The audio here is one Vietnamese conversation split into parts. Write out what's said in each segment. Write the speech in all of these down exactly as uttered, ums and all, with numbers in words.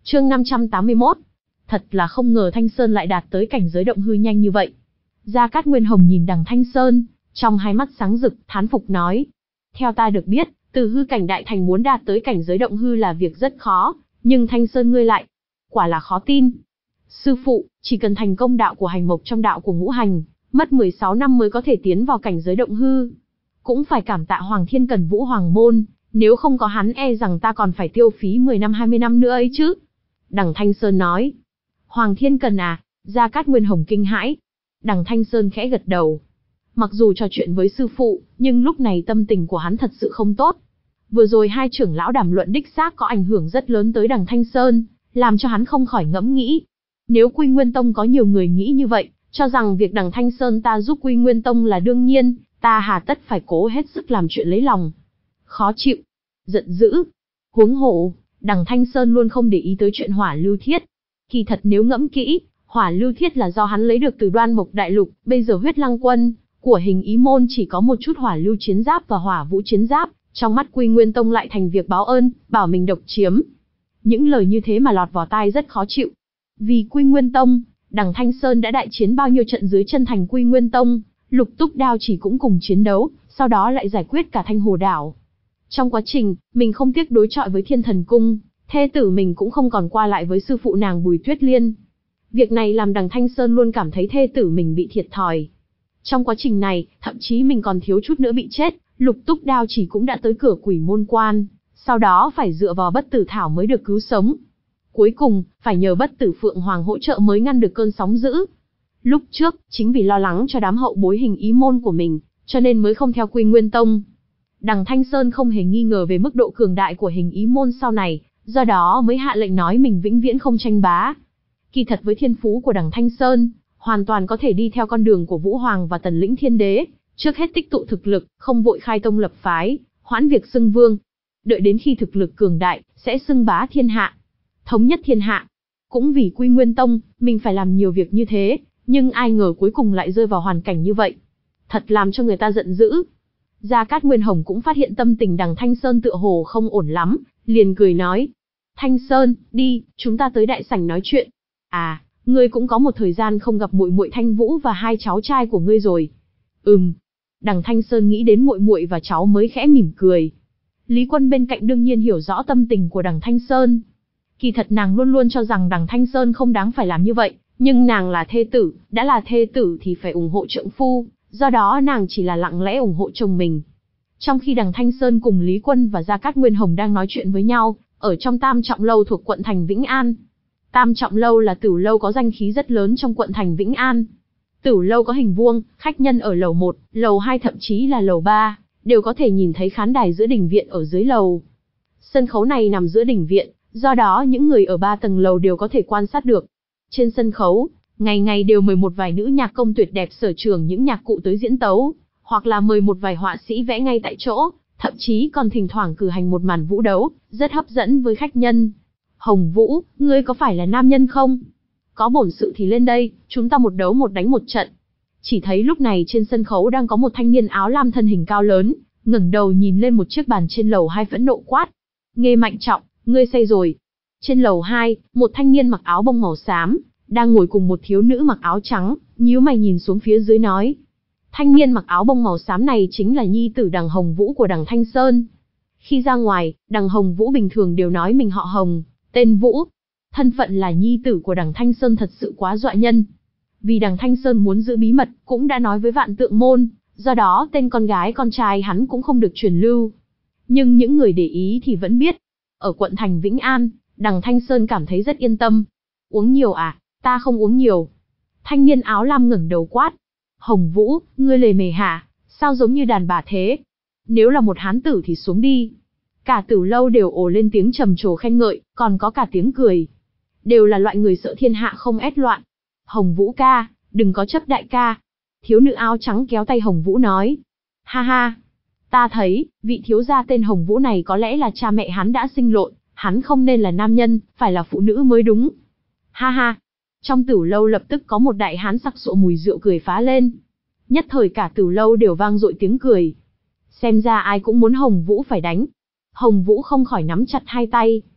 Chương năm trăm tám mươi mốt. Thật là không ngờ Thanh Sơn lại đạt tới cảnh giới động hư nhanh như vậy. Gia Cát Nguyên Hồng nhìn đằng Thanh Sơn, trong hai mắt sáng rực, thán phục nói. Theo ta được biết, từ hư cảnh đại thành muốn đạt tới cảnh giới động hư là việc rất khó, nhưng Thanh Sơn ngươi lại, quả là khó tin. Sư phụ, chỉ cần thành công đạo của hành mộc trong đạo của ngũ hành, mất mười sáu năm mới có thể tiến vào cảnh giới động hư. Cũng phải cảm tạ Hoàng Thiên Cần Vũ Hoàng Môn, nếu không có hắn e rằng ta còn phải tiêu phí mười năm hai mươi năm nữa ấy chứ. Đằng Thanh Sơn nói. Hoàng Thiên Cần à? Gia Cát Nguyên Hồng kinh hãi. Đằng Thanh Sơn khẽ gật đầu. Mặc dù trò chuyện với sư phụ, nhưng lúc này tâm tình của hắn thật sự không tốt. Vừa rồi hai trưởng lão đàm luận đích xác có ảnh hưởng rất lớn tới đằng Thanh Sơn, làm cho hắn không khỏi ngẫm nghĩ. Nếu Quy Nguyên Tông có nhiều người nghĩ như vậy, cho rằng việc đằng Thanh Sơn ta giúp Quy Nguyên Tông là đương nhiên, ta hà tất phải cố hết sức làm chuyện lấy lòng. Khó chịu, giận dữ. Huống hộ, đằng Thanh Sơn luôn không để ý tới chuyện hỏa lưu thiết. Kỳ thật nếu ngẫm kỹ, hỏa lưu thiết là do hắn lấy được từ Đoan Mộc Đại Lục, bây giờ huyết lăng quân của Hình Ý Môn chỉ có một chút hỏa lưu chiến giáp và hỏa vũ chiến giáp, trong mắt Quy Nguyên Tông lại thành việc báo ơn, bảo mình độc chiếm. Những lời như thế mà lọt vào tai rất khó chịu. Vì Quy Nguyên Tông, đằng Thanh Sơn đã đại chiến bao nhiêu trận dưới chân thành Quy Nguyên Tông, Lục Túc Đao chỉ cũng cùng chiến đấu, sau đó lại giải quyết cả Thanh Hồ Đảo. Trong quá trình, mình không tiếc đối chọi với Thiên Thần Cung, thê tử mình cũng không còn qua lại với sư phụ nàng Bùi Tuyết Liên. Việc này làm đằng Thanh Sơn luôn cảm thấy thê tử mình bị thiệt thòi. Trong quá trình này, thậm chí mình còn thiếu chút nữa bị chết, Lục Túc Đao chỉ cũng đã tới cửa Quỷ Môn Quan, sau đó phải dựa vào Bất Tử Thảo mới được cứu sống. Cuối cùng, phải nhờ Bất Tử Phượng Hoàng hỗ trợ mới ngăn được cơn sóng dữ. Lúc trước, chính vì lo lắng cho đám hậu bối Hình Ý Môn của mình, cho nên mới không theo Quy Nguyên Tông. Đằng Thanh Sơn không hề nghi ngờ về mức độ cường đại của Hình Ý Môn sau này, do đó mới hạ lệnh nói mình vĩnh viễn không tranh bá. Kỳ thật với thiên phú của đằng Thanh Sơn, hoàn toàn có thể đi theo con đường của Vũ Hoàng và Tần Lĩnh Thiên Đế, trước hết tích tụ thực lực, không vội khai tông lập phái, hoãn việc xưng vương. Đợi đến khi thực lực cường đại, sẽ xưng bá thiên hạ, thống nhất thiên hạ. Cũng vì Quy Nguyên Tông, mình phải làm nhiều việc như thế, nhưng ai ngờ cuối cùng lại rơi vào hoàn cảnh như vậy. Thật làm cho người ta giận dữ. Gia Cát Nguyên Hồng cũng phát hiện tâm tình đằng Thanh Sơn tựa hồ không ổn lắm, liền cười nói. Thanh Sơn, đi, chúng ta tới đại sảnh nói chuyện. À, ngươi cũng có một thời gian không gặp muội muội Thanh Vũ và hai cháu trai của ngươi rồi. Ừm. Đằng Thanh Sơn nghĩ đến muội muội và cháu mới khẽ mỉm cười. Lý Quân bên cạnh đương nhiên hiểu rõ tâm tình của đằng Thanh Sơn. Kỳ thật nàng luôn luôn cho rằng đằng Thanh Sơn không đáng phải làm như vậy, nhưng nàng là thê tử, đã là thê tử thì phải ủng hộ trượng phu, do đó nàng chỉ là lặng lẽ ủng hộ chồng mình. Trong khi đằng Thanh Sơn cùng Lý Quân và Gia Cát Nguyên Hồng đang nói chuyện với nhau, ở trong Tam Trọng Lâu thuộc quận thành Vĩnh An. Tam Trọng Lâu là tửu lâu có danh khí rất lớn trong quận thành Vĩnh An. Tửu lâu có hình vuông, khách nhân ở lầu một, lầu hai thậm chí là lầu ba, đều có thể nhìn thấy khán đài giữa đình viện ở dưới lầu. Sân khấu này nằm giữa đình viện, do đó những người ở ba tầng lầu đều có thể quan sát được. Trên sân khấu, ngày ngày đều mời một vài nữ nhạc công tuyệt đẹp sở trường những nhạc cụ tới diễn tấu, hoặc là mời một vài họa sĩ vẽ ngay tại chỗ, thậm chí còn thỉnh thoảng cử hành một màn vũ đấu, rất hấp dẫn với khách nhân. Hồng Vũ, ngươi có phải là nam nhân không? Có bổn sự thì lên đây, chúng ta một đấu một đánh một trận. Chỉ thấy lúc này trên sân khấu đang có một thanh niên áo lam thân hình cao lớn, ngẩng đầu nhìn lên một chiếc bàn trên lầu hai phẫn nộ quát. Nghê Mạnh Trọng, ngươi say rồi. Trên lầu hai, một thanh niên mặc áo bông màu xám, đang ngồi cùng một thiếu nữ mặc áo trắng, nhíu mày nhìn xuống phía dưới nói. Thanh niên mặc áo bông màu xám này chính là nhi tử đằng Hồng Vũ của đằng Thanh Sơn. Khi ra ngoài, đằng Hồng Vũ bình thường đều nói mình họ Hồng, tên Vũ. Thân phận là nhi tử của đằng Thanh Sơn thật sự quá dọa nhân. Vì đằng Thanh Sơn muốn giữ bí mật, cũng đã nói với Vạn Tượng Môn, do đó tên con gái con trai hắn cũng không được truyền lưu. Nhưng những người để ý thì vẫn biết. Ở quận thành Vĩnh An, đằng Thanh Sơn cảm thấy rất yên tâm. Uống nhiều à? Ta không uống nhiều. Thanh niên áo lam ngẩng đầu quát. Hồng Vũ, ngươi lề mề hả? Sao giống như đàn bà thế? Nếu là một hán tử thì xuống đi. Cả Tửu lâu đều ồ lên tiếng trầm trồ khen ngợi, còn có cả tiếng cười. Đều là loại người sợ thiên hạ không ét loạn. Hồng Vũ ca, đừng có chấp đại ca. Thiếu nữ áo trắng kéo tay Hồng Vũ nói. Ha ha, ta thấy, vị thiếu gia tên Hồng Vũ này có lẽ là cha mẹ hắn đã sinh lộn, hắn không nên là nam nhân, phải là phụ nữ mới đúng. Ha ha, trong Tửu lâu lập tức có một đại hán sặc sụa mùi rượu cười phá lên. Nhất thời cả Tửu lâu đều vang dội tiếng cười. Xem ra ai cũng muốn Hồng Vũ phải đánh. Hồng Vũ không khỏi nắm chặt hai tay.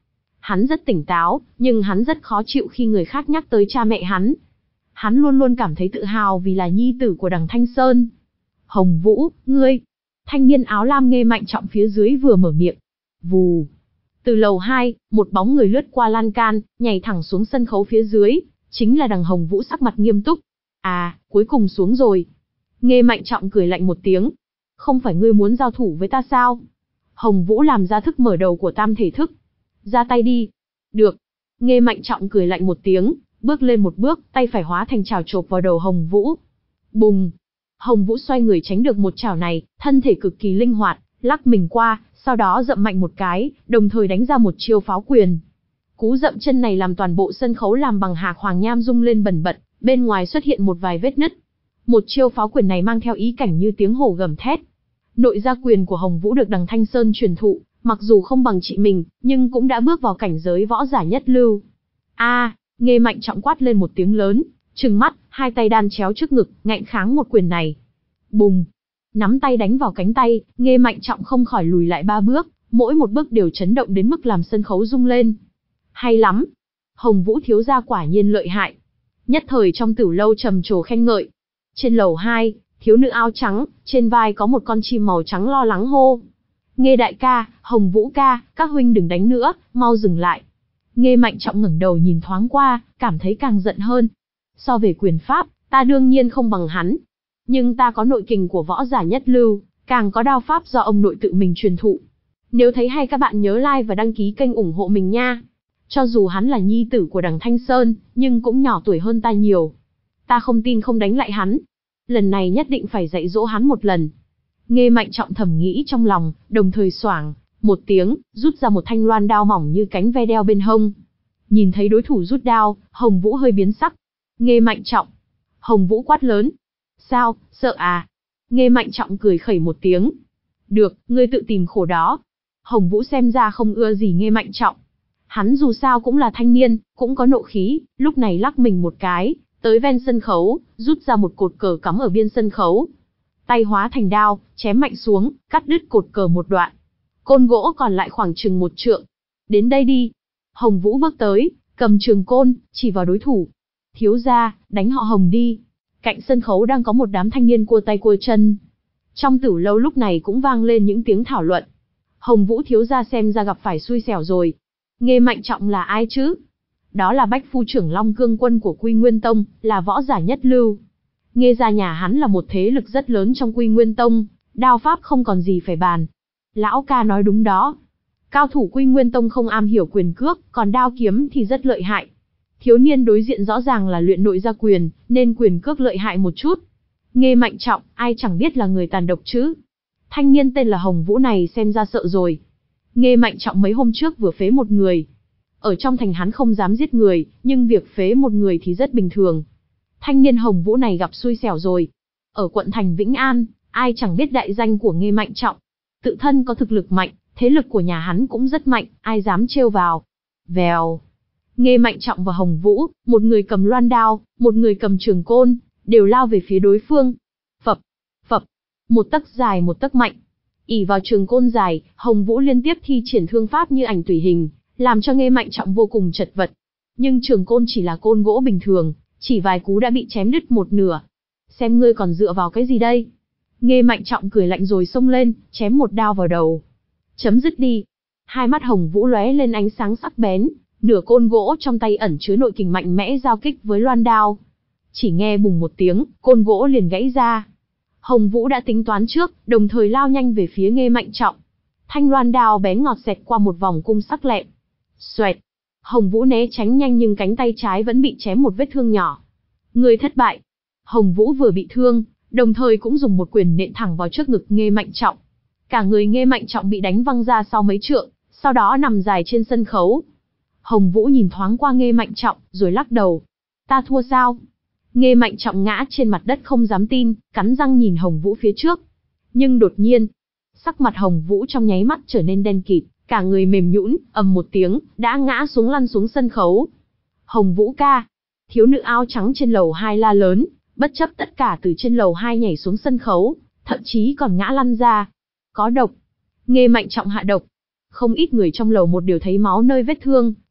Hắn rất tỉnh táo, nhưng hắn rất khó chịu khi người khác nhắc tới cha mẹ hắn. Hắn luôn luôn cảm thấy tự hào vì là nhi tử của đằng Thanh Sơn. Hồng Vũ, ngươi! Thanh niên áo lam Nghê Mạnh Trọng phía dưới vừa mở miệng. Vù! Từ lầu hai, một bóng người lướt qua lan can, nhảy thẳng xuống sân khấu phía dưới, chính là đằng Hồng Vũ sắc mặt nghiêm túc. À, cuối cùng xuống rồi. Nghê Mạnh Trọng cười lạnh một tiếng. Không phải ngươi muốn giao thủ với ta sao? Hồng Vũ làm ra thức mở đầu của tam thể thức. Ra tay đi. Được. Nghê Mạnh Trọng cười lạnh một tiếng, bước lên một bước, tay phải hóa thành chảo chộp vào đầu Hồng Vũ. Bùng! Hồng Vũ xoay người tránh được một chảo này, thân thể cực kỳ linh hoạt, lắc mình qua, sau đó dậm mạnh một cái, đồng thời đánh ra một chiêu pháo quyền. Cú dậm chân này làm toàn bộ sân khấu làm bằng hạc hoàng nham rung lên bần bật, bên ngoài xuất hiện một vài vết nứt. Một chiêu pháo quyền này mang theo ý cảnh như tiếng hổ gầm thét. Nội gia quyền của Hồng Vũ được đằng Thanh Sơn truyền thụ, mặc dù không bằng chị mình, nhưng cũng đã bước vào cảnh giới võ giả nhất lưu. A, à, Nghê Mạnh Trọng quát lên một tiếng lớn, trừng mắt, hai tay đan chéo trước ngực, ngạnh kháng một quyền này. Bùng! Nắm tay đánh vào cánh tay, Nghê Mạnh Trọng không khỏi lùi lại ba bước, mỗi một bước đều chấn động đến mức làm sân khấu rung lên. Hay lắm! Hồng Vũ thiếu gia quả nhiên lợi hại. Nhất thời trong tử lâu trầm trồ khen ngợi. Trên lầu hai, thiếu nữ áo trắng, trên vai có một con chim màu trắng lo lắng hô. Nghê đại ca, Hồng Vũ ca, các huynh đừng đánh nữa, mau dừng lại. Nghê Mạnh Trọng ngẩng đầu nhìn thoáng qua, cảm thấy càng giận hơn. So về quyền pháp, ta đương nhiên không bằng hắn. Nhưng ta có nội kình của võ giả nhất lưu, càng có đao pháp do ông nội tự mình truyền thụ. Nếu thấy hay các bạn nhớ like và đăng ký kênh ủng hộ mình nha. Cho dù hắn là nhi tử của đằng Thanh Sơn, nhưng cũng nhỏ tuổi hơn ta nhiều. Ta không tin không đánh lại hắn. Lần này nhất định phải dạy dỗ hắn một lần. Nghê Mạnh Trọng thầm nghĩ trong lòng, đồng thời xoảng một tiếng, rút ra một thanh loan đao mỏng như cánh ve đeo bên hông. Nhìn thấy đối thủ rút đao, Hồng Vũ hơi biến sắc. Nghê Mạnh Trọng! Hồng Vũ quát lớn. Sao, sợ à? Nghê Mạnh Trọng cười khẩy một tiếng. Được, ngươi tự tìm khổ đó. Hồng Vũ xem ra không ưa gì Nghê Mạnh Trọng. Hắn dù sao cũng là thanh niên, cũng có nộ khí, lúc này lắc mình một cái, tới ven sân khấu, rút ra một cột cờ cắm ở biên sân khấu. Tay hóa thành đao, chém mạnh xuống, cắt đứt cột cờ một đoạn. Côn gỗ còn lại khoảng chừng một trượng. Đến đây đi. Hồng Vũ bước tới, cầm trường côn, chỉ vào đối thủ. Thiếu gia, đánh họ Hồng đi. Cạnh sân khấu đang có một đám thanh niên cua tay cua chân. Trong tử lâu lúc này cũng vang lên những tiếng thảo luận. Hồng Vũ thiếu gia xem ra gặp phải xui xẻo rồi. Nghê Mạnh Trọng là ai chứ? Đó là bách phu trưởng Long Cương Quân của Quy Nguyên Tông, là võ giả nhất lưu. Nghê gia nhà hắn là một thế lực rất lớn trong Quy Nguyên Tông, đao pháp không còn gì phải bàn. Lão ca nói đúng đó. Cao thủ Quy Nguyên Tông không am hiểu quyền cước, còn đao kiếm thì rất lợi hại. Thiếu niên đối diện rõ ràng là luyện nội gia quyền, nên quyền cước lợi hại một chút. Nghê Mạnh Trọng, ai chẳng biết là người tàn độc chứ. Thanh niên tên là Hồng Vũ này xem ra sợ rồi. Nghê Mạnh Trọng mấy hôm trước vừa phế một người. Ở trong thành hắn không dám giết người, nhưng việc phế một người thì rất bình thường. Thanh niên Hồng Vũ này gặp xui xẻo rồi. Ở quận thành Vĩnh An, ai chẳng biết đại danh của Nghê Mạnh Trọng. Tự thân có thực lực mạnh, thế lực của nhà hắn cũng rất mạnh, ai dám trêu vào. Vèo. Nghê Mạnh Trọng và Hồng Vũ, một người cầm loan đao, một người cầm trường côn, đều lao về phía đối phương. Phập, phập, một tấc dài một tấc mạnh. ỷ vào trường côn dài, Hồng Vũ liên tiếp thi triển thương pháp như ảnh tùy hình, làm cho Nghê Mạnh Trọng vô cùng chật vật. Nhưng trường côn chỉ là côn gỗ bình thường, chỉ vài cú đã bị chém đứt một nửa. Xem ngươi còn dựa vào cái gì đây? Nghê Mạnh Trọng cười lạnh rồi xông lên, chém một đao vào đầu. Chấm dứt đi. Hai mắt Hồng Vũ lóe lên ánh sáng sắc bén, nửa côn gỗ trong tay ẩn chứa nội kình mạnh mẽ giao kích với loan đao. Chỉ nghe bùng một tiếng, côn gỗ liền gãy ra. Hồng Vũ đã tính toán trước, đồng thời lao nhanh về phía Nghê Mạnh Trọng. Thanh loan đao bén ngọt xẹt qua một vòng cung sắc lẹm. Xoẹt. Hồng Vũ né tránh nhanh nhưng cánh tay trái vẫn bị chém một vết thương nhỏ. Người thất bại. Hồng Vũ vừa bị thương, đồng thời cũng dùng một quyền nện thẳng vào trước ngực Nghê Mạnh Trọng. Cả người Nghê Mạnh Trọng bị đánh văng ra sau mấy trượng, sau đó nằm dài trên sân khấu. Hồng Vũ nhìn thoáng qua Nghê Mạnh Trọng, rồi lắc đầu. Ta thua sao? Nghê Mạnh Trọng ngã trên mặt đất không dám tin, cắn răng nhìn Hồng Vũ phía trước. Nhưng đột nhiên, sắc mặt Hồng Vũ trong nháy mắt trở nên đen kịt, cả người mềm nhũn, ầm một tiếng, đã ngã xuống lăn xuống sân khấu. Hồng Vũ ca! Thiếu nữ áo trắng trên lầu hai la lớn, bất chấp tất cả từ trên lầu hai nhảy xuống sân khấu, thậm chí còn ngã lăn ra. Có độc! Nghê Mạnh Trọng hạ độc. Không ít người trong lầu một đều thấy máu nơi vết thương,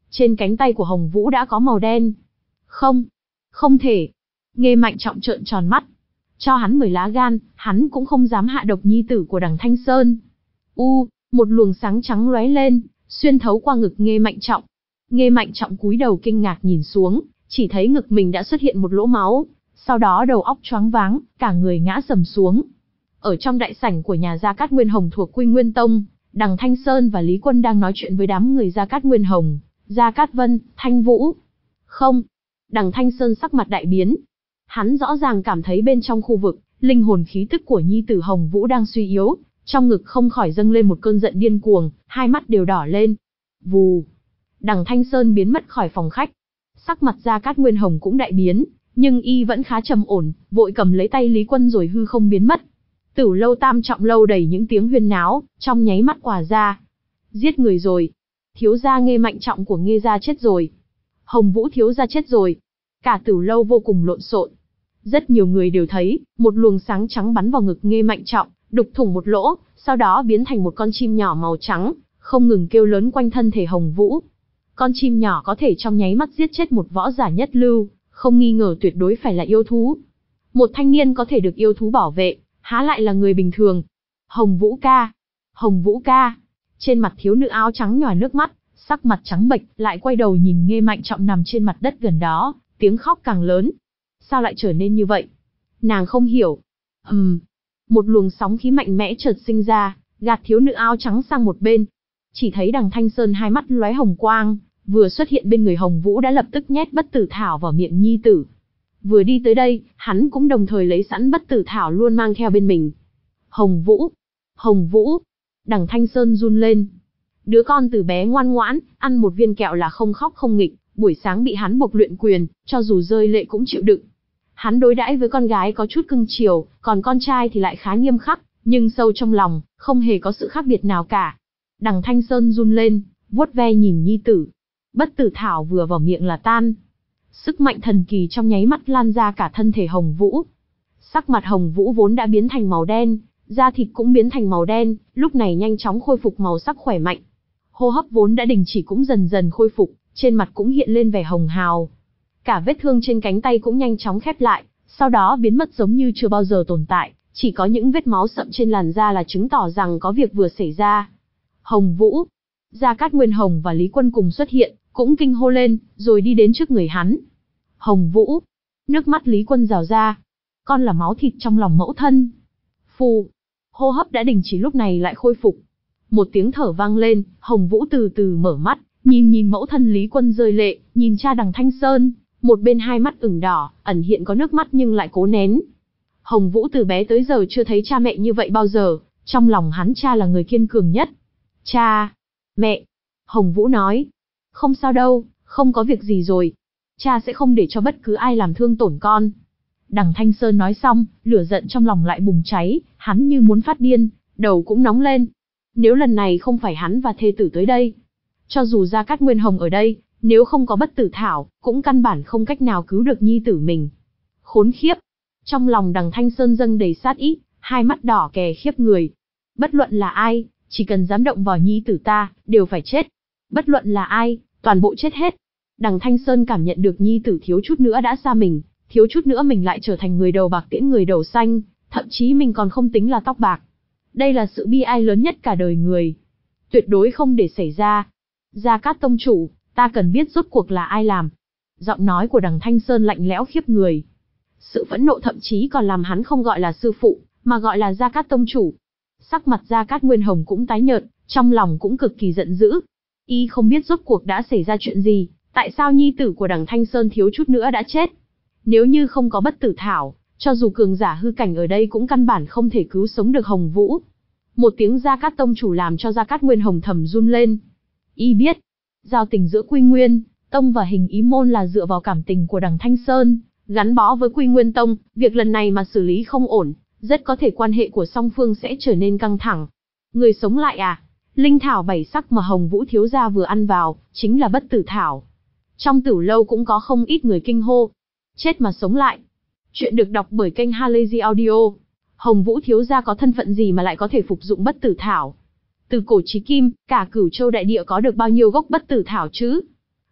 Trên cánh tay của Hồng Vũ đã có màu đen. Không, không thể. Nghê Mạnh Trọng trợn tròn mắt. Cho hắn mười lá gan, hắn cũng không dám hạ độc nhi tử của Đằng Thanh Sơn. U, một luồng sáng trắng lóe lên, xuyên thấu qua ngực Nghê Mạnh Trọng. Nghê Mạnh Trọng cúi đầu kinh ngạc nhìn xuống, chỉ thấy ngực mình đã xuất hiện một lỗ máu, sau đó đầu óc choáng váng, cả người ngã sầm xuống. Ở trong đại sảnh của nhà Gia Cát Nguyên Hồng thuộc Quy Nguyên Tông, Đằng Thanh Sơn và Lý Quân đang nói chuyện với đám người Gia Cát Nguyên Hồng, Gia Cát Vân, Thanh Vũ. Không, Đằng Thanh Sơn sắc mặt đại biến. Hắn rõ ràng cảm thấy bên trong khu vực, linh hồn khí tức của nhi tử Hồng Vũ đang suy yếu, trong ngực không khỏi dâng lên một cơn giận điên cuồng, hai mắt đều đỏ lên. Vù, Đằng Thanh Sơn biến mất khỏi phòng khách. Sắc mặt Gia Cát Nguyên Hồng cũng đại biến, nhưng y vẫn khá trầm ổn, vội cầm lấy tay Lý Quân rồi hư không biến mất. Tửu lâu Tam Trọng lâu đầy những tiếng huyên náo, trong nháy mắt òa ra. Giết người rồi. Thiếu gia Nghê Mạnh Trọng của Nghê gia chết rồi. Hồng Vũ thiếu gia chết rồi. Cả Tửu lâu vô cùng lộn xộn. Rất nhiều người đều thấy, một luồng sáng trắng bắn vào ngực Nghê Mạnh Trọng, đục thủng một lỗ, sau đó biến thành một con chim nhỏ màu trắng, không ngừng kêu lớn quanh thân thể Hồng Vũ. Con chim nhỏ có thể trong nháy mắt giết chết một võ giả nhất lưu, không nghi ngờ tuyệt đối phải là yêu thú. Một thanh niên có thể được yêu thú bảo vệ, há lại là người bình thường. Hồng Vũ ca, Hồng Vũ ca. Trên mặt thiếu nữ áo trắng nhòa nước mắt, sắc mặt trắng bệch, lại quay đầu nhìn Nghê Mạnh Trọng nằm trên mặt đất gần đó, tiếng khóc càng lớn. Sao lại trở nên như vậy? Nàng không hiểu. Ừm, một luồng sóng khí mạnh mẽ chợt sinh ra, gạt thiếu nữ áo trắng sang một bên. Chỉ thấy Đằng Thanh Sơn hai mắt lóe hồng quang, vừa xuất hiện bên người Hồng Vũ đã lập tức nhét bất tử thảo vào miệng nhi tử. Vừa đi tới đây, hắn cũng đồng thời lấy sẵn bất tử thảo luôn mang theo bên mình. Hồng Vũ, Hồng Vũ, Đằng Thanh Sơn run lên. Đứa con từ bé ngoan ngoãn, ăn một viên kẹo là không khóc không nghịch, buổi sáng bị hắn buộc luyện quyền, cho dù rơi lệ cũng chịu đựng. Hắn đối đãi với con gái có chút cưng chiều, còn con trai thì lại khá nghiêm khắc, nhưng sâu trong lòng, không hề có sự khác biệt nào cả. Đằng Thanh Sơn run lên, vuốt ve nhìn nhi tử. Bất tử thảo vừa vào miệng là tan. Sức mạnh thần kỳ trong nháy mắt lan ra cả thân thể Hồng Vũ. Sắc mặt Hồng Vũ vốn đã biến thành màu đen, da thịt cũng biến thành màu đen, lúc này nhanh chóng khôi phục màu sắc khỏe mạnh. Hô hấp vốn đã đình chỉ cũng dần dần khôi phục, trên mặt cũng hiện lên vẻ hồng hào. Cả vết thương trên cánh tay cũng nhanh chóng khép lại, sau đó biến mất giống như chưa bao giờ tồn tại, chỉ có những vết máu sậm trên làn da là chứng tỏ rằng có việc vừa xảy ra. Hồng Vũ, Gia Cát Nguyên Hồng và Lý Quân cùng xuất hiện, cũng kinh hô lên, rồi đi đến trước người hắn. Hồng Vũ, nước mắt Lý Quân rào ra. Con là máu thịt trong lòng mẫu thân. Phù, hô hấp đã đình chỉ lúc này lại khôi phục. Một tiếng thở vang lên, Hồng Vũ từ từ mở mắt, nhìn nhìn mẫu thân Lý Quân rơi lệ, nhìn cha Đằng Thanh Sơn, một bên hai mắt ửng đỏ, ẩn hiện có nước mắt nhưng lại cố nén. Hồng Vũ từ bé tới giờ chưa thấy cha mẹ như vậy bao giờ, trong lòng hắn cha là người kiên cường nhất. Cha, mẹ, Hồng Vũ nói, không sao đâu, không có việc gì rồi. Cha sẽ không để cho bất cứ ai làm thương tổn con. Đằng Thanh Sơn nói xong, lửa giận trong lòng lại bùng cháy, hắn như muốn phát điên, đầu cũng nóng lên. Nếu lần này không phải hắn và thê tử tới đây, cho dù Gia Cát Nguyên Hồng ở đây, nếu không có bất tử thảo, cũng căn bản không cách nào cứu được nhi tử mình. Khốn khiếp! Trong lòng Đằng Thanh Sơn dâng đầy sát ý, hai mắt đỏ kè khiếp người. Bất luận là ai, chỉ cần dám động vào nhi tử ta, đều phải chết. Bất luận là ai, toàn bộ chết hết. Đằng Thanh Sơn cảm nhận được nhi tử thiếu chút nữa đã xa mình, thiếu chút nữa mình lại trở thành người đầu bạc tiễn người đầu xanh, thậm chí mình còn không tính là tóc bạc. Đây là sự bi ai lớn nhất cả đời người. Tuyệt đối không để xảy ra. Gia Cát tông chủ, ta cần biết rốt cuộc là ai làm. Giọng nói của Đằng Thanh Sơn lạnh lẽo khiếp người. Sự phẫn nộ thậm chí còn làm hắn không gọi là sư phụ, mà gọi là Gia Cát tông chủ. Sắc mặt Gia Cát Nguyên Hồng cũng tái nhợt, trong lòng cũng cực kỳ giận dữ. Y không biết rốt cuộc đã xảy ra chuyện gì, tại sao nhi tử của Đằng Thanh Sơn thiếu chút nữa đã chết. Nếu như không có bất tử thảo, cho dù cường giả hư cảnh ở đây cũng căn bản không thể cứu sống được Hồng Vũ. Một tiếng Gia Cát tông chủ làm cho Gia Cát Nguyên Hồng thầm run lên. Y biết, giao tình giữa Quy Nguyên Tông và Hình Ý Môn là dựa vào cảm tình của Đằng Thanh Sơn, gắn bó với Quy Nguyên Tông, việc lần này mà xử lý không ổn, rất có thể quan hệ của song phương sẽ trở nên căng thẳng. Người sống lại à? Linh thảo bảy sắc mà Hồng Vũ thiếu gia vừa ăn vào, chính là bất tử thảo. Trong Tửu lâu cũng có không ít người kinh hô. Chết mà sống lại. Chuyện được đọc bởi kênh Halazy Audio. Hồng Vũ thiếu gia có thân phận gì mà lại có thể phục dụng bất tử thảo? Từ cổ chí kim, cả Cửu Châu đại địa có được bao nhiêu gốc bất tử thảo chứ?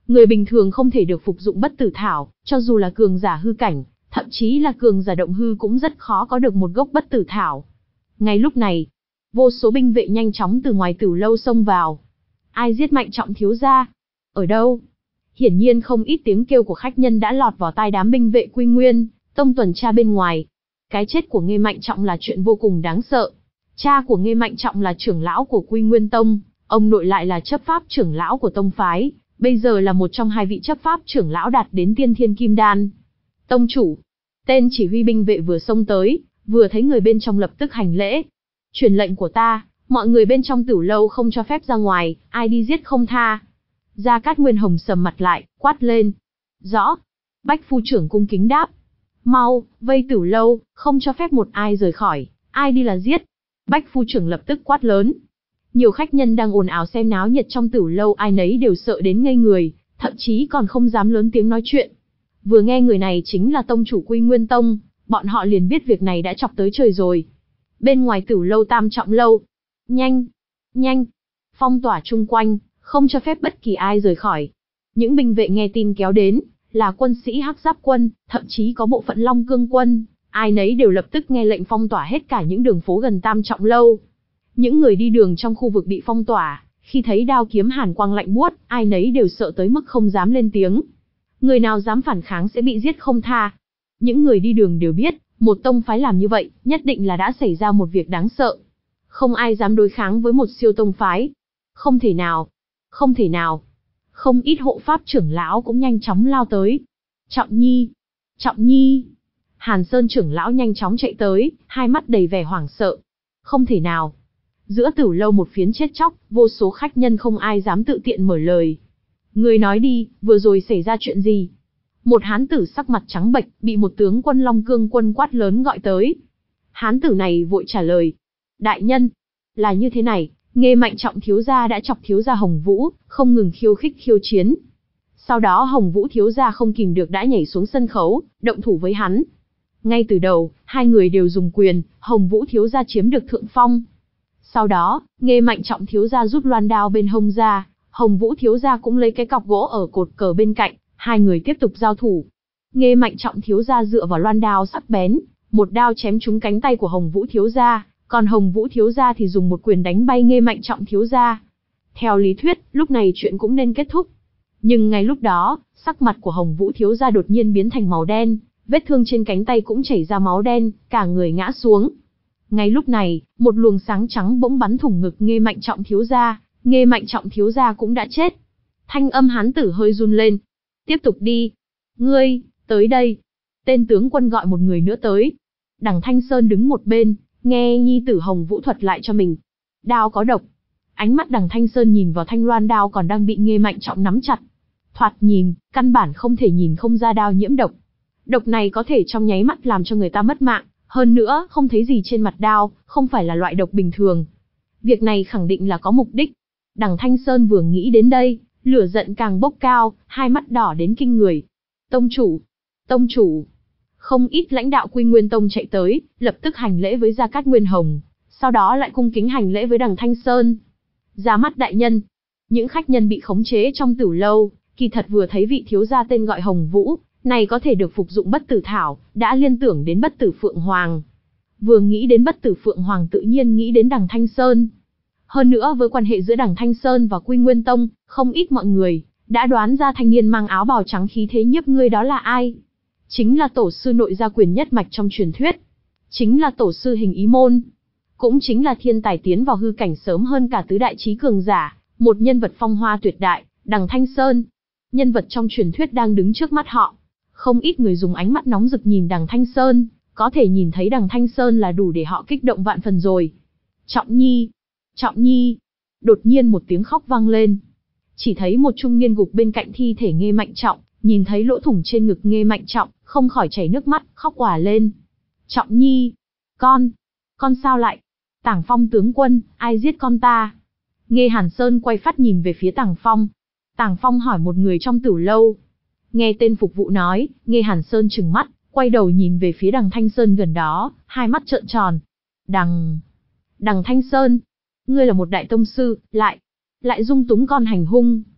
Người bình thường không thể được phục dụng bất tử thảo, cho dù là cường giả hư cảnh, thậm chí là cường giả động hư cũng rất khó có được một gốc bất tử thảo. Ngay lúc này, vô số binh vệ nhanh chóng từ ngoài Tửu lâu xông vào. Ai giết Mạnh Trọng thiếu gia? Ở đâu? Hiển nhiên không ít tiếng kêu của khách nhân đã lọt vào tai đám binh vệ Quy Nguyên Tông tuần tra bên ngoài. Cái chết của Nghê Mạnh Trọng là chuyện vô cùng đáng sợ. Cha của Nghê Mạnh Trọng là trưởng lão của Quy Nguyên Tông, ông nội lại là chấp pháp trưởng lão của tông phái, bây giờ là một trong hai vị chấp pháp trưởng lão đạt đến tiên thiên kim đan. Tông chủ, tên chỉ huy binh vệ vừa xông tới, vừa thấy người bên trong lập tức hành lễ. Truyền lệnh của ta, mọi người bên trong Tửu lâu không cho phép ra ngoài, ai đi giết không tha. Gia Cát Nguyên Hồng sầm mặt lại, quát lên. Rõ. Bách phu trưởng cung kính đáp. Mau, vây Tửu lâu, không cho phép một ai rời khỏi, ai đi là giết. Bách phu trưởng lập tức quát lớn. Nhiều khách nhân đang ồn ào xem náo nhiệt trong Tửu lâu ai nấy đều sợ đến ngây người, thậm chí còn không dám lớn tiếng nói chuyện. Vừa nghe người này chính là tông chủ Quy Nguyên Tông, bọn họ liền biết việc này đã chọc tới trời rồi. Bên ngoài Tửu lâu Tam Trọng lâu. Nhanh, nhanh, phong tỏa chung quanh, không cho phép bất kỳ ai rời khỏi. Những binh vệ nghe tin kéo đến, là quân sĩ Hắc Giáp quân, thậm chí có bộ phận Long Cương quân, ai nấy đều lập tức nghe lệnh phong tỏa hết cả những đường phố gần Tam Trọng lâu. Những người đi đường trong khu vực bị phong tỏa, khi thấy đao kiếm hàn quang lạnh buốt, ai nấy đều sợ tới mức không dám lên tiếng. Người nào dám phản kháng sẽ bị giết không tha. Những người đi đường đều biết, một tông phái làm như vậy, nhất định là đã xảy ra một việc đáng sợ. Không ai dám đối kháng với một siêu tông phái. Không thể nào. Không thể nào. Không ít hộ pháp trưởng lão cũng nhanh chóng lao tới. Trọng Nhi. Trọng Nhi. Hàn Sơn trưởng lão nhanh chóng chạy tới, hai mắt đầy vẻ hoảng sợ. Không thể nào. Giữa Tửu lâu một phiến chết chóc, vô số khách nhân không ai dám tự tiện mở lời. Người nói đi, vừa rồi xảy ra chuyện gì? Một hán tử sắc mặt trắng bệch, bị một tướng quân Long Cương quân quát lớn gọi tới. Hán tử này vội trả lời. Đại nhân, là như thế này, Nghê Mạnh Trọng thiếu gia đã chọc thiếu gia Hồng Vũ, không ngừng khiêu khích khiêu chiến. Sau đó Hồng Vũ thiếu gia không kìm được đã nhảy xuống sân khấu, động thủ với hắn. Ngay từ đầu, hai người đều dùng quyền, Hồng Vũ thiếu gia chiếm được thượng phong. Sau đó, Nghê Mạnh Trọng thiếu gia rút loan đao bên hông ra, Hồng Vũ thiếu gia cũng lấy cái cọc gỗ ở cột cờ bên cạnh, hai người tiếp tục giao thủ. Nghê Mạnh Trọng thiếu gia dựa vào loan đao sắc bén, một đao chém trúng cánh tay của Hồng Vũ thiếu gia, còn Hồng Vũ thiếu gia thì dùng một quyền đánh bay Nghê Mạnh Trọng thiếu gia. Theo lý thuyết, lúc này chuyện cũng nên kết thúc. Nhưng ngay lúc đó, sắc mặt của Hồng Vũ thiếu gia đột nhiên biến thành màu đen, vết thương trên cánh tay cũng chảy ra máu đen, cả người ngã xuống. Ngay lúc này, một luồng sáng trắng bỗng bắn thủng ngực Nghê Mạnh Trọng thiếu gia, Nghê Mạnh Trọng thiếu gia cũng đã chết. Thanh âm hán tử hơi run lên. Tiếp tục đi. Ngươi, tới đây. Tên tướng quân gọi một người nữa tới. Đằng Thanh Sơn đứng một bên, nghe nhi tử Hồng Vũ thuật lại cho mình. Đao có độc. Ánh mắt đằng Thanh Sơn nhìn vào thanh loan đao còn đang bị Nghê Mạnh Trọng nắm chặt. Thoạt nhìn, căn bản không thể nhìn không ra đao nhiễm độc. Độc này có thể trong nháy mắt làm cho người ta mất mạng. Hơn nữa, không thấy gì trên mặt đao, không phải là loại độc bình thường. Việc này khẳng định là có mục đích. Đằng Thanh Sơn vừa nghĩ đến đây, lửa giận càng bốc cao, hai mắt đỏ đến kinh người. Tông chủ! Tông chủ! Không ít lãnh đạo Quy Nguyên Tông chạy tới, lập tức hành lễ với Gia Cát Nguyên Hồng, sau đó lại cung kính hành lễ với đằng Thanh Sơn. Ra mắt đại nhân! Những khách nhân bị khống chế trong Tửu lâu, kỳ thật vừa thấy vị thiếu gia tên gọi Hồng Vũ, này có thể được phục dụng bất tử thảo, đã liên tưởng đến bất tử Phượng Hoàng. Vừa nghĩ đến bất tử Phượng Hoàng tự nhiên nghĩ đến đằng Thanh Sơn. Hơn nữa với quan hệ giữa đằng Thanh Sơn và Quy Nguyên Tông, không ít mọi người đã đoán ra thanh niên mang áo bào trắng khí thế nhiếp ngươi đó là ai. Chính là tổ sư nội gia quyền nhất mạch trong truyền thuyết. Chính là tổ sư Hình Ý Môn. Cũng chính là thiên tài tiến vào hư cảnh sớm hơn cả tứ đại chí cường giả, một nhân vật phong hoa tuyệt đại, đằng Thanh Sơn. Nhân vật trong truyền thuyết đang đứng trước mắt họ. Không ít người dùng ánh mắt nóng rực nhìn đằng Thanh Sơn, có thể nhìn thấy đằng Thanh Sơn là đủ để họ kích động vạn phần rồi. Trọng Nhi! Trọng Nhi! Đột nhiên một tiếng khóc vang lên. Chỉ thấy một trung niên gục bên cạnh thi thể Nghê Mạnh Trọng, nhìn thấy lỗ thủng trên ngực Nghê Mạnh Trọng, không khỏi chảy nước mắt, khóc òa lên. Trọng Nhi! Con! Con sao lại? Tảng Phong tướng quân, ai giết con ta? Nghê Hàn Sơn quay phát nhìn về phía Tảng Phong. Tảng Phong hỏi một người trong Tửu lâu. Nghe tên phục vụ nói, Nghê Hàn Sơn trừng mắt, quay đầu nhìn về phía đằng Thanh Sơn gần đó, hai mắt trợn tròn. Đằng... Đằng Thanh Sơn, ngươi là một đại tông sư, lại... lại dung túng con hành hung.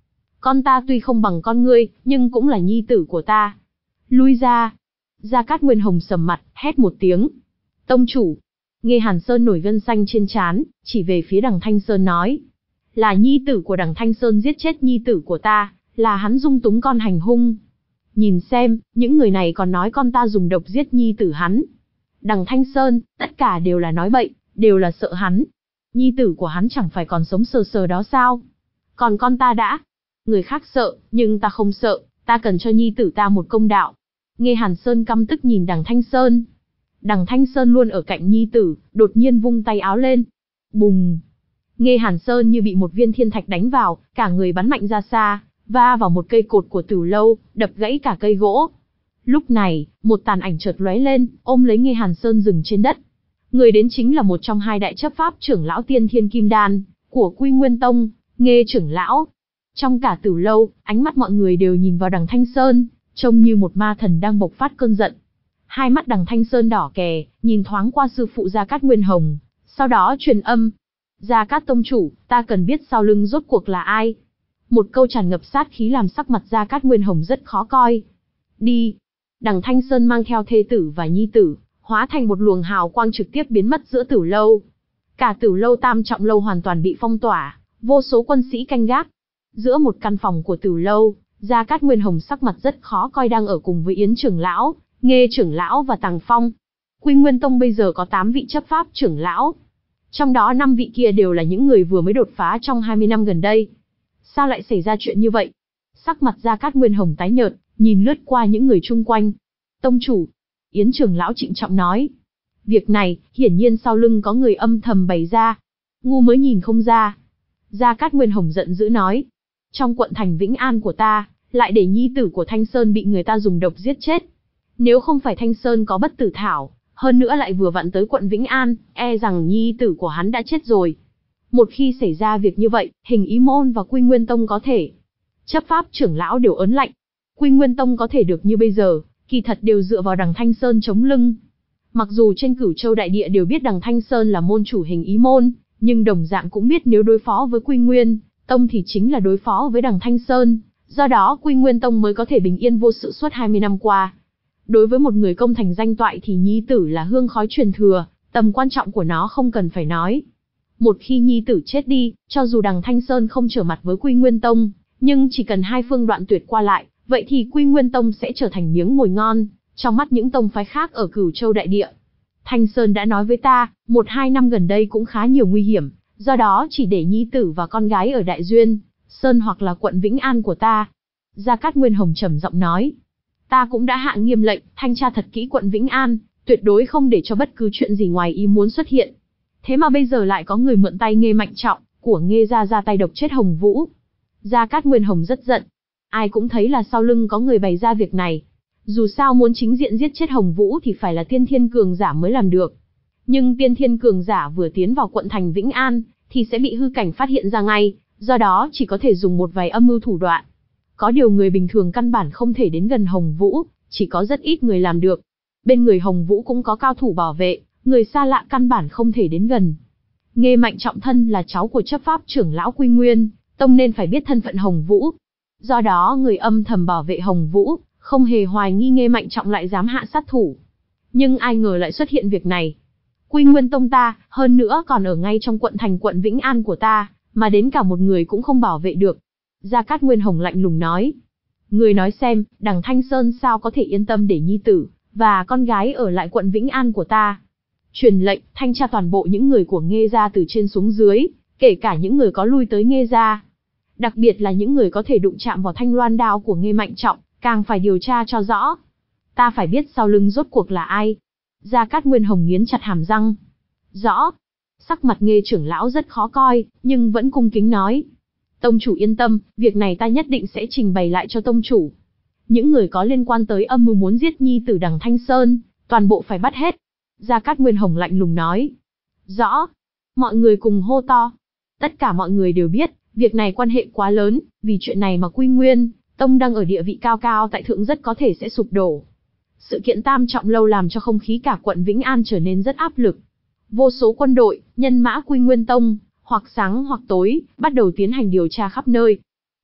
Con ta tuy không bằng con ngươi, nhưng cũng là nhi tử của ta. Lui ra. Gia Cát Nguyên Hồng sầm mặt, hét một tiếng. Tông chủ. Nghe Hàn Sơn nổi gân xanh trên trán, chỉ về phía đằng Thanh Sơn nói. Là nhi tử của đằng Thanh Sơn giết chết nhi tử của ta, là hắn dung túng con hành hung. Nhìn xem, những người này còn nói con ta dùng độc giết nhi tử hắn. Đằng Thanh Sơn, tất cả đều là nói bậy, đều là sợ hắn. Nhi tử của hắn chẳng phải còn sống sờ sờ đó sao? Còn con ta đã. Người khác sợ, nhưng ta không sợ, ta cần cho nhi tử ta một công đạo. Nghe Hàn Sơn căm tức nhìn đằng Thanh Sơn. Đằng Thanh Sơn luôn ở cạnh nhi tử, đột nhiên vung tay áo lên. Bùng! Nghe Hàn Sơn như bị một viên thiên thạch đánh vào, cả người bắn mạnh ra xa, va vào một cây cột của Tử Lâu, đập gãy cả cây gỗ. Lúc này, một tàn ảnh chợt lóe lên, ôm lấy Nghe Hàn Sơn dừng trên đất. Người đến chính là một trong hai đại chấp pháp trưởng lão Tiên Thiên Kim Đan của Quy Nguyên Tông, Nghe trưởng lão. Trong cả Tử Lâu, ánh mắt mọi người đều nhìn vào đằng Thanh Sơn, trông như một ma thần đang bộc phát cơn giận. Hai mắt đằng Thanh Sơn đỏ kè, nhìn thoáng qua sư phụ Gia Cát Nguyên Hồng, sau đó truyền âm. Gia Cát tông chủ, ta cần biết sau lưng rốt cuộc là ai. Một câu tràn ngập sát khí làm sắc mặt Gia Cát Nguyên Hồng rất khó coi. Đi. Đằng Thanh Sơn mang theo thê tử và nhi tử, hóa thành một luồng hào quang trực tiếp biến mất giữa Tử Lâu. Cả Tử Lâu Tam Trọng Lâu hoàn toàn bị phong tỏa, vô số quân sĩ canh gác. Giữa một căn phòng của Tử Lâu, Gia Cát Nguyên Hồng sắc mặt rất khó coi đang ở cùng với Yến trưởng lão, Nghe trưởng lão và Tằng Phong. Quy Nguyên Tông bây giờ có tám vị chấp pháp trưởng lão. Trong đó năm vị kia đều là những người vừa mới đột phá trong hai mươi năm gần đây. Sao lại xảy ra chuyện như vậy? Sắc mặt Gia Cát Nguyên Hồng tái nhợt, nhìn lướt qua những người chung quanh. Tông chủ. Yến trưởng lão trịnh trọng nói. Việc này, hiển nhiên sau lưng có người âm thầm bày ra. Ngu mới nhìn không ra. Gia Cát Nguyên Hồng giận dữ nói. Trong quận thành Vĩnh An của ta, lại để nhi tử của Thanh Sơn bị người ta dùng độc giết chết. Nếu không phải Thanh Sơn có bất tử thảo, hơn nữa lại vừa vặn tới quận Vĩnh An, e rằng nhi tử của hắn đã chết rồi. Một khi xảy ra việc như vậy, Hình Ý Môn và Quy Nguyên Tông có thể. Chấp pháp trưởng lão đều ớn lạnh. Quy Nguyên Tông có thể được như bây giờ, kỳ thật đều dựa vào đằng Thanh Sơn chống lưng. Mặc dù trên Cửu Châu đại địa đều biết đằng Thanh Sơn là môn chủ Hình Ý Môn, nhưng đồng dạng cũng biết nếu đối phó với Quy Nguyên Tông thì chính là đối phó với đằng Thanh Sơn, do đó Quy Nguyên Tông mới có thể bình yên vô sự suốt hai mươi năm qua. Đối với một người công thành danh toại thì nhi tử là hương khói truyền thừa, tầm quan trọng của nó không cần phải nói. Một khi nhi tử chết đi, cho dù đằng Thanh Sơn không trở mặt với Quy Nguyên Tông, nhưng chỉ cần hai phương đoạn tuyệt qua lại, vậy thì Quy Nguyên Tông sẽ trở thành miếng mồi ngon trong mắt những tông phái khác ở Cửu Châu đại địa. Thanh Sơn đã nói với ta, một hai năm gần đây cũng khá nhiều nguy hiểm, do đó chỉ để nhi tử và con gái ở Đại Duyên Sơn hoặc là quận Vĩnh An của ta. Gia Cát Nguyên Hồng trầm giọng nói. Ta cũng đã hạ nghiêm lệnh, thanh tra thật kỹ quận Vĩnh An, tuyệt đối không để cho bất cứ chuyện gì ngoài ý muốn xuất hiện. Thế mà bây giờ lại có người mượn tay Nghe Mạnh Trọng, của Nghe gia ra tay độc chết Hồng Vũ. Gia Cát Nguyên Hồng rất giận. Ai cũng thấy là sau lưng có người bày ra việc này. Dù sao muốn chính diện giết chết Hồng Vũ thì phải là tiên thiên cường giả mới làm được. Nhưng tiên thiên cường giả vừa tiến vào quận thành Vĩnh An, thì sẽ bị hư cảnh phát hiện ra ngay, do đó chỉ có thể dùng một vài âm mưu thủ đoạn. Có điều người bình thường căn bản không thể đến gần Hồng Vũ, chỉ có rất ít người làm được. Bên người Hồng Vũ cũng có cao thủ bảo vệ, người xa lạ căn bản không thể đến gần. Nghe Mạnh Trọng thân là cháu của chấp pháp trưởng lão Quy Nguyên Tông nên phải biết thân phận Hồng Vũ. Do đó người âm thầm bảo vệ Hồng Vũ, không hề hoài nghi Nghe Mạnh Trọng lại dám hạ sát thủ. Nhưng ai ngờ lại xuất hiện việc này. Quy Nguyên Tông ta, hơn nữa còn ở ngay trong quận thành quận Vĩnh An của ta, mà đến cả một người cũng không bảo vệ được. Gia Cát Nguyên Hồng lạnh lùng nói. Người nói xem, đằng Thanh Sơn sao có thể yên tâm để nhi tử và con gái ở lại quận Vĩnh An của ta. Truyền lệnh, thanh tra toàn bộ những người của Nghe gia từ trên xuống dưới, kể cả những người có lui tới Nghe gia. Đặc biệt là những người có thể đụng chạm vào thanh loan đao của Nghe Mạnh Trọng, càng phải điều tra cho rõ. Ta phải biết sau lưng rốt cuộc là ai. Gia Cát Nguyên Hồng nghiến chặt hàm răng. Rõ. Sắc mặt Nghe trưởng lão rất khó coi, nhưng vẫn cung kính nói. Tông chủ yên tâm, việc này ta nhất định sẽ trình bày lại cho tông chủ. Những người có liên quan tới âm mưu muốn giết nhi tử đằng Thanh Sơn, toàn bộ phải bắt hết. Gia Cát Nguyên Hồng lạnh lùng nói. Rõ. Mọi người cùng hô to. Tất cả mọi người đều biết, việc này quan hệ quá lớn, vì chuyện này mà Quy Nguyên Tông đang ở địa vị cao cao tại thượng rất có thể sẽ sụp đổ. Sự kiện Tam Trọng Lâu làm cho không khí cả quận Vĩnh An trở nên rất áp lực. Vô số quân đội, nhân mã Quy Nguyên Tông, hoặc sáng hoặc tối, bắt đầu tiến hành điều tra khắp nơi.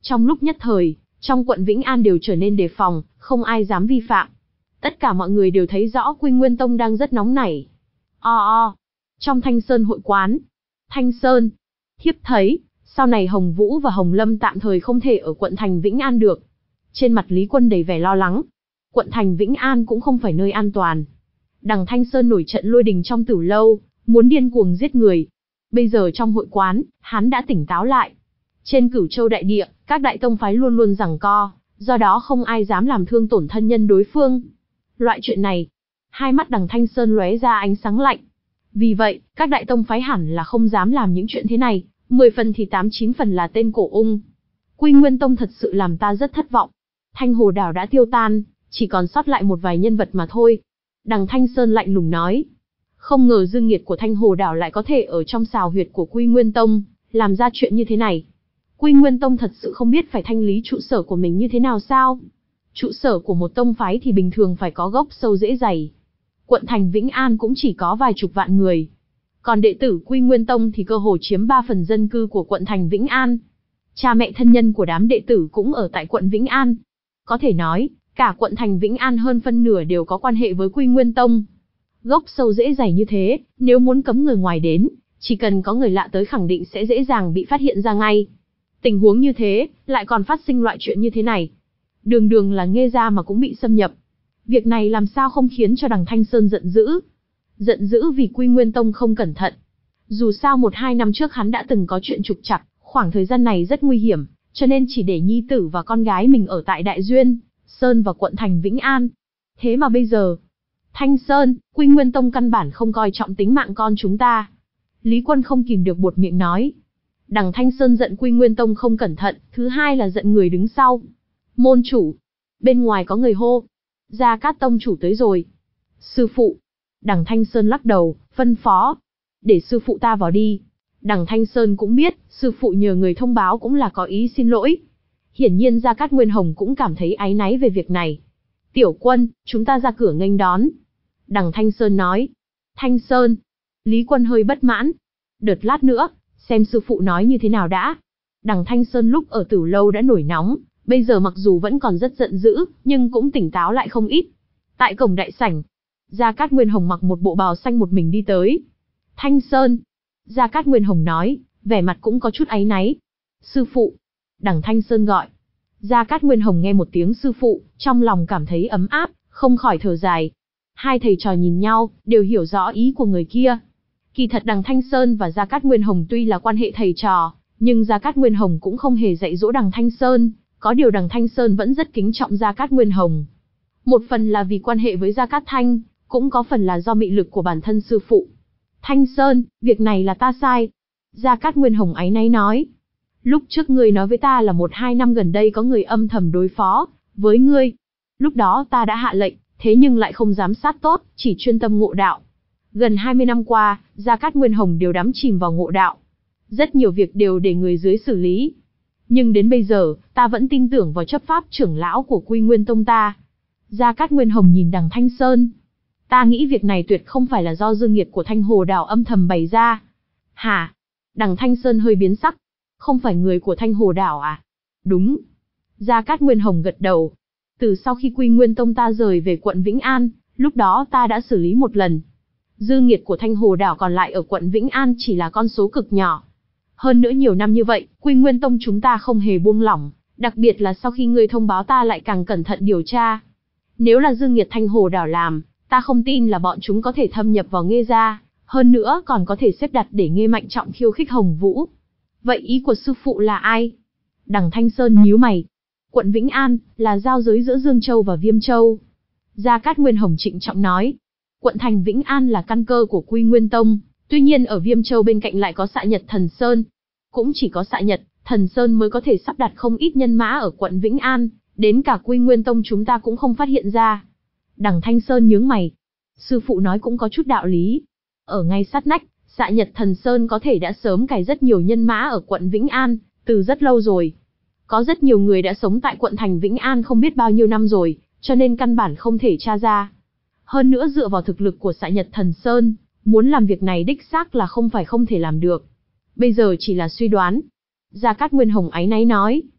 Trong lúc nhất thời, trong quận Vĩnh An đều trở nên đề phòng, không ai dám vi phạm. Tất cả mọi người đều thấy rõ Quy Nguyên Tông đang rất nóng nảy. O o, trong Thanh Sơn hội quán. Thanh Sơn, thiếp thấy, sau này Hồng Vũ và Hồng Lâm tạm thời không thể ở quận thành Vĩnh An được. Trên mặt Lý Quân đầy vẻ lo lắng. Quận thành Vĩnh An cũng không phải nơi an toàn. Đằng Thanh Sơn nổi trận lôi đình trong tử lâu, muốn điên cuồng giết người. Bây giờ trong hội quán, hắn đã tỉnh táo lại. Trên Cửu Châu đại địa, các đại tông phái luôn luôn giằng co, do đó không ai dám làm thương tổn thân nhân đối phương. Loại chuyện này, hai mắt đằng Thanh Sơn lóe ra ánh sáng lạnh. Vì vậy, các đại tông phái hẳn là không dám làm những chuyện thế này, mười phần thì tám chín phần là tên cổ ung. Quy Nguyên Tông thật sự làm ta rất thất vọng. Thanh Hồ Đảo đã tiêu tan, chỉ còn sót lại một vài nhân vật mà thôi. Đằng Thanh Sơn lạnh lùng nói. Không ngờ dương nghiệt của Thanh Hồ Đảo lại có thể ở trong xào huyệt của Quy Nguyên Tông, làm ra chuyện như thế này. Quy Nguyên Tông thật sự không biết phải thanh lý trụ sở của mình như thế nào sao? Trụ sở của một tông phái thì bình thường phải có gốc sâu rễ dày. Quận thành Vĩnh An cũng chỉ có vài chục vạn người. Còn đệ tử Quy Nguyên Tông thì cơ hồ chiếm ba phần dân cư của quận thành Vĩnh An. Cha mẹ thân nhân của đám đệ tử cũng ở tại quận Vĩnh An. Có thể nói, cả quận thành Vĩnh An hơn phân nửa đều có quan hệ với Quy Nguyên Tông. Gốc sâu rễ dày như thế, nếu muốn cấm người ngoài đến, chỉ cần có người lạ tới khẳng định sẽ dễ dàng bị phát hiện ra ngay. Tình huống như thế, lại còn phát sinh loại chuyện như thế này. Đường đường là Nghê gia mà cũng bị xâm nhập. Việc này làm sao không khiến cho đằng Thanh Sơn giận dữ. Giận dữ vì Quy Nguyên Tông không cẩn thận. Dù sao một hai năm trước hắn đã từng có chuyện trục trặc, khoảng thời gian này rất nguy hiểm, cho nên chỉ để nhi tử và con gái mình ở tại Đại Duyên, Sơn và quận thành Vĩnh An. Thế mà bây giờ, Thanh Sơn, Quy Nguyên Tông căn bản không coi trọng tính mạng con chúng ta. Lý Quân không kìm được buột miệng nói. Đằng Thanh Sơn giận Quy Nguyên Tông không cẩn thận, thứ hai là giận người đứng sau. Môn chủ. Bên ngoài có người hô. Gia Cát Tông chủ tới rồi. Sư phụ. Đằng Thanh Sơn lắc đầu, phân phó. Để sư phụ ta vào đi. Đằng Thanh Sơn cũng biết, sư phụ nhờ người thông báo cũng là có ý xin lỗi. Hiển nhiên Gia Cát Nguyên Hồng cũng cảm thấy áy náy về việc này. Tiểu Quân, chúng ta ra cửa nghênh đón. Đằng Thanh Sơn nói. Thanh Sơn. Lý Quân hơi bất mãn. Đợt lát nữa, xem sư phụ nói như thế nào đã. Đằng Thanh Sơn lúc ở Tử Lâu đã nổi nóng, bây giờ mặc dù vẫn còn rất giận dữ, nhưng cũng tỉnh táo lại không ít. Tại cổng đại sảnh, Gia Cát Nguyên Hồng mặc một bộ bào xanh một mình đi tới. Thanh Sơn. Gia Cát Nguyên Hồng nói, vẻ mặt cũng có chút áy náy. Sư phụ. Đằng Thanh Sơn gọi. Gia Cát Nguyên Hồng nghe một tiếng sư phụ, trong lòng cảm thấy ấm áp, không khỏi thở dài. Hai thầy trò nhìn nhau, đều hiểu rõ ý của người kia. Kỳ thật đằng Thanh Sơn và Gia Cát Nguyên Hồng tuy là quan hệ thầy trò, nhưng Gia Cát Nguyên Hồng cũng không hề dạy dỗ đằng Thanh Sơn, có điều đằng Thanh Sơn vẫn rất kính trọng Gia Cát Nguyên Hồng. Một phần là vì quan hệ với Gia Cát Thanh, cũng có phần là do mị lực của bản thân sư phụ. Thanh Sơn, việc này là ta sai. Gia Cát Nguyên Hồng áy náy nói. Lúc trước ngươi nói với ta là một hai năm gần đây có người âm thầm đối phó với ngươi. Lúc đó ta đã hạ lệnh, thế nhưng lại không giám sát tốt, chỉ chuyên tâm ngộ đạo. Gần hai mươi năm qua, Gia Cát Nguyên Hồng đều đắm chìm vào ngộ đạo. Rất nhiều việc đều để người dưới xử lý. Nhưng đến bây giờ, ta vẫn tin tưởng vào chấp pháp trưởng lão của Quy Nguyên Tông ta. Gia Cát Nguyên Hồng nhìn đằng Thanh Sơn. Ta nghĩ việc này tuyệt không phải là do dương nghiệt của Thanh Hồ Đảo âm thầm bày ra. Hả? Đằng Thanh Sơn hơi biến sắc. Không phải người của Thanh Hồ Đảo à? Đúng. Gia Cát Nguyên Hồng gật đầu. Từ sau khi Quy Nguyên Tông ta rời về quận Vĩnh An, lúc đó ta đã xử lý một lần. Dư nghiệt của Thanh Hồ Đảo còn lại ở quận Vĩnh An chỉ là con số cực nhỏ. Hơn nữa nhiều năm như vậy, Quy Nguyên Tông chúng ta không hề buông lỏng, đặc biệt là sau khi ngươi thông báo ta lại càng cẩn thận điều tra. Nếu là dư nghiệt Thanh Hồ Đảo làm, ta không tin là bọn chúng có thể thâm nhập vào Nghê gia, hơn nữa còn có thể xếp đặt để Nghê Mạnh Trọng khiêu khích Hồng Vũ. Vậy ý của sư phụ là ai? Đằng Thanh Sơn nhíu mày. Quận Vĩnh An là giao giới giữa Dương Châu và Viêm Châu. Gia Cát Nguyên Hồng trịnh trọng nói. Quận thành Vĩnh An là căn cơ của Quy Nguyên Tông, tuy nhiên ở Viêm Châu bên cạnh lại có Xạ Nhật Thần Sơn. Cũng chỉ có Xạ Nhật, Thần Sơn mới có thể sắp đặt không ít nhân mã ở quận Vĩnh An, đến cả Quy Nguyên Tông chúng ta cũng không phát hiện ra. Đằng Thanh Sơn nhướng mày. Sư phụ nói cũng có chút đạo lý. Ở ngay sát nách, Xạ Nhật Thần Sơn có thể đã sớm cài rất nhiều nhân mã ở quận Vĩnh An, từ rất lâu rồi. Có rất nhiều người đã sống tại quận thành Vĩnh An không biết bao nhiêu năm rồi, cho nên căn bản không thể tra ra. Hơn nữa dựa vào thực lực của Xạ Nhật Thần Sơn, muốn làm việc này đích xác là không phải không thể làm được. Bây giờ chỉ là suy đoán. Gia Cát Nguyên Hồng áy náy nói.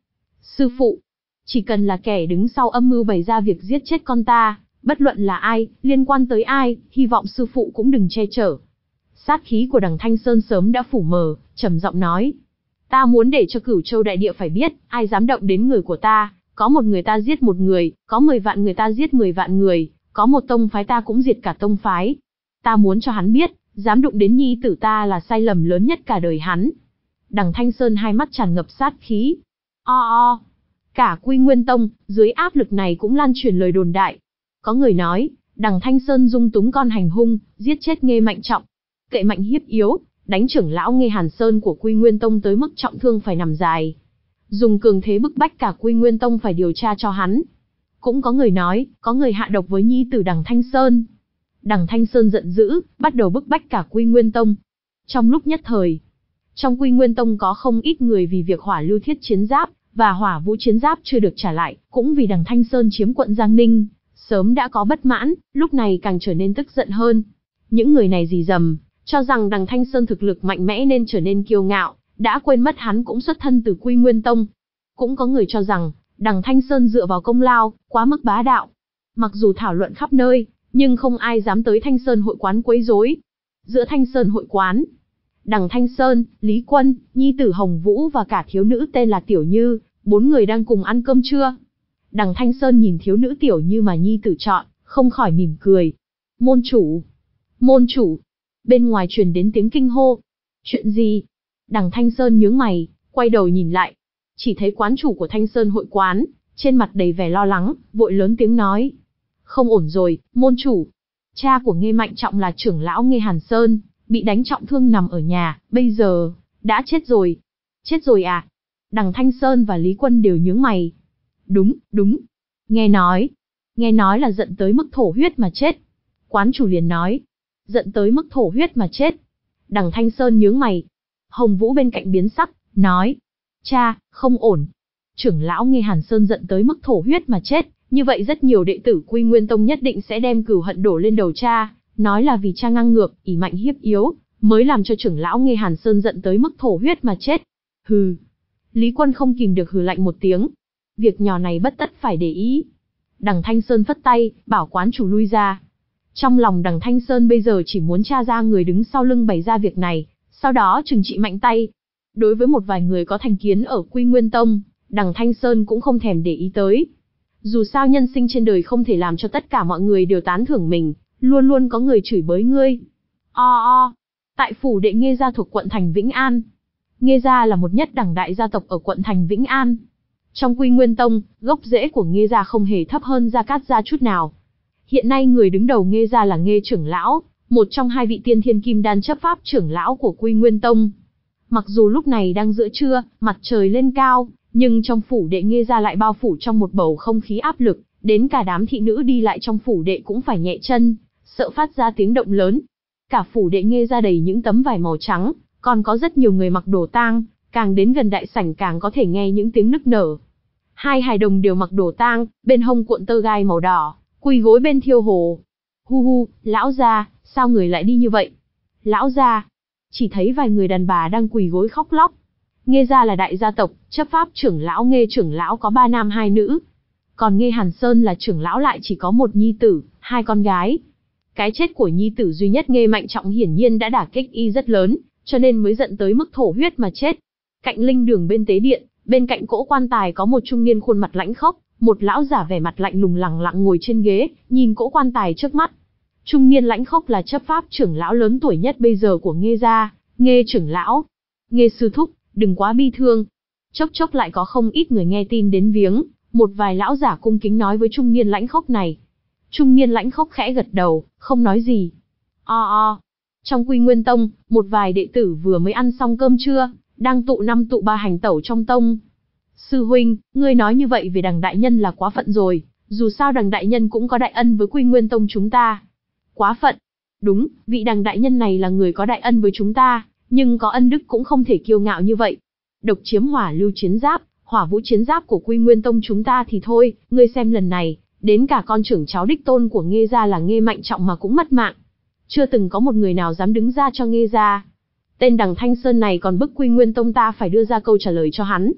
Sư phụ, chỉ cần là kẻ đứng sau âm mưu bày ra việc giết chết con ta, bất luận là ai, liên quan tới ai, hy vọng sư phụ cũng đừng che chở. Sát khí của đằng Thanh Sơn sớm đã phủ mờ, trầm giọng nói. Ta muốn để cho Cửu Châu đại địa phải biết, ai dám động đến người của ta, có một người ta giết một người, có mười vạn người ta giết mười vạn người, có một tông phái ta cũng diệt cả tông phái. Ta muốn cho hắn biết, dám đụng đến nhi tử ta là sai lầm lớn nhất cả đời hắn. Đằng Thanh Sơn hai mắt tràn ngập sát khí. O o. Cả Quy Nguyên Tông, dưới áp lực này cũng lan truyền lời đồn đại. Có người nói, đằng Thanh Sơn dung túng con hành hung, giết chết Nghê Mạnh Trọng. Kệ mạnh hiếp yếu, đánh trưởng lão Nghê Hàn Sơn của Quy Nguyên Tông tới mức trọng thương phải nằm dài. Dùng cường thế bức bách cả Quy Nguyên Tông phải điều tra cho hắn. Cũng có người nói, có người hạ độc với nhi tử đằng Thanh Sơn. Đằng Thanh Sơn giận dữ, bắt đầu bức bách cả Quy Nguyên Tông. Trong lúc nhất thời, trong Quy Nguyên Tông có không ít người vì việc Hỏa Lưu Thiết chiến giáp và Hỏa Vũ chiến giáp chưa được trả lại, cũng vì đằng Thanh Sơn chiếm quận Giang Ninh, sớm đã có bất mãn, lúc này càng trở nên tức giận hơn. Những người này rì rầm, cho rằng đằng Thanh Sơn thực lực mạnh mẽ nên trở nên kiêu ngạo, đã quên mất hắn cũng xuất thân từ Quy Nguyên Tông. Cũng có người cho rằng, đằng Thanh Sơn dựa vào công lao, quá mức bá đạo. Mặc dù thảo luận khắp nơi, nhưng không ai dám tới Thanh Sơn hội quán quấy rối. Giữa Thanh Sơn hội quán, đằng Thanh Sơn, Lý Quân, nhi tử Hồng Vũ và cả thiếu nữ tên là Tiểu Như, bốn người đang cùng ăn cơm trưa. Đằng Thanh Sơn nhìn thiếu nữ Tiểu Như mà nhi tử chọn, không khỏi mỉm cười. Môn chủ! Môn chủ! Bên ngoài truyền đến tiếng kinh hô. Chuyện gì? Đằng Thanh Sơn nhướng mày, quay đầu nhìn lại. Chỉ thấy quán chủ của Thanh Sơn hội quán, trên mặt đầy vẻ lo lắng, vội lớn tiếng nói. Không ổn rồi, môn chủ. Cha của Nghê Mạnh Trọng là trưởng lão Nghê Hàn Sơn, bị đánh trọng thương nằm ở nhà, bây giờ, đã chết rồi. Chết rồi à? Đằng Thanh Sơn và Lý Quân đều nhướng mày. Đúng, đúng. Nghe nói. Nghe nói là giận tới mức thổ huyết mà chết. Quán chủ liền nói. Giận tới mức thổ huyết mà chết. Đằng Thanh Sơn nhướng mày. Hồng Vũ bên cạnh biến sắc, nói. Cha, không ổn. Trưởng lão Nghê Hàn Sơn giận tới mức thổ huyết mà chết, như vậy rất nhiều đệ tử Quy Nguyên Tông nhất định sẽ đem cừu hận đổ lên đầu cha, nói là vì cha ngang ngược, ỷ mạnh hiếp yếu, mới làm cho trưởng lão Nghê Hàn Sơn giận tới mức thổ huyết mà chết. Hừ. Lý Quân không kìm được hừ lạnh một tiếng. Việc nhỏ này bất tất phải để ý. Đằng Thanh Sơn phất tay, bảo quán chủ lui ra. Trong lòng đằng Thanh Sơn bây giờ chỉ muốn tra ra người đứng sau lưng bày ra việc này, sau đó trừng trị mạnh tay. Đối với một vài người có thành kiến ở Quy Nguyên Tông, đằng Thanh Sơn cũng không thèm để ý tới. Dù sao nhân sinh trên đời không thể làm cho tất cả mọi người đều tán thưởng mình, luôn luôn có người chửi bới ngươi. O o. Tại phủ đệ Nghê gia thuộc quận thành Vĩnh An. Nghê gia là một nhất đẳng đại gia tộc ở quận thành Vĩnh An. Trong Quy Nguyên Tông, gốc rễ của Nghê gia không hề thấp hơn Gia Cát gia chút nào. Hiện nay người đứng đầu Nghê gia là Nghê trưởng lão, một trong hai vị tiên thiên kim đan chấp pháp trưởng lão của Quy Nguyên Tông. Mặc dù lúc này đang giữa trưa, mặt trời lên cao, nhưng trong phủ đệ Nghê gia lại bao phủ trong một bầu không khí áp lực, đến cả đám thị nữ đi lại trong phủ đệ cũng phải nhẹ chân, sợ phát ra tiếng động lớn. Cả phủ đệ Nghê gia đầy những tấm vải màu trắng, còn có rất nhiều người mặc đồ tang, càng đến gần đại sảnh càng có thể nghe những tiếng nức nở. Hai hài đồng đều mặc đồ tang, bên hông cuộn tơ gai màu đỏ, quỳ gối bên thiêu hồ. Hu hu, lão gia, sao người lại đi như vậy? Lão gia, chỉ thấy vài người đàn bà đang quỳ gối khóc lóc. Nghê gia là đại gia tộc, chấp pháp trưởng lão Nghê trưởng lão có ba nam hai nữ. Còn Nghê Hàn Sơn là trưởng lão lại chỉ có một nhi tử, hai con gái. Cái chết của nhi tử duy nhất Nghê Mạnh Trọng hiển nhiên đã đả kích y rất lớn, cho nên mới giận tới mức thổ huyết mà chết. Cạnh linh đường bên tế điện, bên cạnh cỗ quan tài có một trung niên khuôn mặt lãnh khốc, một lão giả vẻ mặt lạnh lùng lẳng lặng ngồi trên ghế, nhìn cỗ quan tài trước mắt. Trung niên lãnh khốc là chấp pháp trưởng lão lớn tuổi nhất bây giờ của Nghê gia, Nghê trưởng lão. Nghê sư thúc, đừng quá bi thương. Chốc chốc lại có không ít người nghe tin đến viếng, một vài lão giả cung kính nói với trung niên lãnh khốc này. Trung niên lãnh khốc khẽ gật đầu, không nói gì. O o. Trong Quy Nguyên Tông, một vài đệ tử vừa mới ăn xong cơm trưa, đang tụ năm tụ ba hành tẩu trong tông. Sư huynh, ngươi nói như vậy về đằng đại nhân là quá phận rồi, dù sao đằng đại nhân cũng có đại ân với Quy Nguyên Tông chúng ta. Quá phận. Đúng, vị đằng đại nhân này là người có đại ân với chúng ta, nhưng có ân đức cũng không thể kiêu ngạo như vậy. Độc chiếm Hỏa Lưu chiến giáp, Hỏa Vũ chiến giáp của Quy Nguyên Tông chúng ta thì thôi, ngươi xem lần này, đến cả con trưởng cháu đích tôn của Nghê gia là Nghê Mạnh Trọng mà cũng mất mạng. Chưa từng có một người nào dám đứng ra cho Nghê gia. Tên đằng Thanh Sơn này còn bức Quy Nguyên Tông ta phải đưa ra câu trả lời cho hắn.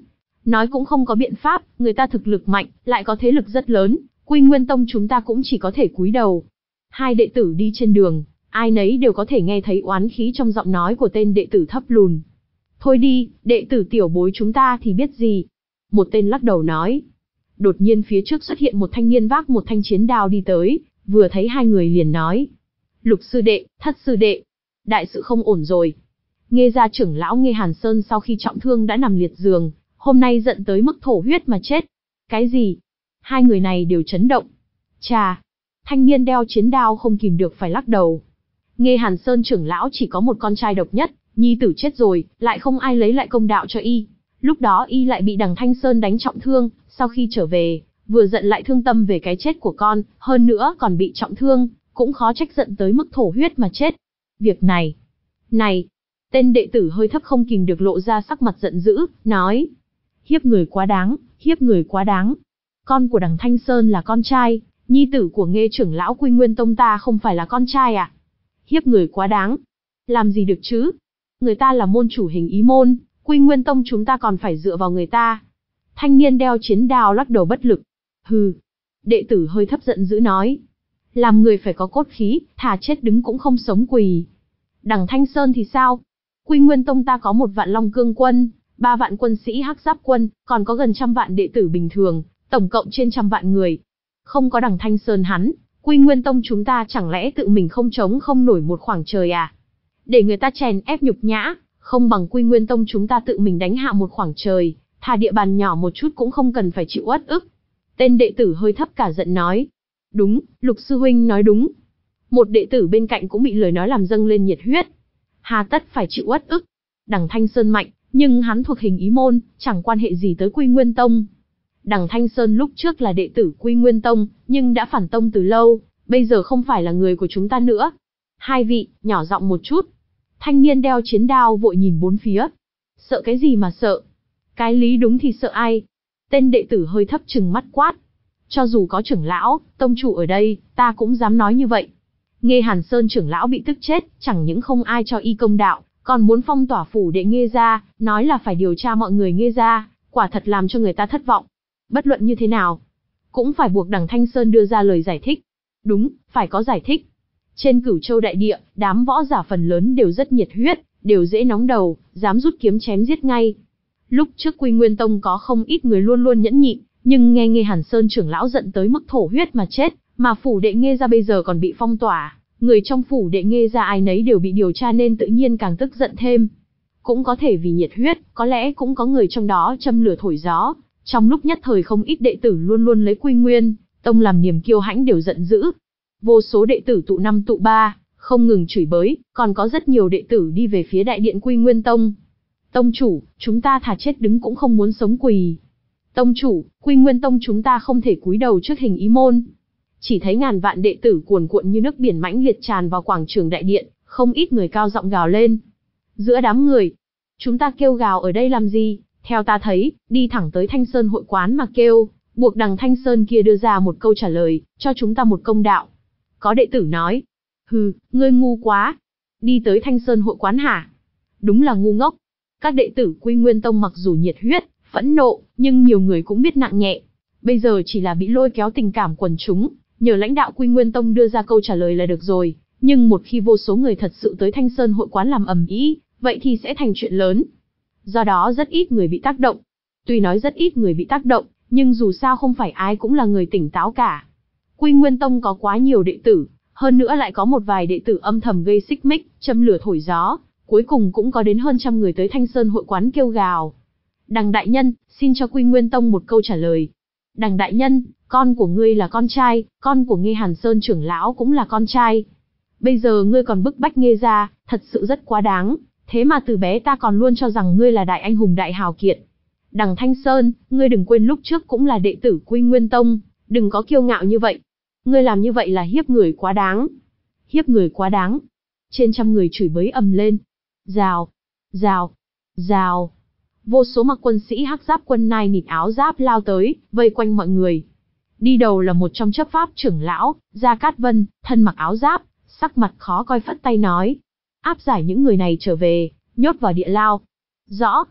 Nói cũng không có biện pháp, người ta thực lực mạnh, lại có thế lực rất lớn, Quy Nguyên Tông chúng ta cũng chỉ có thể cúi đầu. Hai đệ tử đi trên đường, ai nấy đều có thể nghe thấy oán khí trong giọng nói của tên đệ tử thấp lùn. Thôi đi, đệ tử tiểu bối chúng ta thì biết gì. Một tên lắc đầu nói. Đột nhiên phía trước xuất hiện một thanh niên vác một thanh chiến đao đi tới, vừa thấy hai người liền nói. Lục sư đệ, thất sư đệ, đại sự không ổn rồi. Nghe ra trưởng lão Nghe Hàn Sơn sau khi trọng thương đã nằm liệt giường, hôm nay giận tới mức thổ huyết mà chết. Cái gì? Hai người này đều chấn động. Chà, thanh niên đeo chiến đao không kìm được phải lắc đầu. Nghe Hàn Sơn trưởng lão chỉ có một con trai độc nhất, nhi tử chết rồi, lại không ai lấy lại công đạo cho y. Lúc đó y lại bị đằng Thanh Sơn đánh trọng thương, sau khi trở về, vừa giận lại thương tâm về cái chết của con, hơn nữa còn bị trọng thương, cũng khó trách giận tới mức thổ huyết mà chết. Việc này, này, tên đệ tử hơi thấp không kìm được lộ ra sắc mặt giận dữ, nói. Hiếp người quá đáng, hiếp người quá đáng. Con của đằng Thanh Sơn là con trai, nhi tử của Nghe trưởng lão Quy Nguyên Tông ta không phải là con trai à? Hiếp người quá đáng. Làm gì được chứ? Người ta là môn chủ Hình Ý môn, Quy Nguyên Tông chúng ta còn phải dựa vào người ta. Thanh niên đeo chiến đao lắc đầu bất lực. Hừ. Đệ tử hơi thấp giận dữ nói. Làm người phải có cốt khí, thà chết đứng cũng không sống quỳ. Đằng Thanh Sơn thì sao? Quy Nguyên Tông ta có một vạn Long Cương quân, ba vạn quân sĩ Hắc Giáp quân, còn có gần trăm vạn đệ tử bình thường, tổng cộng trên trăm vạn người. Không có đằng Thanh Sơn hắn, Quy Nguyên Tông chúng ta chẳng lẽ tự mình không chống không nổi một khoảng trời à? Để người ta chèn ép nhục nhã, không bằng Quy Nguyên Tông chúng ta tự mình đánh hạ một khoảng trời, thà địa bàn nhỏ một chút cũng không cần phải chịu uất ức. Tên đệ tử hơi thấp cả giận nói. Đúng, Lục sư huynh nói đúng. Một đệ tử bên cạnh cũng bị lời nói làm dâng lên nhiệt huyết. Hà tất phải chịu uất ức. Đằng Thanh Sơn mạnh, nhưng hắn thuộc Hình Ý môn, chẳng quan hệ gì tới Quy Nguyên Tông. Đằng Thanh Sơn lúc trước là đệ tử Quy Nguyên Tông, nhưng đã phản tông từ lâu, bây giờ không phải là người của chúng ta nữa. Hai vị, nhỏ giọng một chút. Thanh niên đeo chiến đao vội nhìn bốn phía. Sợ cái gì mà sợ? Cái lý đúng thì sợ ai? Tên đệ tử hơi thấp trừng mắt quát. Cho dù có trưởng lão, tông chủ ở đây, ta cũng dám nói như vậy. Nghe Hàn Sơn trưởng lão bị tức chết, chẳng những không ai cho y công đạo, còn muốn phong tỏa phủ đệ Nghe gia, nói là phải điều tra mọi người Nghe gia, quả thật làm cho người ta thất vọng. Bất luận như thế nào, cũng phải buộc đằng Thanh Sơn đưa ra lời giải thích. Đúng, phải có giải thích. Trên Cửu Châu đại địa, đám võ giả phần lớn đều rất nhiệt huyết, đều dễ nóng đầu, dám rút kiếm chém giết ngay. Lúc trước Quy Nguyên Tông có không ít người luôn luôn nhẫn nhịn, nhưng nghe Nghe Hàn Sơn trưởng lão giận tới mức thổ huyết mà chết, mà phủ đệ Nghe gia bây giờ còn bị phong tỏa, người trong phủ đệ Nghe gia ai nấy đều bị điều tra nên tự nhiên càng tức giận thêm. Cũng có thể vì nhiệt huyết, có lẽ cũng có người trong đó châm lửa thổi gió. Trong lúc nhất thời không ít đệ tử luôn luôn lấy Quy Nguyên Tông làm niềm kiêu hãnh đều giận dữ. Vô số đệ tử tụ năm tụ ba, không ngừng chửi bới, còn có rất nhiều đệ tử đi về phía đại điện Quy Nguyên Tông. Tông chủ, chúng ta thà chết đứng cũng không muốn sống quỳ. Tông chủ, Quy Nguyên Tông chúng ta không thể cúi đầu trước Hình Ý môn. Chỉ thấy ngàn vạn đệ tử cuồn cuộn như nước biển mãnh liệt tràn vào quảng trường đại điện, không ít người cao giọng gào lên. Giữa đám người, chúng ta kêu gào ở đây làm gì? Theo ta thấy, đi thẳng tới Thanh Sơn hội quán mà kêu, buộc đằng Thanh Sơn kia đưa ra một câu trả lời, cho chúng ta một công đạo. Có đệ tử nói, hừ, ngươi ngu quá. Đi tới Thanh Sơn hội quán hả? Đúng là ngu ngốc. Các đệ tử Quy Nguyên Tông mặc dù nhiệt huyết, phẫn nộ, nhưng nhiều người cũng biết nặng nhẹ. Bây giờ chỉ là bị lôi kéo tình cảm quần chúng, nhờ lãnh đạo Quy Nguyên Tông đưa ra câu trả lời là được rồi. Nhưng một khi vô số người thật sự tới Thanh Sơn hội quán làm ầm ĩ, vậy thì sẽ thành chuyện lớn. Do đó rất ít người bị tác động. Tuy nói rất ít người bị tác động, nhưng dù sao không phải ai cũng là người tỉnh táo cả. Quy Nguyên Tông có quá nhiều đệ tử, hơn nữa lại có một vài đệ tử âm thầm gây xích mích, châm lửa thổi gió, cuối cùng cũng có đến hơn trăm người tới Thanh Sơn hội quán kêu gào. Đằng đại nhân, xin cho Quy Nguyên Tông một câu trả lời. Đằng đại nhân, con của ngươi là con trai, con của Nghe Hàn Sơn trưởng lão cũng là con trai. Bây giờ ngươi còn bức bách Nghe gia, thật sự rất quá đáng. Thế mà từ bé ta còn luôn cho rằng ngươi là đại anh hùng đại hào kiệt. Đằng Thanh Sơn, ngươi đừng quên lúc trước cũng là đệ tử Quy Nguyên Tông, đừng có kiêu ngạo như vậy. Ngươi làm như vậy là hiếp người quá đáng. Hiếp người quá đáng. Trên trăm người chửi bới ầm lên. Rào, rào, rào. Vô số mặc quân sĩ Hắc Giáp quân nai nịt áo giáp lao tới, vây quanh mọi người. Đi đầu là một trong chấp pháp trưởng lão, Gia Cát Vân, thân mặc áo giáp, sắc mặt khó coi phất tay nói. Áp giải những người này trở về, nhốt vào địa lao. Rõ.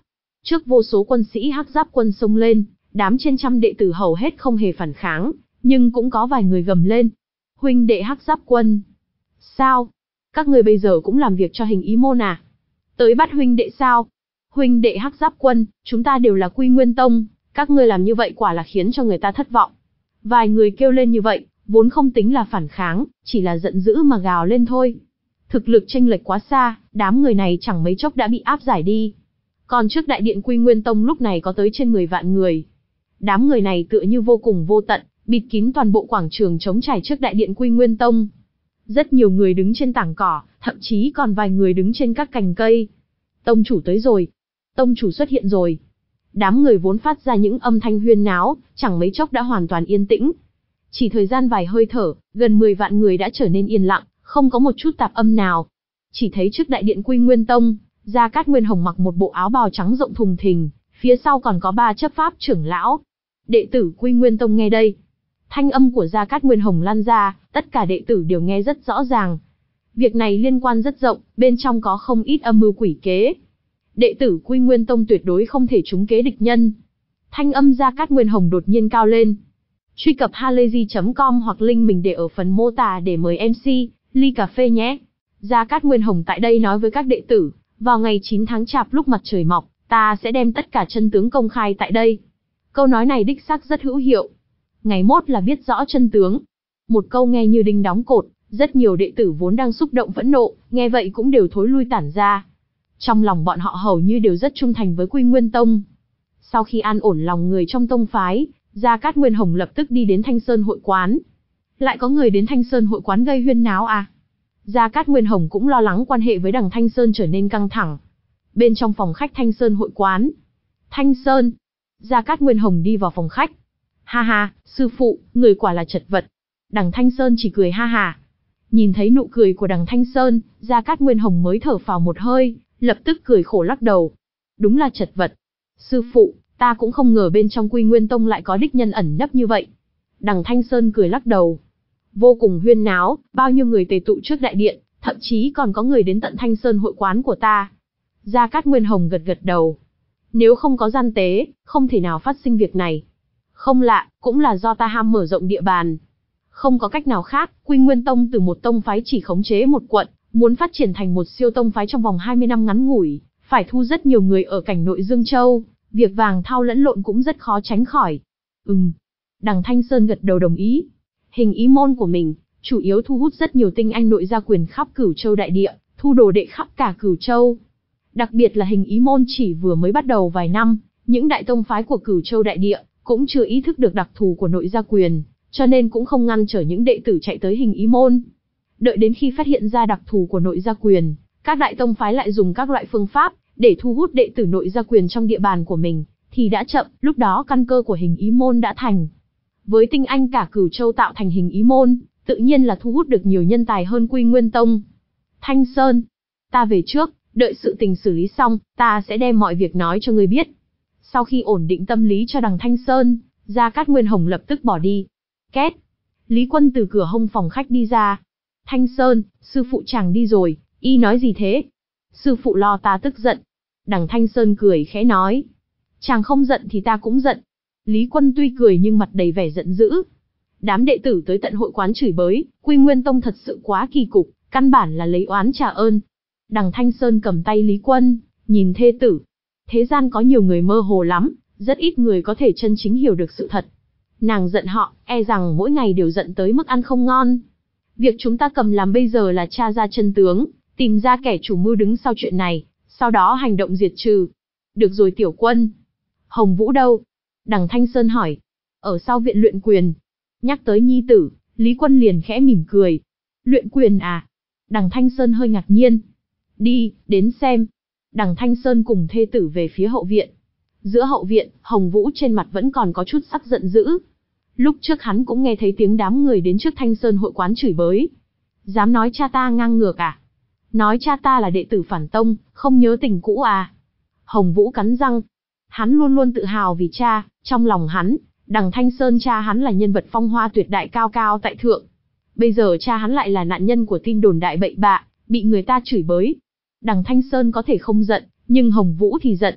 Trước vô số quân sĩ Hắc Giáp quân xông lên, đám trên trăm đệ tử hầu hết không hề phản kháng, nhưng cũng có vài người gầm lên. Huynh đệ Hắc Giáp quân. Sao? Các người bây giờ cũng làm việc cho Hình Ý môn à? Tới bắt huynh đệ sao? Huynh đệ Hắc Giáp quân, chúng ta đều là Quy Nguyên tông, các ngươi làm như vậy quả là khiến cho người ta thất vọng. Vài người kêu lên như vậy, vốn không tính là phản kháng, chỉ là giận dữ mà gào lên thôi. Thực lực chênh lệch quá xa, đám người này chẳng mấy chốc đã bị áp giải đi. Còn trước đại điện Quy Nguyên tông lúc này có tới trên mười vạn người. Đám người này tựa như vô cùng vô tận, bịt kín toàn bộ quảng trường trống trải trước đại điện Quy Nguyên tông. Rất nhiều người đứng trên tảng cỏ, thậm chí còn vài người đứng trên các cành cây. Tông chủ tới rồi. Tông chủ xuất hiện rồi. Đám người vốn phát ra những âm thanh huyên náo, chẳng mấy chốc đã hoàn toàn yên tĩnh. Chỉ thời gian vài hơi thở, gần mười vạn người đã trở nên yên lặng, không có một chút tạp âm nào. Chỉ thấy trước đại điện Quy Nguyên tông, Gia Cát Nguyên Hồng mặc một bộ áo bào trắng rộng thùng thình, phía sau còn có ba chấp pháp trưởng lão. Đệ tử Quy Nguyên tông nghe đây. Thanh âm của Gia Cát Nguyên Hồng lan ra, tất cả đệ tử đều nghe rất rõ ràng. Việc này liên quan rất rộng, bên trong có không ít âm mưu quỷ kế. Đệ tử Quy Nguyên tông tuyệt đối không thể trúng kế địch nhân. Thanh âm Gia Cát Nguyên Hồng đột nhiên cao lên. Truy cập halayzi chấm com hoặc link mình để ở phần mô tả để mời em xê, ly cà phê nhé. Gia Cát Nguyên Hồng tại đây nói với các đệ tử, vào ngày chín tháng Chạp lúc mặt trời mọc, ta sẽ đem tất cả chân tướng công khai tại đây. Câu nói này đích xác rất hữu hiệu. Ngày mốt là biết rõ chân tướng. Một câu nghe như đinh đóng cột, rất nhiều đệ tử vốn đang xúc động phẫn nộ, nghe vậy cũng đều thối lui tản ra. Trong lòng bọn họ hầu như đều rất trung thành với Quy Nguyên tông. Sau khi an ổn lòng người trong tông phái, Gia Cát Nguyên Hồng lập tức đi đến Thanh Sơn hội quán. Lại có người đến Thanh Sơn hội quán gây huyên náo à? Gia Cát Nguyên Hồng cũng lo lắng quan hệ với đằng Thanh Sơn trở nên căng thẳng. Bên trong phòng khách Thanh Sơn hội quán. Thanh Sơn. Gia Cát Nguyên Hồng đi vào phòng khách. Ha ha, sư phụ, người quả là chật vật. Đằng Thanh Sơn chỉ cười ha ha. Nhìn thấy nụ cười của đằng Thanh Sơn, Gia Cát Nguyên Hồng mới thở phào một hơi, lập tức cười khổ lắc đầu. Đúng là chật vật. Sư phụ, ta cũng không ngờ bên trong Quy Nguyên tông lại có đích nhân ẩn nấp như vậy. Đằng Thanh Sơn cười lắc đầu. Vô cùng huyên náo, bao nhiêu người tề tụ trước đại điện, thậm chí còn có người đến tận Thanh Sơn hội quán của ta. Gia Cát Nguyên Hồng gật gật đầu. Nếu không có gian tế, không thể nào phát sinh việc này. Không lạ, cũng là do ta ham mở rộng địa bàn. Không có cách nào khác, Quy Nguyên tông từ một tông phái chỉ khống chế một quận, muốn phát triển thành một siêu tông phái trong vòng hai mươi năm ngắn ngủi, phải thu rất nhiều người ở cảnh nội Dương Châu, việc vàng thao lẫn lộn cũng rất khó tránh khỏi. Ừm. Đằng Thanh Sơn gật đầu đồng ý. Hình Ý môn của mình, chủ yếu thu hút rất nhiều tinh anh nội gia quyền khắp Cửu Châu đại địa, thu đồ đệ khắp cả Cửu Châu. Đặc biệt là Hình Ý môn chỉ vừa mới bắt đầu vài năm, những đại tông phái của Cửu Châu đại địa cũng chưa ý thức được đặc thù của nội gia quyền, cho nên cũng không ngăn trở những đệ tử chạy tới Hình Ý môn. Đợi đến khi phát hiện ra đặc thù của nội gia quyền, các đại tông phái lại dùng các loại phương pháp để thu hút đệ tử nội gia quyền trong địa bàn của mình, thì đã chậm, lúc đó căn cơ của Hình Ý môn đã thành. Với tinh anh cả Cửu Châu tạo thành Hình Ý môn, tự nhiên là thu hút được nhiều nhân tài hơn Quy Nguyên tông. Thanh Sơn, ta về trước, đợi sự tình xử lý xong, ta sẽ đem mọi việc nói cho ngươi biết. Sau khi ổn định tâm lý cho đằng Thanh Sơn, Gia Cát Nguyên Hồng lập tức bỏ đi. Két. Lý Quân từ cửa hông phòng khách đi ra. Thanh Sơn, sư phụ chàng đi rồi, y nói gì thế? Sư phụ lo ta tức giận. Đằng Thanh Sơn cười khẽ nói. Chàng không giận thì ta cũng giận. Lý Quân tuy cười nhưng mặt đầy vẻ giận dữ. Đám đệ tử tới tận hội quán chửi bới, Quy Nguyên tông thật sự quá kỳ cục, căn bản là lấy oán trả ơn. Đằng Thanh Sơn cầm tay Lý Quân, nhìn thê tử. Thế gian có nhiều người mơ hồ lắm, rất ít người có thể chân chính hiểu được sự thật. Nàng giận họ, e rằng mỗi ngày đều giận tới mức ăn không ngon. Việc chúng ta cầm làm bây giờ là tra ra chân tướng, tìm ra kẻ chủ mưu đứng sau chuyện này, sau đó hành động diệt trừ. Được rồi tiểu quân. Hồng Vũ đâu? Đằng Thanh Sơn hỏi. Ở sau viện luyện quyền. Nhắc tới nhi tử, Lý Quân liền khẽ mỉm cười. Luyện quyền à? Đằng Thanh Sơn hơi ngạc nhiên. Đi, đến xem. Đằng Thanh Sơn cùng thê tử về phía hậu viện. Giữa hậu viện, Hồng Vũ trên mặt vẫn còn có chút sắc giận dữ. Lúc trước hắn cũng nghe thấy tiếng đám người đến trước Thanh Sơn hội quán chửi bới. Dám nói cha ta ngang ngược à? Nói cha ta là đệ tử phản tông, không nhớ tình cũ à? Hồng Vũ cắn răng. Hắn luôn luôn tự hào vì cha, trong lòng hắn, đằng Thanh Sơn cha hắn là nhân vật phong hoa tuyệt đại cao cao tại thượng. Bây giờ cha hắn lại là nạn nhân của tin đồn đại bậy bạ, bị người ta chửi bới. Đằng Thanh Sơn có thể không giận, nhưng Hồng Vũ thì giận.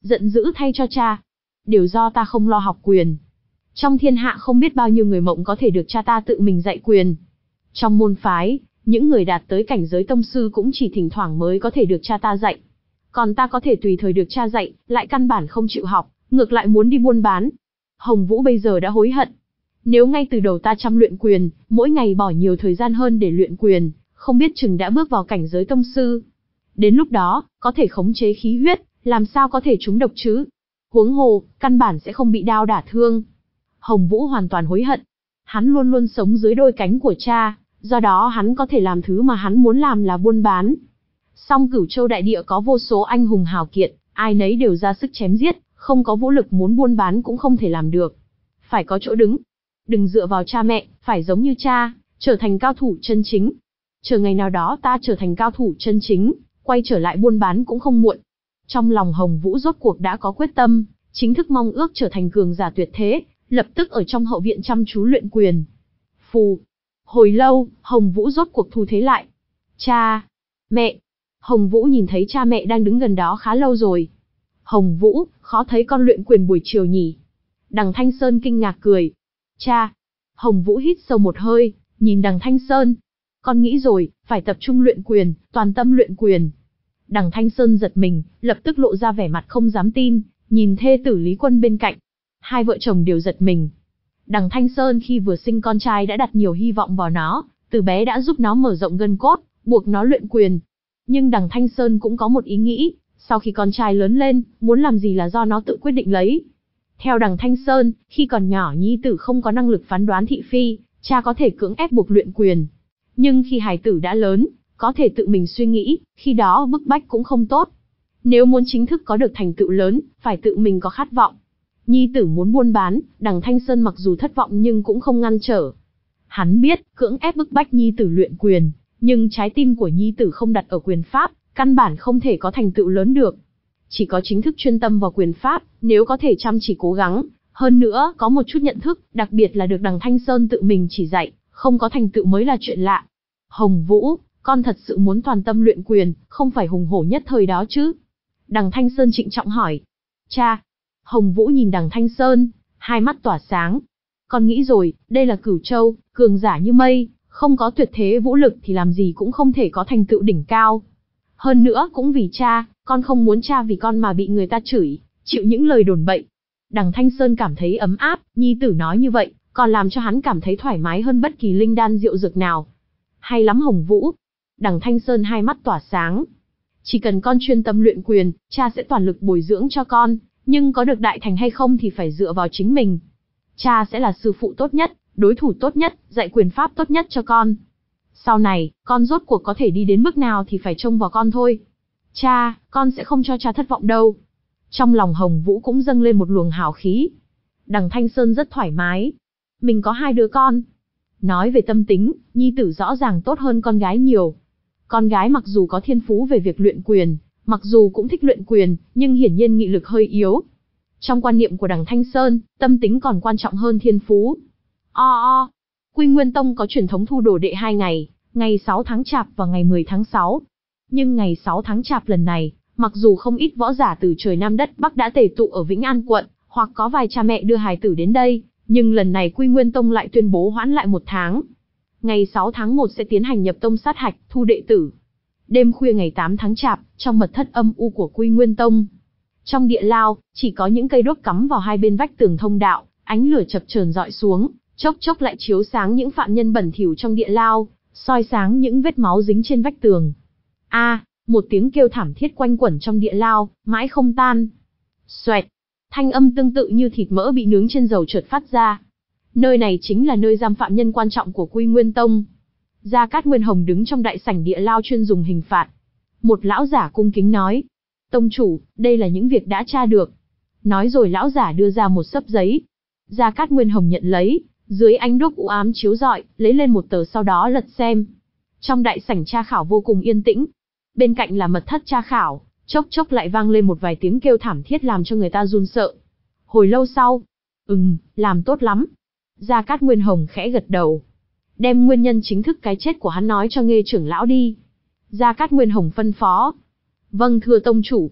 giận dữ thay cho cha. Đều do ta không lo học quyền. Trong thiên hạ không biết bao nhiêu người mộng có thể được cha ta tự mình dạy quyền. Trong môn phái, những người đạt tới cảnh giới tông sư cũng chỉ thỉnh thoảng mới có thể được cha ta dạy. Còn ta có thể tùy thời được cha dạy, lại căn bản không chịu học, ngược lại muốn đi buôn bán. Hồng Vũ bây giờ đã hối hận. Nếu ngay từ đầu ta chăm luyện quyền, mỗi ngày bỏ nhiều thời gian hơn để luyện quyền, không biết chừng đã bước vào cảnh giới tông sư. Đến lúc đó, có thể khống chế khí huyết, làm sao có thể trúng độc chứ? Huống hồ, căn bản sẽ không bị đao đả thương. Hồng Vũ hoàn toàn hối hận. Hắn luôn luôn sống dưới đôi cánh của cha, do đó hắn có thể làm thứ mà hắn muốn làm là buôn bán. Song Cửu Châu đại địa có vô số anh hùng hào kiệt, ai nấy đều ra sức chém giết, không có vũ lực muốn buôn bán cũng không thể làm được. Phải có chỗ đứng. Đừng dựa vào cha mẹ, phải giống như cha, trở thành cao thủ chân chính. Chờ ngày nào đó ta trở thành cao thủ chân chính, quay trở lại buôn bán cũng không muộn. Trong lòng Hồng Vũ rốt cuộc đã có quyết tâm, chính thức mong ước trở thành cường giả tuyệt thế, lập tức ở trong hậu viện chăm chú luyện quyền. Phù. Hồi lâu, Hồng Vũ rốt cuộc thu thế lại. Cha. Mẹ. Hồng Vũ nhìn thấy cha mẹ đang đứng gần đó khá lâu rồi. Hồng Vũ, khó thấy con luyện quyền buổi chiều nhỉ? Đằng Thanh Sơn kinh ngạc cười. Cha. Hồng Vũ hít sâu một hơi, nhìn đằng Thanh Sơn. Con nghĩ rồi, phải tập trung luyện quyền, toàn tâm luyện quyền. Đằng Thanh Sơn giật mình, lập tức lộ ra vẻ mặt không dám tin, nhìn thê tử Lý Quân bên cạnh. Hai vợ chồng đều giật mình. Đằng Thanh Sơn khi vừa sinh con trai đã đặt nhiều hy vọng vào nó, từ bé đã giúp nó mở rộng gân cốt, buộc nó luyện quyền. Nhưng đằng Thanh Sơn cũng có một ý nghĩ, sau khi con trai lớn lên, muốn làm gì là do nó tự quyết định lấy. Theo đằng Thanh Sơn, khi còn nhỏ nhi tử không có năng lực phán đoán thị phi, cha có thể cưỡng ép buộc luyện quyền. Nhưng khi hài tử đã lớn, có thể tự mình suy nghĩ, khi đó bức bách cũng không tốt. Nếu muốn chính thức có được thành tựu lớn, phải tự mình có khát vọng. Nhi tử muốn buôn bán, đằng Thanh Sơn mặc dù thất vọng nhưng cũng không ngăn trở. Hắn biết, cưỡng ép bức bách nhi tử luyện quyền, nhưng trái tim của nhi tử không đặt ở quyền pháp, căn bản không thể có thành tựu lớn được. Chỉ có chính thức chuyên tâm vào quyền pháp, nếu có thể chăm chỉ cố gắng, hơn nữa có một chút nhận thức, đặc biệt là được đằng Thanh Sơn tự mình chỉ dạy, không có thành tựu mới là chuyện lạ. Hồng Vũ, con thật sự muốn toàn tâm luyện quyền, không phải hùng hổ nhất thời đó chứ? Đằng Thanh Sơn trịnh trọng hỏi. Cha. Hồng Vũ nhìn đằng Thanh Sơn, hai mắt tỏa sáng. Con nghĩ rồi, đây là Cửu Châu, cường giả như mây, không có tuyệt thế vũ lực thì làm gì cũng không thể có thành tựu đỉnh cao. Hơn nữa cũng vì cha, con không muốn cha vì con mà bị người ta chửi, chịu những lời đồn bậy. Đằng Thanh Sơn cảm thấy ấm áp, nhi tử nói như vậy, còn làm cho hắn cảm thấy thoải mái hơn bất kỳ linh đan rượu dược nào. Hay lắm Hồng Vũ. Đằng Thanh Sơn hai mắt tỏa sáng. Chỉ cần con chuyên tâm luyện quyền, cha sẽ toàn lực bồi dưỡng cho con, nhưng có được đại thành hay không thì phải dựa vào chính mình. Cha sẽ là sư phụ tốt nhất, đối thủ tốt nhất, dạy quyền pháp tốt nhất cho con. Sau này, con rốt cuộc có thể đi đến bước nào thì phải trông vào con thôi. Cha, con sẽ không cho cha thất vọng đâu. Trong lòng Hồng Vũ cũng dâng lên một luồng hào khí. Đằng Thanh Sơn rất thoải mái. Mình có hai đứa con. Nói về tâm tính, nhi tử rõ ràng tốt hơn con gái nhiều. Con gái mặc dù có thiên phú về việc luyện quyền, mặc dù cũng thích luyện quyền, nhưng hiển nhiên nghị lực hơi yếu. Trong quan niệm của đằng Thanh Sơn, tâm tính còn quan trọng hơn thiên phú. O o, Quy Nguyên Tông có truyền thống thu đồ đệ hai ngày, ngày sáu tháng Chạp và ngày mười tháng sáu. Nhưng ngày sáu tháng Chạp lần này, mặc dù không ít võ giả từ trời Nam đất Bắc đã tề tụ ở Vĩnh An quận, hoặc có vài cha mẹ đưa hài tử đến đây, nhưng lần này Quy Nguyên Tông lại tuyên bố hoãn lại một tháng. Ngày sáu tháng một sẽ tiến hành nhập tông sát hạch, thu đệ tử. Đêm khuya ngày tám tháng Chạp, trong mật thất âm u của Quy Nguyên Tông. Trong địa lao, chỉ có những cây đốt cắm vào hai bên vách tường thông đạo, ánh lửa chập chờn dọi xuống, chốc chốc lại chiếu sáng những phạm nhân bẩn thỉu trong địa lao, soi sáng những vết máu dính trên vách tường. A, một tiếng kêu thảm thiết quanh quẩn trong địa lao, mãi không tan. Xoẹt, thanh âm tương tự như thịt mỡ bị nướng trên dầu chợt phát ra. Nơi này chính là nơi giam phạm nhân quan trọng của Quy Nguyên Tông. Gia Cát Nguyên Hồng đứng trong đại sảnh địa lao chuyên dùng hình phạt. Một lão giả cung kính nói: "Tông chủ, đây là những việc đã tra được." Nói rồi lão giả đưa ra một xấp giấy. Gia Cát Nguyên Hồng nhận lấy, dưới ánh đuốc u ám chiếu rọi, lấy lên một tờ sau đó lật xem. Trong đại sảnh tra khảo vô cùng yên tĩnh. Bên cạnh là mật thất tra khảo, chốc chốc lại vang lên một vài tiếng kêu thảm thiết làm cho người ta run sợ. Hồi lâu sau, "Ừm, làm tốt lắm." Gia Cát Nguyên Hồng khẽ gật đầu. "Đem nguyên nhân chính thức cái chết của hắn nói cho Nghê trưởng lão đi." Gia Cát Nguyên Hồng phân phó. "Vâng thưa tông chủ."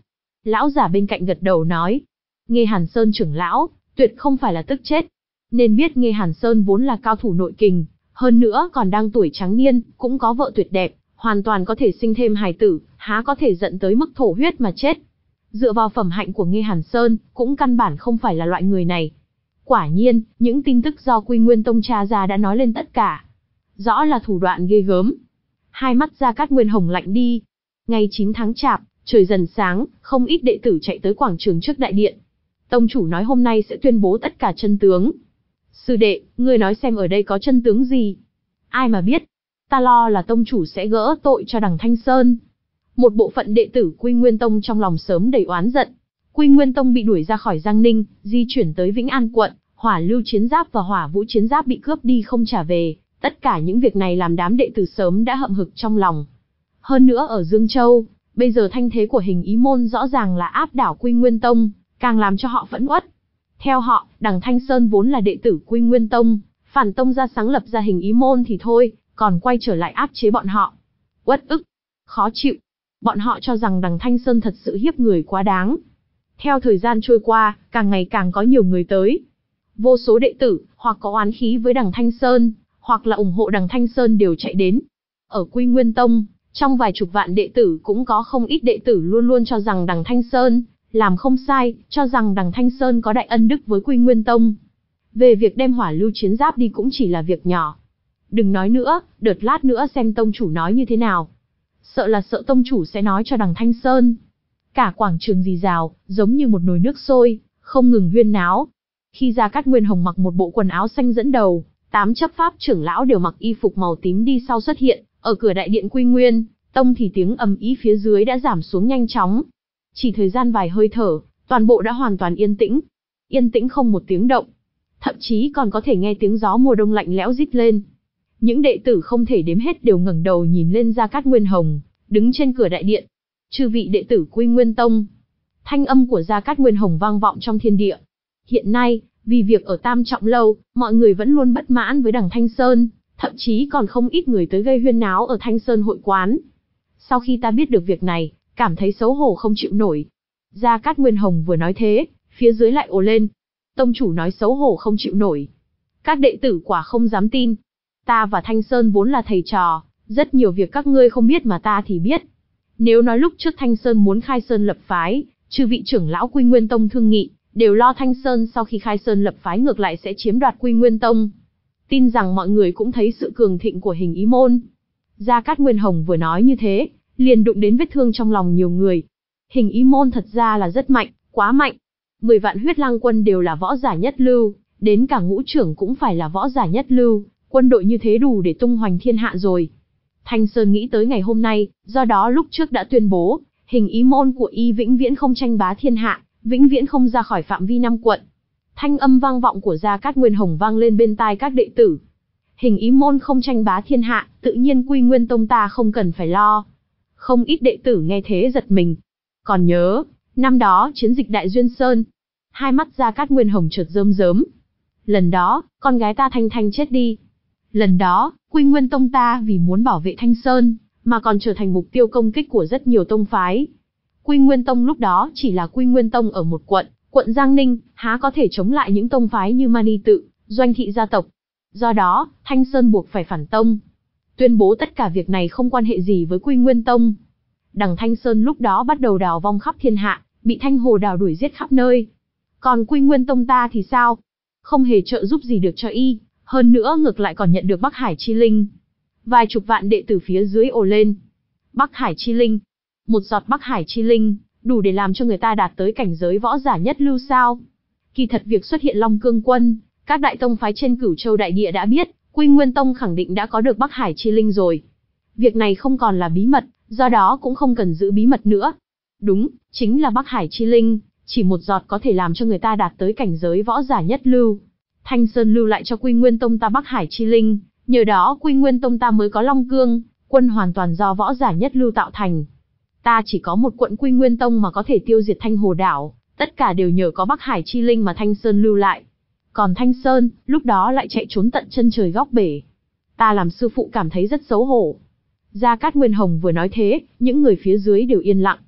Lão giả bên cạnh gật đầu nói. Nghê Hàn Sơn trưởng lão, tuyệt không phải là tức chết. Nên biết Nghê Hàn Sơn vốn là cao thủ nội kình, hơn nữa còn đang tuổi trắng niên, cũng có vợ tuyệt đẹp, hoàn toàn có thể sinh thêm hài tử, há có thể giận tới mức thổ huyết mà chết. Dựa vào phẩm hạnh của Nghê Hàn Sơn, cũng căn bản không phải là loại người này. Quả nhiên, những tin tức do Quy Nguyên Tông tra ra đã nói lên tất cả. Rõ là thủ đoạn ghê gớm. Hai mắt Gia Cát Nguyên Hồng lạnh đi. Ngày chín tháng Chạp, trời dần sáng, không ít đệ tử chạy tới quảng trường trước đại điện. Tông chủ nói hôm nay sẽ tuyên bố tất cả chân tướng. Sư đệ, ngươi nói xem ở đây có chân tướng gì? Ai mà biết? Ta lo là tông chủ sẽ gỡ tội cho đằng Thanh Sơn. Một bộ phận đệ tử Quy Nguyên Tông trong lòng sớm đầy oán giận. Quy Nguyên Tông bị đuổi ra khỏi Giang Ninh, di chuyển tới Vĩnh An quận, Hỏa Lưu chiến giáp và Hỏa Vũ chiến giáp bị cướp đi không trả về. Tất cả những việc này làm đám đệ tử sớm đã hậm hực trong lòng. Hơn nữa ở Dương Châu, bây giờ thanh thế của Hình Ý Môn rõ ràng là áp đảo Quy Nguyên Tông, càng làm cho họ phẫn uất. Theo họ, đằng Thanh Sơn vốn là đệ tử Quy Nguyên Tông, phản tông ra sáng lập ra Hình Ý Môn thì thôi, còn quay trở lại áp chế bọn họ. Uất ức, khó chịu. Bọn họ cho rằng đằng Thanh Sơn thật sự hiếp người quá đáng. Theo thời gian trôi qua, càng ngày càng có nhiều người tới. Vô số đệ tử, hoặc có oán khí với đằng Thanh Sơn, hoặc là ủng hộ đằng Thanh Sơn đều chạy đến. Ở Quy Nguyên Tông, trong vài chục vạn đệ tử cũng có không ít đệ tử luôn luôn cho rằng đằng Thanh Sơn làm không sai, cho rằng đằng Thanh Sơn có đại ân đức với Quy Nguyên Tông. Về việc đem Hỏa Lưu chiến giáp đi cũng chỉ là việc nhỏ. Đừng nói nữa, đợt lát nữa xem tông chủ nói như thế nào. Sợ là sợ tông chủ sẽ nói cho đằng Thanh Sơn. Cả quảng trường rì rào, giống như một nồi nước sôi, không ngừng huyên náo. Khi Gia Cát Nguyên Hồng mặc một bộ quần áo xanh dẫn đầu, tám chấp pháp trưởng lão đều mặc y phục màu tím đi sau xuất hiện, ở cửa đại điện Quy Nguyên Tông thì tiếng ầm ĩ phía dưới đã giảm xuống nhanh chóng. Chỉ thời gian vài hơi thở, toàn bộ đã hoàn toàn yên tĩnh. Yên tĩnh không một tiếng động. Thậm chí còn có thể nghe tiếng gió mùa đông lạnh lẽo rít lên. Những đệ tử không thể đếm hết đều ngẩng đầu nhìn lên Gia Cát Nguyên Hồng, đứng trên cửa đại điện. Chư vị đệ tử Quy Nguyên Tông. Thanh âm của Gia Cát Nguyên Hồng vang vọng trong thiên địa. Hiện nay, vì việc ở Tam Trọng Lâu, mọi người vẫn luôn bất mãn với đằng Thanh Sơn, thậm chí còn không ít người tới gây huyên náo ở Thanh Sơn hội quán. Sau khi ta biết được việc này, cảm thấy xấu hổ không chịu nổi. Gia Cát Nguyên Hồng vừa nói thế, phía dưới lại ồ lên. Tông chủ nói xấu hổ không chịu nổi. Các đệ tử quả không dám tin. Ta và Thanh Sơn vốn là thầy trò, rất nhiều việc các ngươi không biết mà ta thì biết. Nếu nói lúc trước Thanh Sơn muốn khai sơn lập phái, chư vị trưởng lão Quy Nguyên Tông thương nghị, đều lo Thanh Sơn sau khi khai sơn lập phái ngược lại sẽ chiếm đoạt Quy Nguyên Tông. Tin rằng mọi người cũng thấy sự cường thịnh của Hình Ý Môn. Gia Cát Nguyên Hồng vừa nói như thế, liền đụng đến vết thương trong lòng nhiều người. Hình Ý Môn thật ra là rất mạnh, quá mạnh. Mười vạn huyết lang quân đều là võ giả nhất lưu, đến cả ngũ trưởng cũng phải là võ giả nhất lưu, quân đội như thế đủ để tung hoành thiên hạ rồi. Thanh Sơn nghĩ tới ngày hôm nay, do đó lúc trước đã tuyên bố, Hình Ý Môn của y vĩnh viễn không tranh bá thiên hạ, vĩnh viễn không ra khỏi phạm vi năm quận. Thanh âm vang vọng của Gia Cát Nguyên Hồng vang lên bên tai các đệ tử. Hình Ý Môn không tranh bá thiên hạ, tự nhiên Quy Nguyên Tông ta không cần phải lo. Không ít đệ tử nghe thế giật mình. Còn nhớ, năm đó chiến dịch Đại Duyên Sơn, hai mắt Gia Cát Nguyên Hồng chợt rơm rớm. Lần đó, con gái ta Thanh Thanh chết đi. Lần đó, Quy Nguyên Tông ta vì muốn bảo vệ Thanh Sơn, mà còn trở thành mục tiêu công kích của rất nhiều tông phái. Quy Nguyên Tông lúc đó chỉ là Quy Nguyên Tông ở một quận, quận Giang Ninh, há có thể chống lại những tông phái như Mani Tự, Doanh Thị gia tộc. Do đó, Thanh Sơn buộc phải phản tông. Tuyên bố tất cả việc này không quan hệ gì với Quy Nguyên Tông. Đằng Thanh Sơn lúc đó bắt đầu đào vong khắp thiên hạ, bị Thanh Hồ Đào đuổi giết khắp nơi. Còn Quy Nguyên Tông ta thì sao? Không hề trợ giúp gì được cho y, hơn nữa ngược lại còn nhận được Bắc Hải Chi Linh. Vài chục vạn đệ tử phía dưới ồ lên. Bắc Hải Chi Linh. Một giọt Bắc Hải Chi Linh, đủ để làm cho người ta đạt tới cảnh giới võ giả nhất lưu sao? Kỳ thật việc xuất hiện Long Cương Quân, các đại tông phái trên Cửu Châu đại địa đã biết, Quy Nguyên Tông khẳng định đã có được Bắc Hải Chi Linh rồi. Việc này không còn là bí mật, do đó cũng không cần giữ bí mật nữa. Đúng, chính là Bắc Hải Chi Linh, chỉ một giọt có thể làm cho người ta đạt tới cảnh giới võ giả nhất lưu. Thanh Sơn lưu lại cho Quy Nguyên Tông ta Bắc Hải Chi Linh, nhờ đó Quy Nguyên Tông ta mới có Long Cương Quân hoàn toàn do võ giả nhất lưu tạo thành. Ta chỉ có một quận Quy Nguyên Tông mà có thể tiêu diệt Thanh Hồ Đảo, tất cả đều nhờ có Bắc Hải Chi Linh mà Thanh Sơn lưu lại. Còn Thanh Sơn, lúc đó lại chạy trốn tận chân trời góc bể. Ta làm sư phụ cảm thấy rất xấu hổ. Gia Cát Nguyên Hồng vừa nói thế, những người phía dưới đều yên lặng.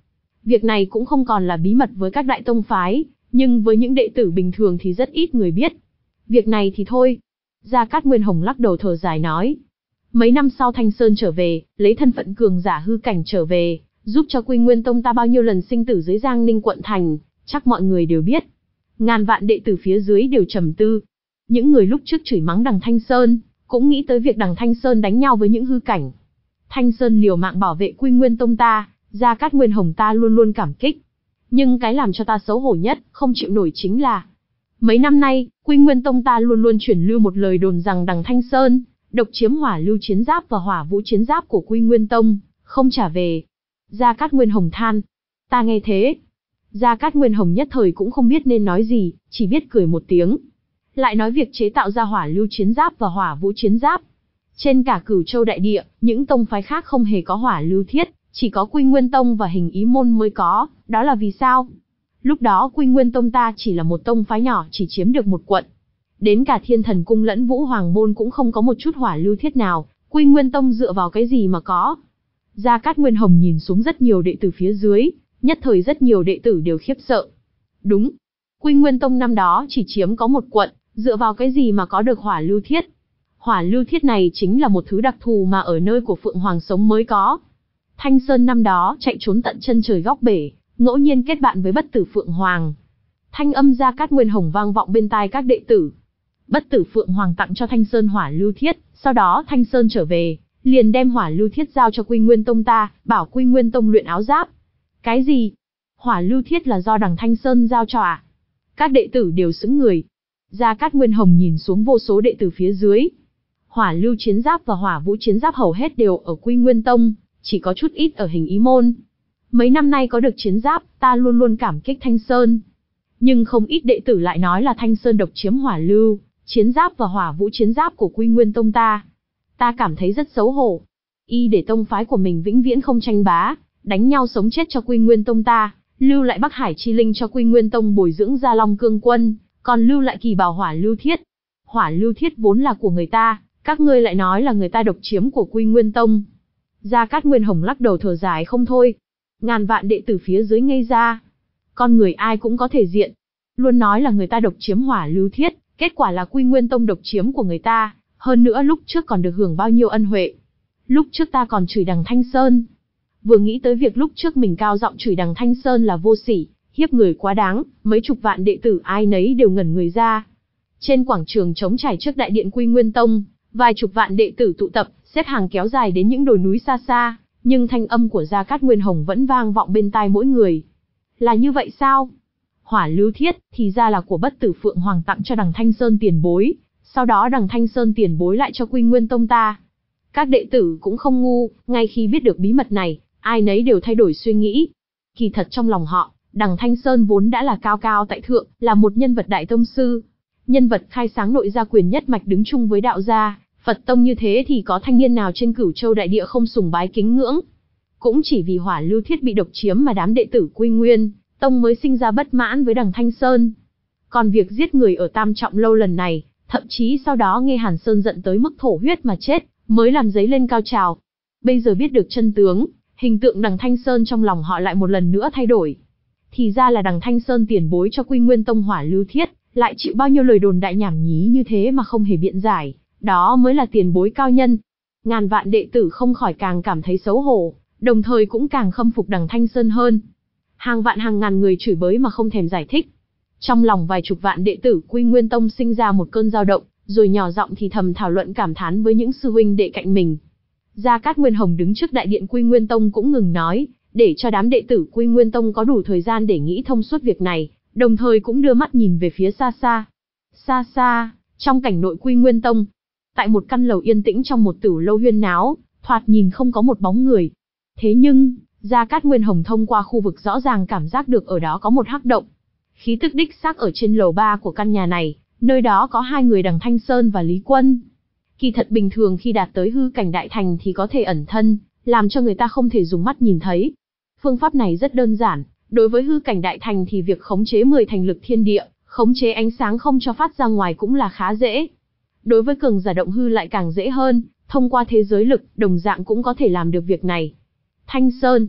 Việc này cũng không còn là bí mật với các đại tông phái, nhưng với những đệ tử bình thường thì rất ít người biết. Việc này thì thôi. Gia Cát Nguyên Hồng lắc đầu thở dài nói. Mấy năm sau Thanh Sơn trở về, lấy thân phận cường giả hư cảnh trở về, giúp cho Quy Nguyên Tông ta bao nhiêu lần sinh tử dưới Giang Ninh quận thành, chắc mọi người đều biết. Ngàn vạn đệ tử phía dưới đều trầm tư. Những người lúc trước chửi mắng đằng Thanh Sơn, cũng nghĩ tới việc đằng Thanh Sơn đánh nhau với những hư cảnh. Thanh Sơn liều mạng bảo vệ Quy Nguyên Tông ta, Gia Cát Nguyên Hồng ta luôn luôn cảm kích. Nhưng cái làm cho ta xấu hổ nhất, không chịu nổi chính là mấy năm nay, Quy Nguyên Tông ta luôn luôn truyền lưu một lời đồn rằng đằng Thanh Sơn độc chiếm hỏa lưu chiến giáp và hỏa vũ chiến giáp của Quy Nguyên Tông, không trả về. Gia Cát Nguyên Hồng than. Ta nghe thế. Gia Cát Nguyên Hồng nhất thời cũng không biết nên nói gì, chỉ biết cười một tiếng. Lại nói việc chế tạo ra hỏa lưu chiến giáp và hỏa vũ chiến giáp. Trên cả Cửu Châu đại địa, những tông phái khác không hề có hỏa lưu thiết, chỉ có Quy Nguyên Tông và Hình Ý Môn mới có, đó là vì sao? Lúc đó Quy Nguyên Tông ta chỉ là một tông phái nhỏ, chỉ chiếm được một quận. Đến cả Thiên Thần Cung lẫn Vũ Hoàng Môn cũng không có một chút hỏa lưu thiết nào, Quy Nguyên Tông dựa vào cái gì mà có? Gia Cát Nguyên Hồng nhìn xuống rất nhiều đệ tử phía dưới, nhất thời rất nhiều đệ tử đều khiếp sợ. Đúng, Quy Nguyên Tông năm đó chỉ chiếm có một quận, dựa vào cái gì mà có được hỏa lưu thiết? Hỏa lưu thiết này chính là một thứ đặc thù mà ở nơi của Phượng Hoàng sống mới có. Thanh Sơn năm đó chạy trốn tận chân trời góc bể, ngẫu nhiên kết bạn với Bất Tử Phượng Hoàng. Thanh âm Gia Cát Nguyên Hồng vang vọng bên tai các đệ tử. Bất Tử Phượng Hoàng tặng cho Thanh Sơn hỏa lưu thiết, sau đó Thanh Sơn trở về, liền đem hỏa lưu thiết giao cho Quy Nguyên Tông ta, bảo Quy Nguyên Tông luyện áo giáp. Cái gì? Hỏa lưu thiết là do đằng Thanh Sơn giao cho à? Các đệ tử đều sững người. Gia Cát Nguyên Hồng nhìn xuống vô số đệ tử phía dưới. Hỏa lưu chiến giáp và hỏa vũ chiến giáp hầu hết đều ở Quy Nguyên Tông, chỉ có chút ít ở Hình Ý Môn. Mấy năm nay có được chiến giáp, ta luôn luôn cảm kích Thanh Sơn. Nhưng không ít đệ tử lại nói là Thanh Sơn độc chiếm hỏa lưu chiến giáp và hỏa vũ chiến giáp của Quy Nguyên Tông ta. Ta cảm thấy rất xấu hổ. Y để tông phái của mình vĩnh viễn không tranh bá, đánh nhau sống chết cho Quy Nguyên Tông ta, lưu lại Bắc Hải chi linh cho Quy Nguyên Tông bồi dưỡng Gia Long Cương Quân, còn lưu lại kỳ bảo hỏa lưu thiết. Hỏa lưu thiết vốn là của người ta, các ngươi lại nói là người ta độc chiếm của Quy Nguyên Tông. Gia Cát Nguyên Hồng lắc đầu thở dài không thôi. Ngàn vạn đệ tử phía dưới ngây ra. Con người ai cũng có thể diện. Luôn nói là người ta độc chiếm hỏa lưu thiết, kết quả là Quy Nguyên Tông độc chiếm của người ta, hơn nữa lúc trước còn được hưởng bao nhiêu ân huệ. Lúc trước ta còn chửi đằng Thanh Sơn. Vừa nghĩ tới việc lúc trước mình cao giọng chửi đằng Thanh Sơn là vô sỉ, hiếp người quá đáng, mấy chục vạn đệ tử ai nấy đều ngẩn người ra. Trên quảng trường trống trải trước đại điện Quy Nguyên Tông, vài chục vạn đệ tử tụ tập, xếp hàng kéo dài đến những đồi núi xa xa, nhưng thanh âm của Gia Cát Nguyên Hồng vẫn vang vọng bên tai mỗi người. Là như vậy sao? Hỏa lưu thiết, thì ra là của Bất Tử Phượng Hoàng tặng cho đằng Thanh Sơn tiền bối, sau đó đằng Thanh Sơn tiền bối lại cho Quy Nguyên Tông ta. Các đệ tử cũng không ngu, ngay khi biết được bí mật này, ai nấy đều thay đổi suy nghĩ. Kỳ thật trong lòng họ, đằng Thanh Sơn vốn đã là cao cao tại thượng, là một nhân vật đại tông sư. Nhân vật khai sáng nội gia quyền nhất mạch đứng chung với đạo gia, Phật tông như thế thì có thanh niên nào trên Cửu Châu đại địa không sùng bái kính ngưỡng. Cũng chỉ vì hỏa lưu thiết bị độc chiếm mà đám đệ tử Quy Nguyên Tông mới sinh ra bất mãn với đằng Thanh Sơn. Còn việc giết người ở Tam Trọng Lâu lần này, thậm chí sau đó nghe Hàn Sơn giận tới mức thổ huyết mà chết, mới làm dấy lên cao trào. Bây giờ biết được chân tướng, hình tượng đằng Thanh Sơn trong lòng họ lại một lần nữa thay đổi. Thì ra là đằng Thanh Sơn tiền bối cho Quy Nguyên Tông hỏa lưu thiết, lại chịu bao nhiêu lời đồn đại nhảm nhí như thế mà không hề biện giải, đó mới là tiền bối cao nhân. Ngàn vạn đệ tử không khỏi càng cảm thấy xấu hổ, đồng thời cũng càng khâm phục đằng Thanh Sơn hơn. Hàng vạn hàng ngàn người chửi bới mà không thèm giải thích. Trong lòng vài chục vạn đệ tử Quy Nguyên Tông sinh ra một cơn dao động, rồi nhỏ giọng thì thầm thảo luận cảm thán với những sư huynh đệ cạnh mình. Gia Cát Nguyên Hồng đứng trước đại điện Quy Nguyên Tông cũng ngừng nói, để cho đám đệ tử Quy Nguyên Tông có đủ thời gian để nghĩ thông suốt việc này, đồng thời cũng đưa mắt nhìn về phía xa xa. Xa xa, trong cảnh nội Quy Nguyên Tông, tại một căn lầu yên tĩnh trong một tử lâu huyên náo, thoạt nhìn không có một bóng người. Thế nhưng, Gia Cát Nguyên Hồng thông qua khu vực rõ ràng cảm giác được ở đó có một hắc động. Khí tức đích xác ở trên lầu ba của căn nhà này, nơi đó có hai người đằng Thanh Sơn và Lý Quân. Kỳ thật bình thường khi đạt tới hư cảnh đại thành thì có thể ẩn thân, làm cho người ta không thể dùng mắt nhìn thấy. Phương pháp này rất đơn giản, đối với hư cảnh đại thành thì việc khống chế mười thành lực thiên địa, khống chế ánh sáng không cho phát ra ngoài cũng là khá dễ. Đối với cường giả động hư lại càng dễ hơn, thông qua thế giới lực, đồng dạng cũng có thể làm được việc này. Thanh Sơn.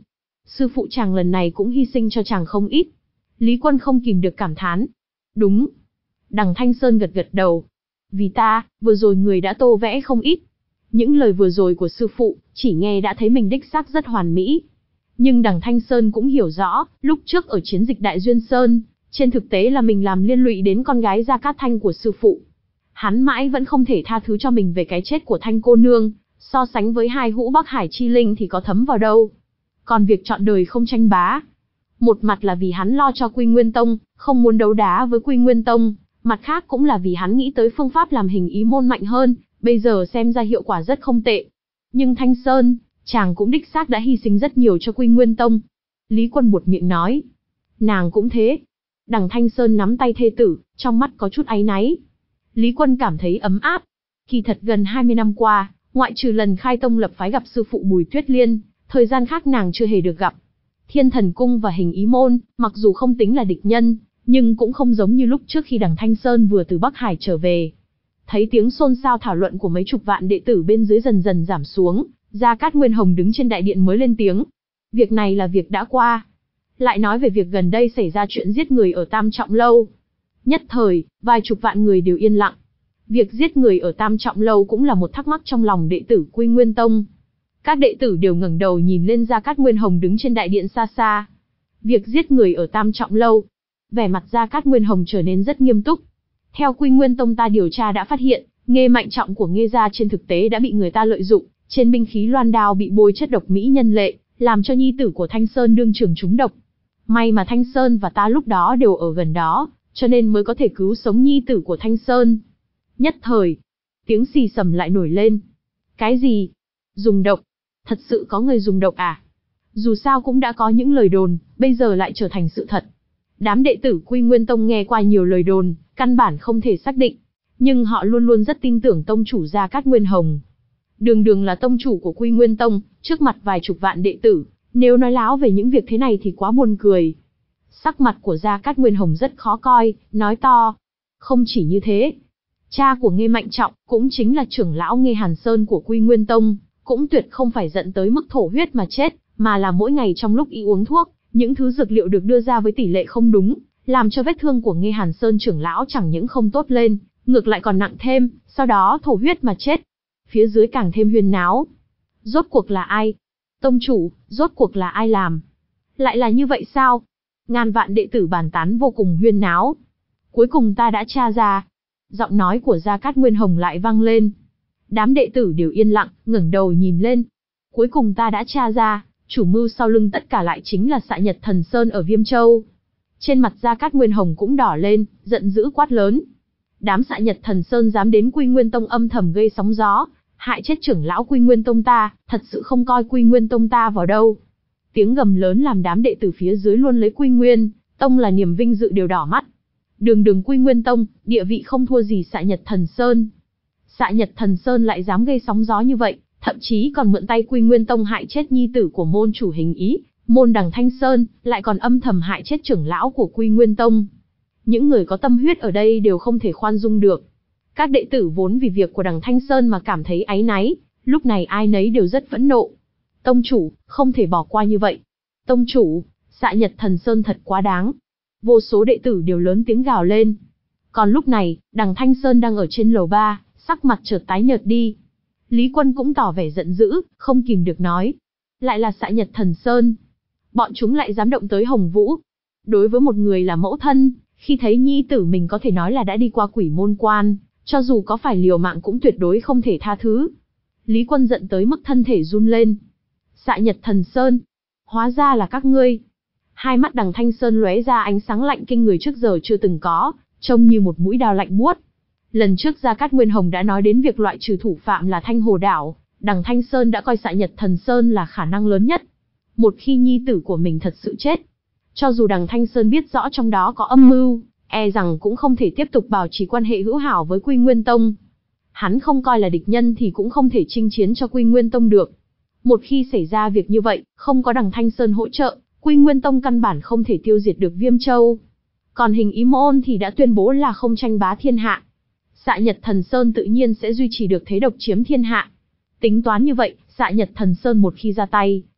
Sư phụ chàng lần này cũng hy sinh cho chàng không ít. Lý Quân không kìm được cảm thán. Đúng. Đằng Thanh Sơn gật gật đầu. Vì ta, vừa rồi người đã tô vẽ không ít. Những lời vừa rồi của sư phụ, chỉ nghe đã thấy mình đích xác rất hoàn mỹ. Nhưng đằng Thanh Sơn cũng hiểu rõ, lúc trước ở chiến dịch Đại Duyên Sơn, trên thực tế là mình làm liên lụy đến con gái Gia Cát Thanh của sư phụ. Hắn mãi vẫn không thể tha thứ cho mình về cái chết của Thanh cô nương, so sánh với hai hũ Bắc Hải chi linh thì có thấm vào đâu. Còn việc chọn đời không tranh bá, một mặt là vì hắn lo cho Quy Nguyên Tông, không muốn đấu đá với Quy Nguyên Tông, mặt khác cũng là vì hắn nghĩ tới phương pháp làm hình ý môn mạnh hơn, bây giờ xem ra hiệu quả rất không tệ. Nhưng Thanh Sơn, chàng cũng đích xác đã hy sinh rất nhiều cho Quy Nguyên Tông. Lý Quân buột miệng nói. Nàng cũng thế. Đằng Thanh Sơn nắm tay thê tử, trong mắt có chút áy náy. Lý Quân cảm thấy ấm áp. Kỳ thật gần hai mươi năm qua, ngoại trừ lần khai tông lập phái gặp sư phụ Bùi Tuyết Liên, thời gian khác nàng chưa hề được gặp. Thiên Thần Cung và Hình Ý Môn, mặc dù không tính là địch nhân, nhưng cũng không giống như lúc trước khi đằng Thanh Sơn vừa từ Bắc Hải trở về. Thấy tiếng xôn xao thảo luận của mấy chục vạn đệ tử bên dưới dần dần giảm xuống, Gia Cát Nguyên Hồng đứng trên đại điện mới lên tiếng. Việc này là việc đã qua. Lại nói về việc gần đây xảy ra chuyện giết người ở Tam Trọng Lâu. Nhất thời, vài chục vạn người đều yên lặng. Việc giết người ở Tam Trọng Lâu cũng là một thắc mắc trong lòng đệ tử Quy Nguyên Tông. Các đệ tử đều ngẩng đầu nhìn lên Gia Cát Nguyên Hồng đứng trên đại điện xa xa. Việc giết người ở Tam Trọng Lâu. Vẻ mặt Gia Cát Nguyên Hồng trở nên rất nghiêm túc. Theo Quy Nguyên Tông ta điều tra đã phát hiện, Nghê Mạnh Trọng của Nghê gia trên thực tế đã bị người ta lợi dụng, trên binh khí loan đao bị bôi chất độc mỹ nhân lệ, làm cho nhi tử của Thanh Sơn đương trường trúng độc. May mà Thanh Sơn và ta lúc đó đều ở gần đó, cho nên mới có thể cứu sống nhi tử của Thanh Sơn. Nhất thời, tiếng xì xầm lại nổi lên. Cái gì? Dùng độc? Thật sự có người dùng độc à? Dù sao cũng đã có những lời đồn, bây giờ lại trở thành sự thật. Đám đệ tử Quy Nguyên Tông nghe qua nhiều lời đồn, căn bản không thể xác định, nhưng họ luôn luôn rất tin tưởng tông chủ Gia Cát Nguyên Hồng. Đường đường là tông chủ của Quy Nguyên Tông, trước mặt vài chục vạn đệ tử, nếu nói láo về những việc thế này thì quá buồn cười. Sắc mặt của Gia Cát Nguyên Hồng rất khó coi, nói to. Không chỉ như thế, cha của Nghê Mạnh Trọng, cũng chính là trưởng lão Nghê Hàn Sơn của Quy Nguyên Tông, cũng tuyệt không phải giận tới mức thổ huyết mà chết, mà là mỗi ngày trong lúc y uống thuốc, những thứ dược liệu được đưa ra với tỷ lệ không đúng, làm cho vết thương của Nghê Hàn Sơn trưởng lão chẳng những không tốt lên, ngược lại còn nặng thêm, sau đó thổ huyết mà chết. Phía dưới càng thêm huyên náo. Rốt cuộc là ai? Tông chủ, rốt cuộc là ai làm? Lại là như vậy sao? Ngàn vạn đệ tử bàn tán vô cùng huyên náo. Cuối cùng ta đã tra ra. Giọng nói của Gia Cát Nguyên Hồng lại vang lên. Đám đệ tử đều yên lặng, ngẩng đầu nhìn lên. Cuối cùng ta đã tra ra, chủ mưu sau lưng tất cả lại chính là Xạ Nhật Thần Sơn ở Viêm Châu. Trên mặt Gia Cát Nguyên Hồng cũng đỏ lên, giận dữ quát lớn. Đám Xạ Nhật Thần Sơn dám đến Quy Nguyên Tông âm thầm gây sóng gió, hại chết trưởng lão Quy Nguyên Tông ta, thật sự không coi Quy Nguyên Tông ta vào đâu. Tiếng gầm lớn làm đám đệ tử phía dưới luôn lấy Quy Nguyên Tông là niềm vinh dự đều đỏ mắt. Đường đường Quy Nguyên Tông, địa vị không thua gì Xạ Nhật Thần Sơn. Xạ Nhật Thần Sơn lại dám gây sóng gió như vậy, thậm chí còn mượn tay Quy Nguyên Tông hại chết nhi tử của môn chủ Hình Ý, môn đằng Thanh Sơn, lại còn âm thầm hại chết trưởng lão của Quy Nguyên Tông. Những người có tâm huyết ở đây đều không thể khoan dung được. Các đệ tử vốn vì việc của đằng Thanh Sơn mà cảm thấy áy náy, lúc này ai nấy đều rất phẫn nộ. Tông chủ, không thể bỏ qua như vậy. Tông chủ, Xạ Nhật Thần Sơn thật quá đáng. Vô số đệ tử đều lớn tiếng gào lên. Còn lúc này, đằng Thanh Sơn đang ở trên lầu ba, sắc mặt chợt tái nhợt đi. Lý Quân cũng tỏ vẻ giận dữ, không kìm được nói. Lại là Xạ Nhật Thần Sơn. Bọn chúng lại dám động tới Hồng Vũ. Đối với một người là mẫu thân, khi thấy nhi tử mình có thể nói là đã đi qua quỷ môn quan, cho dù có phải liều mạng cũng tuyệt đối không thể tha thứ. Lý Quân giận tới mức thân thể run lên. Xạ Nhật Thần Sơn, hóa ra là các ngươi. Hai mắt đằng Thanh Sơn lóe ra ánh sáng lạnh kinh người trước giờ chưa từng có, trông như một mũi đao lạnh buốt. Lần trước Gia Cát Nguyên Hồng đã nói đến việc loại trừ thủ phạm là Thanh Hồ Đảo, đằng Thanh Sơn đã coi Xạ Nhật Thần Sơn là khả năng lớn nhất. Một khi nhi tử của mình thật sự chết, cho dù đằng Thanh Sơn biết rõ trong đó có âm mưu, e rằng cũng không thể tiếp tục bảo trì quan hệ hữu hảo với Quy Nguyên Tông. Hắn không coi là địch nhân thì cũng không thể chinh chiến cho Quy Nguyên Tông được. Một khi xảy ra việc như vậy, không có đằng Thanh Sơn hỗ trợ, Quy Nguyên Tông căn bản không thể tiêu diệt được Viêm Châu. Còn Hình Ý Môn thì đã tuyên bố là không tranh bá thiên hạ. Xạ Nhật Thần Sơn tự nhiên sẽ duy trì được thế độc chiếm thiên hạ. Tính toán như vậy, Xạ Nhật Thần Sơn một khi ra tay,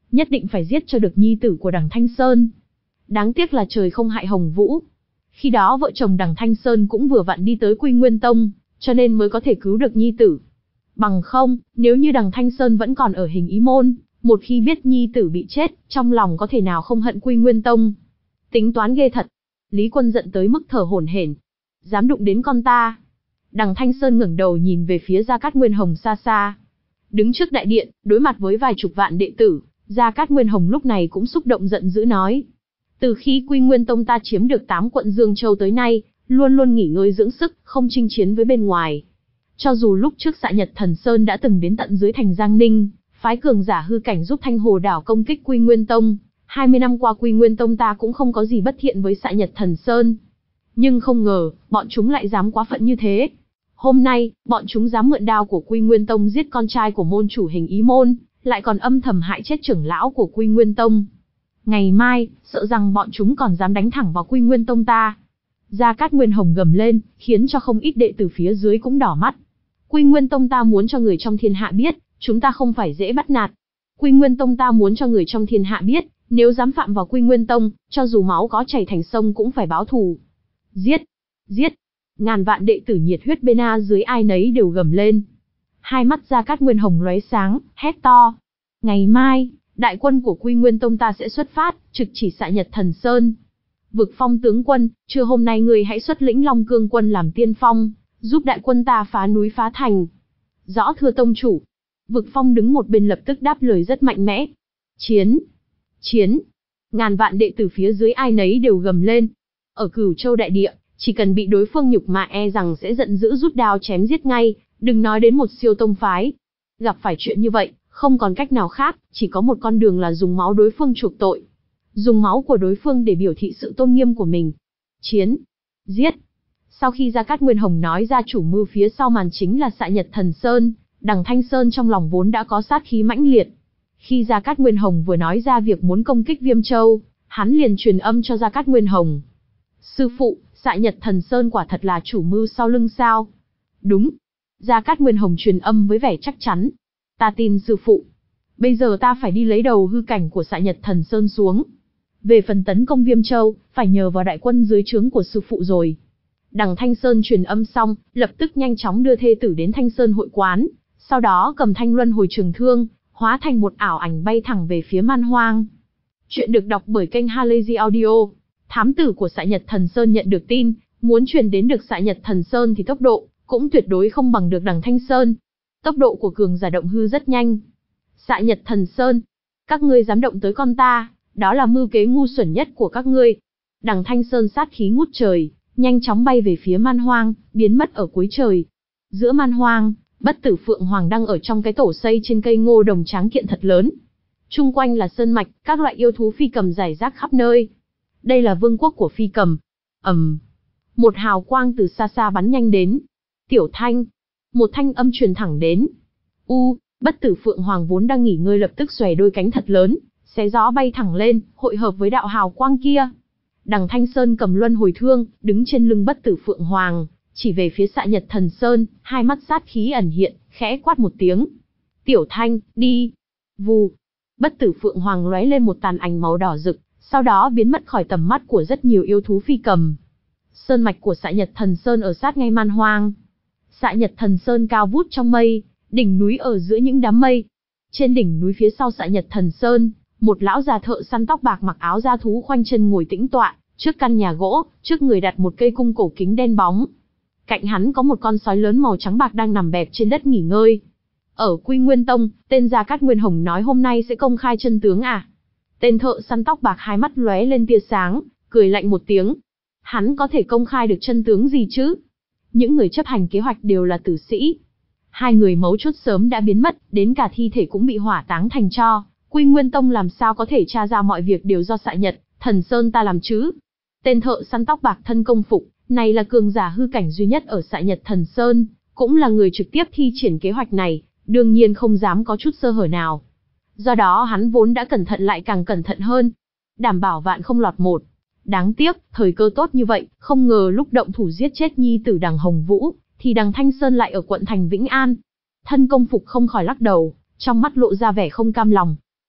nhất định phải giết cho được nhi tử của đằng Thanh Sơn. Đáng tiếc là trời không hại Hồng Vũ. Khi đó vợ chồng đằng Thanh Sơn cũng vừa vặn đi tới Quy Nguyên Tông, cho nên mới có thể cứu được nhi tử. Bằng không, nếu như đằng Thanh Sơn vẫn còn ở Hình Ý Môn, một khi biết nhi tử bị chết, trong lòng có thể nào không hận Quy Nguyên Tông. Tính toán ghê thật. Lý Quân giận tới mức thở hổn hển. Dám đụng đến con ta. Đằng Thanh Sơn ngẩng đầu nhìn về phía Gia Cát Nguyên Hồng xa xa. Đứng trước đại điện, đối mặt với vài chục vạn đệ tử, Gia Cát Nguyên Hồng lúc này cũng xúc động giận dữ nói. Từ khi Quy Nguyên Tông ta chiếm được tám quận Dương Châu tới nay, luôn luôn nghỉ ngơi dưỡng sức, không chinh chiến với bên ngoài. Cho dù lúc trước Xạ Nhật Thần Sơn đã từng đến tận dưới thành Giang Ninh, phái cường giả hư cảnh giúp Thanh Hồ Đảo công kích Quy Nguyên Tông, hai mươi năm qua Quy Nguyên Tông ta cũng không có gì bất thiện với Xạ Nhật Thần Sơn. Nhưng không ngờ, bọn chúng lại dám quá phận như thế. Hôm nay, bọn chúng dám mượn đao của Quy Nguyên Tông giết con trai của môn chủ Hình Ý Môn, lại còn âm thầm hại chết trưởng lão của Quy Nguyên Tông. Ngày mai, sợ rằng bọn chúng còn dám đánh thẳng vào Quy Nguyên Tông ta. Gia Cát Nguyên Hồng gầm lên, khiến cho không ít đệ tử phía dưới cũng đỏ mắt. Quy Nguyên Tông ta muốn cho người trong thiên hạ biết, chúng ta không phải dễ bắt nạt. Quy Nguyên Tông ta muốn cho người trong thiên hạ biết, nếu dám phạm vào Quy Nguyên Tông, cho dù máu có chảy thành sông cũng phải báo thù. Giết! Giết! Ngàn vạn đệ tử nhiệt huyết bên a dưới ai nấy đều gầm lên. Hai mắt Gia Cát Nguyên Hồng lóe sáng, hét to. Ngày mai, đại quân của Quy Nguyên Tông ta sẽ xuất phát, trực chỉ Xạ Nhật Thần Sơn. Vực Phong tướng quân, trưa hôm nay người hãy xuất lĩnh Long Cương quân làm tiên phong, giúp đại quân ta phá núi phá thành. Rõ thưa tông chủ. Vực Phong đứng một bên lập tức đáp lời rất mạnh mẽ. Chiến! Chiến! Ngàn vạn đệ tử phía dưới ai nấy đều gầm lên. Ở Cửu Châu đại địa, chỉ cần bị đối phương nhục mạ e rằng sẽ giận dữ rút đao chém giết ngay, đừng nói đến một siêu tông phái. Gặp phải chuyện như vậy, không còn cách nào khác, chỉ có một con đường là dùng máu đối phương chuộc tội. Dùng máu của đối phương để biểu thị sự tôn nghiêm của mình. Chiến! Giết! Sau khi Gia Cát Nguyên Hồng nói ra chủ mưu phía sau màn chính là Xạ Nhật Thần Sơn, đằng Thanh Sơn trong lòng vốn đã có sát khí mãnh liệt. Khi Gia Cát Nguyên Hồng vừa nói ra việc muốn công kích Viêm Châu, hắn liền truyền âm cho Gia Cát Nguyên Hồng. Sư phụ, Xạ Nhật Thần Sơn quả thật là chủ mưu sau lưng sao? Đúng. Gia Cát Nguyên Hồng truyền âm với vẻ chắc chắn. Ta tin sư phụ. Bây giờ ta phải đi lấy đầu hư cảnh của Xạ Nhật Thần Sơn xuống. Về phần tấn công Viêm Châu, phải nhờ vào đại quân dưới trướng của sư phụ rồi. Đằng Thanh Sơn truyền âm xong, lập tức nhanh chóng đưa thê tử đến Thanh Sơn hội quán, sau đó cầm thanh luân hồi trường thương, hóa thành một ảo ảnh bay thẳng về phía Man Hoang. Chuyện được đọc bởi kênh Halazy Audio. Thám tử của Xạ Nhật Thần Sơn nhận được tin, muốn truyền đến được Xạ Nhật Thần Sơn thì tốc độ cũng tuyệt đối không bằng được đằng Thanh Sơn. Tốc độ của cường giả động hư rất nhanh. Xạ Nhật Thần Sơn, các ngươi dám động tới con ta, đó là mưu kế ngu xuẩn nhất của các ngươi. Đằng Thanh Sơn sát khí ngút trời, nhanh chóng bay về phía Man Hoang, biến mất ở cuối trời. Giữa Man Hoang, Bất Tử Phượng Hoàng đang ở trong cái tổ xây trên cây ngô đồng tráng kiện thật lớn. Chung quanh là sơn mạch, các loại yêu thú phi cầm rải rác khắp nơi. Đây là vương quốc của phi cầm. ầm, um. Một hào quang từ xa xa bắn nhanh đến. Tiểu Thanh. Một thanh âm truyền thẳng đến. U, Bất Tử Phượng Hoàng vốn đang nghỉ ngơi lập tức xòe đôi cánh thật lớn, xé gió bay thẳng lên, hội hợp với đạo hào quang kia. Đằng Thanh Sơn cầm luân hồi thương, đứng trên lưng Bất Tử Phượng Hoàng, chỉ về phía Xạ Nhật Thần Sơn, hai mắt sát khí ẩn hiện, khẽ quát một tiếng. Tiểu Thanh, đi. Vù. Bất Tử Phượng Hoàng lóe lên một tàn ảnh màu đỏ rực, sau đó biến mất khỏi tầm mắt của rất nhiều yêu thú phi cầm. Sơn mạch của Xạ Nhật Thần Sơn ở sát ngay Man Hoang. Xạ Nhật Thần Sơn cao vút trong mây, đỉnh núi ở giữa những đám mây. Trên đỉnh núi phía sau Xạ Nhật Thần Sơn, một lão già thợ săn tóc bạc mặc áo da thú khoanh chân ngồi tĩnh tọa, trước căn nhà gỗ, trước người đặt một cây cung cổ kính đen bóng. Cạnh hắn có một con sói lớn màu trắng bạc đang nằm bẹp trên đất nghỉ ngơi. Ở Quy Nguyên Tông, tên Gia Cát Nguyên Hồng nói hôm nay sẽ công khai chân tướng à? Tên thợ săn tóc bạc hai mắt lóe lên tia sáng, cười lạnh một tiếng. Hắn có thể công khai được chân tướng gì chứ? Những người chấp hành kế hoạch đều là tử sĩ. Hai người mấu chốt sớm đã biến mất, đến cả thi thể cũng bị hỏa táng thành tro. Quy Nguyên Tông làm sao có thể tra ra mọi việc đều do Xạ Nhật Thần Sơn ta làm chứ? Tên thợ săn tóc bạc thân công phục, này là cường giả hư cảnh duy nhất ở Xạ Nhật Thần Sơn, cũng là người trực tiếp thi triển kế hoạch này, đương nhiên không dám có chút sơ hở nào. Do đó hắn vốn đã cẩn thận lại càng cẩn thận hơn, đảm bảo vạn không lọt một. Đáng tiếc, thời cơ tốt như vậy, không ngờ lúc động thủ giết chết nhi tử đằng Hồng Vũ, thì đằng Thanh Sơn lại ở quận thành Vĩnh An. Thân công phục không khỏi lắc đầu, trong mắt lộ ra vẻ không cam lòng.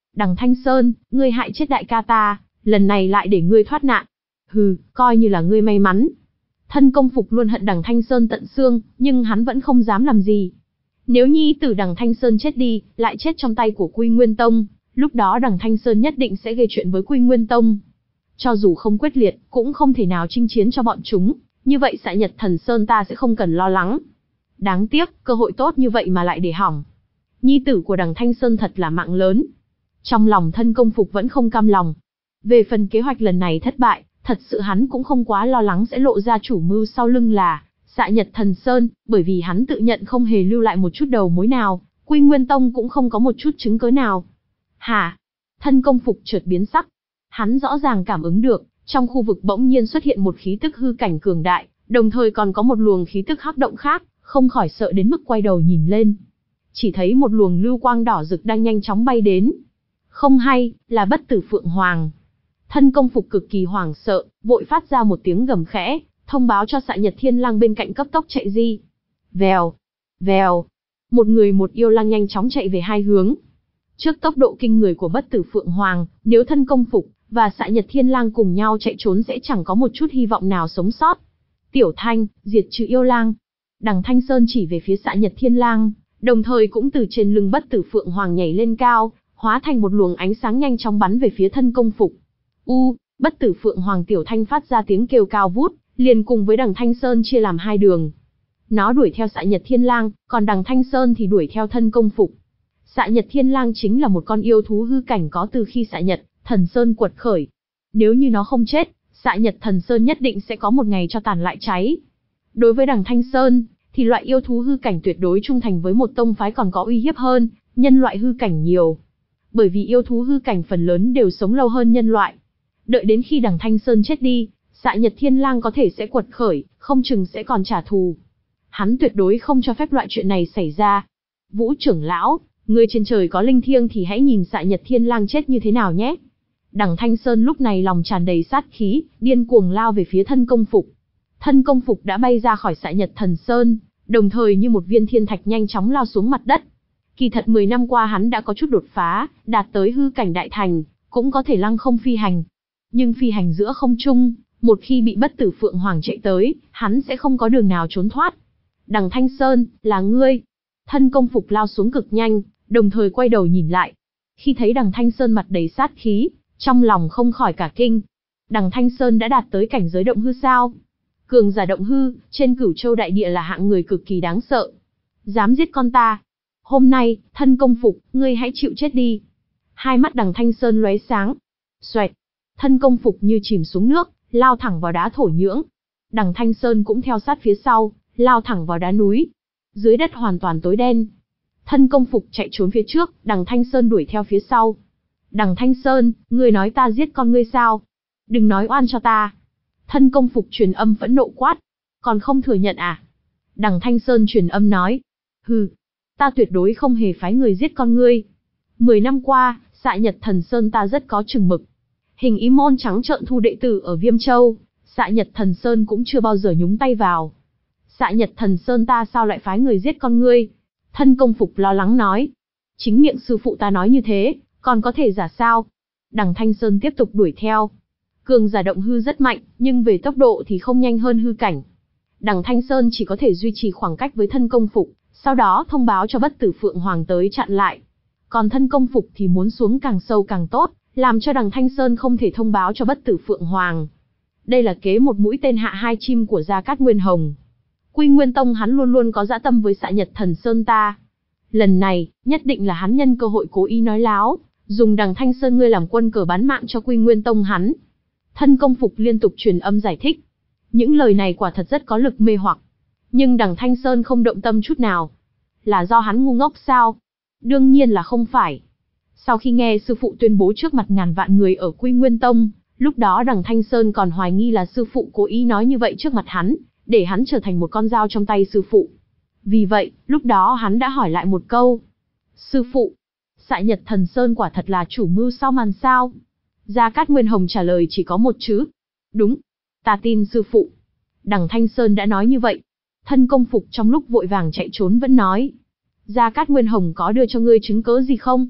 Đằng Thanh Sơn, ngươi hại chết đại ca ta, lần này lại để ngươi thoát nạn. Hừ, coi như là ngươi may mắn. Thân công phục luôn hận đằng Thanh Sơn tận xương, nhưng hắn vẫn không dám làm gì. Nếu nhi tử đằng Thanh Sơn chết đi, lại chết trong tay của Quy Nguyên Tông, lúc đó đằng Thanh Sơn nhất định sẽ gây chuyện với Quy Nguyên Tông. Cho dù không quyết liệt, cũng không thể nào chinh chiến cho bọn chúng, như vậy Sại Nhật Thần Sơn ta sẽ không cần lo lắng. Đáng tiếc, cơ hội tốt như vậy mà lại để hỏng. Nhi tử của đằng Thanh Sơn thật là mạng lớn. Trong lòng thân công phục vẫn không cam lòng. Về phần kế hoạch lần này thất bại, thật sự hắn cũng không quá lo lắng sẽ lộ ra chủ mưu sau lưng là Sại Nhật Thần Sơn, bởi vì hắn tự nhận không hề lưu lại một chút đầu mối nào, Quy Nguyên Tông cũng không có một chút chứng cứ nào. Hả? Thân công phục chợt biến sắc. Hắn rõ ràng cảm ứng được, trong khu vực bỗng nhiên xuất hiện một khí tức hư cảnh cường đại, đồng thời còn có một luồng khí tức hắc động khác, không khỏi sợ đến mức quay đầu nhìn lên. Chỉ thấy một luồng lưu quang đỏ rực đang nhanh chóng bay đến. Không hay, là Bất Tử Phượng Hoàng. Thân công phục cực kỳ hoảng sợ, vội phát ra một tiếng gầm khẽ, thông báo cho Sại Nhật Thiên Lang bên cạnh cấp tốc chạy di. Vèo, vèo, một người một yêu lang nhanh chóng chạy về hai hướng. Trước tốc độ kinh người của Bất Tử Phượng Hoàng, nếu thân công phục và Sại Nhật Thiên Lang cùng nhau chạy trốn sẽ chẳng có một chút hy vọng nào sống sót. Tiểu Thanh, diệt trừ yêu lang. Đằng Thanh Sơn chỉ về phía Sại Nhật Thiên Lang, đồng thời cũng từ trên lưng Bất Tử Phượng Hoàng nhảy lên cao, hóa thành một luồng ánh sáng nhanh chóng bắn về phía thân công phục. U, Bất Tử Phượng Hoàng Tiểu Thanh phát ra tiếng kêu cao vút, liền cùng với đằng Thanh Sơn chia làm hai đường. Nó đuổi theo Sại Nhật Thiên Lang, còn đằng Thanh Sơn thì đuổi theo thân công phục. Sại Nhật Thiên Lang chính là một con yêu thú hư cảnh có từ khi Sại Nhật Thần Sơn quật khởi. Nếu như nó không chết, Sại Nhật Thần Sơn nhất định sẽ có một ngày cho tàn lại cháy. Đối với đằng Thanh Sơn, thì loại yêu thú hư cảnh tuyệt đối trung thành với một tông phái còn có uy hiếp hơn nhân loại hư cảnh nhiều. Bởi vì yêu thú hư cảnh phần lớn đều sống lâu hơn nhân loại. Đợi đến khi đằng Thanh Sơn chết đi, Sại Nhật Thiên Lang có thể sẽ quật khởi, không chừng sẽ còn trả thù. Hắn tuyệt đối không cho phép loại chuyện này xảy ra. Vũ trưởng lão, người trên trời có linh thiêng thì hãy nhìn Sại Nhật Thiên Lang chết như thế nào nhé. Đằng Thanh Sơn lúc này lòng tràn đầy sát khí, điên cuồng lao về phía thân công phục. Thân công phục đã bay ra khỏi Sại Nhật Thần Sơn, đồng thời như một viên thiên thạch nhanh chóng lao xuống mặt đất. Kỳ thật mười năm qua hắn đã có chút đột phá, đạt tới hư cảnh đại thành, cũng có thể lăng không phi hành. Nhưng phi hành giữa không trung, một khi bị Bất Tử Phượng Hoàng chạy tới, hắn sẽ không có đường nào trốn thoát. Đằng Thanh Sơn, là ngươi. Thân công phục lao xuống cực nhanh, đồng thời quay đầu nhìn lại. Khi thấy đằng Thanh Sơn mặt đầy sát khí, trong lòng không khỏi cả kinh. Đằng Thanh Sơn đã đạt tới cảnh giới động hư sao? Cường giả động hư, trên Cửu Châu đại địa là hạng người cực kỳ đáng sợ. Dám giết con ta. Hôm nay, thân công phục, ngươi hãy chịu chết đi. Hai mắt đằng Thanh Sơn lóe sáng. Xoẹt. Thân công phục như chìm xuống nước, lao thẳng vào đá thổ nhưỡng. Đằng Thanh Sơn cũng theo sát phía sau, lao thẳng vào đá núi. Dưới đất hoàn toàn tối đen. Thân công phục chạy trốn phía trước, đằng Thanh Sơn đuổi theo phía sau. Đằng Thanh Sơn, ngươi nói ta giết con ngươi sao? Đừng nói oan cho ta. Thân công phục truyền âm phẫn nộ quát. Còn không thừa nhận à? Đằng Thanh Sơn truyền âm nói. Hừ, ta tuyệt đối không hề phái người giết con ngươi. Mười năm qua, Sại Nhật Thần Sơn ta rất có chừng mực. Hình ý môn trắng trợn thu đệ tử ở Viêm Châu, Sại Nhật Thần Sơn cũng chưa bao giờ nhúng tay vào. Sại Nhật Thần Sơn ta sao lại phái người giết con ngươi? Thân công phục lo lắng nói. Chính miệng sư phụ ta nói như thế, còn có thể giả sao? Đằng Thanh Sơn tiếp tục đuổi theo. Cường giả động hư rất mạnh, nhưng về tốc độ thì không nhanh hơn hư cảnh. Đằng Thanh Sơn chỉ có thể duy trì khoảng cách với thân công phục, sau đó thông báo cho Bất Tử Phượng Hoàng tới chặn lại. Còn thân công phục thì muốn xuống càng sâu càng tốt, làm cho đằng Thanh Sơn không thể thông báo cho Bất Tử Phượng Hoàng. Đây là kế một mũi tên hạ hai chim của Gia Cát Nguyên Hồng. Quy Nguyên Tông hắn luôn luôn có dã tâm với Sại Nhật Thần Sơn ta. Lần này, nhất định là hắn nhân cơ hội cố ý nói láo, dùng đằng Thanh Sơn ngươi làm quân cờ bán mạng cho Quy Nguyên Tông hắn. Thân công phục liên tục truyền âm giải thích. Những lời này quả thật rất có lực mê hoặc. Nhưng đằng Thanh Sơn không động tâm chút nào. Là do hắn ngu ngốc sao? Đương nhiên là không phải. Sau khi nghe sư phụ tuyên bố trước mặt ngàn vạn người ở Quy Nguyên Tông, lúc đó đằng Thanh Sơn còn hoài nghi là sư phụ cố ý nói như vậy trước mặt hắn, để hắn trở thành một con dao trong tay sư phụ. Vì vậy, lúc đó hắn đã hỏi lại một câu. Sư phụ, Sại Nhật Thần Sơn quả thật là chủ mưu sau màn sao? Gia Cát Nguyên Hồng trả lời chỉ có một chữ. Đúng, ta tin sư phụ. Đằng Thanh Sơn đã nói như vậy. Thân công phục trong lúc vội vàng chạy trốn vẫn nói. Gia Cát Nguyên Hồng có đưa cho ngươi chứng cớ gì không?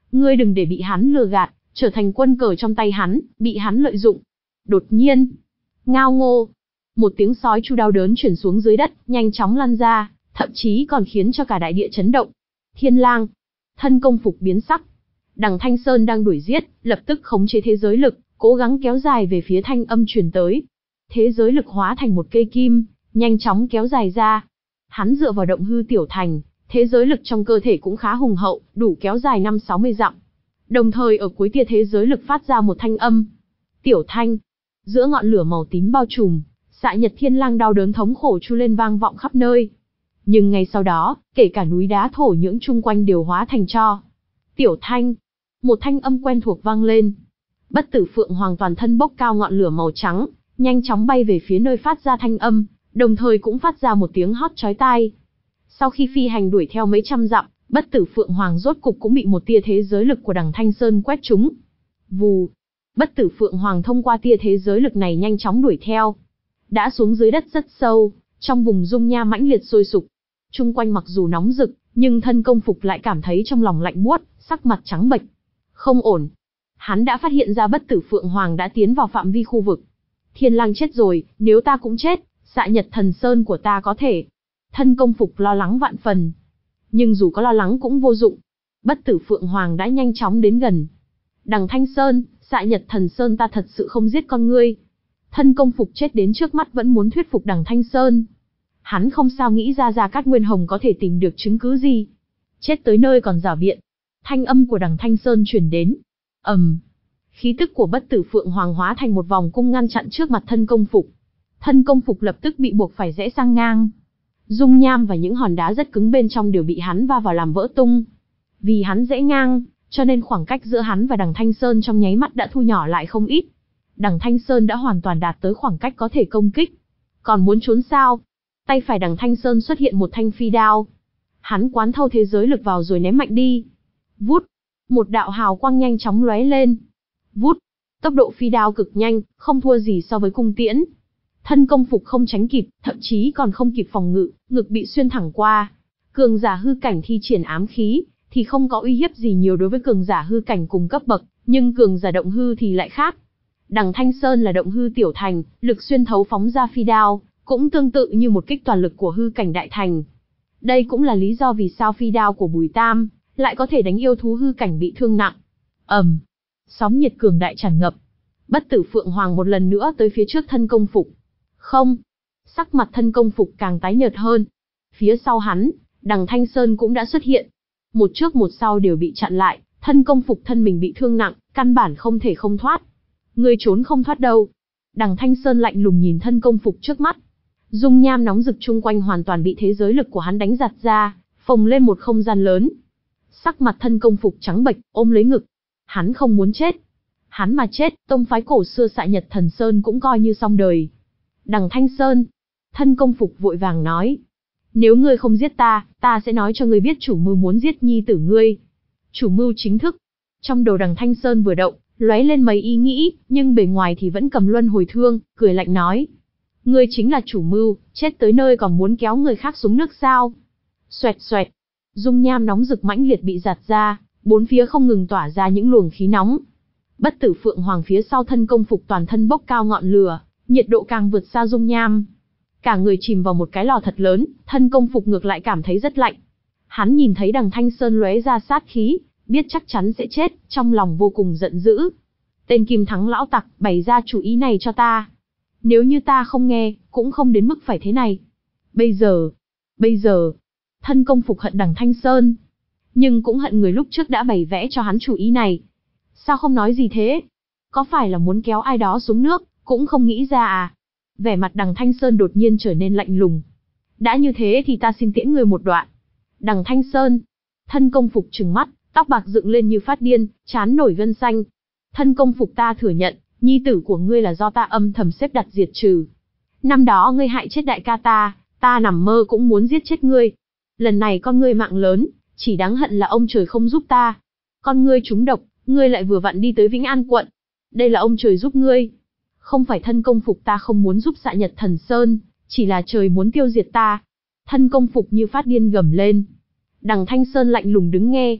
Ngươi đừng để bị hắn lừa gạt, trở thành quân cờ trong tay hắn, bị hắn lợi dụng. Đột nhiên, ngao ngô, một tiếng sói chu đau đớn chuyển xuống dưới đất, nhanh chóng lan ra, thậm chí còn khiến cho cả đại địa chấn động. Thiên Lang, thân công phục biến sắc. Đằng Thanh Sơn đang đuổi giết, lập tức khống chế thế giới lực, cố gắng kéo dài về phía thanh âm truyền tới. Thế giới lực hóa thành một cây kim, nhanh chóng kéo dài ra. Hắn dựa vào động hư tiểu thành, thế giới lực trong cơ thể cũng khá hùng hậu, đủ kéo dài năm sáu mươi dặm. Đồng thời ở cuối tia thế giới lực phát ra một thanh âm. Tiểu thanh, giữa ngọn lửa màu tím bao trùm, Xạ Nhật Thiên Lang đau đớn thống khổ chu lên vang vọng khắp nơi. Nhưng ngay sau đó, kể cả núi đá thổ nhưỡng chung quanh đều hóa thành tro. Tiểu thanh, một thanh âm quen thuộc vang lên. Bất Tử Phượng Hoàng toàn thân bốc cao ngọn lửa màu trắng, nhanh chóng bay về phía nơi phát ra thanh âm, đồng thời cũng phát ra một tiếng hót chói tai. Sau khi phi hành đuổi theo mấy trăm dặm, Bất Tử Phượng Hoàng rốt cục cũng bị một tia thế giới lực của đằng Thanh Sơn quét trúng. Vù, Bất Tử Phượng Hoàng thông qua tia thế giới lực này nhanh chóng đuổi theo. Đã xuống dưới đất rất sâu, trong vùng dung nham mãnh liệt sôi sục. Trung quanh mặc dù nóng rực, nhưng thân công phục lại cảm thấy trong lòng lạnh buốt, sắc mặt trắng bệch. Không ổn. Hắn đã phát hiện ra Bất Tử Phượng Hoàng đã tiến vào phạm vi khu vực. Thiên Lang chết rồi, nếu ta cũng chết, Xạ Nhật Thần Sơn của ta có thể. Thân công phục lo lắng vạn phần. Nhưng dù có lo lắng cũng vô dụng. Bất Tử Phượng Hoàng đã nhanh chóng đến gần. Đằng Thanh Sơn, Xạ Nhật Thần Sơn ta thật sự không giết con ngươi. Thân công phục chết đến trước mắt vẫn muốn thuyết phục đằng Thanh Sơn. Hắn không sao nghĩ ra Gia Cát Nguyên Hồng có thể tìm được chứng cứ gì. Chết tới nơi còn giảo biện. Thanh âm của đằng Thanh Sơn truyền đến. ầm, um, khí tức của Bất Tử Phượng Hoàng hóa thành một vòng cung ngăn chặn trước mặt thân công phục. Thân công phục lập tức bị buộc phải rẽ sang ngang. Dung nham và những hòn đá rất cứng bên trong đều bị hắn va vào làm vỡ tung. Vì hắn rẽ ngang, cho nên khoảng cách giữa hắn và đằng Thanh Sơn trong nháy mắt đã thu nhỏ lại không ít. Đằng Thanh Sơn đã hoàn toàn đạt tới khoảng cách có thể công kích. Còn muốn trốn sao? Tay phải đằng Thanh Sơn xuất hiện một thanh phi đao. Hắn quán thâu thế giới lực vào rồi ném mạnh đi. Vút, một đạo hào quang nhanh chóng lóe lên. Vút, tốc độ phi đao cực nhanh, không thua gì so với cung tiễn. Thân công phục không tránh kịp, thậm chí còn không kịp phòng ngự, ngực bị xuyên thẳng qua. Cường giả hư cảnh thi triển ám khí, thì không có uy hiếp gì nhiều đối với cường giả hư cảnh cùng cấp bậc, nhưng cường giả động hư thì lại khác. Đằng Thanh Sơn là động hư tiểu thành, lực xuyên thấu phóng ra phi đao, cũng tương tự như một kích toàn lực của hư cảnh đại thành. Đây cũng là lý do vì sao phi đao của Bùi Tam lại có thể đánh yêu thú hư cảnh bị thương nặng. ầm, um, sóng nhiệt cường đại tràn ngập. Bất Tử Phượng Hoàng một lần nữa tới phía trước thân công phục. Không, sắc mặt thân công phục càng tái nhợt hơn. Phía sau hắn, đằng Thanh Sơn cũng đã xuất hiện. Một trước một sau đều bị chặn lại, thân công phục thân mình bị thương nặng, căn bản không thể không thoát. Ngươi trốn không thoát đâu. Đằng Thanh Sơn lạnh lùng nhìn thân công phục trước mắt. Dung nham nóng rực chung quanh hoàn toàn bị thế giới lực của hắn đánh giật ra, phồng lên một không gian lớn. Sắc mặt thân công phục trắng bệch, ôm lấy ngực. Hắn không muốn chết. Hắn mà chết, tông phái cổ xưa Xạ Nhật Thần Sơn cũng coi như xong đời. Đằng Thanh Sơn, thân công phục vội vàng nói. Nếu ngươi không giết ta, ta sẽ nói cho ngươi biết chủ mưu muốn giết nhi tử ngươi. Chủ mưu chính thức. Trong đầu đằng Thanh Sơn vừa động, lóe lên mấy ý nghĩ, nhưng bề ngoài thì vẫn cầm luân hồi thương, cười lạnh nói. Ngươi chính là chủ mưu, chết tới nơi còn muốn kéo người khác xuống nước sao? Xoẹt xoẹt, dung nham nóng rực mãnh liệt bị giạt ra, bốn phía không ngừng tỏa ra những luồng khí nóng. Bất Tử Phượng Hoàng phía sau thân công phục toàn thân bốc cao ngọn lửa, nhiệt độ càng vượt xa dung nham. Cả người chìm vào một cái lò thật lớn, thân công phục ngược lại cảm thấy rất lạnh. Hắn nhìn thấy đằng Thanh Sơn lóe ra sát khí, biết chắc chắn sẽ chết, trong lòng vô cùng giận dữ. Tên Kim Thắng lão tặc, bày ra chủ ý này cho ta. Nếu như ta không nghe, cũng không đến mức phải thế này. Bây giờ, bây giờ, thân công phục hận đằng Thanh Sơn. Nhưng cũng hận người lúc trước đã bày vẽ cho hắn chủ ý này. Sao không nói gì thế? Có phải là muốn kéo ai đó xuống nước, cũng không nghĩ ra à? Vẻ mặt đằng Thanh Sơn đột nhiên trở nên lạnh lùng. Đã như thế thì ta xin tiễn người một đoạn. Đằng Thanh Sơn, thân công phục trừng mắt, tóc bạc dựng lên như phát điên, trán nổi gân xanh. Thân công phục ta thừa nhận, nhi tử của ngươi là do ta âm thầm xếp đặt diệt trừ. Năm đó ngươi hại chết đại ca ta, ta nằm mơ cũng muốn giết chết ngươi. Lần này con ngươi mạng lớn, chỉ đáng hận là ông trời không giúp ta. Con ngươi trúng độc, ngươi lại vừa vặn đi tới Vĩnh An quận. Đây là ông trời giúp ngươi. Không phải thân công phục ta không muốn giúp Xạ Nhật Thần Sơn, chỉ là trời muốn tiêu diệt ta. Thân công phục như phát điên gầm lên. Đằng Thanh Sơn lạnh lùng đứng nghe.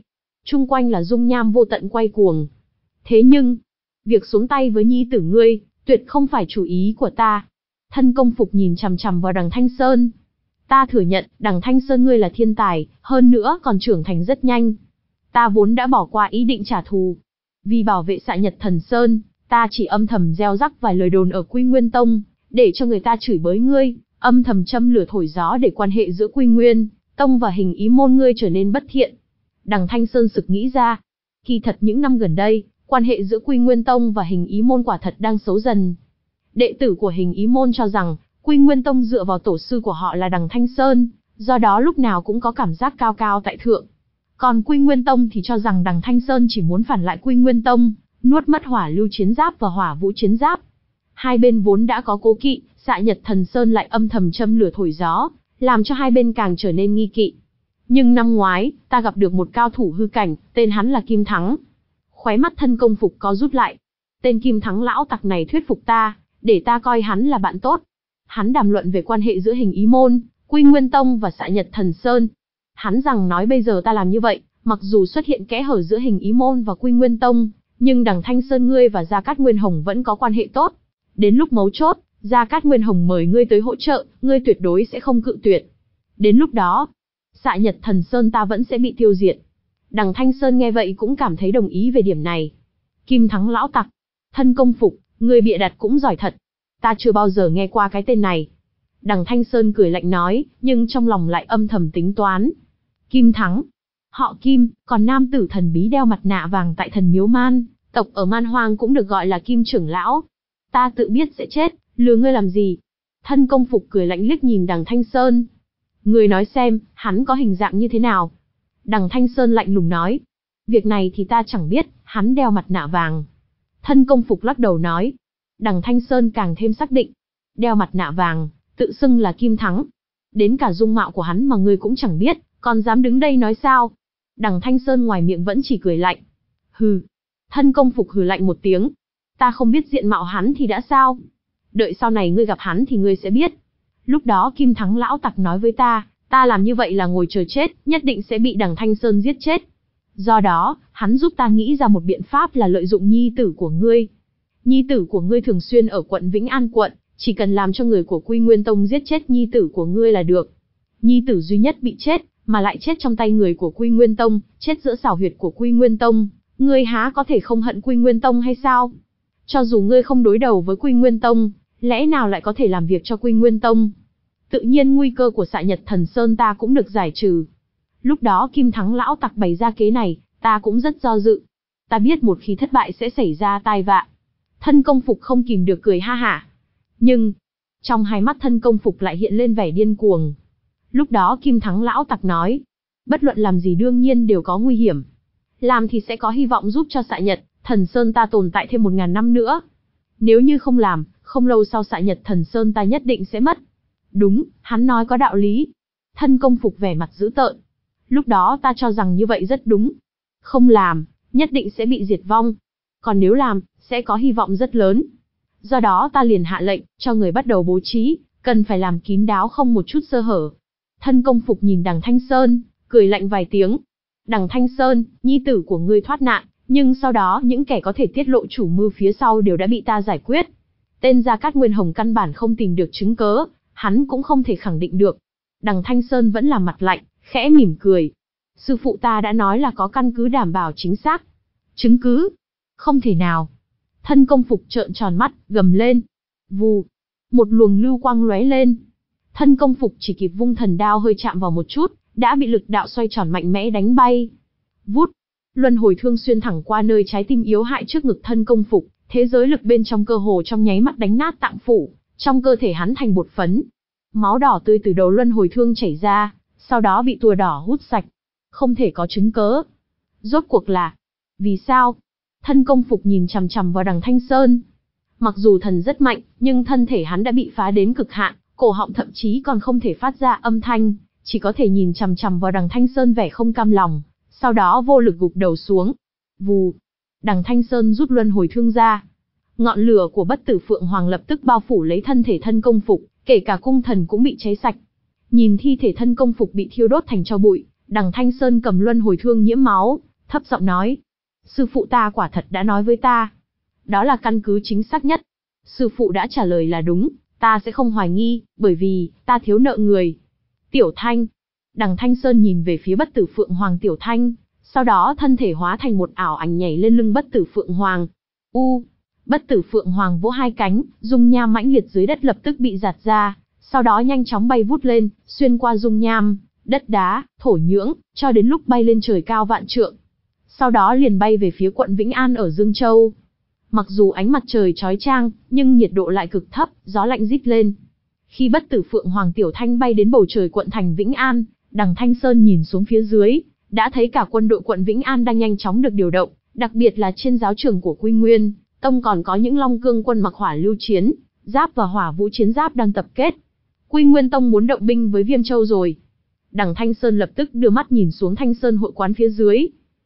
chung quanh là dung nham vô tận quay cuồng. Thế nhưng, việc xuống tay với nhi tử ngươi, tuyệt không phải chủ ý của ta. Thân công phục nhìn chằm chằm vào đằng Thanh Sơn. Ta thừa nhận, đằng Thanh Sơn ngươi là thiên tài, hơn nữa còn trưởng thành rất nhanh. Ta vốn đã bỏ qua ý định trả thù. Vì bảo vệ Xạ Nhật Thần Sơn, ta chỉ âm thầm gieo rắc vài lời đồn ở Quy Nguyên Tông, để cho người ta chửi bới ngươi, âm thầm châm lửa thổi gió để quan hệ giữa Quy Nguyên Tông và Hình Ý Môn ngươi trở nên bất thiện. Đằng Thanh Sơn sực nghĩ ra, kỳ thật những năm gần đây, quan hệ giữa Quy Nguyên Tông và Hình Ý Môn quả thật đang xấu dần. Đệ tử của Hình Ý Môn cho rằng, Quy Nguyên Tông dựa vào tổ sư của họ là đằng Thanh Sơn, do đó lúc nào cũng có cảm giác cao cao tại thượng. Còn Quy Nguyên Tông thì cho rằng đằng Thanh Sơn chỉ muốn phản lại Quy Nguyên Tông, nuốt mất Hỏa Lưu Chiến Giáp và Hỏa Vũ Chiến Giáp. Hai bên vốn đã có cố kỵ, Xạ Nhật Thần Sơn lại âm thầm châm lửa thổi gió, làm cho hai bên càng trở nên nghi kỵ. Nhưng năm ngoái, ta gặp được một cao thủ hư cảnh, tên hắn là Kim Thắng. Khóe mắt thân công phục có rút lại. Tên Kim Thắng lão tặc này thuyết phục ta, để ta coi hắn là bạn tốt. Hắn đàm luận về quan hệ giữa Hình Ý Môn, Quy Nguyên Tông và Xạ Nhật Thần Sơn. Hắn rằng nói bây giờ ta làm như vậy, mặc dù xuất hiện kẽ hở giữa Hình Ý Môn và Quy Nguyên Tông, nhưng đằng Thanh Sơn ngươi và Gia Cát Nguyên Hồng vẫn có quan hệ tốt. Đến lúc mấu chốt, Gia Cát Nguyên Hồng mời ngươi tới hỗ trợ, ngươi tuyệt đối sẽ không cự tuyệt. Đến lúc đó, Xạ Nhật Thần Sơn ta vẫn sẽ bị tiêu diệt. Đằng Thanh Sơn nghe vậy cũng cảm thấy đồng ý về điểm này. Kim Thắng lão tặc, thân công phục, ngươi bịa đặt cũng giỏi thật. Ta chưa bao giờ nghe qua cái tên này. Đằng Thanh Sơn cười lạnh nói, nhưng trong lòng lại âm thầm tính toán. Kim Thắng, họ Kim, còn nam tử thần bí đeo mặt nạ vàng tại thần miếu Man tộc ở Man Hoang cũng được gọi là Kim trưởng lão. Ta tự biết sẽ chết, lừa ngươi làm gì? Thân công phục cười lạnh liếc nhìn đằng Thanh Sơn. Ngươi nói xem, hắn có hình dạng như thế nào? Đằng Thanh Sơn lạnh lùng nói. Việc này thì ta chẳng biết, hắn đeo mặt nạ vàng. Thân công phục lắc đầu nói. Đằng Thanh Sơn càng thêm xác định. Đeo mặt nạ vàng, tự xưng là Kim Thắng. Đến cả dung mạo của hắn mà ngươi cũng chẳng biết, còn dám đứng đây nói sao? Đằng Thanh Sơn ngoài miệng vẫn chỉ cười lạnh. Hừ. Thân công phục hừ lạnh một tiếng. Ta không biết diện mạo hắn thì đã sao? Đợi sau này ngươi gặp hắn thì ngươi sẽ biết. Lúc đó Kim Thắng lão tặc nói với ta, ta làm như vậy là ngồi chờ chết, nhất định sẽ bị đằng Thanh Sơn giết chết. Do đó, hắn giúp ta nghĩ ra một biện pháp là lợi dụng nhi tử của ngươi. Nhi tử của ngươi thường xuyên ở quận Vĩnh An quận, chỉ cần làm cho người của Quy Nguyên Tông giết chết nhi tử của ngươi là được. Nhi tử duy nhất bị chết, mà lại chết trong tay người của Quy Nguyên Tông, chết giữa xảo huyệt của Quy Nguyên Tông, ngươi há có thể không hận Quy Nguyên Tông hay sao? Cho dù ngươi không đối đầu với Quy Nguyên Tông, lẽ nào lại có thể làm việc cho Quy Nguyên Tông? Tự nhiên nguy cơ của Xạ Nhật Thần Sơn ta cũng được giải trừ. Lúc đó Kim Thắng lão tặc bày ra kế này, ta cũng rất do dự. Ta biết một khi thất bại sẽ xảy ra tai vạ. Thân công phục không kìm được cười ha hả. Nhưng, trong hai mắt thân công phục lại hiện lên vẻ điên cuồng. Lúc đó Kim Thắng lão tặc nói, bất luận làm gì đương nhiên đều có nguy hiểm. Làm thì sẽ có hy vọng giúp cho Xạ Nhật Thần Sơn ta tồn tại thêm một ngàn năm nữa. Nếu như không làm, không lâu sau Xạ Nhật Thần Sơn ta nhất định sẽ mất. Đúng, hắn nói có đạo lý. Thân công phục vẻ mặt dữ tợn. Lúc đó ta cho rằng như vậy rất đúng. Không làm, nhất định sẽ bị diệt vong. Còn nếu làm, sẽ có hy vọng rất lớn. Do đó ta liền hạ lệnh, cho người bắt đầu bố trí, cần phải làm kín đáo không một chút sơ hở. Thân công phục nhìn đằng Thanh Sơn, cười lạnh vài tiếng. Đằng Thanh Sơn, nhi tử của ngươi thoát nạn, nhưng sau đó những kẻ có thể tiết lộ chủ mưu phía sau đều đã bị ta giải quyết. Tên Gia Cát Nguyên Hồng căn bản không tìm được chứng cớ, hắn cũng không thể khẳng định được. Đằng Thanh Sơn vẫn là mặt lạnh, khẽ mỉm cười. Sư phụ ta đã nói là có căn cứ đảm bảo chính xác. Chứng cứ? Không thể nào. Thân công phục trợn tròn mắt, gầm lên. Vù. Một luồng lưu quang lóe lên. Thân công phục chỉ kịp vung thần đao hơi chạm vào một chút, đã bị lực đạo xoay tròn mạnh mẽ đánh bay. Vút. Luân hồi thương xuyên thẳng qua nơi trái tim yếu hại trước ngực thân công phục, thế giới lực bên trong cơ hồ trong nháy mắt đánh nát tạng phủ, trong cơ thể hắn thành bột phấn. Máu đỏ tươi từ đầu luân hồi thương chảy ra, sau đó bị tua đỏ hút sạch. Không thể có chứng cớ. Rốt cuộc là, vì sao? Thân công phục nhìn chằm chằm vào đằng Thanh Sơn. Mặc dù thần rất mạnh, nhưng thân thể hắn đã bị phá đến cực hạn, cổ họng thậm chí còn không thể phát ra âm thanh, chỉ có thể nhìn chằm chằm vào đằng Thanh Sơn vẻ không cam lòng, sau đó vô lực gục đầu xuống. Vù. Đằng Thanh Sơn rút luân hồi thương ra. Ngọn lửa của bất tử Phượng Hoàng lập tức bao phủ lấy thân thể thân công phục, kể cả cung thần cũng bị cháy sạch. Nhìn thi thể thân công phục bị thiêu đốt thành tro bụi, đằng Thanh Sơn cầm luân hồi thương nhiễm máu, thấp giọng nói. Sư phụ ta quả thật đã nói với ta. Đó là căn cứ chính xác nhất. Sư phụ đã trả lời là đúng, ta sẽ không hoài nghi, bởi vì, ta thiếu nợ người. Tiểu Thanh. Đằng Thanh Sơn nhìn về phía Bất Tử Phượng Hoàng Tiểu Thanh, sau đó thân thể hóa thành một ảo ảnh nhảy lên lưng Bất Tử Phượng Hoàng. U. Bất Tử Phượng Hoàng vỗ hai cánh, dung nham mãnh liệt dưới đất lập tức bị giạt ra, sau đó nhanh chóng bay vút lên, xuyên qua dung nham, đất đá, thổ nhưỡng, cho đến lúc bay lên trời cao vạn trượng. Sau đó liền bay về phía quận Vĩnh An ở Dương Châu. Mặc dù ánh mặt trời chói chang, nhưng nhiệt độ lại cực thấp, gió lạnh rít lên. Khi Bất Tử Phượng Hoàng Tiểu Thanh bay đến bầu trời quận thành Vĩnh An, đằng Thanh Sơn nhìn xuống phía dưới, đã thấy cả quân đội quận Vĩnh An đang nhanh chóng được điều động, đặc biệt là trên giáo trường của Quy Nguyên Tông còn có những Long Cương quân mặc hỏa lưu chiến giáp và hỏa vũ chiến giáp đang tập kết. Quy Nguyên Tông muốn động binh với Viêm Châu rồi. Đằng Thanh Sơn lập tức đưa mắt nhìn xuống Thanh Sơn hội quán phía dưới.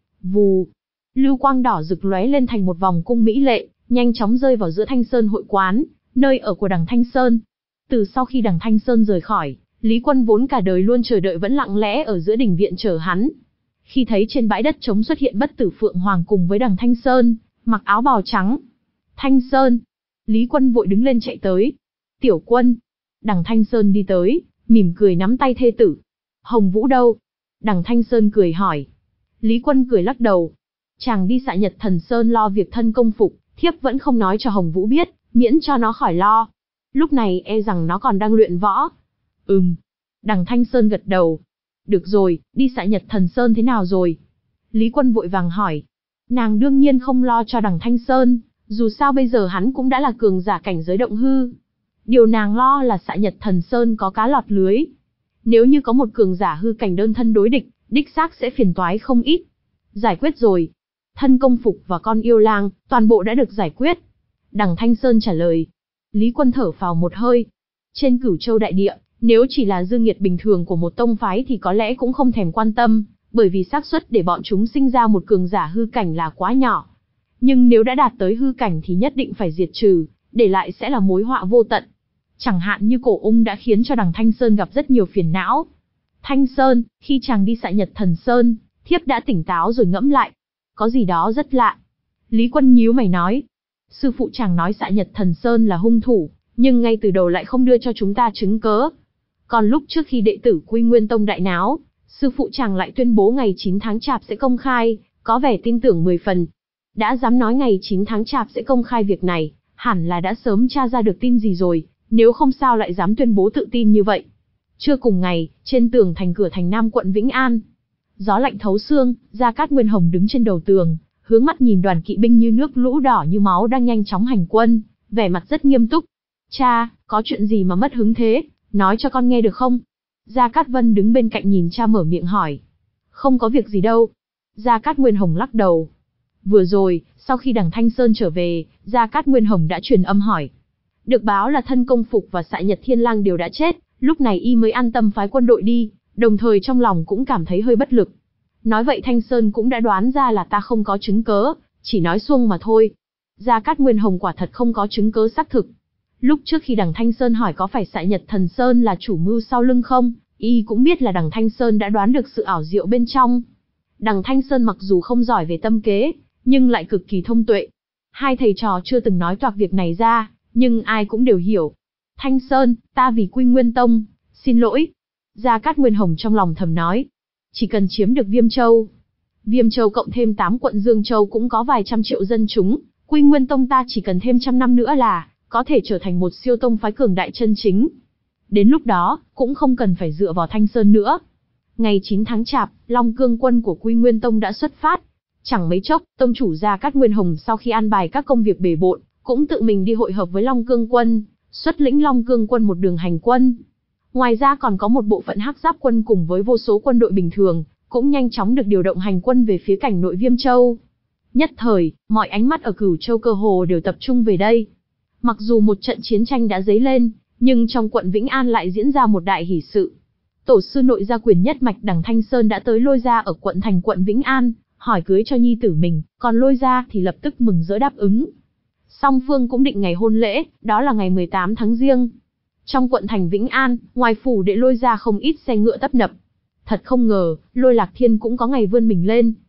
Vù, lưu quang đỏ rực lóe lên thành một vòng cung mỹ lệ, nhanh chóng rơi vào giữa Thanh Sơn hội quán, nơi ở của đằng Thanh Sơn. Từ sau khi đằng Thanh Sơn rời khỏi, Lý Quân vốn cả đời luôn chờ đợi vẫn lặng lẽ ở giữa đình viện chờ hắn. Khi thấy trên bãi đất trống xuất hiện Bất Tử Phượng Hoàng cùng với đằng Thanh Sơn, mặc áo bào trắng. Thanh Sơn. Lý Quân vội đứng lên chạy tới. Tiểu Quân. Đằng Thanh Sơn đi tới, mỉm cười nắm tay thê tử. Hồng Vũ đâu? Đằng Thanh Sơn cười hỏi. Lý Quân cười lắc đầu. Chàng đi Xạ Nhật Thần Sơn lo việc thân công phục, thiếp vẫn không nói cho Hồng Vũ biết, miễn cho nó khỏi lo. Lúc này e rằng nó còn đang luyện võ. Ừm. Đằng Thanh Sơn gật đầu. Được rồi, đi Xạ Nhật Thần Sơn thế nào rồi? Lý Quân vội vàng hỏi. Nàng đương nhiên không lo cho đằng Thanh Sơn, dù sao bây giờ hắn cũng đã là cường giả cảnh giới động hư. Điều nàng lo là Xạ Nhật Thần Sơn có cá lọt lưới. Nếu như có một cường giả hư cảnh đơn thân đối địch, đích xác sẽ phiền toái không ít. Giải quyết rồi. Thân công phục và con yêu lang, toàn bộ đã được giải quyết. Đằng Thanh Sơn trả lời. Lý Quân thở phào một hơi. Trên Cửu Châu đại địa, nếu chỉ là dương nghiệt bình thường của một tông phái thì có lẽ cũng không thèm quan tâm, bởi vì xác suất để bọn chúng sinh ra một cường giả hư cảnh là quá nhỏ. Nhưng nếu đã đạt tới hư cảnh thì nhất định phải diệt trừ, để lại sẽ là mối họa vô tận. Chẳng hạn như cổ ung đã khiến cho đằng Thanh Sơn gặp rất nhiều phiền não. Thanh Sơn, khi chàng đi Xạ Nhật Thần Sơn, thiếp đã tỉnh táo rồi ngẫm lại. Có gì đó rất lạ. Lý Quân nhíu mày nói. Sư phụ chàng nói Xạ Nhật Thần Sơn là hung thủ, nhưng ngay từ đầu lại không đưa cho chúng ta chứng cớ. Còn lúc trước khi đệ tử Quy Nguyên Tông đại náo, sư phụ chàng lại tuyên bố ngày chín tháng Chạp sẽ công khai, có vẻ tin tưởng mười phần. Đã dám nói ngày chín tháng Chạp sẽ công khai việc này, hẳn là đã sớm tra ra được tin gì rồi, nếu không sao lại dám tuyên bố tự tin như vậy. Trưa cùng ngày, trên tường thành cửa thành Nam quận Vĩnh An, gió lạnh thấu xương, Gia Cát Nguyên Hồng đứng trên đầu tường, hướng mắt nhìn đoàn kỵ binh như nước lũ đỏ như máu đang nhanh chóng hành quân, vẻ mặt rất nghiêm túc. Cha, có chuyện gì mà mất hứng thế, nói cho con nghe được không? Gia Cát Vân đứng bên cạnh nhìn cha mở miệng hỏi. Không có việc gì đâu. Gia Cát Nguyên Hồng lắc đầu. Vừa rồi, sau khi đằng Thanh Sơn trở về, Gia Cát Nguyên Hồng đã truyền âm hỏi. Được báo là thân công phục và Xạ Nhật Thiên Lang đều đã chết, lúc này y mới an tâm phái quân đội đi, đồng thời trong lòng cũng cảm thấy hơi bất lực. Nói vậy Thanh Sơn cũng đã đoán ra là ta không có chứng cớ, chỉ nói suông mà thôi. Gia Cát Nguyên Hồng quả thật không có chứng cớ xác thực. Lúc trước khi đằng Thanh Sơn hỏi có phải Xạ Nhật Thần Sơn là chủ mưu sau lưng không, y cũng biết là đằng Thanh Sơn đã đoán được sự ảo diệu bên trong. Đằng Thanh Sơn mặc dù không giỏi về tâm kế, nhưng lại cực kỳ thông tuệ. Hai thầy trò chưa từng nói toạc việc này ra, nhưng ai cũng đều hiểu. Thanh Sơn, ta vì Quy Nguyên Tông, xin lỗi. Gia Cát Nguyên Hồng trong lòng thầm nói. Chỉ cần chiếm được Viêm Châu. Viêm Châu cộng thêm tám quận Dương Châu cũng có vài trăm triệu dân chúng. Quy Nguyên Tông ta chỉ cần thêm trăm năm nữa là có thể trở thành một siêu tông phái cường đại chân chính. Đến lúc đó, cũng không cần phải dựa vào Thanh Sơn nữa. Ngày chín tháng Chạp, Long Cương quân của Quy Nguyên Tông đã xuất phát. Chẳng mấy chốc, tông chủ Gia Cát Nguyên Hồng sau khi an bài các công việc bề bộn, cũng tự mình đi hội hợp với Long Cương quân, xuất lĩnh Long Cương quân một đường hành quân. Ngoài ra còn có một bộ phận Hắc Giáp quân cùng với vô số quân đội bình thường, cũng nhanh chóng được điều động hành quân về phía cảnh nội Viêm Châu. Nhất thời, mọi ánh mắt ở Cửu Châu cơ hồ đều tập trung về đây. Mặc dù một trận chiến tranh đã dấy lên, nhưng trong quận Vĩnh An lại diễn ra một đại hỷ sự. Tổ sư nội gia quyền nhất mạch đằng Thanh Sơn đã tới Lôi Gia ở quận thành quận Vĩnh An, hỏi cưới cho nhi tử mình, còn Lôi Gia thì lập tức mừng rỡ đáp ứng. Song phương cũng định ngày hôn lễ, đó là ngày mười tám tháng Giêng. Trong quận thành Vĩnh An, ngoài phủ đệ Lôi Gia không ít xe ngựa tấp nập. Thật không ngờ, Lôi Lạc Thiên cũng có ngày vươn mình lên.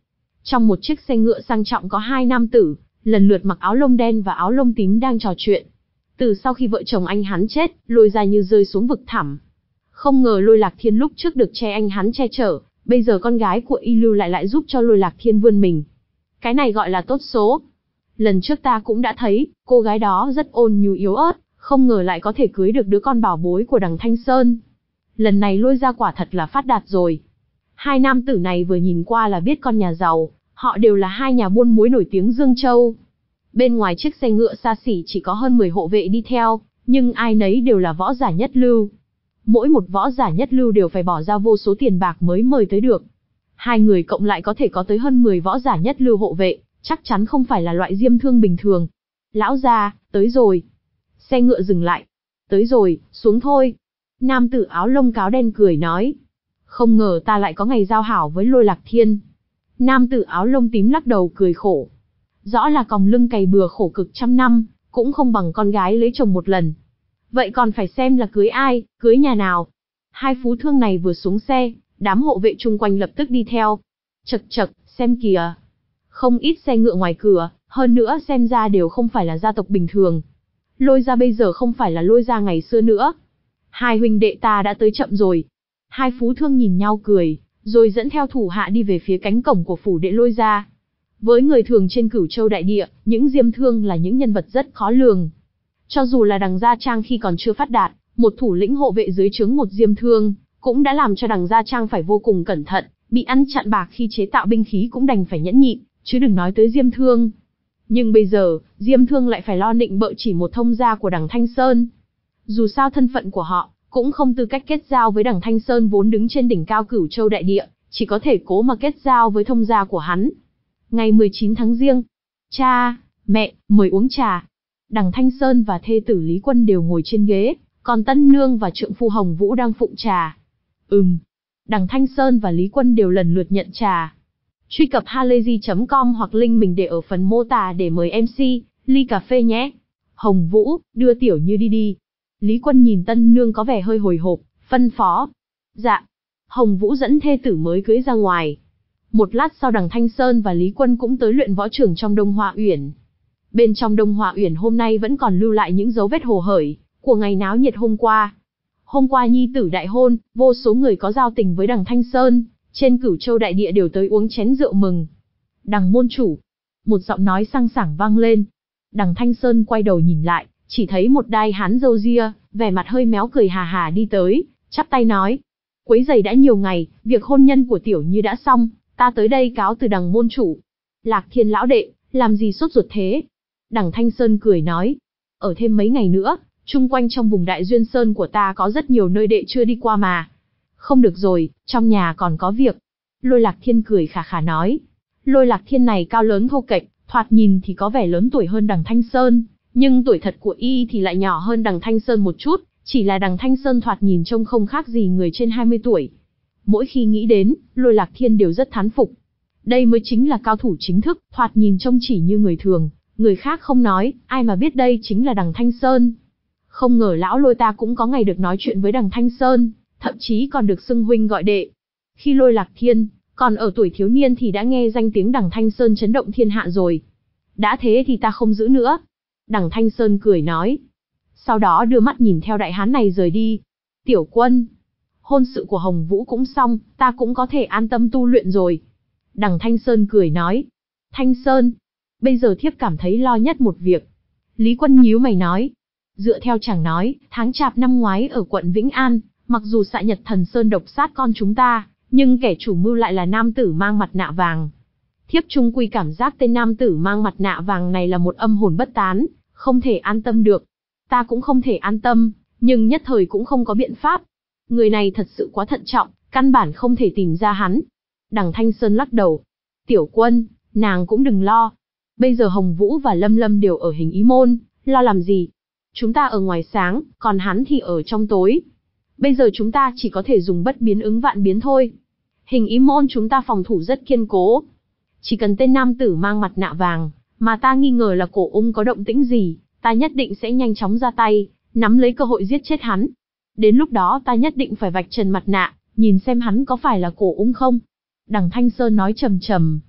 Trong một chiếc xe ngựa sang trọng có hai nam tử, lần lượt mặc áo lông đen và áo lông tím đang trò chuyện. Từ sau khi vợ chồng anh hắn chết, Lôi gia như rơi xuống vực thẳm. Không ngờ Lôi Lạc Thiên lúc trước được che anh hắn che chở, bây giờ con gái của Y Lưu lại lại giúp cho Lôi Lạc Thiên vươn mình. Cái này gọi là tốt số. Lần trước ta cũng đã thấy, cô gái đó rất ôn nhu yếu ớt, không ngờ lại có thể cưới được đứa con bảo bối của đằng Thanh Sơn. Lần này Lôi gia quả thật là phát đạt rồi. Hai nam tử này vừa nhìn qua là biết con nhà giàu, họ đều là hai nhà buôn muối nổi tiếng Dương Châu. Bên ngoài chiếc xe ngựa xa xỉ chỉ có hơn mười hộ vệ đi theo, nhưng ai nấy đều là võ giả nhất lưu. Mỗi một võ giả nhất lưu đều phải bỏ ra vô số tiền bạc mới mời tới được. Hai người cộng lại có thể có tới hơn mười võ giả nhất lưu hộ vệ, chắc chắn không phải là loại diêm thương bình thường. Lão gia, tới rồi. Xe ngựa dừng lại. Tới rồi, xuống thôi. Nam tử áo lông cáo đen cười nói. Không ngờ ta lại có ngày giao hảo với Lôi Lạc Thiên. Nam tử áo lông tím lắc đầu cười khổ. Rõ là còng lưng cày bừa khổ cực trăm năm, cũng không bằng con gái lấy chồng một lần. Vậy còn phải xem là cưới ai, cưới nhà nào. Hai phú thương này vừa xuống xe, đám hộ vệ chung quanh lập tức đi theo. Chậc chậc, xem kìa. Không ít xe ngựa ngoài cửa, hơn nữa xem ra đều không phải là gia tộc bình thường. Lôi gia bây giờ không phải là Lôi gia ngày xưa nữa. Hai huynh đệ ta đã tới chậm rồi. Hai phú thương nhìn nhau cười, rồi dẫn theo thủ hạ đi về phía cánh cổng của phủ đệ Lôi gia. Với người thường trên Cửu Châu đại địa, những diêm thương là những nhân vật rất khó lường. Cho dù là đằng Gia Trang khi còn chưa phát đạt, một thủ lĩnh hộ vệ dưới trướng một diêm thương, cũng đã làm cho đằng Gia Trang phải vô cùng cẩn thận, bị ăn chặn bạc khi chế tạo binh khí cũng đành phải nhẫn nhịn, chứ đừng nói tới diêm thương. Nhưng bây giờ, diêm thương lại phải lo nịnh bợ chỉ một thông gia của đằng Thanh Sơn. Dù sao thân phận của họ, cũng không tư cách kết giao với đằng Thanh Sơn vốn đứng trên đỉnh cao Cửu Châu đại địa, chỉ có thể cố mà kết giao với thông gia của hắn. Ngày mười chín tháng Giêng, cha, mẹ, mời uống trà. Đằng Thanh Sơn và thê tử Lý Quân đều ngồi trên ghế, còn Tân Nương và trượng phu Hồng Vũ đang phụng trà. Ừm. Đằng Thanh Sơn và Lý Quân đều lần lượt nhận trà. Truy cập halayzi chấm com hoặc link mình để ở phần mô tả để mời em xê, ly cà phê nhé. Hồng Vũ, đưa Tiểu Như đi đi. Lý Quân nhìn Tân Nương có vẻ hơi hồi hộp, phân phó. Dạ. Hồng Vũ dẫn thê tử mới cưới ra ngoài. Một lát sau đằng Thanh Sơn và Lý Quân cũng tới luyện võ trường trong Đông Hoa Uyển. Bên trong Đông Hoa Uyển hôm nay vẫn còn lưu lại những dấu vết hồ hởi của ngày náo nhiệt hôm qua. Hôm qua nhi tử đại hôn, vô số người có giao tình với đằng Thanh Sơn, trên Cửu Châu đại địa đều tới uống chén rượu mừng. Đằng môn chủ, một giọng nói sang sảng vang lên. Đằng Thanh Sơn quay đầu nhìn lại, chỉ thấy một đai hán râu ria, vẻ mặt hơi méo cười hà hà đi tới, chắp tay nói: quấy giày đã nhiều ngày, việc hôn nhân của Tiểu Như đã xong, ta tới đây cáo từ đằng môn chủ. Lạc Thiên lão đệ, làm gì sốt ruột thế? Đằng Thanh Sơn cười nói: ở thêm mấy ngày nữa, chung quanh trong vùng Đại Duyên Sơn của ta có rất nhiều nơi đệ chưa đi qua mà. Không được rồi, trong nhà còn có việc. Lôi Lạc Thiên cười khà khà nói. Lôi Lạc Thiên này cao lớn thô kệch, thoạt nhìn thì có vẻ lớn tuổi hơn đằng Thanh Sơn, nhưng tuổi thật của y thì lại nhỏ hơn đằng Thanh Sơn một chút, chỉ là đằng Thanh Sơn thoạt nhìn trông không khác gì người trên hai mươi tuổi. Mỗi khi nghĩ đến, Lôi Lạc Thiên đều rất thán phục. Đây mới chính là cao thủ chính thức, thoạt nhìn trông chỉ như người thường, người khác không nói, ai mà biết đây chính là đằng Thanh Sơn. Không ngờ lão Lôi ta cũng có ngày được nói chuyện với đằng Thanh Sơn, thậm chí còn được xưng huynh gọi đệ. Khi Lôi Lạc Thiên còn ở tuổi thiếu niên thì đã nghe danh tiếng đằng Thanh Sơn chấn động thiên hạ rồi. Đã thế thì ta không giữ nữa. Đằng Thanh Sơn cười nói. Sau đó đưa mắt nhìn theo đại hán này rời đi. Tiểu Quân, hôn sự của Hồng Vũ cũng xong, ta cũng có thể an tâm tu luyện rồi. Đằng Thanh Sơn cười nói. Thanh Sơn, bây giờ thiếp cảm thấy lo nhất một việc. Lý Quân nhíu mày nói. Dựa theo chàng nói, tháng chạp năm ngoái ở quận Vĩnh An, mặc dù xạ Nhật Thần Sơn độc sát con chúng ta, nhưng kẻ chủ mưu lại là nam tử mang mặt nạ vàng. Thiếp trung quy cảm giác tên nam tử mang mặt nạ vàng này là một âm hồn bất tán, không thể an tâm được. Ta cũng không thể an tâm, nhưng nhất thời cũng không có biện pháp. Người này thật sự quá thận trọng, căn bản không thể tìm ra hắn. Đằng Thanh Sơn lắc đầu. Tiểu Quân, nàng cũng đừng lo. Bây giờ Hồng Vũ và Lâm Lâm đều ở Hình Ý Môn, lo làm gì? Chúng ta ở ngoài sáng, còn hắn thì ở trong tối. Bây giờ chúng ta chỉ có thể dùng bất biến ứng vạn biến thôi. Hình Ý Môn chúng ta phòng thủ rất kiên cố. Chỉ cần tên nam tử mang mặt nạ vàng, mà ta nghi ngờ là Cổ Ung có động tĩnh gì, ta nhất định sẽ nhanh chóng ra tay, nắm lấy cơ hội giết chết hắn. Đến lúc đó ta nhất định phải vạch trần mặt nạ, nhìn xem hắn có phải là Cổ Ung không. Đằng Thanh Sơn nói trầm trầm.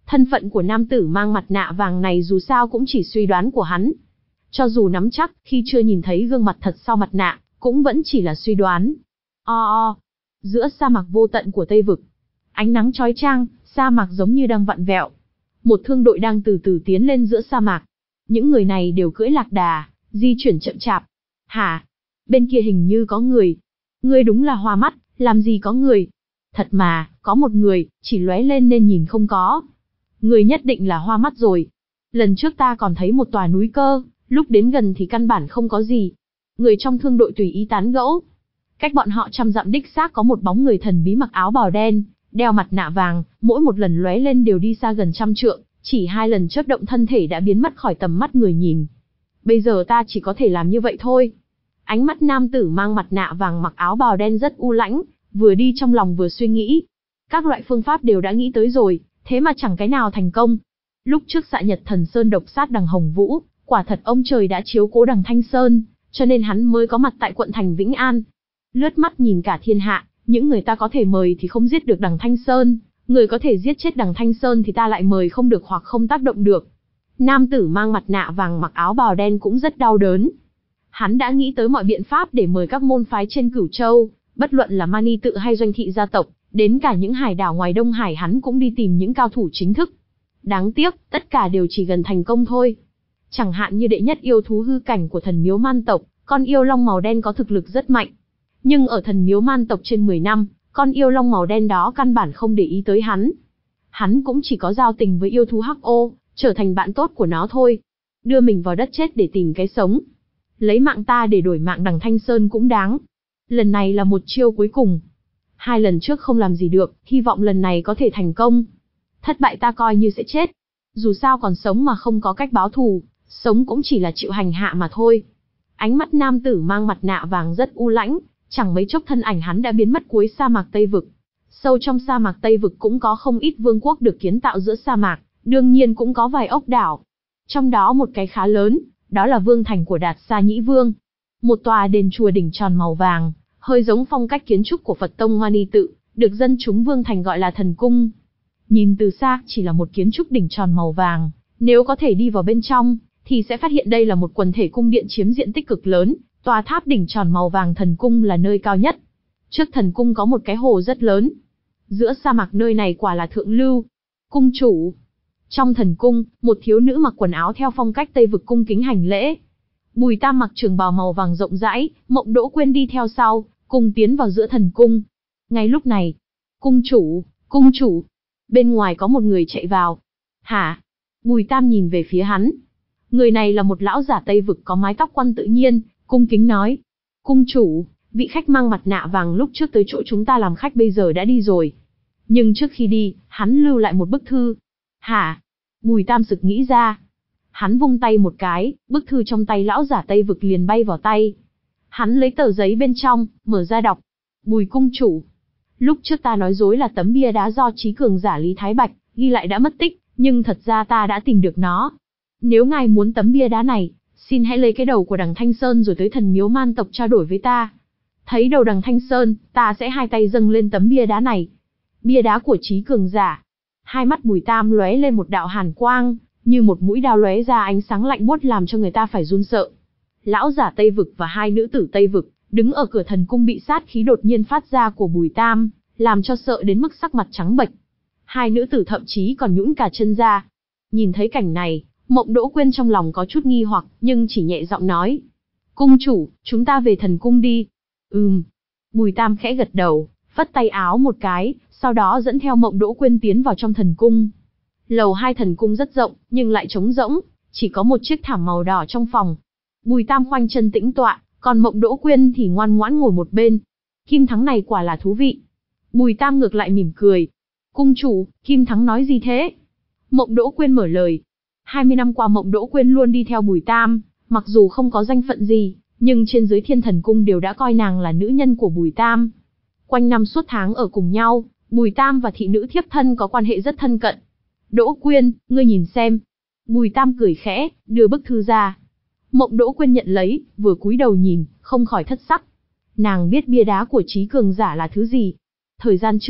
Thân phận của nam tử mang mặt nạ vàng này dù sao cũng chỉ suy đoán của hắn. Cho dù nắm chắc, khi chưa nhìn thấy gương mặt thật sau mặt nạ, cũng vẫn chỉ là suy đoán. O o, giữa sa mạc vô tận của Tây Vực, ánh nắng chói chang, sa mạc giống như đang vặn vẹo. Một thương đội đang từ từ tiến lên giữa sa mạc. Những người này đều cưỡi lạc đà, di chuyển chậm chạp. Hả? Bên kia hình như có người. Ngươi đúng là hoa mắt, làm gì có người? Thật mà, có một người, chỉ lóe lên nên nhìn không có. Người nhất định là hoa mắt rồi. Lần trước ta còn thấy một tòa núi cơ, lúc đến gần thì căn bản không có gì. Người trong thương đội tùy ý tán gẫu. Cách bọn họ trăm dặm đích xác có một bóng người thần bí mặc áo bào đen, đeo mặt nạ vàng, mỗi một lần lóe lên đều đi xa gần trăm trượng, chỉ hai lần chớp động thân thể đã biến mất khỏi tầm mắt người nhìn. Bây giờ ta chỉ có thể làm như vậy thôi. Ánh mắt nam tử mang mặt nạ vàng mặc áo bào đen rất u lãnh, vừa đi trong lòng vừa suy nghĩ. Các loại phương pháp đều đã nghĩ tới rồi, thế mà chẳng cái nào thành công. Lúc trước Xạ Nhật Thần Sơn độc sát đằng Hồng Vũ, quả thật ông trời đã chiếu cố đằng Thanh Sơn, cho nên hắn mới có mặt tại quận thành Vĩnh An. Lướt mắt nhìn cả thiên hạ, những người ta có thể mời thì không giết được đằng Thanh Sơn, người có thể giết chết đằng Thanh Sơn thì ta lại mời không được hoặc không tác động được. Nam tử mang mặt nạ vàng mặc áo bào đen cũng rất đau đớn. Hắn đã nghĩ tới mọi biện pháp để mời các môn phái trên Cửu Châu, bất luận là Mani tự hay doanh thị gia tộc, đến cả những hải đảo ngoài Đông Hải hắn cũng đi tìm những cao thủ chính thức. Đáng tiếc, tất cả đều chỉ gần thành công thôi. Chẳng hạn như đệ nhất yêu thú hư cảnh của thần miếu man tộc, con yêu long màu đen có thực lực rất mạnh. Nhưng ở thần miếu man tộc trên mười năm, con yêu long màu đen đó căn bản không để ý tới hắn. Hắn cũng chỉ có giao tình với yêu thú hắc ô, trở thành bạn tốt của nó thôi. Đưa mình vào đất chết để tìm cái sống. Lấy mạng ta để đổi mạng đằng Thanh Sơn cũng đáng. Lần này là một chiêu cuối cùng. Hai lần trước không làm gì được, hy vọng lần này có thể thành công. Thất bại ta coi như sẽ chết. Dù sao còn sống mà không có cách báo thù, sống cũng chỉ là chịu hành hạ mà thôi. Ánh mắt nam tử mang mặt nạ vàng rất u lãnh, chẳng mấy chốc thân ảnh hắn đã biến mất cuối sa mạc Tây Vực. Sâu trong sa mạc Tây Vực cũng có không ít vương quốc được kiến tạo giữa sa mạc, đương nhiên cũng có vài ốc đảo. Trong đó một cái khá lớn, đó là vương thành của Đạt Sa Nhĩ Vương. Một tòa đền chùa đỉnh tròn màu vàng, hơi giống phong cách kiến trúc của Phật tông Mani tự, được dân chúng vương thành gọi là thần cung. Nhìn từ xa, chỉ là một kiến trúc đỉnh tròn màu vàng, nếu có thể đi vào bên trong, thì sẽ phát hiện đây là một quần thể cung điện chiếm diện tích cực lớn. Tòa tháp đỉnh tròn màu vàng thần cung là nơi cao nhất. Trước thần cung có một cái hồ rất lớn. Giữa sa mạc nơi này quả là thượng lưu. Cung chủ. Trong thần cung, một thiếu nữ mặc quần áo theo phong cách Tây Vực cung kính hành lễ. Bùi Tam mặc trường bào màu vàng rộng rãi, Mộng Đỗ Quyên đi theo sau, cùng tiến vào giữa thần cung. Ngay lúc này, cung chủ, cung chủ. Bên ngoài có một người chạy vào. Hả? Bùi Tam nhìn về phía hắn. Người này là một lão giả Tây Vực có mái tóc quăn tự nhiên, cung kính nói. Cung chủ, vị khách mang mặt nạ vàng lúc trước tới chỗ chúng ta làm khách bây giờ đã đi rồi. Nhưng trước khi đi, hắn lưu lại một bức thư. Hả? Bùi Tam sực nghĩ ra. Hắn vung tay một cái, bức thư trong tay lão giả Tây Vực liền bay vào tay. Hắn lấy tờ giấy bên trong, mở ra đọc. Bùi cung chủ. Lúc trước ta nói dối là tấm bia đá do trí cường giả Lý Thái Bạch ghi lại đã mất tích, nhưng thật ra ta đã tìm được nó. Nếu ngài muốn tấm bia đá này, xin hãy lấy cái đầu của đằng Thanh Sơn rồi tới thần miếu man tộc trao đổi với ta. Thấy đầu đằng Thanh Sơn, ta sẽ hai tay dâng lên tấm bia đá này. Bia đá của trí cường giả. Hai mắt Bùi Tam lóe lên một đạo hàn quang, như một mũi đao lóe ra ánh sáng lạnh buốt làm cho người ta phải run sợ. Lão giả Tây Vực và hai nữ tử Tây Vực, đứng ở cửa thần cung bị sát khí đột nhiên phát ra của Bùi Tam, làm cho sợ đến mức sắc mặt trắng bệch. Hai nữ tử thậm chí còn nhũn cả chân ra. Nhìn thấy cảnh này, Mộng Đỗ Quyên trong lòng có chút nghi hoặc, nhưng chỉ nhẹ giọng nói. Cung chủ, chúng ta về thần cung đi. Ừm. Bùi Tam khẽ gật đầu, phất tay áo một cái, sau đó dẫn theo Mộng Đỗ Quyên tiến vào trong thần cung. Lầu hai thần cung rất rộng, nhưng lại trống rỗng, chỉ có một chiếc thảm màu đỏ trong phòng. Bùi Tam khoanh chân tĩnh tọa, còn Mộng Đỗ Quyên thì ngoan ngoãn ngồi một bên. Kim Thắng này quả là thú vị. Bùi Tam ngược lại mỉm cười. Cung chủ, Kim Thắng nói gì thế? Mộng Đỗ Quyên mở lời. hai mươi năm qua Mộng Đỗ Quyên luôn đi theo Bùi Tam, mặc dù không có danh phận gì, nhưng trên dưới Thiên Thần Cung đều đã coi nàng là nữ nhân của Bùi Tam. Quanh năm suốt tháng ở cùng nhau, Bùi Tam và thị nữ thiếp thân có quan hệ rất thân cận. Đỗ Quyên, ngươi nhìn xem. Bùi Tam cười khẽ, đưa bức thư ra. Mộng Đỗ Quyên nhận lấy, vừa cúi đầu nhìn, không khỏi thất sắc. Nàng biết bia đá của trí cường giả là thứ gì. Thời gian trước,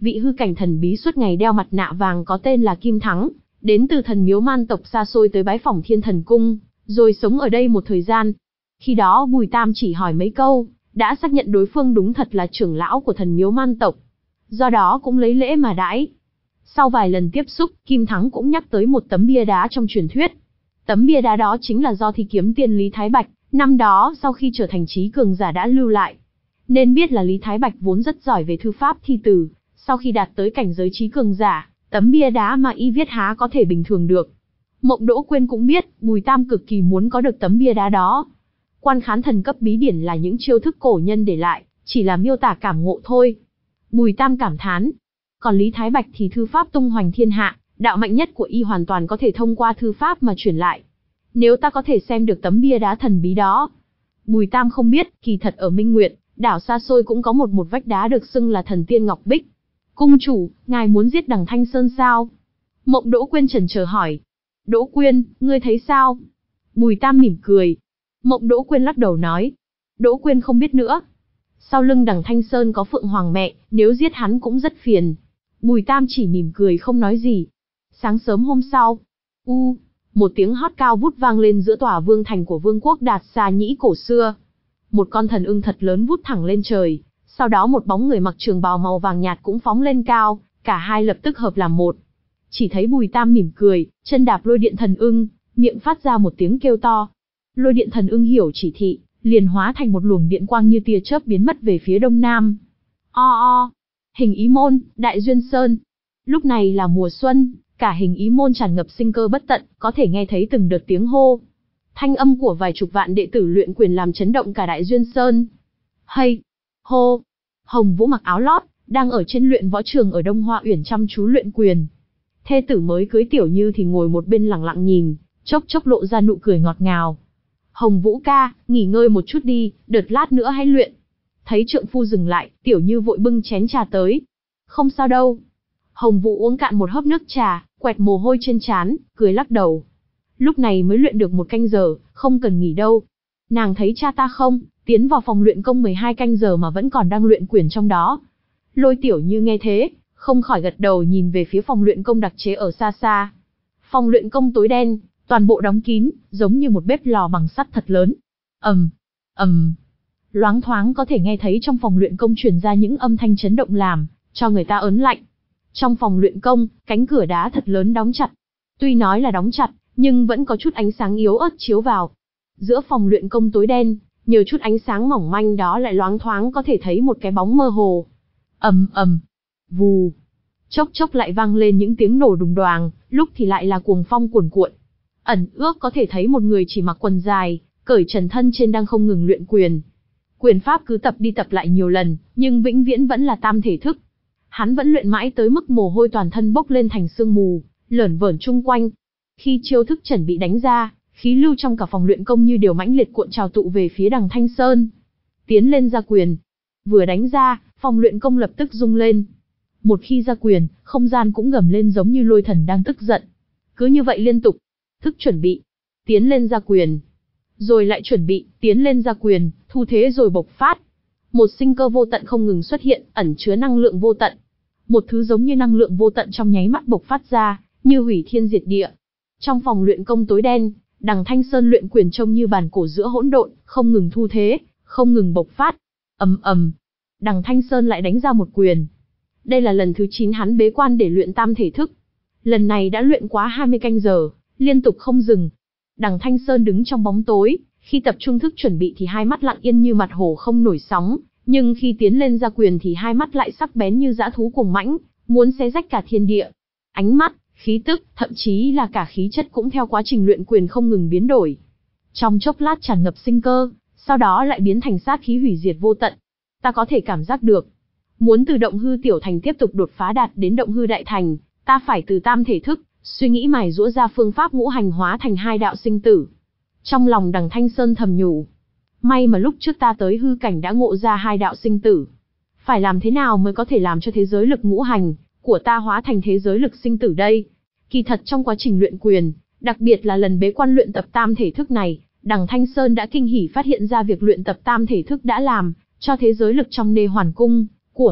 vị hư cảnh thần bí suốt ngày đeo mặt nạ vàng có tên là Kim Thắng, đến từ thần miếu man tộc xa xôi tới bái phỏng Thiên Thần Cung, rồi sống ở đây một thời gian. Khi đó Bùi Tam chỉ hỏi mấy câu, đã xác nhận đối phương đúng thật là trưởng lão của thần miếu man tộc. Do đó cũng lấy lễ mà đãi. Sau vài lần tiếp xúc, Kim Thắng cũng nhắc tới một tấm bia đá trong truyền thuyết. Tấm bia đá đó chính là do Thi Kiếm Tiên Lý Thái Bạch, năm đó sau khi trở thành trí cường giả đã lưu lại. Nên biết là Lý Thái Bạch vốn rất giỏi về thư pháp thi từ, sau khi đạt tới cảnh giới trí cường giả, tấm bia đá mà y viết há có thể bình thường được. Mộng Đỗ Quyên cũng biết, Bùi Tam cực kỳ muốn có được tấm bia đá đó. Quan khán thần cấp bí điển là những chiêu thức cổ nhân để lại, chỉ là miêu tả cảm ngộ thôi. Bùi Tam cảm thán. Còn Lý Thái Bạch thì thư pháp tung hoành thiên hạ, đạo mạnh nhất của y hoàn toàn có thể thông qua thư pháp mà truyền lại. Nếu ta có thể xem được tấm bia đá thần bí đó. Bùi Tam không biết, kỳ thật ở Minh Nguyệt, đảo xa xôi cũng có một một vách đá được xưng là thần tiên Ngọc Bích. Cung chủ, ngài muốn giết Đằng Thanh Sơn sao? Mộng Đỗ Quyên chần chờ hỏi. Đỗ Quyên, ngươi thấy sao? Bùi Tam mỉm cười. Mộng Đỗ Quyên lắc đầu nói. Đỗ Quyên không biết nữa. Sau lưng Đằng Thanh Sơn có Phượng Hoàng mẹ, nếu giết hắn cũng rất phiền. Bùi Tam chỉ mỉm cười không nói gì. Sáng sớm hôm sau, u, một tiếng hót cao vút vang lên giữa tòa vương thành của vương quốc Đạt Xa Nhĩ cổ xưa. Một con thần ưng thật lớn vút thẳng lên trời, sau đó một bóng người mặc trường bào màu vàng nhạt cũng phóng lên cao, cả hai lập tức hợp làm một. Chỉ thấy Bùi Tam mỉm cười, chân đạp lôi điện thần ưng, miệng phát ra một tiếng kêu to. Lôi điện thần ưng hiểu chỉ thị, liền hóa thành một luồng điện quang như tia chớp biến mất về phía đông nam. O o, Hình Ý Môn, Đại Duyên Sơn. Lúc này là mùa xuân, cả Hình Ý Môn tràn ngập sinh cơ bất tận, có thể nghe thấy từng đợt tiếng hô. Thanh âm của vài chục vạn đệ tử luyện quyền làm chấn động cả Đại Duyên Sơn. Hay, hô, Hồng Vũ mặc áo lót, đang ở trên luyện võ trường ở Đông Hoa Uyển chăm chú luyện quyền. Thê tử mới cưới Tiểu Như thì ngồi một bên lặng lặng nhìn, chốc chốc lộ ra nụ cười ngọt ngào. Hồng Vũ ca, nghỉ ngơi một chút đi, đợt lát nữa hãy luyện. Thấy trượng phu dừng lại, Tiểu Như vội bưng chén trà tới. Không sao đâu. Hồng Vũ uống cạn một hớp nước trà, quẹt mồ hôi trên trán, cười lắc đầu. Lúc này mới luyện được một canh giờ, không cần nghỉ đâu. Nàng thấy cha ta không, tiến vào phòng luyện công mười hai canh giờ mà vẫn còn đang luyện quyền trong đó. Lôi Tiểu Như nghe thế, không khỏi gật đầu nhìn về phía phòng luyện công đặc chế ở xa xa. Phòng luyện công tối đen, toàn bộ đóng kín, giống như một bếp lò bằng sắt thật lớn. Ầm, ầm. Loáng thoáng có thể nghe thấy trong phòng luyện công truyền ra những âm thanh chấn động làm cho người ta ớn lạnh. Trong phòng luyện công, cánh cửa đá thật lớn đóng chặt. Tuy nói là đóng chặt, nhưng vẫn có chút ánh sáng yếu ớt chiếu vào. Giữa phòng luyện công tối đen, nhờ chút ánh sáng mỏng manh đó lại loáng thoáng có thể thấy một cái bóng mơ hồ. Ầm ầm, vù. Chốc chốc lại vang lên những tiếng nổ đùng đoàng, lúc thì lại là cuồng phong cuồn cuộn. Ẩn ước có thể thấy một người chỉ mặc quần dài, cởi trần thân trên đang không ngừng luyện quyền. Quyền pháp cứ tập đi tập lại nhiều lần, nhưng vĩnh viễn vẫn là tam thể thức. Hắn vẫn luyện mãi tới mức mồ hôi toàn thân bốc lên thành sương mù, lởn vởn chung quanh. Khi chiêu thức chuẩn bị đánh ra, khí lưu trong cả phòng luyện công như điều mãnh liệt cuộn trào tụ về phía Đằng Thanh Sơn. Tiến lên ra quyền. Vừa đánh ra, phòng luyện công lập tức rung lên. Một khi ra quyền, không gian cũng gầm lên giống như lôi thần đang tức giận. Cứ như vậy liên tục. Thức chuẩn bị, tiến lên ra quyền. Rồi lại chuẩn bị, tiến lên ra quyền, thu thế rồi bộc phát. Một sinh cơ vô tận không ngừng xuất hiện, ẩn chứa năng lượng vô tận. Một thứ giống như năng lượng vô tận trong nháy mắt bộc phát ra, như hủy thiên diệt địa. Trong phòng luyện công tối đen, Đằng Thanh Sơn luyện quyền trông như bàn cổ giữa hỗn độn, không ngừng thu thế, không ngừng bộc phát. Ầm ầm, Đằng Thanh Sơn lại đánh ra một quyền. Đây là lần thứ chín hắn bế quan để luyện tam thể thức. Lần này đã luyện quá hai mươi canh giờ, liên tục không dừng. Đằng Thanh Sơn đứng trong bóng tối, khi tập trung thức chuẩn bị thì hai mắt lặng yên như mặt hồ không nổi sóng, nhưng khi tiến lên ra quyền thì hai mắt lại sắc bén như dã thú cuồng mãnh, muốn xé rách cả thiên địa. Ánh mắt, khí tức, thậm chí là cả khí chất cũng theo quá trình luyện quyền không ngừng biến đổi. Trong chốc lát tràn ngập sinh cơ, sau đó lại biến thành sát khí hủy diệt vô tận. Ta có thể cảm giác được, muốn từ động hư tiểu thành tiếp tục đột phá đạt đến động hư đại thành, ta phải từ tam thể thức, suy nghĩ mài giũa ra phương pháp ngũ hành hóa thành hai đạo sinh tử. Trong lòng Đằng Thanh Sơn thầm nhủ, may mà lúc trước ta tới hư cảnh đã ngộ ra hai đạo sinh tử. Phải làm thế nào mới có thể làm cho thế giới lực ngũ hành của ta hóa thành thế giới lực sinh tử đây? Kỳ thật trong quá trình luyện quyền, đặc biệt là lần bế quan luyện tập tam thể thức này, Đằng Thanh Sơn đã kinh hỉ phát hiện ra việc luyện tập tam thể thức đã làm cho thế giới lực trong nê hoàn cung của mình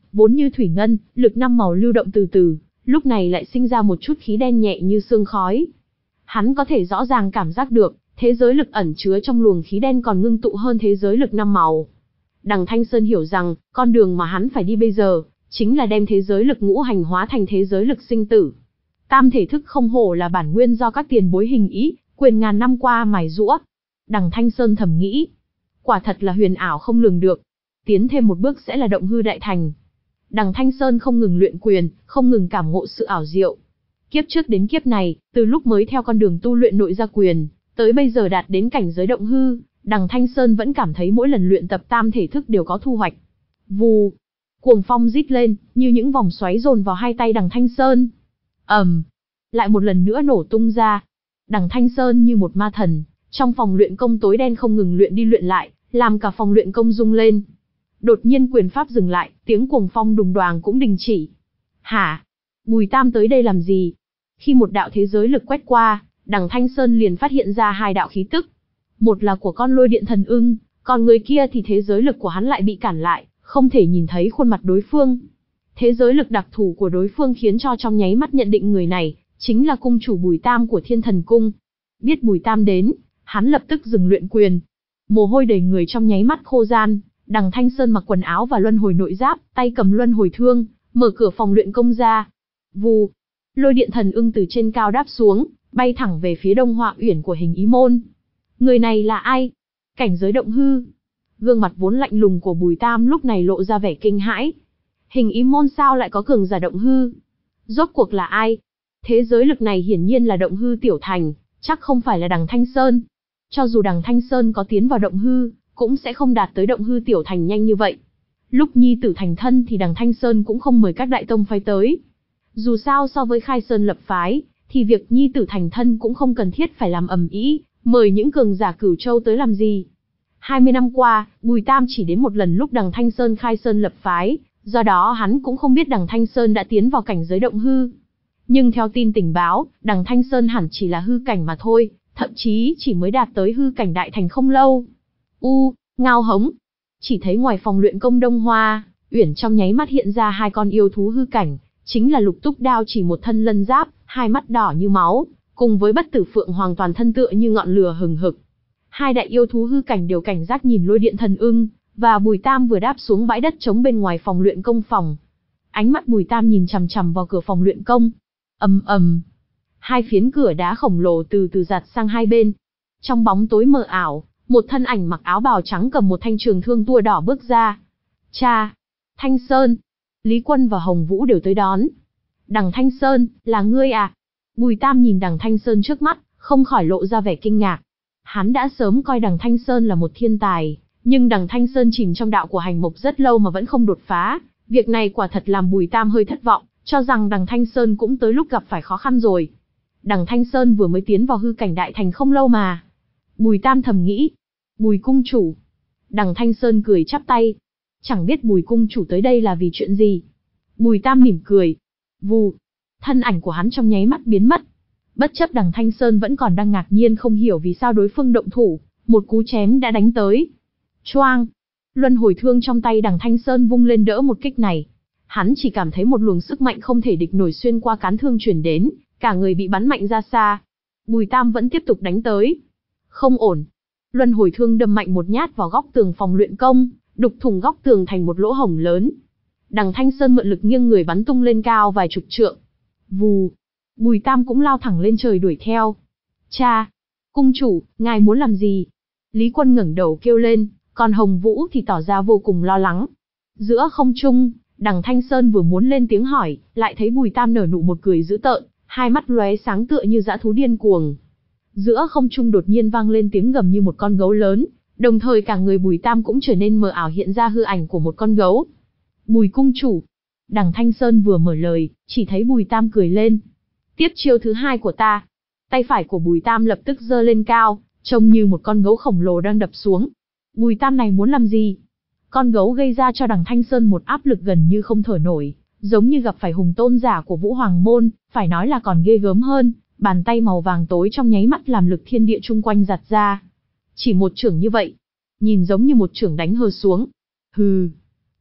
vốn như thủy ngân, lực năm màu lưu động từ từ, lúc này lại sinh ra một chút khí đen nhẹ như sương khói. Hắn có thể rõ ràng cảm giác được, thế giới lực ẩn chứa trong luồng khí đen còn ngưng tụ hơn thế giới lực năm màu. Đằng Thanh Sơn hiểu rằng, con đường mà hắn phải đi bây giờ, chính là đem thế giới lực ngũ hành hóa thành thế giới lực sinh tử. Tam thể thức không hổ là bản nguyên do các tiền bối hình ý, quyền ngàn năm qua mài giũa. Đằng Thanh Sơn thầm nghĩ, quả thật là huyền ảo không lường được. Tiến thêm một bước sẽ là động hư đại thành. Đằng Thanh Sơn không ngừng luyện quyền, không ngừng cảm ngộ sự ảo diệu. Kiếp trước đến kiếp này, từ lúc mới theo con đường tu luyện nội gia quyền, tới bây giờ đạt đến cảnh giới động hư, Đằng Thanh Sơn vẫn cảm thấy mỗi lần luyện tập tam thể thức đều có thu hoạch. Vù, cuồng phong rít lên, như những vòng xoáy dồn vào hai tay Đằng Thanh Sơn. ầm, um, lại một lần nữa nổ tung ra. Đằng Thanh Sơn như một ma thần, trong phòng luyện công tối đen không ngừng luyện đi luyện lại, làm cả phòng luyện công rung lên. Đột nhiên quyền pháp dừng lại, tiếng cuồng phong đùng đoàng cũng đình chỉ. Hả? Bùi Tam tới đây làm gì? Khi một đạo thế giới lực quét qua, Đằng Thanh Sơn liền phát hiện ra hai đạo khí tức. Một là của con lôi điện thần ưng, còn người kia thì thế giới lực của hắn lại bị cản lại, không thể nhìn thấy khuôn mặt đối phương. Thế giới lực đặc thù của đối phương khiến cho trong nháy mắt nhận định người này chính là cung chủ Bùi Tam của Thiên Thần Cung. Biết Bùi Tam đến, hắn lập tức dừng luyện quyền. Mồ hôi đầy người trong nháy mắt khô ran, Đằng Thanh Sơn mặc quần áo và luân hồi nội giáp, tay cầm luân hồi thương, mở cửa phòng luyện công ra. Vù, lôi điện thần ưng từ trên cao đáp xuống, bay thẳng về phía Đông Họa Uyển của Hình Ý Môn. Người này là ai? Cảnh giới động hư. Gương mặt vốn lạnh lùng của Bùi Tam lúc này lộ ra vẻ kinh hãi. Hình Ý Môn sao lại có cường giả động hư? Rốt cuộc là ai? Thế giới lực này hiển nhiên là động hư tiểu thành, chắc không phải là Đằng Thanh Sơn. Cho dù Đằng Thanh Sơn có tiến vào động hư, cũng sẽ không đạt tới động hư tiểu thành nhanh như vậy. Lúc nhi tử thành thân thì Đằng Thanh Sơn cũng không mời các đại tông phái tới. Dù sao so với khai sơn lập phái, thì việc nhi tử thành thân cũng không cần thiết phải làm ầm ĩ, mời những cường giả Cửu Châu tới làm gì. hai mươi năm qua, Bùi Tam chỉ đến một lần lúc Đằng Thanh Sơn khai sơn lập phái, do đó hắn cũng không biết Đằng Thanh Sơn đã tiến vào cảnh giới động hư. Nhưng theo tin tình báo, Đằng Thanh Sơn hẳn chỉ là hư cảnh mà thôi, thậm chí chỉ mới đạt tới hư cảnh đại thành không lâu. U, ngao hống. Chỉ thấy ngoài phòng luyện công Đông Hoa Uyển trong nháy mắt hiện ra hai con yêu thú hư cảnh, chính là Lục Túc Đao chỉ một thân lân giáp, hai mắt đỏ như máu, cùng với Bất Tử Phượng Hoàng toàn thân tựa như ngọn lửa hừng hực. Hai đại yêu thú hư cảnh đều cảnh giác nhìn lôi điện thần ưng, và Bùi Tam vừa đáp xuống bãi đất trống bên ngoài phòng luyện công phòng. Ánh mắt Bùi Tam nhìn chằm chằm vào cửa phòng luyện công. Ầm ầm, hai phiến cửa đá khổng lồ từ từ giạt sang hai bên. Trong bóng tối mờ ảo, một thân ảnh mặc áo bào trắng cầm một thanh trường thương tua đỏ bước ra. Cha, Thanh Sơn, Lý Quân và Hồng Vũ đều tới đón. Đằng Thanh Sơn, là ngươi à? Bùi Tam nhìn Đằng Thanh Sơn trước mắt, không khỏi lộ ra vẻ kinh ngạc. Hắn đã sớm coi Đằng Thanh Sơn là một thiên tài, nhưng Đằng Thanh Sơn chìm trong đạo của hành mộc rất lâu mà vẫn không đột phá. Việc này quả thật làm Bùi Tam hơi thất vọng, cho rằng Đằng Thanh Sơn cũng tới lúc gặp phải khó khăn rồi. Đằng Thanh Sơn vừa mới tiến vào hư cảnh đại thành không lâu mà. Bùi Tam thầm nghĩ. Bùi cung chủ. Đằng Thanh Sơn cười chắp tay. Chẳng biết Bùi cung chủ tới đây là vì chuyện gì. Bùi Tam mỉm cười. Vù. Thân ảnh của hắn trong nháy mắt biến mất. Bất chấp Đằng Thanh Sơn vẫn còn đang ngạc nhiên không hiểu vì sao đối phương động thủ, một cú chém đã đánh tới. Choang. Luân hồi thương trong tay Đằng Thanh Sơn vung lên đỡ một kích này. Hắn chỉ cảm thấy một luồng sức mạnh không thể địch nổi xuyên qua cán thương truyền đến, cả người bị bắn mạnh ra xa. Bùi Tam vẫn tiếp tục đánh tới. Không ổn. Luân hồi thương đâm mạnh một nhát vào góc tường phòng luyện công, đục thủng góc tường thành một lỗ hổng lớn. Đằng Thanh Sơn mượn lực nghiêng người bắn tung lên cao vài chục trượng. Vù. Bùi Tam cũng lao thẳng lên trời đuổi theo. Cha, cung chủ, ngài muốn làm gì? Lý Quân ngẩng đầu kêu lên, còn Hồng Vũ thì tỏ ra vô cùng lo lắng. Giữa không trung, Đằng Thanh Sơn vừa muốn lên tiếng hỏi, lại thấy Bùi Tam nở nụ một cười dữ tợn, hai mắt lóe sáng tựa như dã thú điên cuồng. Giữa không trung đột nhiên vang lên tiếng gầm như một con gấu lớn, đồng thời cả người Bùi Tam cũng trở nên mờ ảo hiện ra hư ảnh của một con gấu. Bùi cung chủ. Đằng Thanh Sơn vừa mở lời, chỉ thấy Bùi Tam cười lên. Tiếp chiêu thứ hai của ta. Tay phải của Bùi Tam lập tức giơ lên cao, trông như một con gấu khổng lồ đang đập xuống. Bùi Tam này muốn làm gì? Con gấu gây ra cho Đằng Thanh Sơn một áp lực gần như không thở nổi, giống như gặp phải hùng tôn giả của Vũ Hoàng Môn, phải nói là còn ghê gớm hơn. Bàn tay màu vàng tối trong nháy mắt làm lực thiên địa chung quanh giạt ra. Chỉ một chưởng như vậy, nhìn giống như một chưởng đánh hờ xuống. Hừ.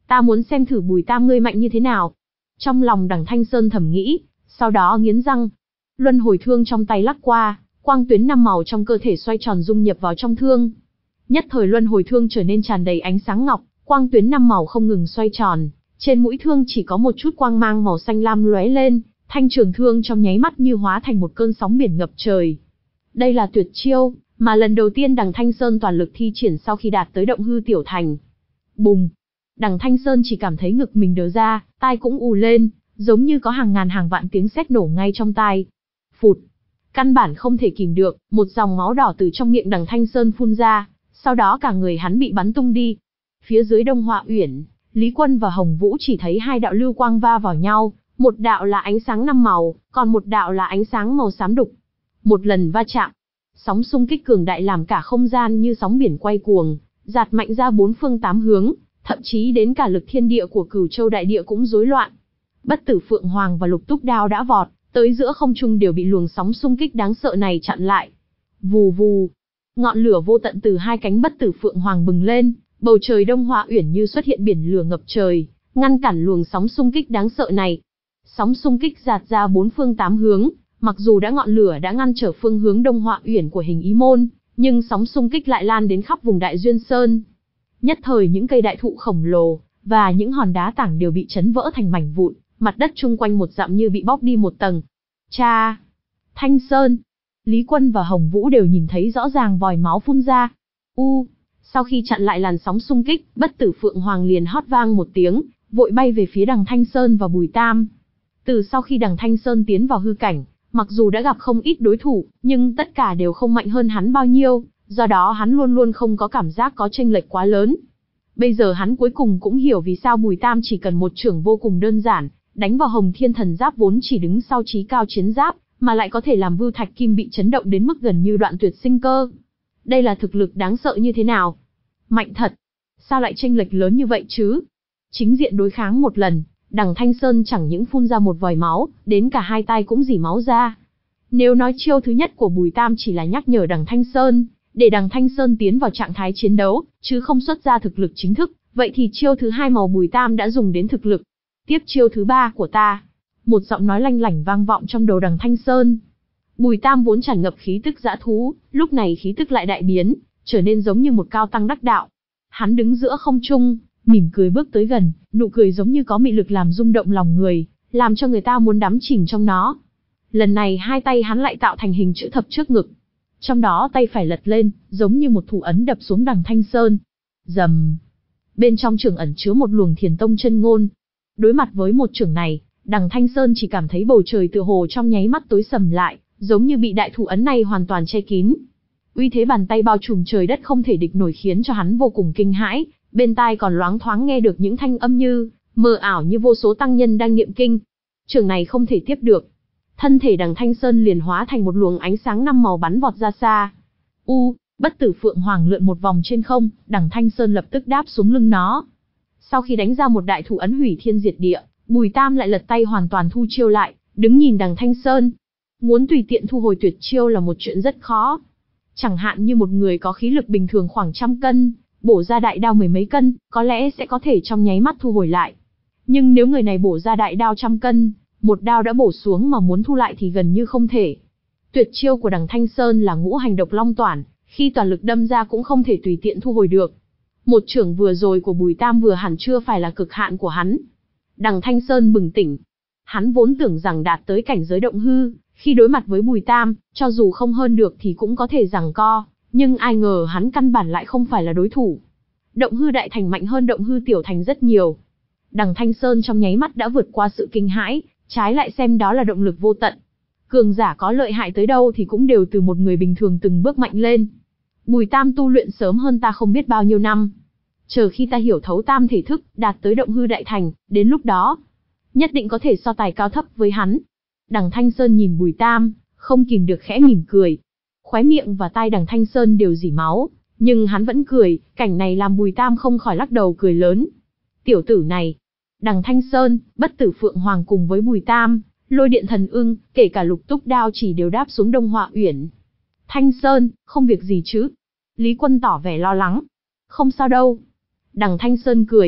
Ta muốn xem thử Bùi Tam ngươi mạnh như thế nào. Trong lòng Đằng Thanh Sơn thầm nghĩ, sau đó nghiến răng. Luân hồi thương trong tay lắc qua, quang tuyến năm màu trong cơ thể xoay tròn dung nhập vào trong thương. Nhất thời luân hồi thương trở nên tràn đầy ánh sáng ngọc, quang tuyến năm màu không ngừng xoay tròn, trên mũi thương chỉ có một chút quang mang màu xanh lam lóe lên, thanh trường thương trong nháy mắt như hóa thành một cơn sóng biển ngập trời. Đây là tuyệt chiêu mà lần đầu tiên Đằng Thanh Sơn toàn lực thi triển sau khi đạt tới động hư tiểu thành. Bùng! Đằng Thanh Sơn chỉ cảm thấy ngực mình đờ ra, tai cũng ù lên, giống như có hàng ngàn hàng vạn tiếng sét nổ ngay trong tai. Phụt! Căn bản không thể kìm được, một dòng máu đỏ từ trong miệng Đằng Thanh Sơn phun ra, sau đó cả người hắn bị bắn tung đi. Phía dưới Đông Họa Uyển, Lý Quân và Hồng Vũ chỉ thấy hai đạo lưu quang va vào nhau, một đạo là ánh sáng năm màu, còn một đạo là ánh sáng màu xám đục. Một lần va chạm, sóng xung kích cường đại làm cả không gian như sóng biển quay cuồng, dạt mạnh ra bốn phương tám hướng, thậm chí đến cả lực thiên địa của Cửu Châu đại địa cũng rối loạn. Bất Tử Phượng Hoàng và Lục Túc Đao đã vọt tới giữa không trung đều bị luồng sóng xung kích đáng sợ này chặn lại. Vù vù, ngọn lửa vô tận từ hai cánh Bất Tử Phượng Hoàng bừng lên, bầu trời Đông Họa Uyển như xuất hiện biển lửa ngập trời, ngăn cản luồng sóng xung kích đáng sợ này. Sóng xung kích dạt ra bốn phương tám hướng, mặc dù đã ngọn lửa đã ngăn trở phương hướng Đông Họa Uyển của Hình Ý Môn, nhưng sóng xung kích lại lan đến khắp vùng Đại Duyên Sơn. Nhất thời những cây đại thụ khổng lồ và những hòn đá tảng đều bị chấn vỡ thành mảnh vụn, mặt đất chung quanh một dặm như bị bóc đi một tầng. Cha! Thanh Sơn! Lý Quân và Hồng Vũ đều nhìn thấy rõ ràng vòi máu phun ra. U! Sau khi chặn lại làn sóng xung kích, Bất Tử Phượng Hoàng liền hót vang một tiếng, vội bay về phía Đằng Thanh Sơn và Bùi Tam. Từ sau khi Đằng Thanh Sơn tiến vào hư cảnh, mặc dù đã gặp không ít đối thủ, nhưng tất cả đều không mạnh hơn hắn bao nhiêu, do đó hắn luôn luôn không có cảm giác có chênh lệch quá lớn. Bây giờ hắn cuối cùng cũng hiểu vì sao Bùi Tam chỉ cần một chưởng vô cùng đơn giản, đánh vào Hồng Thiên Thần Giáp vốn chỉ đứng sau Chí Cao Chiến Giáp, mà lại có thể làm Vưu Thạch Kim bị chấn động đến mức gần như đoạn tuyệt sinh cơ. Đây là thực lực đáng sợ như thế nào? Mạnh thật! Sao lại chênh lệch lớn như vậy chứ? Chính diện đối kháng một lần, Đằng Thanh Sơn chẳng những phun ra một vòi máu, đến cả hai tay cũng rỉ máu ra. Nếu nói chiêu thứ nhất của Bùi Tam chỉ là nhắc nhở Đằng Thanh Sơn, để Đằng Thanh Sơn tiến vào trạng thái chiến đấu, chứ không xuất ra thực lực chính thức, vậy thì chiêu thứ hai màu Bùi Tam đã dùng đến thực lực. Tiếp chiêu thứ ba của ta. Một giọng nói lanh lảnh vang vọng trong đầu Đằng Thanh Sơn. Bùi Tam vốn tràn ngập khí tức dã thú, lúc này khí tức lại đại biến, trở nên giống như một cao tăng đắc đạo. Hắn đứng giữa không trung, mỉm cười bước tới gần, nụ cười giống như có mị lực làm rung động lòng người, làm cho người ta muốn đắm chìm trong nó. Lần này hai tay hắn lại tạo thành hình chữ thập trước ngực. Trong đó tay phải lật lên, giống như một thủ ấn đập xuống Đằng Thanh Sơn. Rầm. Bên trong chưởng ẩn chứa một luồng thiền tông chân ngôn. Đối mặt với một chưởng này, Đằng Thanh Sơn chỉ cảm thấy bầu trời tựa hồ trong nháy mắt tối sầm lại, giống như bị đại thủ ấn này hoàn toàn che kín. Uy thế bàn tay bao trùm trời đất không thể địch nổi khiến cho hắn vô cùng kinh hãi, bên tai còn loáng thoáng nghe được những thanh âm như mờ ảo như vô số tăng nhân đang niệm kinh. Chưởng này không thể tiếp được. Thân thể Đằng Thanh Sơn liền hóa thành một luồng ánh sáng năm màu bắn vọt ra xa. U, Bất Tử Phượng Hoàng lượn một vòng trên không, Đằng Thanh Sơn lập tức đáp xuống lưng nó. Sau khi đánh ra một đại thủ ấn hủy thiên diệt địa, Bùi Tam lại lật tay hoàn toàn thu chiêu lại, đứng nhìn Đằng Thanh Sơn. Muốn tùy tiện thu hồi tuyệt chiêu là một chuyện rất khó. Chẳng hạn như một người có khí lực bình thường khoảng trăm cân, bổ ra đại đao mười mấy cân, có lẽ sẽ có thể trong nháy mắt thu hồi lại. Nhưng nếu người này bổ ra đại đao trăm cân, một đao đã bổ xuống mà muốn thu lại thì gần như không thể. Tuyệt chiêu của Đằng Thanh Sơn là ngũ hành độc long toản, khi toàn lực đâm ra cũng không thể tùy tiện thu hồi được. Một chưởng vừa rồi của Bùi Tam vừa hẳn chưa phải là cực hạn của hắn. Đằng Thanh Sơn bừng tỉnh. Hắn vốn tưởng rằng đạt tới cảnh giới động hư, khi đối mặt với Bùi Tam, cho dù không hơn được thì cũng có thể giằng co, nhưng ai ngờ hắn căn bản lại không phải là đối thủ. Động hư đại thành mạnh hơn động hư tiểu thành rất nhiều. Đằng Thanh Sơn trong nháy mắt đã vượt qua sự kinh hãi, trái lại xem đó là động lực vô tận. Cường giả có lợi hại tới đâu thì cũng đều từ một người bình thường từng bước mạnh lên. Bùi Tam tu luyện sớm hơn ta không biết bao nhiêu năm. Chờ khi ta hiểu thấu tam thể thức, đạt tới động hư đại thành, đến lúc đó, nhất định có thể so tài cao thấp với hắn. Đằng Thanh Sơn nhìn Bùi Tam, không kìm được khẽ mỉm cười. Khóe miệng và tai Đằng Thanh Sơn đều rỉ máu, nhưng hắn vẫn cười, cảnh này làm Bùi Tam không khỏi lắc đầu cười lớn. Tiểu tử này, Đằng Thanh Sơn, Bất Tử Phượng Hoàng cùng với Bùi Tam, Lôi Điện Thần Ưng, kể cả Lục Túc Đao chỉ đều đáp xuống Đông Họa Uyển. Thanh Sơn, không việc gì chứ? Lý Quân tỏ vẻ lo lắng. Không sao đâu. Đằng Thanh Sơn cười.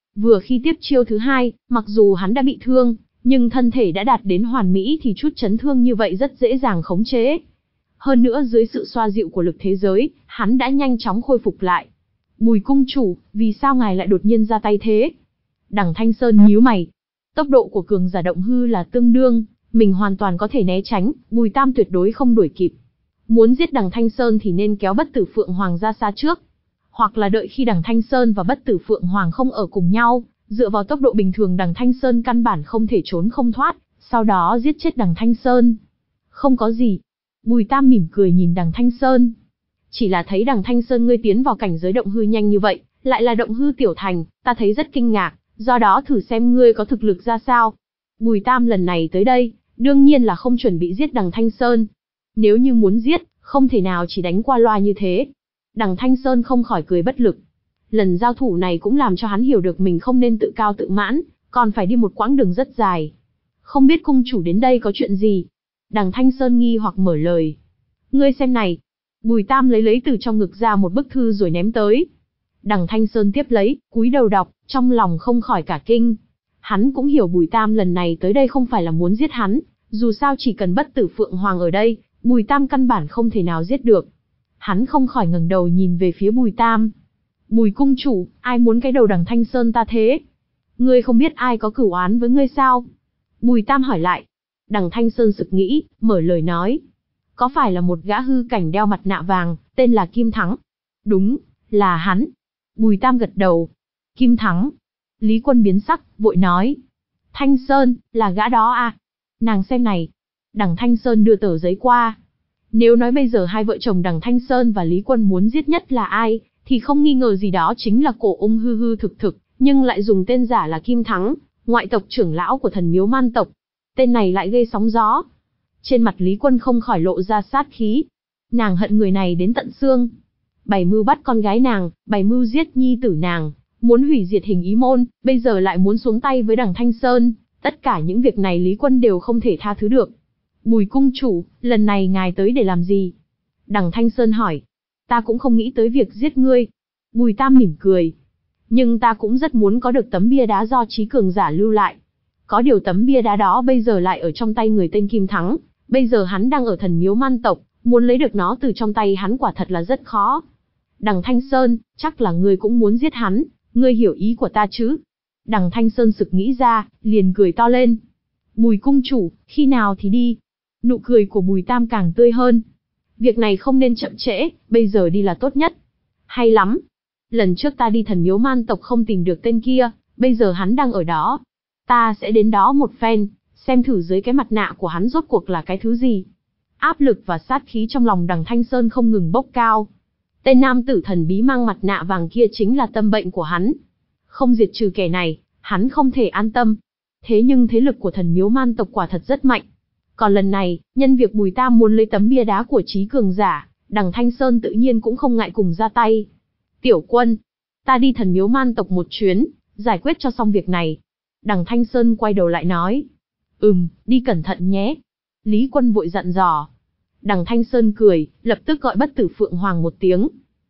Vừa khi tiếp chiêu thứ hai, mặc dù hắn đã bị thương, nhưng thân thể đã đạt đến hoàn mỹ thì chút chấn thương như vậy rất dễ dàng khống chế. Hơn nữa dưới sự xoa dịu của lực thế giới, hắn đã nhanh chóng khôi phục lại. Bùi cung chủ, vì sao ngài lại đột nhiên ra tay thế? Đằng Thanh Sơn nhíu mày. Tốc độ của cường giả động hư là tương đương, mình hoàn toàn có thể né tránh, Bùi Tam tuyệt đối không đuổi kịp. Muốn giết đằng Thanh Sơn thì nên kéo Bất Tử Phượng Hoàng ra xa trước. Hoặc là đợi khi đằng Thanh Sơn và Bất Tử Phượng Hoàng không ở cùng nhau, dựa vào tốc độ bình thường đằng Thanh Sơn căn bản không thể trốn không thoát, sau đó giết chết đằng Thanh Sơn. Không có gì. Bùi Tam mỉm cười nhìn đằng Thanh Sơn. Chỉ là thấy đằng Thanh Sơn ngươi tiến vào cảnh giới động hư nhanh như vậy, lại là động hư tiểu thành, ta thấy rất kinh ngạc, do đó thử xem ngươi có thực lực ra sao. Bùi Tam lần này tới đây, đương nhiên là không chuẩn bị giết đằng Thanh Sơn. Nếu như muốn giết, không thể nào chỉ đánh qua loa như thế. Đằng Thanh Sơn không khỏi cười bất lực. Lần giao thủ này cũng làm cho hắn hiểu được mình không nên tự cao tự mãn, còn phải đi một quãng đường rất dài. Không biết cung chủ đến đây có chuyện gì? Đằng Thanh Sơn nghi hoặc mở lời. Ngươi xem này. Bùi Tam lấy lấy từ trong ngực ra một bức thư rồi ném tới. Đằng Thanh Sơn tiếp lấy, cúi đầu đọc, trong lòng không khỏi cả kinh. Hắn cũng hiểu Bùi Tam lần này tới đây không phải là muốn giết hắn, dù sao chỉ cần Bất Tử Phượng Hoàng ở đây, Bùi Tam căn bản không thể nào giết được. Hắn không khỏi ngẩng đầu nhìn về phía Bùi Tam. Bùi cung chủ, ai muốn cái đầu đằng Thanh Sơn ta thế? Ngươi không biết ai có cửu oán với ngươi sao? Bùi Tam hỏi lại. Đằng Thanh Sơn sực nghĩ, mở lời nói. Có phải là một gã hư cảnh đeo mặt nạ vàng, tên là Kim Thắng? Đúng, là hắn. Bùi Tam gật đầu. Kim Thắng. Lý Quân biến sắc, vội nói. Thanh Sơn, là gã đó à? Nàng xem này. Đằng Thanh Sơn đưa tờ giấy qua. Nếu nói bây giờ hai vợ chồng đằng Thanh Sơn và Lý Quân muốn giết nhất là ai, thì không nghi ngờ gì đó chính là cổ ung hư hư thực thực, nhưng lại dùng tên giả là Kim Thắng, ngoại tộc trưởng lão của thần miếu man tộc. Tên này lại gây sóng gió. Trên mặt Lý Quân không khỏi lộ ra sát khí. Nàng hận người này đến tận xương. Bày mưu bắt con gái nàng, bày mưu giết nhi tử nàng, muốn hủy diệt hình ý môn, bây giờ lại muốn xuống tay với đằng Thanh Sơn. Tất cả những việc này Lý Quân đều không thể tha thứ được. Bùi cung chủ, lần này ngài tới để làm gì? Đằng Thanh Sơn hỏi. Ta cũng không nghĩ tới việc giết ngươi. Bùi Tam mỉm cười. Nhưng ta cũng rất muốn có được tấm bia đá do trí cường giả lưu lại. Có điều tấm bia đá đó bây giờ lại ở trong tay người tên Kim Thắng. Bây giờ hắn đang ở thần miếu man tộc, muốn lấy được nó từ trong tay hắn quả thật là rất khó. Đằng Thanh Sơn, chắc là ngươi cũng muốn giết hắn, ngươi hiểu ý của ta chứ? Đằng Thanh Sơn sực nghĩ ra, liền cười to lên. Bùi cung chủ, khi nào thì đi? Nụ cười của Bùi Tam càng tươi hơn. Việc này không nên chậm trễ, bây giờ đi là tốt nhất. Hay lắm. Lần trước ta đi thần miếu man tộc không tìm được tên kia, bây giờ hắn đang ở đó. Ta sẽ đến đó một phen, xem thử dưới cái mặt nạ của hắn rốt cuộc là cái thứ gì. Áp lực và sát khí trong lòng đằng Thanh Sơn không ngừng bốc cao. Tên nam tử thần bí mang mặt nạ vàng kia chính là tâm bệnh của hắn. Không diệt trừ kẻ này, hắn không thể an tâm. Thế nhưng thế lực của thần miếu man tộc quả thật rất mạnh. Còn lần này, nhân việc Bùi Tam muốn lấy tấm bia đá của trí cường giả, đằng Thanh Sơn tự nhiên cũng không ngại cùng ra tay. Tiểu Quân, ta đi thần miếu man tộc một chuyến, giải quyết cho xong việc này. Đằng Thanh Sơn quay đầu lại nói. Ừm, đi cẩn thận nhé. Lý Quân vội dặn dò. Đằng Thanh Sơn cười, lập tức gọi Bất Tử Phượng Hoàng một tiếng.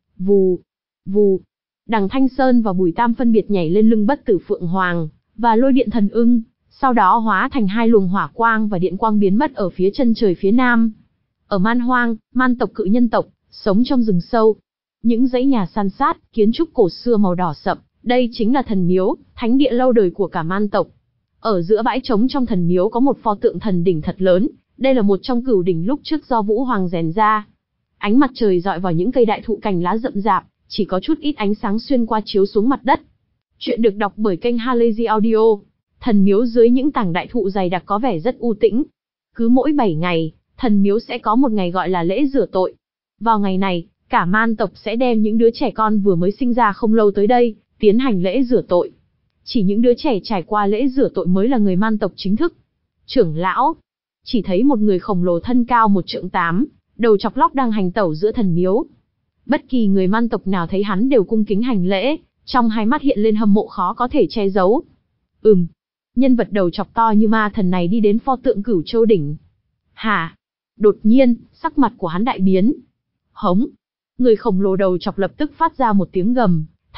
Vù, vù. Đằng Thanh Sơn và Bùi Tam phân biệt nhảy lên lưng Bất Tử Phượng Hoàng, và lôi điện thần ưng, sau đó hóa thành hai luồng hỏa quang và điện quang biến mất ở phía chân trời phía nam. Ở man hoang, man tộc cự nhân tộc, sống trong rừng sâu. Những dãy nhà san sát, kiến trúc cổ xưa màu đỏ sậm, đây chính là thần miếu, thánh địa lâu đời của cả man tộc. Ở giữa bãi trống trong thần miếu có một pho tượng thần đỉnh thật lớn, đây là một trong cửu đỉnh lúc trước do Vũ Hoàng rèn ra. Ánh mặt trời dọi vào những cây đại thụ cành lá rậm rạp, chỉ có chút ít ánh sáng xuyên qua chiếu xuống mặt đất. Chuyện được đọc bởi kênh Halazy Audio. Thần miếu dưới những tảng đại thụ dày đặc có vẻ rất u tĩnh. Cứ mỗi bảy ngày, thần miếu sẽ có một ngày gọi là lễ rửa tội. Vào ngày này, cả man tộc sẽ đem những đứa trẻ con vừa mới sinh ra không lâu tới đây, tiến hành lễ rửa tội. Chỉ những đứa trẻ trải qua lễ rửa tội mới là người man tộc chính thức. Trưởng lão, chỉ thấy một người khổng lồ thân cao một trượng tám, đầu chọc lóc đang hành tẩu giữa thần miếu. Bất kỳ người man tộc nào thấy hắn đều cung kính hành lễ, trong hai mắt hiện lên hâm mộ khó có thể che giấu. Ừm, nhân vật đầu chọc to như ma thần này đi đến pho tượng Cửu Châu đỉnh. Hả? Đột nhiên, sắc mặt của hắn đại biến. Hống! Người khổng lồ đầu chọc lập tức phát ra một tiếng gầm,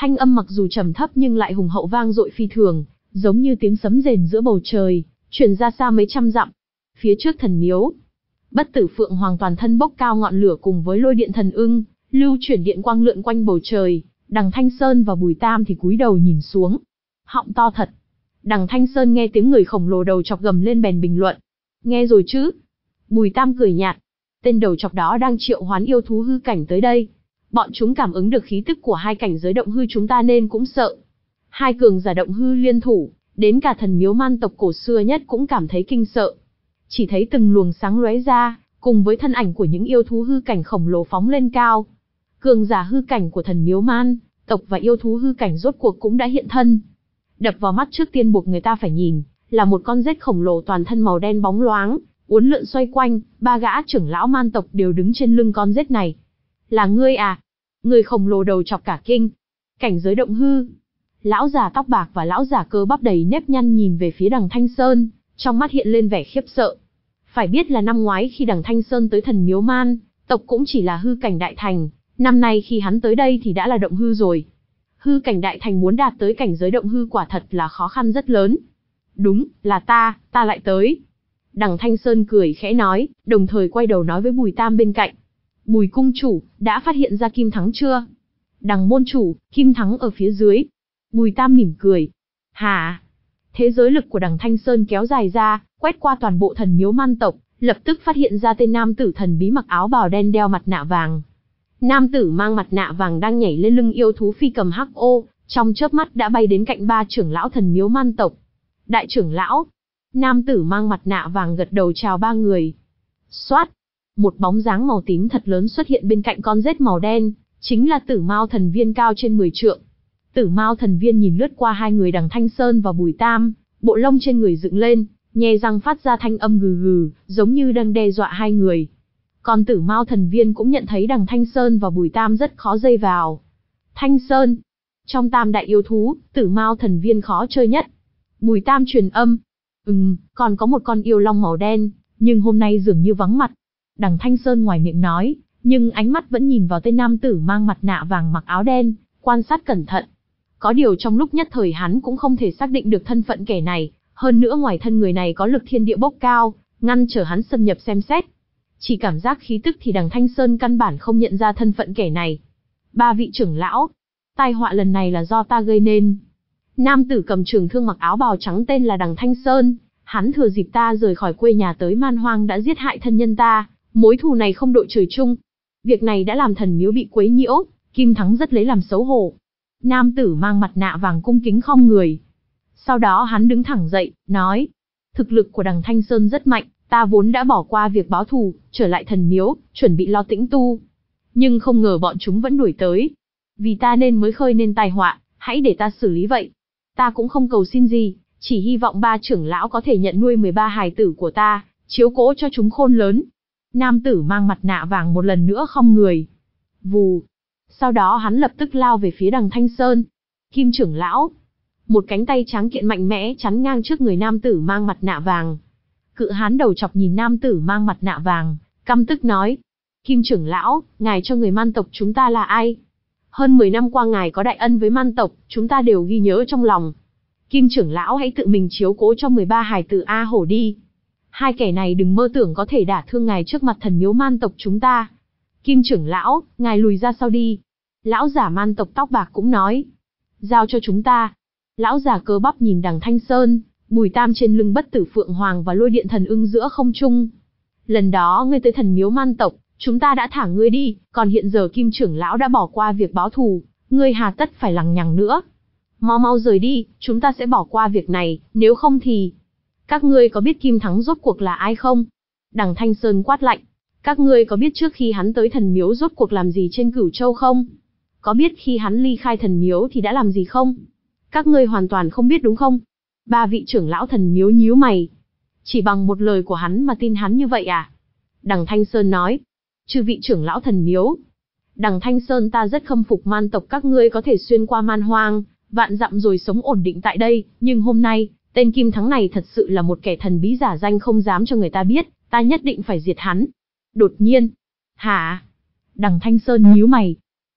Thanh âm mặc dù trầm thấp nhưng lại hùng hậu vang dội phi thường, giống như tiếng sấm rền giữa bầu trời, truyền ra xa mấy trăm dặm. Phía trước thần miếu, Bất Tử Phượng Hoàng toàn thân bốc cao ngọn lửa cùng với lôi điện thần ưng, lưu chuyển điện quang lượn quanh bầu trời. Đằng Thanh Sơn và Bùi Tam thì cúi đầu nhìn xuống. Họng to thật. Đằng Thanh Sơn nghe tiếng người khổng lồ đầu chọc gầm lên bèn bình luận. Nghe rồi chứ? Bùi Tam cười nhạt. Tên đầu chọc đó đang triệu hoán yêu thú hư cảnh tới đây. Bọn chúng cảm ứng được khí tức của hai cảnh giới động hư chúng ta nên cũng sợ. Hai cường giả động hư liên thủ, đến cả thần miếu man tộc cổ xưa nhất cũng cảm thấy kinh sợ. Chỉ thấy từng luồng sáng lóe ra, cùng với thân ảnh của những yêu thú hư cảnh khổng lồ phóng lên cao. Cường giả hư cảnh của thần miếu man tộc và yêu thú hư cảnh rốt cuộc cũng đã hiện thân. Đập vào mắt trước tiên buộc người ta phải nhìn, là một con rết khổng lồ toàn thân màu đen bóng loáng, uốn lượn xoay quanh, ba gã trưởng lão man tộc đều đứng trên lưng con rết này. Là ngươi à? Người khổng lồ đầu chọc cả kinh. Cảnh giới động hư. Lão già tóc bạc và lão già cơ bắp đầy nếp nhăn nhìn về phía đằng Thanh Sơn, trong mắt hiện lên vẻ khiếp sợ. Phải biết là năm ngoái khi đằng Thanh Sơn tới thần miếu man tộc cũng chỉ là hư cảnh đại thành, năm nay khi hắn tới đây thì đã là động hư rồi. Hư cảnh đại thành muốn đạt tới cảnh giới động hư quả thật là khó khăn rất lớn. Đúng, là ta, ta lại tới. Đằng Thanh Sơn cười khẽ nói, đồng thời quay đầu nói với Bùi Tam bên cạnh. Bùi cung chủ, đã phát hiện ra Kim Thắng chưa? Đằng môn chủ, Kim Thắng ở phía dưới. Bùi Tam mỉm cười. Hả? Thế giới lực của đằng Thanh Sơn kéo dài ra, quét qua toàn bộ thần miếu man tộc, lập tức phát hiện ra tên nam tử thần bí mặc áo bào đen đeo mặt nạ vàng. Nam tử mang mặt nạ vàng đang nhảy lên lưng yêu thú phi cầm hắc ô, trong chớp mắt đã bay đến cạnh ba trưởng lão thần miếu man tộc. Đại trưởng lão. Nam tử mang mặt nạ vàng gật đầu chào ba người. Xoát. Một bóng dáng màu tím thật lớn xuất hiện bên cạnh con rết màu đen, chính là Tử Mao thần viên cao trên mười trượng. Tử Mao thần viên nhìn lướt qua hai người đằng Thanh Sơn và Bùi Tam, bộ lông trên người dựng lên, nhe răng phát ra thanh âm gừ gừ, giống như đang đe dọa hai người. Còn Tử Mao thần viên cũng nhận thấy đằng Thanh Sơn và Bùi Tam rất khó dây vào. Thanh Sơn. Trong tam đại yêu thú, Tử Mao thần viên khó chơi nhất. Bùi Tam truyền âm. Ừm, còn có một con yêu long màu đen, nhưng hôm nay dường như vắng mặt. Đằng Thanh Sơn ngoài miệng nói, nhưng ánh mắt vẫn nhìn vào tên nam tử mang mặt nạ vàng mặc áo đen, quan sát cẩn thận. Có điều trong lúc nhất thời hắn cũng không thể xác định được thân phận kẻ này, hơn nữa ngoài thân người này có lực thiên địa bốc cao, ngăn trở hắn xâm nhập xem xét. Chỉ cảm giác khí tức thì đằng Thanh Sơn căn bản không nhận ra thân phận kẻ này. Ba vị trưởng lão, tai họa lần này là do ta gây nên. Nam tử cầm trường thương mặc áo bào trắng tên là đằng Thanh Sơn, hắn thừa dịp ta rời khỏi quê nhà tới man hoang đã giết hại thân nhân ta, mối thù này không đội trời chung. Việc này đã làm thần miếu bị quấy nhiễu, Kim Thắng rất lấy làm xấu hổ. Nam tử mang mặt nạ vàng cung kính khom người. Sau đó hắn đứng thẳng dậy, nói, thực lực của đằng Thanh Sơn rất mạnh, ta vốn đã bỏ qua việc báo thù, trở lại thần miếu, chuẩn bị lo tĩnh tu. Nhưng không ngờ bọn chúng vẫn đuổi tới. Vì ta nên mới khơi nên tai họa, hãy để ta xử lý vậy. Ta cũng không cầu xin gì, chỉ hy vọng ba trưởng lão có thể nhận nuôi mười ba hài tử của ta, chiếu cố cho chúng khôn lớn. Nam tử mang mặt nạ vàng một lần nữa khom người. Vù. Sau đó hắn lập tức lao về phía đằng Thanh Sơn. Kim trưởng lão. Một cánh tay tráng kiện mạnh mẽ chắn ngang trước người nam tử mang mặt nạ vàng. Cự hán đầu chọc nhìn nam tử mang mặt nạ vàng, căm tức nói. Kim trưởng lão, ngài cho người man tộc chúng ta là ai? Hơn mười năm qua ngài có đại ân với man tộc, chúng ta đều ghi nhớ trong lòng. Kim trưởng lão hãy tự mình chiếu cố cho mười ba hài tử A Hổ đi. Hai kẻ này đừng mơ tưởng có thể đả thương ngài trước mặt thần miếu man tộc chúng ta. Kim trưởng lão, ngài lùi ra sau đi. Lão giả man tộc tóc bạc cũng nói. Giao cho chúng ta. Lão giả cơ bắp nhìn đằng Thanh Sơn, Bùi Tam trên lưng Bất Tử Phượng Hoàng và lôi điện thần ưng giữa không trung. Lần đó ngươi tới thần miếu man tộc, chúng ta đã thả ngươi đi, còn hiện giờ Kim trưởng lão đã bỏ qua việc báo thù, ngươi hà tất phải lằng nhằng nữa. Mau mau rời đi, chúng ta sẽ bỏ qua việc này, nếu không thì... Các ngươi có biết Kim Thắng rốt cuộc là ai không? Đằng Thanh Sơn quát lạnh. Các ngươi có biết trước khi hắn tới thần miếu rốt cuộc làm gì trên Cửu Châu không? Có biết khi hắn ly khai thần miếu thì đã làm gì không? Các ngươi hoàn toàn không biết đúng không? Ba vị trưởng lão thần miếu nhíu mày. Chỉ bằng một lời của hắn mà tin hắn như vậy à? Đằng Thanh Sơn nói. Chư vị trưởng lão thần miếu. Đằng Thanh Sơn ta rất khâm phục man tộc các ngươi có thể xuyên qua man hoang, vạn dặm rồi sống ổn định tại đây, nhưng hôm nay, tên Kim Thắng này thật sự là một kẻ thần bí giả danh không dám cho người ta biết, ta nhất định phải diệt hắn. Đột nhiên. Hả? Đằng Thanh Sơn nhíu mày.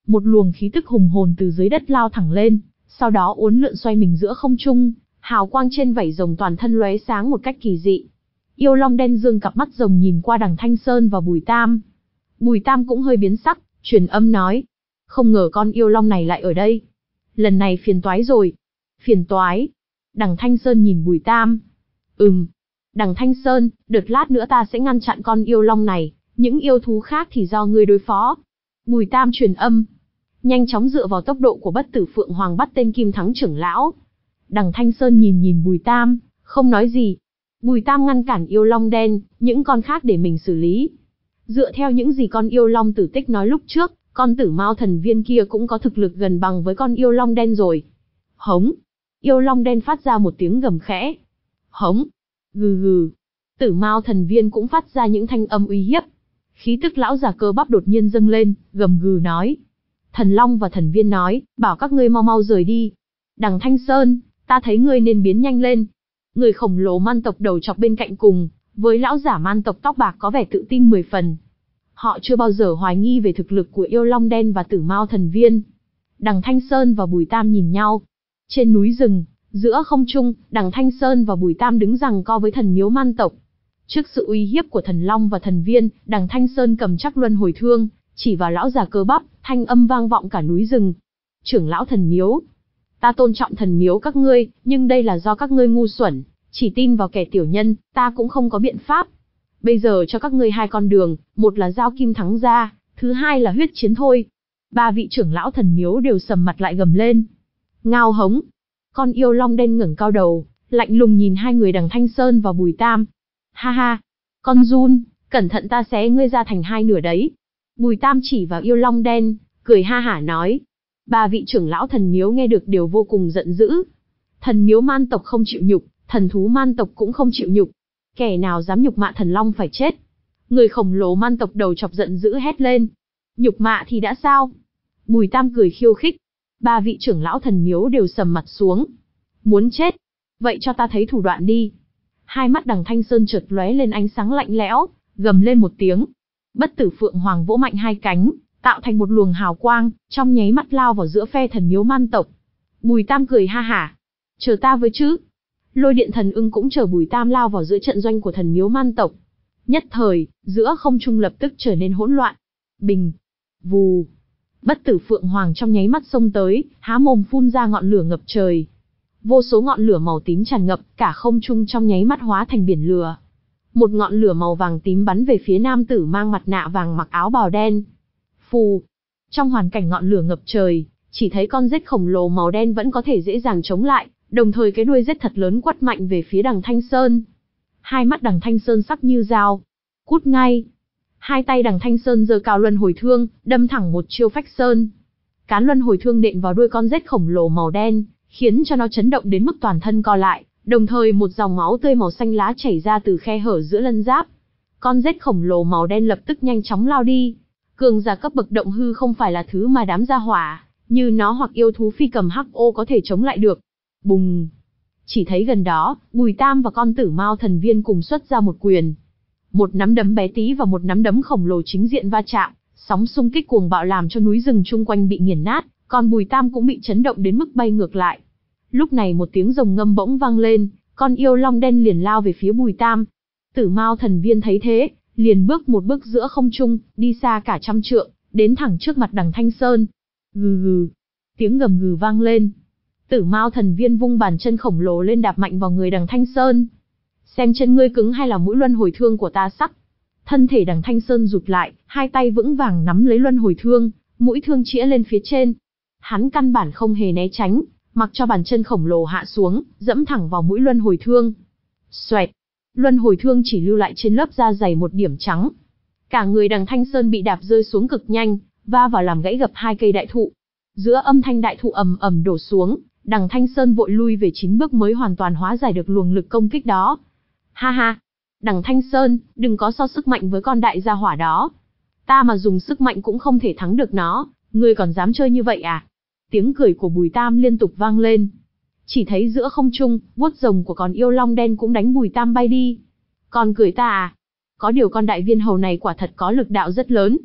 Một luồng khí tức hùng hồn từ dưới đất lao thẳng lên, sau đó uốn lượn xoay mình giữa không trung, hào quang trên vảy rồng toàn thân lóe sáng một cách kỳ dị. Yêu Long đen dương cặp mắt rồng nhìn qua Đằng Thanh Sơn và Bùi Tam. Bùi Tam cũng hơi biến sắc, truyền âm nói: không ngờ con yêu long này lại ở đây. Lần này phiền toái rồi. Phiền toái? Đằng Thanh Sơn nhìn Bùi Tam. Ừm. Đằng Thanh Sơn, đợt lát nữa ta sẽ ngăn chặn con yêu long này, những yêu thú khác thì do ngươi đối phó. Bùi Tam truyền âm. Nhanh chóng dựa vào tốc độ của Bất Tử Phượng Hoàng bắt tên Kim Thắng trưởng lão. Đằng Thanh Sơn nhìn nhìn Bùi Tam, không nói gì. Bùi Tam ngăn cản yêu long đen, những con khác để mình xử lý. Dựa theo những gì con yêu long tử tích nói lúc trước, con tử mao thần viên kia cũng có thực lực gần bằng với con yêu long đen rồi. Hống. Yêu long đen phát ra một tiếng gầm khẽ. Hống. Gừ gừ. Tử mao thần viên cũng phát ra những thanh âm uy hiếp. Khí tức lão già cơ bắp đột nhiên dâng lên, gầm gừ nói. Thần long và thần viên nói, bảo các ngươi mau mau rời đi. Đằng Thanh Sơn, ta thấy ngươi nên biến nhanh lên. Người khổng lồ man tộc đầu chọc bên cạnh cùng, với lão giả man tộc tóc bạc có vẻ tự tin mười phần. Họ chưa bao giờ hoài nghi về thực lực của yêu long đen và tử mao thần viên. Đằng Thanh Sơn và Bùi Tam nhìn nhau. Trên núi rừng, giữa không trung, Đằng Thanh Sơn và Bùi Tam đứng giằng co với thần miếu man tộc. Trước sự uy hiếp của thần long và thần viên, Đằng Thanh Sơn cầm chắc luân hồi thương, chỉ vào lão già cơ bắp, thanh âm vang vọng cả núi rừng. Trưởng lão thần miếu, ta tôn trọng thần miếu các ngươi, nhưng đây là do các ngươi ngu xuẩn, chỉ tin vào kẻ tiểu nhân, ta cũng không có biện pháp. Bây giờ cho các ngươi hai con đường, một là giao Kim Thắng ra, thứ hai là huyết chiến thôi. Ba vị trưởng lão thần miếu đều sầm mặt lại gầm lên. Ngao hống. Con yêu long đen ngẩng cao đầu, lạnh lùng nhìn hai người Đằng Thanh Sơn và Bùi Tam. Ha ha. Con giun, cẩn thận ta xé ngươi ra thành hai nửa đấy. Bùi Tam chỉ vào yêu long đen, cười ha hả nói. Ba vị trưởng lão thần miếu nghe được đều vô cùng giận dữ. Thần miếu man tộc không chịu nhục, thần thú man tộc cũng không chịu nhục. Kẻ nào dám nhục mạ thần long phải chết. Người khổng lồ man tộc đầu chọc giận dữ hét lên. Nhục mạ thì đã sao? Bùi Tam cười khiêu khích. Ba vị trưởng lão thần miếu đều sầm mặt xuống. Muốn chết? Vậy cho ta thấy thủ đoạn đi. Hai mắt Đằng Thanh Sơn chợt lóe lên ánh sáng lạnh lẽo, gầm lên một tiếng. Bất Tử Phượng Hoàng vỗ mạnh hai cánh, tạo thành một luồng hào quang, trong nháy mắt lao vào giữa phe thần miếu man tộc. Bùi Tam cười ha hả. Chờ ta với chứ. Lôi điện thần ưng cũng chờ Bùi Tam lao vào giữa trận doanh của thần miếu man tộc. Nhất thời, giữa không trung lập tức trở nên hỗn loạn. Bình. Vù. Bất Tử Phượng Hoàng trong nháy mắt xông tới, há mồm phun ra ngọn lửa ngập trời. Vô số ngọn lửa màu tím tràn ngập, cả không trung trong nháy mắt hóa thành biển lửa. Một ngọn lửa màu vàng tím bắn về phía nam tử mang mặt nạ vàng mặc áo bào đen. Phù. Trong hoàn cảnh ngọn lửa ngập trời, chỉ thấy con rết khổng lồ màu đen vẫn có thể dễ dàng chống lại, đồng thời cái đuôi rết thật lớn quất mạnh về phía Đằng Thanh Sơn. Hai mắt Đằng Thanh Sơn sắc như dao. Cút ngay. Hai tay Đằng Thanh Sơn giơ cao luân hồi thương, đâm thẳng một chiêu phách sơn. Cán luân hồi thương nện vào đuôi con rết khổng lồ màu đen, khiến cho nó chấn động đến mức toàn thân co lại, đồng thời một dòng máu tươi màu xanh lá chảy ra từ khe hở giữa lân giáp. Con rết khổng lồ màu đen lập tức nhanh chóng lao đi. Cường giả cấp bậc động hư không phải là thứ mà đám gia hỏa như nó hoặc yêu thú phi cầm hắc ô có thể chống lại được. Bùng. Chỉ thấy gần đó, Bùi Tam và con tử mao thần viên cùng xuất ra một quyền. Một nắm đấm bé tí và một nắm đấm khổng lồ chính diện va chạm, sóng xung kích cuồng bạo làm cho núi rừng chung quanh bị nghiền nát, còn Bùi Tam cũng bị chấn động đến mức bay ngược lại. Lúc này một tiếng rồng ngâm bỗng vang lên, con yêu long đen liền lao về phía Bùi Tam. Tử mao thần viên thấy thế, liền bước một bước giữa không trung, đi xa cả trăm trượng, đến thẳng trước mặt Đằng Thanh Sơn. Gừ gừ. Tiếng gầm gừ vang lên. Tử mao thần viên vung bàn chân khổng lồ lên đạp mạnh vào người Đằng Thanh Sơn. Xem chân ngươi cứng hay là mũi luân hồi thương của ta sắc. Thân thể Đằng Thanh Sơn rụt lại, hai tay vững vàng nắm lấy luân hồi thương, mũi thương chĩa lên phía trên. Hắn căn bản không hề né tránh, mặc cho bàn chân khổng lồ hạ xuống, dẫm thẳng vào mũi luân hồi thương. Xoẹt. Luân hồi thương chỉ lưu lại trên lớp da dày một điểm trắng. Cả người Đằng Thanh Sơn bị đạp rơi xuống cực nhanh, va vào làm gãy gập hai cây đại thụ. Giữa âm thanh đại thụ ầm ầm đổ xuống, Đằng Thanh Sơn vội lui về chín bước mới hoàn toàn hóa giải được luồng lực công kích đó. Ha ha, Đằng Thanh Sơn, đừng có so sức mạnh với con đại gia hỏa đó. Ta mà dùng sức mạnh cũng không thể thắng được nó, ngươi còn dám chơi như vậy à? Tiếng cười của Bùi Tam liên tục vang lên. Chỉ thấy giữa không trung, vuốt rồng của con yêu long đen cũng đánh Bùi Tam bay đi. Còn cười ta à? Có điều con đại viên hầu này quả thật có lực đạo rất lớn.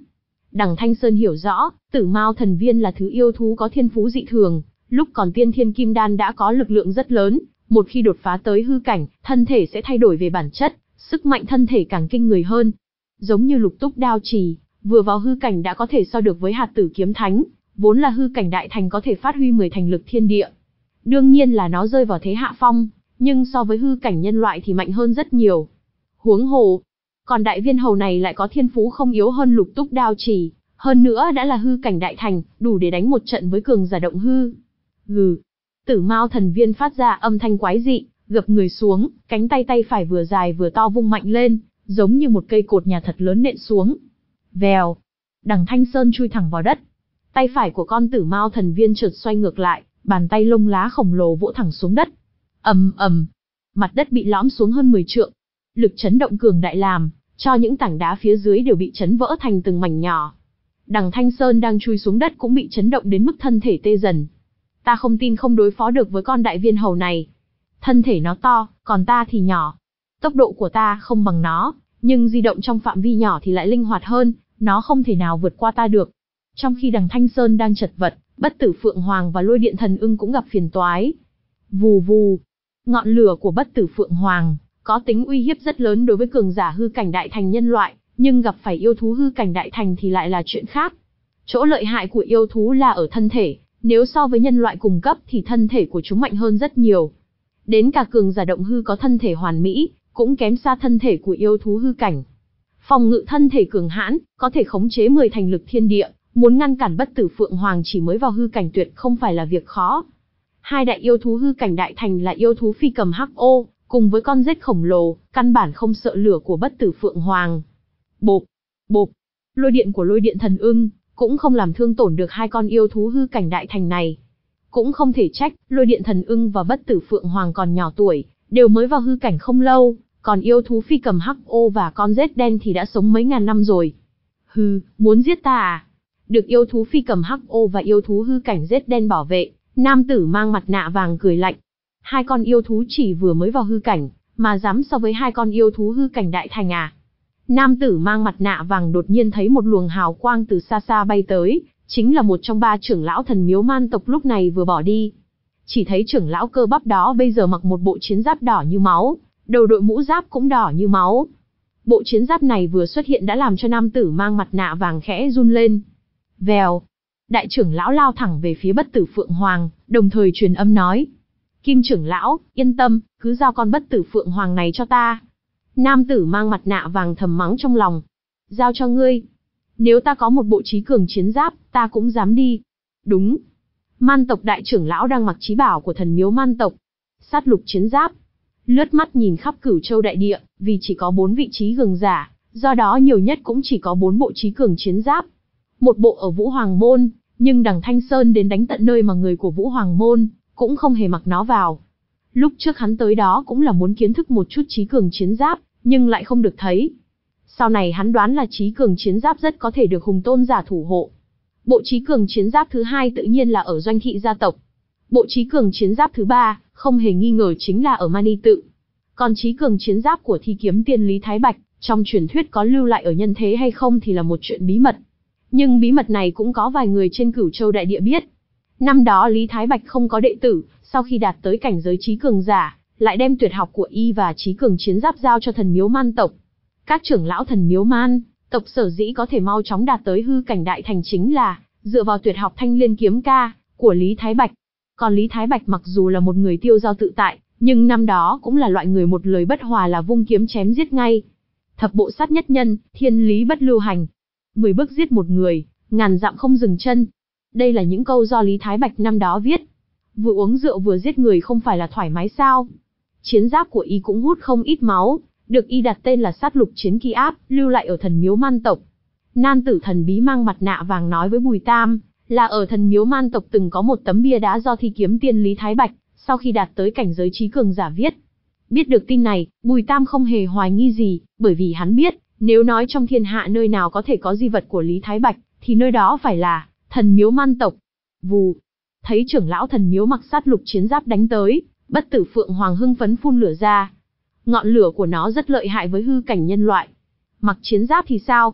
Đằng Thanh Sơn hiểu rõ, Tử Mao thần viên là thứ yêu thú có thiên phú dị thường, lúc còn tiên thiên kim đan đã có lực lượng rất lớn, một khi đột phá tới hư cảnh, thân thể sẽ thay đổi về bản chất, sức mạnh thân thể càng kinh người hơn. Giống như Lục Túc Đao Trì, vừa vào hư cảnh đã có thể so được với Hạt Tử Kiếm Thánh, vốn là hư cảnh đại thành có thể phát huy mười thành lực thiên địa. Đương nhiên là nó rơi vào thế hạ phong, nhưng so với hư cảnh nhân loại thì mạnh hơn rất nhiều. Huống hồ, còn đại viên hầu này lại có thiên phú không yếu hơn Lục Túc Đao Trì, hơn nữa đã là hư cảnh đại thành, đủ để đánh một trận với cường giả động hư. Gừ. Tử Mao thần viên phát ra âm thanh quái dị, gập người xuống, cánh tay tay phải vừa dài vừa to vung mạnh lên, giống như một cây cột nhà thật lớn nện xuống. Vèo. Đằng Thanh Sơn chui thẳng vào đất. Tay phải của con Tử Mao thần viên chợt xoay ngược lại, bàn tay lông lá khổng lồ vỗ thẳng xuống đất. Ầm ầm. Mặt đất bị lõm xuống hơn mười trượng. Lực chấn động cường đại làm cho những tảng đá phía dưới đều bị chấn vỡ thành từng mảnh nhỏ. Đằng Thanh Sơn đang chui xuống đất cũng bị chấn động đến mức thân thể tê dần. Ta không tin không đối phó được với con đại viên hầu này. Thân thể nó to, còn ta thì nhỏ. Tốc độ của ta không bằng nó, nhưng di động trong phạm vi nhỏ thì lại linh hoạt hơn, nó không thể nào vượt qua ta được. Trong khi đằng Thanh Sơn đang chật vật, Bất Tử Phượng Hoàng và Lôi Điện Thần Ưng cũng gặp phiền toái. Vù vù. Ngọn lửa của Bất Tử Phượng Hoàng có tính uy hiếp rất lớn đối với cường giả hư cảnh đại thành nhân loại, nhưng gặp phải yêu thú hư cảnh đại thành thì lại là chuyện khác. Chỗ lợi hại của yêu thú là ở thân thể, nếu so với nhân loại cùng cấp thì thân thể của chúng mạnh hơn rất nhiều. Đến cả cường giả động hư có thân thể hoàn mỹ, cũng kém xa thân thể của yêu thú hư cảnh. Phòng ngự thân thể cường hãn, có thể khống chế mười thành lực thiên địa, muốn ngăn cản Bất Tử Phượng Hoàng chỉ mới vào hư cảnh tuyệt không phải là việc khó. Hai đại yêu thú hư cảnh đại thành là yêu thú phi cầm hắc ô, cùng với con rết khổng lồ, căn bản không sợ lửa của Bất Tử Phượng Hoàng. Bộp, bộp, lôi điện của Lôi Điện Thần Ưng cũng không làm thương tổn được hai con yêu thú hư cảnh đại thành này. Cũng không thể trách, Lôi Điện Thần Ưng và Bất Tử Phượng Hoàng còn nhỏ tuổi, đều mới vào hư cảnh không lâu, còn yêu thú phi cầm hắc ô và con rết đen thì đã sống mấy ngàn năm rồi. Hừ, muốn giết ta à? Được yêu thú phi cầm hắc ô và yêu thú hư cảnh rết đen bảo vệ, nam tử mang mặt nạ vàng cười lạnh. Hai con yêu thú chỉ vừa mới vào hư cảnh, mà dám so với hai con yêu thú hư cảnh đại thành à? Nam tử mang mặt nạ vàng đột nhiên thấy một luồng hào quang từ xa xa bay tới, chính là một trong ba trưởng lão thần miếu man tộc lúc này vừa bỏ đi. Chỉ thấy trưởng lão cơ bắp đó bây giờ mặc một bộ chiến giáp đỏ như máu, đầu đội mũ giáp cũng đỏ như máu. Bộ chiến giáp này vừa xuất hiện đã làm cho nam tử mang mặt nạ vàng khẽ run lên. Vèo. Đại trưởng lão lao thẳng về phía Bất Tử Phượng Hoàng, đồng thời truyền âm nói. Kim trưởng lão, yên tâm, cứ giao con Bất Tử Phượng Hoàng này cho ta. Nam tử mang mặt nạ vàng thầm mắng trong lòng. Giao cho ngươi. Nếu ta có một bộ trí cường chiến giáp, ta cũng dám đi. Đúng. Man tộc đại trưởng lão đang mặc trí bảo của thần miếu man tộc. Sát lục chiến giáp. Lướt mắt nhìn khắp Cửu Châu đại địa, vì chỉ có bốn vị trí cường giả, do đó nhiều nhất cũng chỉ có bốn bộ trí cường chiến giáp. Một bộ ở Vũ Hoàng Môn, nhưng đằng Thanh Sơn đến đánh tận nơi mà người của Vũ Hoàng Môn cũng không hề mặc nó vào. Lúc trước hắn tới đó cũng là muốn kiến thức một chút trí cường chiến giáp, nhưng lại không được thấy. Sau này hắn đoán là trí cường chiến giáp rất có thể được Hùng Tôn giả thủ hộ. Bộ trí cường chiến giáp thứ hai tự nhiên là ở Doanh Thị gia tộc. Bộ trí cường chiến giáp thứ ba, không hề nghi ngờ chính là ở Mani Tự. Còn trí cường chiến giáp của Thi Kiếm Tiên Lý Thái Bạch, trong truyền thuyết có lưu lại ở nhân thế hay không thì là một chuyện bí mật. Nhưng bí mật này cũng có vài người trên Cửu Châu đại địa biết. Năm đó Lý Thái Bạch không có đệ tử, sau khi đạt tới cảnh giới trí cường giả, lại đem tuyệt học của y và trí cường chiến giáp giao cho thần miếu man tộc. Các trưởng lão thần miếu man tộc sở dĩ có thể mau chóng đạt tới hư cảnh đại thành chính là dựa vào tuyệt học Thanh Liên kiếm ca của Lý Thái Bạch. Còn Lý Thái Bạch mặc dù là một người tiêu dao tự tại, nhưng năm đó cũng là loại người một lời bất hòa là vung kiếm chém giết ngay. Thập bộ sát nhất nhân, thiên lý bất lưu hành. Mười bước giết một người, ngàn dặm không dừng chân. Đây là những câu do Lý Thái Bạch năm đó viết. Vừa uống rượu vừa giết người không phải là thoải mái sao? Chiến giáp của y cũng hút không ít máu, được y đặt tên là sát lục chiến kỳ áp, lưu lại ở thần miếu man tộc. Nam tử thần bí mang mặt nạ vàng nói với Bùi Tam, là ở thần miếu man tộc từng có một tấm bia đá do Thi Kiếm Tiên Lý Thái Bạch, sau khi đạt tới cảnh giới trí cường giả viết. Biết được tin này, Bùi Tam không hề hoài nghi gì, bởi vì hắn biết, nếu nói trong thiên hạ nơi nào có thể có di vật của Lý Thái Bạch, thì nơi đó phải là thần miếu man tộc. Vù. Thấy trưởng lão thần miếu mặc sát lục chiến giáp đánh tới, Bất Tử Phượng Hoàng hưng phấn phun lửa ra. Ngọn lửa của nó rất lợi hại với hư cảnh nhân loại. Mặc chiến giáp thì sao?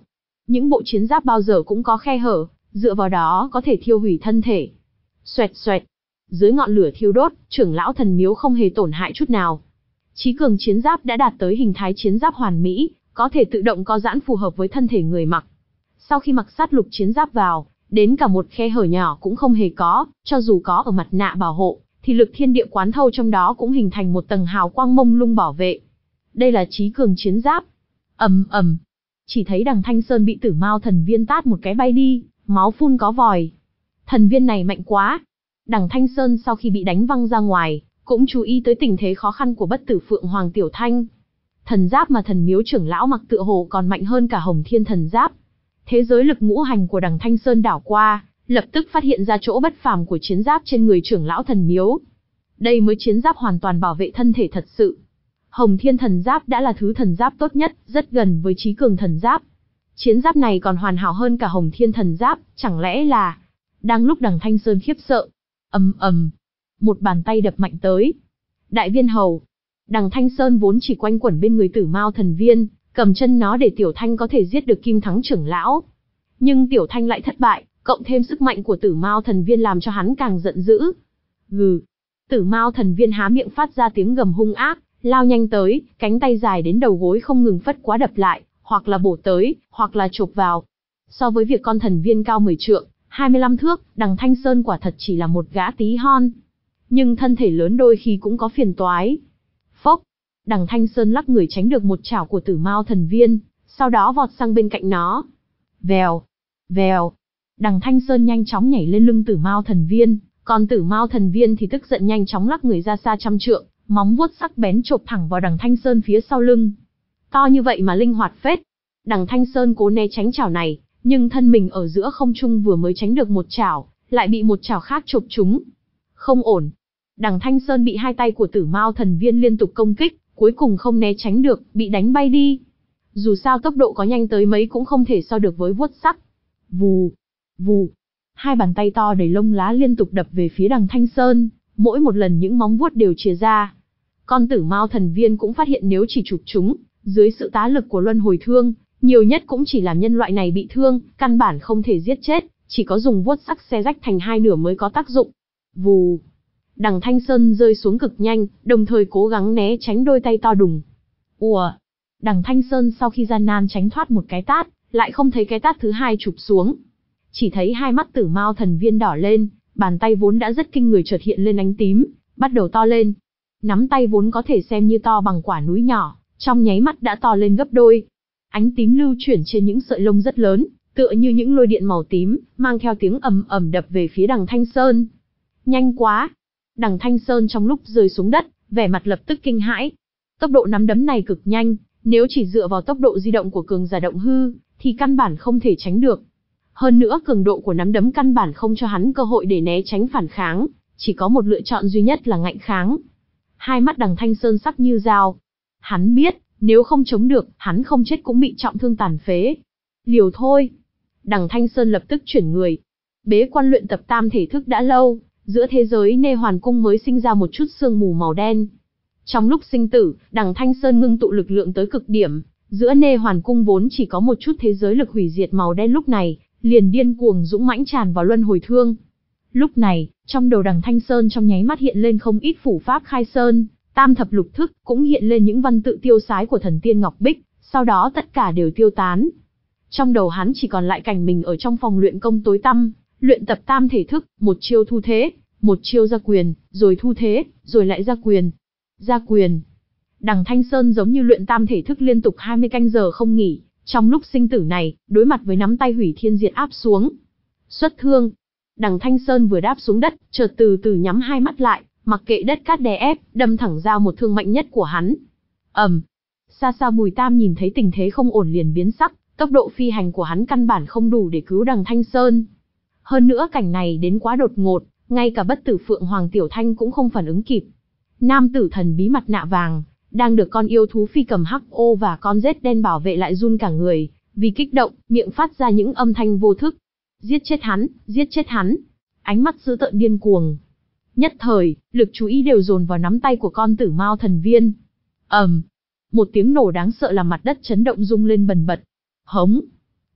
Những bộ chiến giáp bao giờ cũng có khe hở, dựa vào đó có thể thiêu hủy thân thể. Xoẹt xoẹt, dưới ngọn lửa thiêu đốt, trưởng lão thần miếu không hề tổn hại chút nào. Chí cường chiến giáp đã đạt tới hình thái chiến giáp hoàn mỹ, có thể tự động co giãn phù hợp với thân thể người mặc. Sau khi mặc sát lục chiến giáp vào, đến cả một khe hở nhỏ cũng không hề có, cho dù có ở mặt nạ bảo hộ, thì lực thiên địa quán thâu trong đó cũng hình thành một tầng hào quang mông lung bảo vệ. Đây là chí cường chiến giáp. Ầm ầm, chỉ thấy đằng Thanh Sơn bị Tử Mao thần viên tát một cái bay đi, máu phun có vòi. Thần viên này mạnh quá. Đằng Thanh Sơn sau khi bị đánh văng ra ngoài, cũng chú ý tới tình thế khó khăn của bất tử Phượng Hoàng Tiểu Thanh. Thần giáp mà thần miếu trưởng lão mặc tựa hồ còn mạnh hơn cả Hồng Thiên thần giáp. Thế giới lực ngũ hành của đằng Thanh Sơn đảo qua, lập tức phát hiện ra chỗ bất phàm của chiến giáp trên người trưởng lão thần miếu. Đây mới chiến giáp hoàn toàn bảo vệ thân thể thật sự. Hồng Thiên thần giáp đã là thứ thần giáp tốt nhất, rất gần với chí cường thần giáp. Chiến giáp này còn hoàn hảo hơn cả Hồng Thiên thần giáp, chẳng lẽ là... Đang lúc đằng Thanh Sơn khiếp sợ, ầm ầm, một bàn tay đập mạnh tới. Đại viên hầu. Đằng Thanh Sơn vốn chỉ quanh quẩn bên người Tử Mao thần viên, cầm chân nó để Tiểu Thanh có thể giết được Kim Thắng trưởng lão. Nhưng Tiểu Thanh lại thất bại, cộng thêm sức mạnh của Tử Mao thần viên làm cho hắn càng giận dữ. Gừ. Tử Mao thần viên há miệng phát ra tiếng gầm hung ác, lao nhanh tới, cánh tay dài đến đầu gối không ngừng phất quá đập lại, hoặc là bổ tới, hoặc là chộp vào. So với việc con thần viên cao mười trượng, hai mươi lăm thước, đằng Thanh Sơn quả thật chỉ là một gã tí hon. Nhưng thân thể lớn đôi khi cũng có phiền toái. Phốc, đằng Thanh Sơn lắc người tránh được một chảo của Tử Mao thần viên, sau đó vọt sang bên cạnh nó. Vèo, vèo, đằng Thanh Sơn nhanh chóng nhảy lên lưng Tử Mao thần viên, còn Tử Mao thần viên thì tức giận nhanh chóng lắc người ra xa trăm trượng, móng vuốt sắc bén chộp thẳng vào đằng Thanh Sơn phía sau lưng. To như vậy mà linh hoạt phết. Đằng Thanh Sơn cố né tránh chảo này, nhưng thân mình ở giữa không trung vừa mới tránh được một chảo, lại bị một chảo khác chộp trúng. Không ổn. Đằng Thanh Sơn bị hai tay của Tử Mao thần viên liên tục công kích, cuối cùng không né tránh được, bị đánh bay đi. Dù sao tốc độ có nhanh tới mấy cũng không thể so được với vuốt sắc. Vù, vù. Hai bàn tay to đầy lông lá liên tục đập về phía đằng Thanh Sơn, mỗi một lần những móng vuốt đều chìa ra. Con Tử Mao thần viên cũng phát hiện nếu chỉ chụp chúng, dưới sự tá lực của luân hồi thương, nhiều nhất cũng chỉ làm nhân loại này bị thương, căn bản không thể giết chết, chỉ có dùng vuốt sắc xé rách thành hai nửa mới có tác dụng. Vù. Đằng Thanh Sơn rơi xuống cực nhanh, đồng thời cố gắng né tránh đôi tay to đùng. Ùa. Đằng Thanh Sơn sau khi gian nan tránh thoát một cái tát, lại không thấy cái tát thứ hai chụp xuống. Chỉ thấy hai mắt Tử Mao thần viên đỏ lên, bàn tay vốn đã rất kinh người chợt hiện lên ánh tím, bắt đầu to lên. Nắm tay vốn có thể xem như to bằng quả núi nhỏ, trong nháy mắt đã to lên gấp đôi. Ánh tím lưu chuyển trên những sợi lông rất lớn, tựa như những lôi điện màu tím, mang theo tiếng ầm ầm đập về phía đằng Thanh Sơn. Nhanh quá! Đằng Thanh Sơn trong lúc rơi xuống đất, vẻ mặt lập tức kinh hãi. Tốc độ nắm đấm này cực nhanh, nếu chỉ dựa vào tốc độ di động của cường giả động hư, thì căn bản không thể tránh được. Hơn nữa cường độ của nắm đấm căn bản không cho hắn cơ hội để né tránh phản kháng, chỉ có một lựa chọn duy nhất là ngạnh kháng. Hai mắt đằng Thanh Sơn sắc như dao. Hắn biết, nếu không chống được, hắn không chết cũng bị trọng thương tàn phế. Liều thôi. Đằng Thanh Sơn lập tức chuyển người. Bế quan luyện tập tam thể thức đã lâu, giữa thế giới Nê Hoàn Cung mới sinh ra một chút sương mù màu đen. Trong lúc sinh tử, đằng Thanh Sơn ngưng tụ lực lượng tới cực điểm, giữa Nê Hoàn Cung vốn chỉ có một chút thế giới lực hủy diệt màu đen lúc này, liền điên cuồng dũng mãnh tràn vào luân hồi thương. Lúc này, trong đầu đằng Thanh Sơn trong nháy mắt hiện lên không ít phủ pháp khai sơn, tam thập lục thức, cũng hiện lên những văn tự tiêu sái của thần tiên Ngọc Bích, sau đó tất cả đều tiêu tán. Trong đầu hắn chỉ còn lại cảnh mình ở trong phòng luyện công tối tăm, luyện tập tam thể thức, một chiêu thu thế, một chiêu ra quyền, rồi thu thế, rồi lại ra quyền. Ra quyền. Đằng Thanh Sơn giống như luyện tam thể thức liên tục hai mươi canh giờ không nghỉ, trong lúc sinh tử này, đối mặt với nắm tay hủy thiên diệt áp xuống. Xuất thương. Đằng Thanh Sơn vừa đáp xuống đất, chợt từ từ nhắm hai mắt lại, mặc kệ đất cát đè ép, đâm thẳng ra một thương mạnh nhất của hắn. ầm, um. Xa xa Bùi Tam nhìn thấy tình thế không ổn liền biến sắc, tốc độ phi hành của hắn căn bản không đủ để cứu đằng Thanh Sơn. Hơn nữa cảnh này đến quá đột ngột, ngay cả bất tử Phượng Hoàng Tiểu Thanh cũng không phản ứng kịp. Nam tử thần bí mặt nạ vàng, đang được con yêu thú phi cầm hắc ô và con rết đen bảo vệ lại run cả người, vì kích động, miệng phát ra những âm thanh vô thức. Giết chết hắn, giết chết hắn. Ánh mắt dữ tợn điên cuồng. Nhất thời, lực chú ý đều dồn vào nắm tay của con Tử Mao thần viên. ầm, um, một tiếng nổ đáng sợ làm mặt đất chấn động rung lên bần bật. Hống.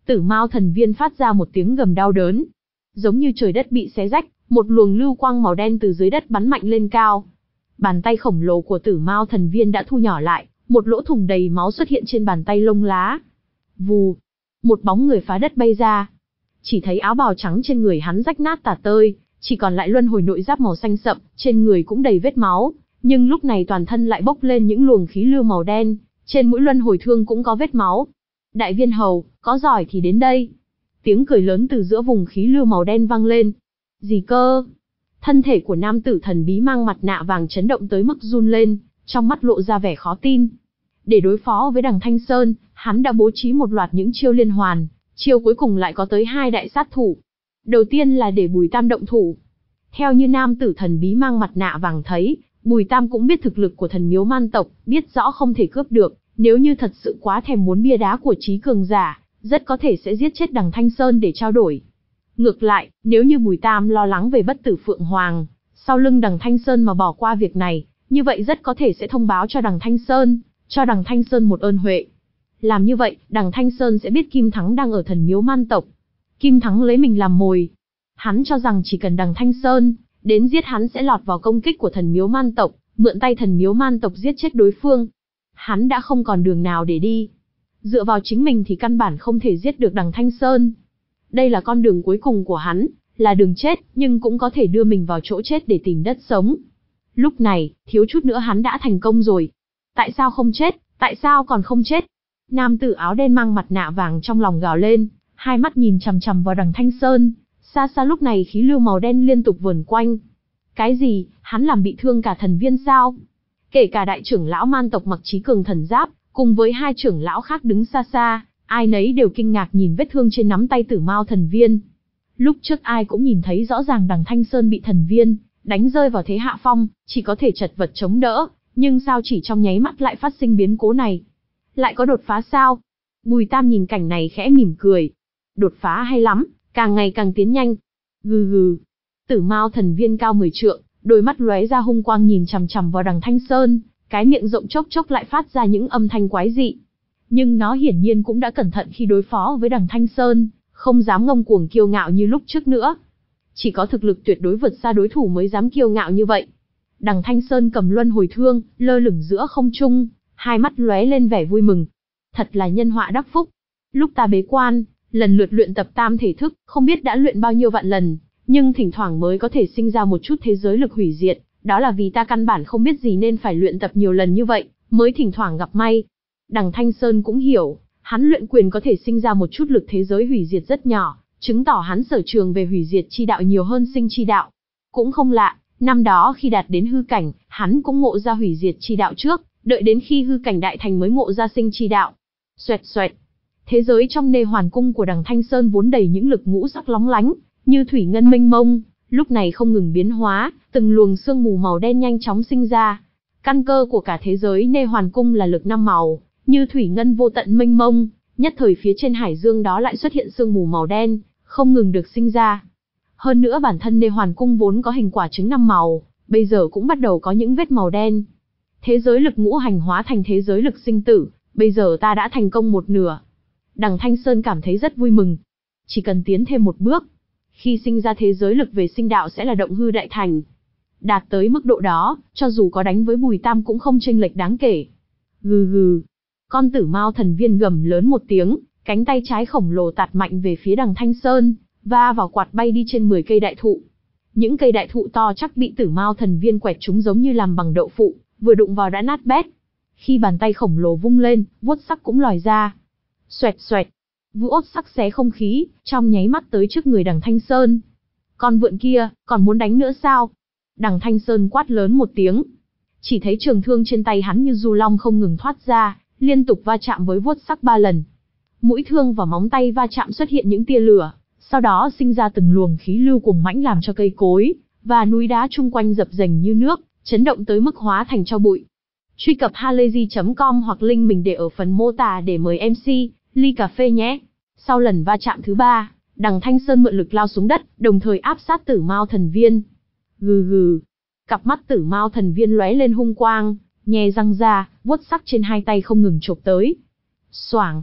Tử Mao thần viên phát ra một tiếng gầm đau đớn. Giống như trời đất bị xé rách, một luồng lưu quang màu đen từ dưới đất bắn mạnh lên cao. Bàn tay khổng lồ của Tử Mao thần viên đã thu nhỏ lại, một lỗ thủng đầy máu xuất hiện trên bàn tay lông lá. Vù, một bóng người phá đất bay ra. Chỉ thấy áo bào trắng trên người hắn rách nát tả tơi, chỉ còn lại luân hồi nội giáp màu xanh sậm, trên người cũng đầy vết máu, nhưng lúc này toàn thân lại bốc lên những luồng khí lưu màu đen, trên mũi luân hồi thương cũng có vết máu. Đại viên hầu, có giỏi thì đến đây. Tiếng cười lớn từ giữa vùng khí lưu màu đen vang lên. Gì cơ? Thân thể của nam tử thần bí mang mặt nạ vàng chấn động tới mức run lên, trong mắt lộ ra vẻ khó tin. Để đối phó với đằng Thanh Sơn, hắn đã bố trí một loạt những chiêu liên hoàn, chiêu cuối cùng lại có tới hai đại sát thủ. Đầu tiên là để Bùi Tam động thủ. Theo như nam tử thần bí mang mặt nạ vàng thấy, Bùi Tam cũng biết thực lực của thần miếu man tộc, biết rõ không thể cướp được, nếu như thật sự quá thèm muốn bia đá của trí cường giả, rất có thể sẽ giết chết đằng Thanh Sơn để trao đổi. Ngược lại, nếu như Bùi Tam lo lắng về bất tử Phượng Hoàng, sau lưng đằng Thanh Sơn mà bỏ qua việc này, như vậy rất có thể sẽ thông báo cho đằng Thanh Sơn, cho đằng Thanh Sơn một ơn huệ. Làm như vậy, đằng Thanh Sơn sẽ biết Kim Thắng đang ở thần miếu man tộc. Kim Thắng lấy mình làm mồi. Hắn cho rằng chỉ cần đằng Thanh Sơn đến giết hắn sẽ lọt vào công kích của thần miếu man tộc, mượn tay thần miếu man tộc giết chết đối phương. Hắn đã không còn đường nào để đi. Dựa vào chính mình thì căn bản không thể giết được đằng Thanh Sơn. Đây là con đường cuối cùng của hắn, là đường chết, nhưng cũng có thể đưa mình vào chỗ chết để tìm đất sống. Lúc này, thiếu chút nữa hắn đã thành công rồi. Tại sao không chết? Tại sao còn không chết? Nam tử áo đen mang mặt nạ vàng trong lòng gào lên, hai mắt nhìn chằm chằm vào đằng Thanh Sơn. Xa xa lúc này khí lưu màu đen liên tục vờn quanh. Cái gì? Hắn làm bị thương cả thần viên sao? Kể cả đại trưởng lão man tộc mặc trí cường thần giáp, cùng với hai trưởng lão khác đứng xa xa, ai nấy đều kinh ngạc nhìn vết thương trên nắm tay Tử Mao thần viên. Lúc trước ai cũng nhìn thấy rõ ràng đằng Thanh Sơn bị thần viên đánh rơi vào thế hạ phong, chỉ có thể chật vật chống đỡ, nhưng sao chỉ trong nháy mắt lại phát sinh biến cố này? Lại có đột phá sao? Bùi Tam nhìn cảnh này khẽ mỉm cười. Đột phá hay lắm, càng ngày càng tiến nhanh. Gừ gừ. Tử Mao thần viên cao mười trượng, đôi mắt lóe ra hung quang nhìn chằm chằm vào đằng Thanh Sơn, cái miệng rộng chốc chốc lại phát ra những âm thanh quái dị. Nhưng nó hiển nhiên cũng đã cẩn thận khi đối phó với đằng Thanh Sơn, không dám ngông cuồng kiêu ngạo như lúc trước nữa. Chỉ có thực lực tuyệt đối vượt xa đối thủ mới dám kiêu ngạo như vậy. Đằng Thanh Sơn cầm luân hồi thương, lơ lửng giữa không trung, hai mắt lóe lên vẻ vui mừng. Thật là nhân họa đắc phúc. Lúc ta bế quan, lần lượt luyện tập tam thể thức, không biết đã luyện bao nhiêu vạn lần, nhưng thỉnh thoảng mới có thể sinh ra một chút thế giới lực hủy diệt, đó là vì ta căn bản không biết gì nên phải luyện tập nhiều lần như vậy, mới thỉnh thoảng gặp may. Đằng Thanh Sơn cũng hiểu, hắn luyện quyền có thể sinh ra một chút lực thế giới hủy diệt rất nhỏ, chứng tỏ hắn sở trường về hủy diệt chi đạo nhiều hơn sinh chi đạo. Cũng không lạ, năm đó khi đạt đến hư cảnh, hắn cũng ngộ ra hủy diệt chi đạo trước, đợi đến khi hư cảnh đại thành mới ngộ ra sinh chi đạo. Xoẹt xoẹt. Thế giới trong nê hoàn cung của đằng Thanh Sơn vốn đầy những lực ngũ sắc lóng lánh, như thủy ngân mênh mông, lúc này không ngừng biến hóa, từng luồng sương mù màu đen nhanh chóng sinh ra. Căn cơ của cả thế giới nê hoàn cung là lực năm màu, như thủy ngân vô tận mênh mông, nhất thời phía trên hải dương đó lại xuất hiện sương mù màu đen, không ngừng được sinh ra. Hơn nữa bản thân nê hoàn cung vốn có hình quả trứng năm màu, bây giờ cũng bắt đầu có những vết màu đen. Thế giới lực ngũ hành hóa thành thế giới lực sinh tử, bây giờ ta đã thành công một nửa. Đằng Thanh Sơn cảm thấy rất vui mừng. Chỉ cần tiến thêm một bước, khi sinh ra thế giới lực về sinh đạo sẽ là động hư đại thành. Đạt tới mức độ đó, cho dù có đánh với Bùi Tam cũng không chênh lệch đáng kể. Gừ gừ. Con Tử Mao thần viên gầm lớn một tiếng, cánh tay trái khổng lồ tạt mạnh về phía đằng Thanh Sơn, va vào quạt bay đi trên mười cây đại thụ. Những cây đại thụ to chắc bị Tử Mao thần viên quẹt chúng giống như làm bằng đậu phụ, vừa đụng vào đã nát bét. Khi bàn tay khổng lồ vung lên, vuốt sắc cũng lòi ra. Xoẹt xoẹt. Vuốt sắc xé không khí, trong nháy mắt tới trước người đằng Thanh Sơn. Con vượn kia, còn muốn đánh nữa sao? Đằng Thanh Sơn quát lớn một tiếng. Chỉ thấy trường thương trên tay hắn như du long không ngừng thoát ra, liên tục va chạm với vuốt sắc ba lần. Mũi thương và móng tay va chạm xuất hiện những tia lửa, sau đó sinh ra từng luồng khí lưu cuồng mãnh làm cho cây cối và núi đá chung quanh dập dềnh như nước, chấn động tới mức hóa thành tro bụi. Truy cập halayzi chấm com hoặc link mình để ở phần mô tả để mời em xê ly cà phê nhé. Sau lần va chạm thứ ba, đằng Thanh Sơn mượn lực lao xuống đất, đồng thời áp sát Tử Mao thần viên. Gừ gừ. Cặp mắt Tử Mao thần viên lóe lên hung quang, nhe răng ra, vuốt sắc trên hai tay không ngừng chộp tới. Xoảng.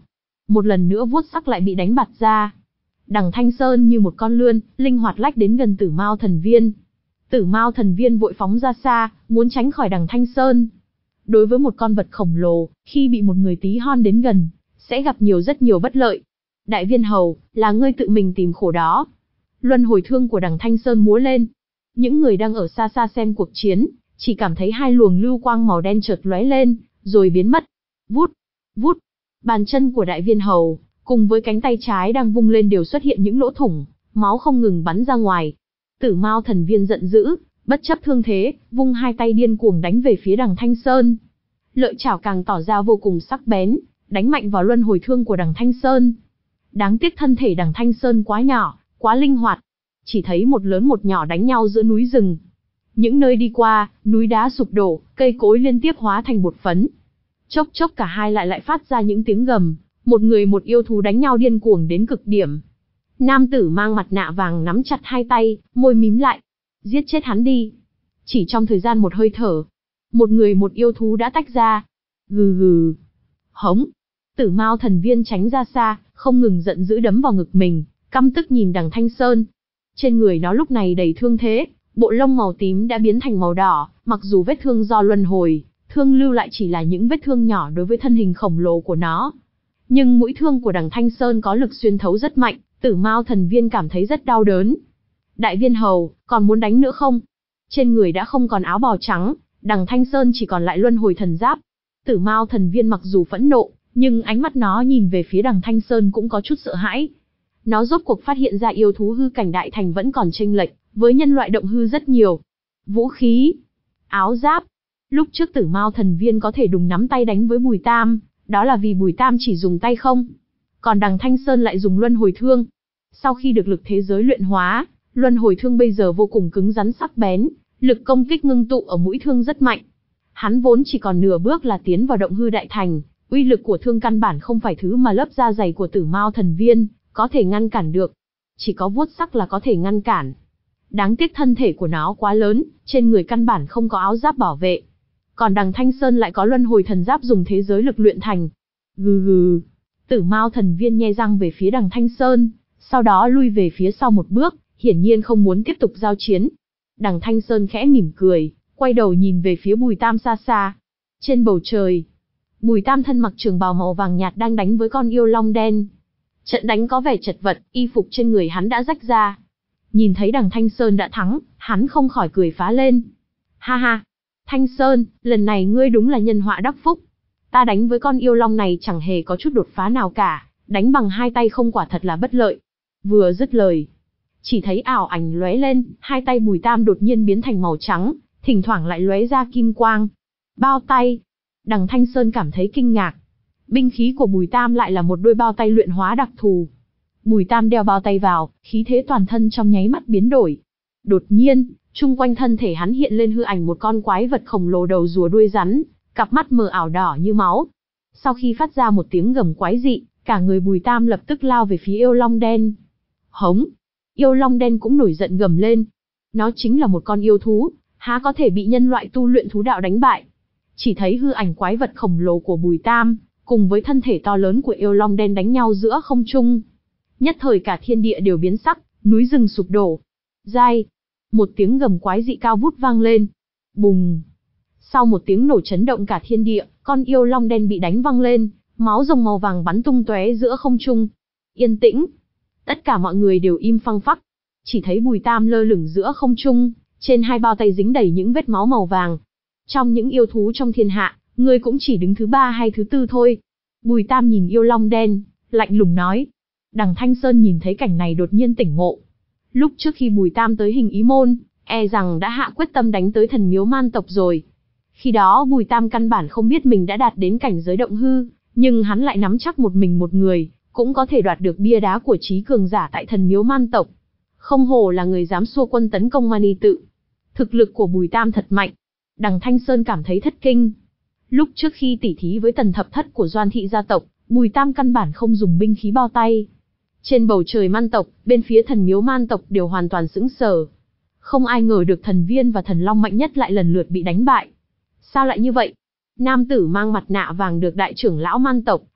Một lần nữa vuốt sắc lại bị đánh bạt ra. Đằng Thanh Sơn như một con lươn, linh hoạt lách đến gần Tử Mao Thần Viên. Tử Mao Thần Viên vội phóng ra xa, muốn tránh khỏi đằng Thanh Sơn. Đối với một con vật khổng lồ, khi bị một người tí hon đến gần, sẽ gặp nhiều rất nhiều bất lợi. Đại Viên Hầu, là ngươi tự mình tìm khổ đó. Luân hồi thương của đằng Thanh Sơn múa lên. Những người đang ở xa xa xem cuộc chiến, chỉ cảm thấy hai luồng lưu quang màu đen chợt lóe lên, rồi biến mất. Vút, vút, bàn chân của Đại Viên Hầu, cùng với cánh tay trái đang vung lên đều xuất hiện những lỗ thủng, máu không ngừng bắn ra ngoài. Tử Mao Thần Viên giận dữ, bất chấp thương thế, vung hai tay điên cuồng đánh về phía đằng Thanh Sơn. Lợi chảo càng tỏ ra vô cùng sắc bén, đánh mạnh vào luân hồi thương của đằng Thanh Sơn. Đáng tiếc thân thể đằng Thanh Sơn quá nhỏ, quá linh hoạt. Chỉ thấy một lớn một nhỏ đánh nhau giữa núi rừng. Những nơi đi qua, núi đá sụp đổ, cây cối liên tiếp hóa thành bột phấn. Chốc chốc cả hai lại lại phát ra những tiếng gầm, một người một yêu thú đánh nhau điên cuồng đến cực điểm. Nam tử mang mặt nạ vàng nắm chặt hai tay, môi mím lại. Giết chết hắn đi. Chỉ trong thời gian một hơi thở, một người một yêu thú đã tách ra. Gừ gừ. Hống. Tử Mao Thần Viên tránh ra xa, không ngừng giận dữ đấm vào ngực mình, căm tức nhìn đằng Thanh Sơn. Trên người nó lúc này đầy thương thế, bộ lông màu tím đã biến thành màu đỏ, mặc dù vết thương do luân hồi, thương lưu lại chỉ là những vết thương nhỏ đối với thân hình khổng lồ của nó. Nhưng mũi thương của đằng Thanh Sơn có lực xuyên thấu rất mạnh, Tử Mao Thần Viên cảm thấy rất đau đớn. Đại Viên Hầu, còn muốn đánh nữa không? Trên người đã không còn áo bào trắng, đằng Thanh Sơn chỉ còn lại luân hồi thần giáp. Tử Mao Thần Viên mặc dù phẫn nộ, nhưng ánh mắt nó nhìn về phía đằng Thanh Sơn cũng có chút sợ hãi. Nó rốt cuộc phát hiện ra yêu thú hư cảnh đại thành vẫn còn chênh lệch với nhân loại động hư rất nhiều. Vũ khí, áo giáp. Lúc trước Tử Mao Thần Viên có thể đùng nắm tay đánh với Bùi Tam, đó là vì Bùi Tam chỉ dùng tay không. Còn đằng Thanh Sơn lại dùng luân hồi thương. Sau khi được lực thế giới luyện hóa, luân hồi thương bây giờ vô cùng cứng rắn sắc bén, lực công kích ngưng tụ ở mũi thương rất mạnh. Hắn vốn chỉ còn nửa bước là tiến vào động hư đại thành, uy lực của thương căn bản không phải thứ mà lớp da dày của Tử Mao Thần Viên có thể ngăn cản được. Chỉ có vuốt sắc là có thể ngăn cản. Đáng tiếc thân thể của nó quá lớn, trên người căn bản không có áo giáp bảo vệ. Còn đằng Thanh Sơn lại có luân hồi thần giáp dùng thế giới lực luyện thành. Gừ gừ. Tử Mao Thần Viên nhe răng về phía đằng Thanh Sơn, sau đó lui về phía sau một bước, hiển nhiên không muốn tiếp tục giao chiến. Đằng Thanh Sơn khẽ mỉm cười, quay đầu nhìn về phía Bùi Tam xa xa. Trên bầu trời, Bùi Tam thân mặc trường bào màu vàng nhạt đang đánh với con yêu long đen. Trận đánh có vẻ chật vật, y phục trên người hắn đã rách ra. Nhìn thấy đằng Thanh Sơn đã thắng, hắn không khỏi cười phá lên. Ha ha, Thanh Sơn, lần này ngươi đúng là nhân họa đắc phúc. Ta đánh với con yêu long này chẳng hề có chút đột phá nào cả, đánh bằng hai tay không quả thật là bất lợi. Vừa dứt lời, chỉ thấy ảo ảnh lóe lên, hai tay Bùi Tam đột nhiên biến thành màu trắng, thỉnh thoảng lại lóe ra kim quang. Bao tay. Đằng Thanh Sơn cảm thấy kinh ngạc. Binh khí của Bùi Tam lại là một đôi bao tay luyện hóa đặc thù. Bùi Tam đeo bao tay vào, khí thế toàn thân trong nháy mắt biến đổi. Đột nhiên, chung quanh thân thể hắn hiện lên hư ảnh một con quái vật khổng lồ đầu rùa đuôi rắn, cặp mắt mờ ảo đỏ như máu. Sau khi phát ra một tiếng gầm quái dị, cả người Bùi Tam lập tức lao về phía yêu long đen. Hống! Yêu long đen cũng nổi giận gầm lên. Nó chính là một con yêu thú, há có thể bị nhân loại tu luyện thú đạo đánh bại. Chỉ thấy hư ảnh quái vật khổng lồ của Bùi Tam, cùng với thân thể to lớn của yêu long đen đánh nhau giữa không trung. Nhất thời cả thiên địa đều biến sắc, núi rừng sụp đổ. Dai! Một tiếng gầm quái dị cao vút vang lên. Bùng! Sau một tiếng nổ chấn động cả thiên địa, con yêu long đen bị đánh văng lên, máu rồng màu vàng bắn tung tóe giữa không trung. Yên tĩnh! Tất cả mọi người đều im phăng phắc. Chỉ thấy Bùi Tam lơ lửng giữa không trung, trên hai bao tay dính đầy những vết máu màu vàng. Trong những yêu thú trong thiên hạ, ngươi cũng chỉ đứng thứ ba hay thứ tư thôi. Bùi Tam nhìn yêu long đen, lạnh lùng nói. Đằng Thanh Sơn nhìn thấy cảnh này đột nhiên tỉnh ngộ. Lúc trước khi Bùi Tam tới Hình Ý Môn, e rằng đã hạ quyết tâm đánh tới thần miếu man tộc rồi. Khi đó Bùi Tam căn bản không biết mình đã đạt đến cảnh giới động hư, nhưng hắn lại nắm chắc một mình một người, cũng có thể đoạt được bia đá của trí cường giả tại thần miếu man tộc. Không hổ là người dám xua quân tấn công Mani Tự. Thực lực của Bùi Tam thật mạnh. Đằng Thanh Sơn cảm thấy thất kinh. Lúc trước khi tỉ thí với tần thập thất của Doan thị gia tộc, Bùi Tam căn bản không dùng binh khí bao tay. Trên bầu trời man tộc, bên phía thần miếu man tộc đều hoàn toàn sững sờ. Không ai ngờ được thần viên và thần long mạnh nhất lại lần lượt bị đánh bại. Sao lại như vậy? Nam tử mang mặt nạ vàng được đại trưởng lão man tộc,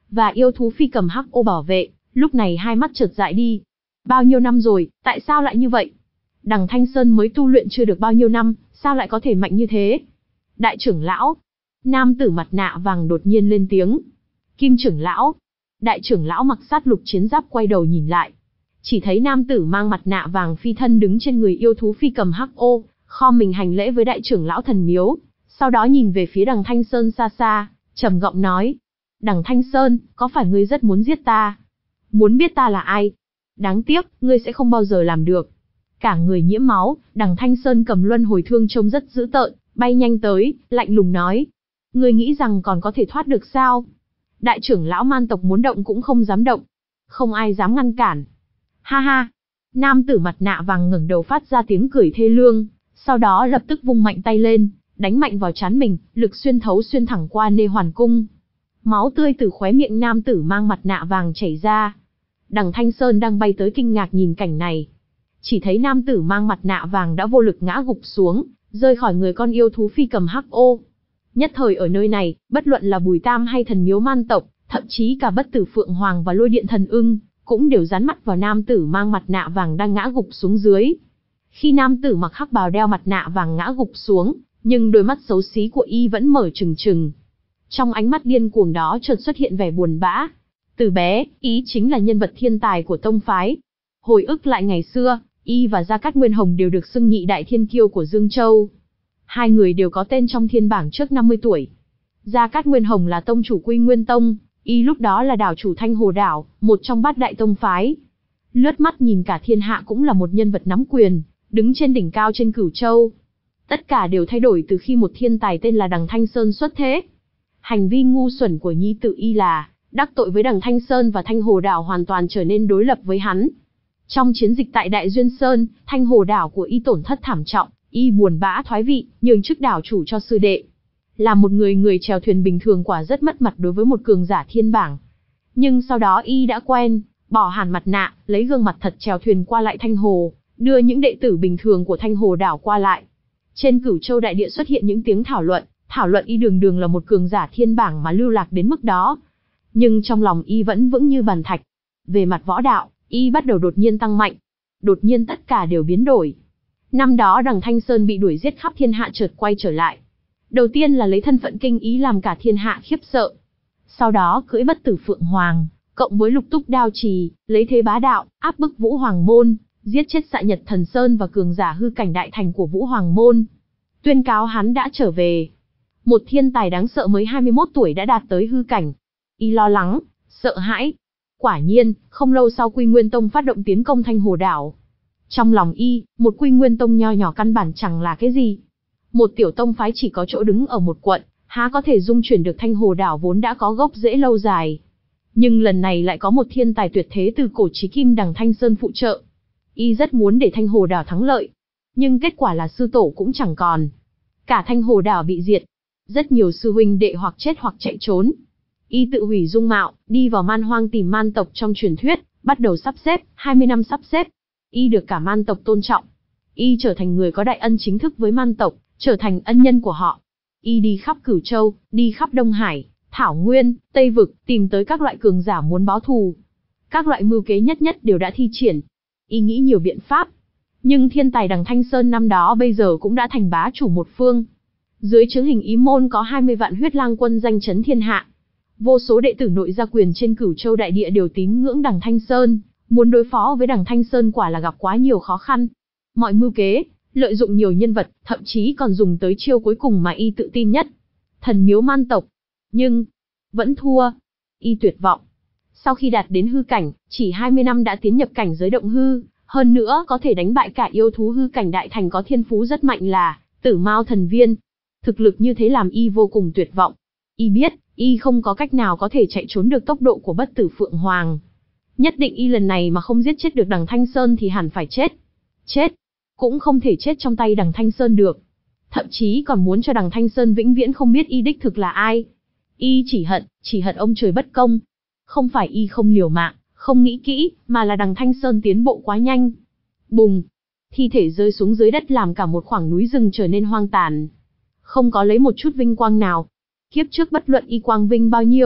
và yêu thú phi cầm hắc ô bảo vệ, lúc này hai mắt chợt dại đi. Bao nhiêu năm rồi, tại sao lại như vậy? Đằng Thanh Sơn mới tu luyện chưa được bao nhiêu năm, sao lại có thể mạnh như thế? Đại trưởng lão, nam tử mặt nạ vàng đột nhiên lên tiếng. Kim trưởng lão, đại trưởng lão mặc sát lục chiến giáp quay đầu nhìn lại. Chỉ thấy nam tử mang mặt nạ vàng phi thân đứng trên người yêu thú phi cầm hắc ô, khom mình hành lễ với đại trưởng lão thần miếu, sau đó nhìn về phía đằng Thanh Sơn xa xa, trầm giọng nói. Đằng Thanh Sơn, có phải ngươi rất muốn giết ta? Muốn biết ta là ai? Đáng tiếc, ngươi sẽ không bao giờ làm được. Cả người nhiễm máu, đằng Thanh Sơn cầm luân hồi thương trông rất dữ tợn, bay nhanh tới, lạnh lùng nói. Ngươi nghĩ rằng còn có thể thoát được sao? Đại trưởng lão man tộc muốn động cũng không dám động. Không ai dám ngăn cản. Ha ha! Nam tử mặt nạ vàng ngẩng đầu phát ra tiếng cười thê lương, sau đó lập tức vung mạnh tay lên, đánh mạnh vào trán mình, lực xuyên thấu xuyên thẳng qua nê hoàn cung. Máu tươi từ khóe miệng nam tử mang mặt nạ vàng chảy ra. Đằng Thanh Sơn đang bay tới kinh ngạc nhìn cảnh này. Chỉ thấy nam tử mang mặt nạ vàng đã vô lực ngã gục xuống, rơi khỏi người con yêu thú phi cầm hắc ô. Nhất thời ở nơi này, bất luận là Bùi Tam hay thần miếu man tộc, thậm chí cả bất tử Phượng Hoàng và lôi điện thần ưng, cũng đều dán mắt vào nam tử mang mặt nạ vàng đang ngã gục xuống dưới. Khi nam tử mặc hắc bào đeo mặt nạ vàng ngã gục xuống, nhưng đôi mắt xấu xí của y vẫn mở trừng trừng. Trong ánh mắt điên cuồng đó chợt xuất hiện vẻ buồn bã. Từ bé, y chính là nhân vật thiên tài của tông phái. Hồi ức lại ngày xưa, y và Gia Cát Nguyên Hồng đều được xưng nhị đại thiên kiêu của Dương Châu. Hai người đều có tên trong thiên bảng trước năm mươi tuổi. Gia Cát Nguyên Hồng là tông chủ Quy Nguyên Tông, y lúc đó là đảo chủ Thanh Hồ Đảo, một trong bát đại tông phái. Lướt mắt nhìn cả thiên hạ cũng là một nhân vật nắm quyền, đứng trên đỉnh cao trên Cửu Châu. Tất cả đều thay đổi từ khi một thiên tài tên là đằng Thanh Sơn xuất thế. Hành vi ngu xuẩn của nhi tự y là đắc tội với đằng Thanh Sơn và Thanh Hồ Đảo hoàn toàn trở nên đối lập với hắn. Trong chiến dịch tại Đại Duyên Sơn, Thanh Hồ Đảo của y tổn thất thảm trọng, y buồn bã thoái vị, nhường chức đảo chủ cho sư đệ. Là một người người chèo thuyền bình thường quả rất mất mặt đối với một cường giả thiên bảng. Nhưng sau đó y đã quen, bỏ hẳn mặt nạ, lấy gương mặt thật chèo thuyền qua lại Thanh Hồ, đưa những đệ tử bình thường của Thanh Hồ Đảo qua lại. Trên Cửu Châu đại địa xuất hiện những tiếng thảo luận, thảo luận y đường đường là một cường giả thiên bảng mà lưu lạc đến mức đó. Nhưng trong lòng y vẫn vững như bàn thạch. Về mặt võ đạo, y bắt đầu đột nhiên tăng mạnh. Đột nhiên tất cả đều biến đổi. Năm đó đằng Thanh Sơn bị đuổi giết khắp thiên hạ chợt quay trở lại. Đầu tiên là lấy thân phận kinh ý làm cả thiên hạ khiếp sợ. Sau đó cưỡi bất tử Phượng Hoàng, cộng với lục túc đao trì, lấy thế bá đạo, áp bức Vũ Hoàng Môn, giết chết Xạ Nhật Thần Sơn và cường giả hư cảnh đại thành của Vũ Hoàng Môn. Tuyên cáo hắn đã trở về. Một thiên tài đáng sợ mới hai mươi mốt tuổi đã đạt tới hư cảnh. Y lo lắng, sợ hãi. Quả nhiên, không lâu sau Quy Nguyên Tông phát động tiến công Thanh Hồ Đảo. Trong lòng y, một Quy Nguyên Tông nho nhỏ căn bản chẳng là cái gì. Một tiểu tông phái chỉ có chỗ đứng ở một quận, há có thể dung chuyển được Thanh Hồ Đảo vốn đã có gốc rễ lâu dài. Nhưng lần này lại có một thiên tài tuyệt thế từ cổ chí kim đằng Thanh Sơn phụ trợ. Y rất muốn để Thanh Hồ Đảo thắng lợi. Nhưng kết quả là sư tổ cũng chẳng còn. Cả Thanh Hồ Đảo bị diệt. Rất nhiều sư huynh đệ hoặc chết hoặc chạy trốn. Y tự hủy dung mạo, đi vào man hoang tìm man tộc trong truyền thuyết, bắt đầu sắp xếp, hai mươi năm sắp xếp. Y được cả man tộc tôn trọng. Y trở thành người có đại ân chính thức với man tộc, trở thành ân nhân của họ. Y đi khắp Cửu Châu, đi khắp Đông Hải, Thảo Nguyên, Tây Vực, tìm tới các loại cường giả muốn báo thù. Các loại mưu kế nhất nhất đều đã thi triển. Y nghĩ nhiều biện pháp. Nhưng thiên tài đằng Thanh Sơn năm đó bây giờ cũng đã thành bá chủ một phương. Dưới trướng Hình Ý Môn có hai mươi vạn huyết lang quân danh chấn thiên hạ. Vô số đệ tử nội gia quyền trên Cửu Châu đại địa đều tín ngưỡng đằng Thanh Sơn, muốn đối phó với đằng Thanh Sơn quả là gặp quá nhiều khó khăn. Mọi mưu kế, lợi dụng nhiều nhân vật, thậm chí còn dùng tới chiêu cuối cùng mà y tự tin nhất. Thần miếu man tộc. Nhưng, vẫn thua. Y tuyệt vọng. Sau khi đạt đến hư cảnh, chỉ hai mươi năm đã tiến nhập cảnh giới động hư, hơn nữa có thể đánh bại cả yêu thú hư cảnh đại thành có thiên phú rất mạnh là Tử Mao Thần Viên. Thực lực như thế làm y vô cùng tuyệt vọng. Y biết, y không có cách nào có thể chạy trốn được tốc độ của bất tử Phượng Hoàng. Nhất định y lần này mà không giết chết được đằng Thanh Sơn thì hẳn phải chết. Chết. Cũng không thể chết trong tay đằng Thanh Sơn được. Thậm chí còn muốn cho đằng Thanh Sơn vĩnh viễn không biết y đích thực là ai. Y chỉ hận, chỉ hận ông trời bất công. Không phải y không liều mạng, không nghĩ kỹ, mà là đằng Thanh Sơn tiến bộ quá nhanh. Bùng! Thi thể rơi xuống dưới đất làm cả một khoảng núi rừng trở nên hoang tàn. Không có lấy một chút vinh quang nào. Kiếp trước bất luận y quang vinh bao nhiêu,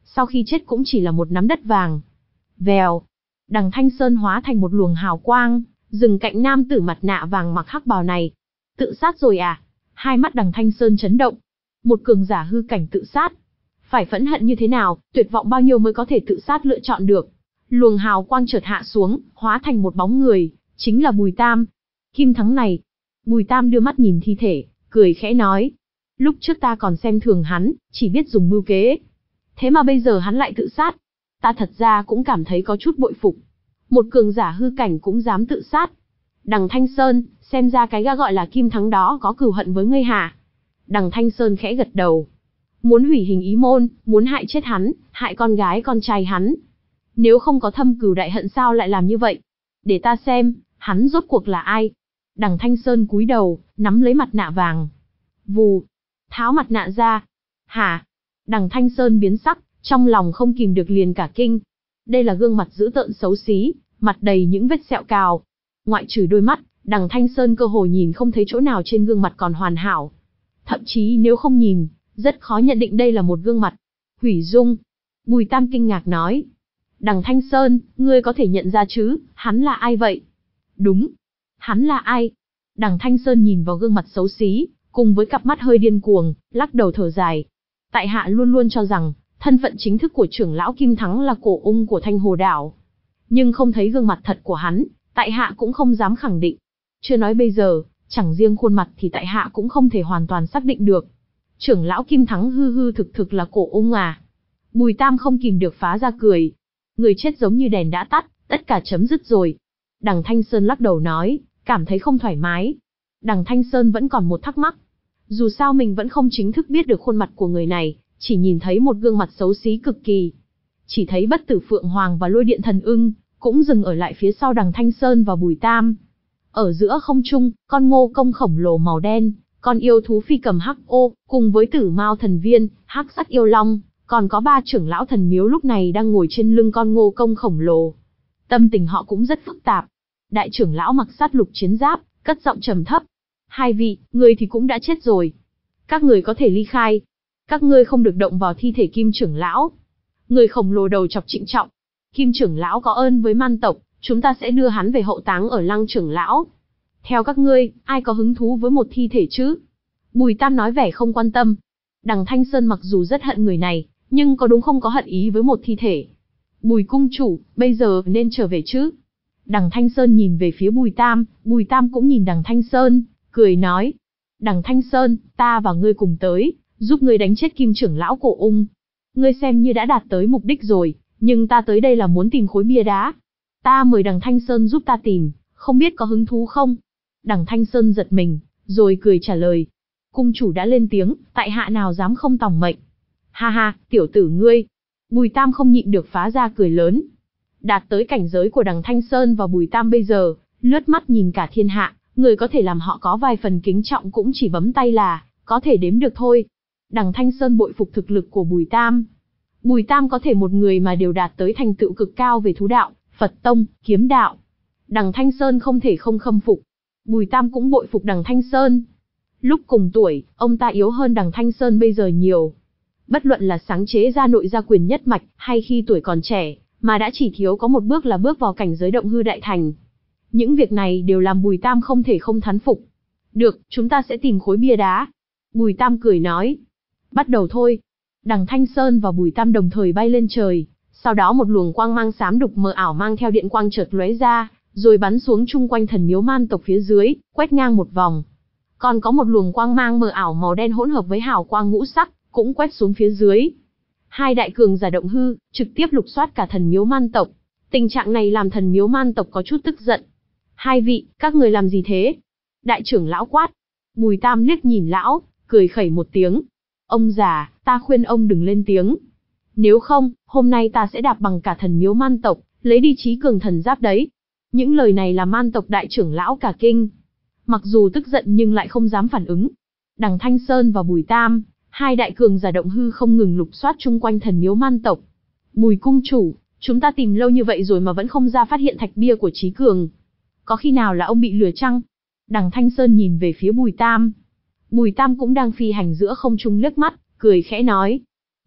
sau khi chết cũng chỉ là một nắm đất vàng. Vèo, Đằng Thanh Sơn hóa thành một luồng hào quang, dừng cạnh nam tử mặt nạ vàng mặc hắc bào này. Tự sát rồi à? Hai mắt Đằng Thanh Sơn chấn động. Một cường giả hư cảnh tự sát. Phải phẫn hận như thế nào, tuyệt vọng bao nhiêu mới có thể tự sát lựa chọn được. Luồng hào quang chợt hạ xuống, hóa thành một bóng người, chính là Bùi Tam. Kim Thắng này. Bùi Tam đưa mắt nhìn thi thể, cười khẽ nói. Lúc trước ta còn xem thường hắn, chỉ biết dùng mưu kế. Thế mà bây giờ hắn lại tự sát. Ta thật ra cũng cảm thấy có chút bội phục. Một cường giả hư cảnh cũng dám tự sát. Đằng Thanh Sơn, xem ra cái gã gọi là Kim Thắng đó có cừu hận với ngươi hả? Đằng Thanh Sơn khẽ gật đầu. Muốn hủy hình ý môn, muốn hại chết hắn, hại con gái con trai hắn. Nếu không có thâm cừu đại hận sao lại làm như vậy? Để ta xem, hắn rốt cuộc là ai? Đằng Thanh Sơn cúi đầu, nắm lấy mặt nạ vàng. Vù, tháo mặt nạ ra. Hả? Đằng Thanh Sơn biến sắc, trong lòng không kìm được liền cả kinh. Đây là gương mặt dữ tợn xấu xí, mặt đầy những vết sẹo cào. Ngoại trừ đôi mắt, Đằng Thanh Sơn cơ hồ nhìn không thấy chỗ nào trên gương mặt còn hoàn hảo. Thậm chí nếu không nhìn, rất khó nhận định đây là một gương mặt hủy dung. Bùi Tam kinh ngạc nói. Đằng Thanh Sơn, ngươi có thể nhận ra chứ, hắn là ai vậy? Đúng. Hắn là ai? Đằng Thanh Sơn nhìn vào gương mặt xấu xí, cùng với cặp mắt hơi điên cuồng, lắc đầu thở dài. Tại hạ luôn luôn cho rằng, thân phận chính thức của trưởng lão Kim Thắng là cổ ung của Thanh Hồ Đảo. Nhưng không thấy gương mặt thật của hắn, tại hạ cũng không dám khẳng định. Chưa nói bây giờ, chẳng riêng khuôn mặt thì tại hạ cũng không thể hoàn toàn xác định được. Trưởng lão Kim Thắng hư hư thực thực là cổ ung à? Bùi Tam không kìm được phá ra cười. Người chết giống như đèn đã tắt, tất cả chấm dứt rồi. Đằng Thanh Sơn lắc đầu nói, cảm thấy không thoải mái. Đằng Thanh Sơn vẫn còn một thắc mắc. Dù sao mình vẫn không chính thức biết được khuôn mặt của người này, chỉ nhìn thấy một gương mặt xấu xí cực kỳ. Chỉ thấy Bất Tử Phượng Hoàng và Lôi Điện Thần Ưng cũng dừng ở lại phía sau Đằng Thanh Sơn và Bùi Tam. Ở giữa không trung, con ngô công khổng lồ màu đen, con yêu thú phi cầm hắc ô, cùng với Tử Mao thần viên, hắc sắc yêu long, còn có ba trưởng lão thần miếu lúc này đang ngồi trên lưng con ngô công khổng lồ. Tâm tình họ cũng rất phức tạp. Đại trưởng lão mặc sát lục chiến giáp, cất giọng trầm thấp. Hai vị, người thì cũng đã chết rồi. Các người có thể ly khai. Các ngươi không được động vào thi thể Kim trưởng lão. Người khổng lồ đầu chọc trịnh trọng. Kim trưởng lão có ơn với man tộc, chúng ta sẽ đưa hắn về hậu táng ở Lăng trưởng lão. Theo các ngươi, ai có hứng thú với một thi thể chứ? Bùi Tam nói vẻ không quan tâm. Đằng Thanh Sơn mặc dù rất hận người này, nhưng có đúng không có hận ý với một thi thể. Bùi cung chủ, bây giờ nên trở về chứ? Đằng Thanh Sơn nhìn về phía Bùi Tam, Bùi Tam cũng nhìn Đằng Thanh Sơn, cười nói. Đằng Thanh Sơn, ta và ngươi cùng tới, giúp ngươi đánh chết Kim trưởng lão cổ ung. Ngươi xem như đã đạt tới mục đích rồi, nhưng ta tới đây là muốn tìm khối bia đá. Ta mời Đằng Thanh Sơn giúp ta tìm, không biết có hứng thú không? Đằng Thanh Sơn giật mình, rồi cười trả lời. Cung chủ đã lên tiếng, tại hạ nào dám không tòng mệnh. Ha ha, tiểu tử ngươi. Bùi Tam không nhịn được phá ra cười lớn. Đạt tới cảnh giới của Đằng Thanh Sơn và Bùi Tam bây giờ, lướt mắt nhìn cả thiên hạ, người có thể làm họ có vài phần kính trọng cũng chỉ bấm tay là, có thể đếm được thôi. Đằng Thanh Sơn bội phục thực lực của Bùi Tam. Bùi Tam có thể một người mà đều đạt tới thành tựu cực cao về thú đạo, Phật tông, kiếm đạo. Đằng Thanh Sơn không thể không khâm phục. Bùi Tam cũng bội phục Đằng Thanh Sơn. Lúc cùng tuổi, ông ta yếu hơn Đằng Thanh Sơn bây giờ nhiều. Bất luận là sáng chế ra nội gia quyền nhất mạch, hay khi tuổi còn trẻ, mà đã chỉ thiếu có một bước là bước vào cảnh giới động hư đại thành. Những việc này đều làm Bùi Tam không thể không thán phục. Được, chúng ta sẽ tìm khối bia đá. Bùi Tam cười nói. Bắt đầu thôi. Đằng Thanh Sơn và Bùi Tam đồng thời bay lên trời. Sau đó một luồng quang mang xám đục mờ ảo mang theo điện quang chợt lóe ra, rồi bắn xuống chung quanh thần miếu man tộc phía dưới, quét ngang một vòng. Còn có một luồng quang mang mờ ảo màu đen hỗn hợp với hào quang ngũ sắc, cũng quét xuống phía dưới. Hai đại cường giả động hư, trực tiếp lục soát cả thần miếu man tộc. Tình trạng này làm thần miếu man tộc có chút tức giận. Hai vị, các người làm gì thế? Đại trưởng lão quát. Bùi Tam liếc nhìn lão, cười khẩy một tiếng. Ông già, ta khuyên ông đừng lên tiếng. Nếu không, hôm nay ta sẽ đạp bằng cả thần miếu man tộc, lấy đi trí cường thần giáp đấy. Những lời này làm man tộc đại trưởng lão cả kinh. Mặc dù tức giận nhưng lại không dám phản ứng. Đằng Thanh Sơn và Bùi Tam, hai đại cường giả động hư không ngừng lục soát chung quanh thần miếu man tộc. Bùi cung chủ, chúng ta tìm lâu như vậy rồi mà vẫn không ra phát hiện thạch bia của trí cường. Có khi nào là ông bị lừa chăng? Đằng Thanh Sơn nhìn về phía Bùi Tam. Bùi Tam cũng đang phi hành giữa không trung liếc mắt, cười khẽ nói.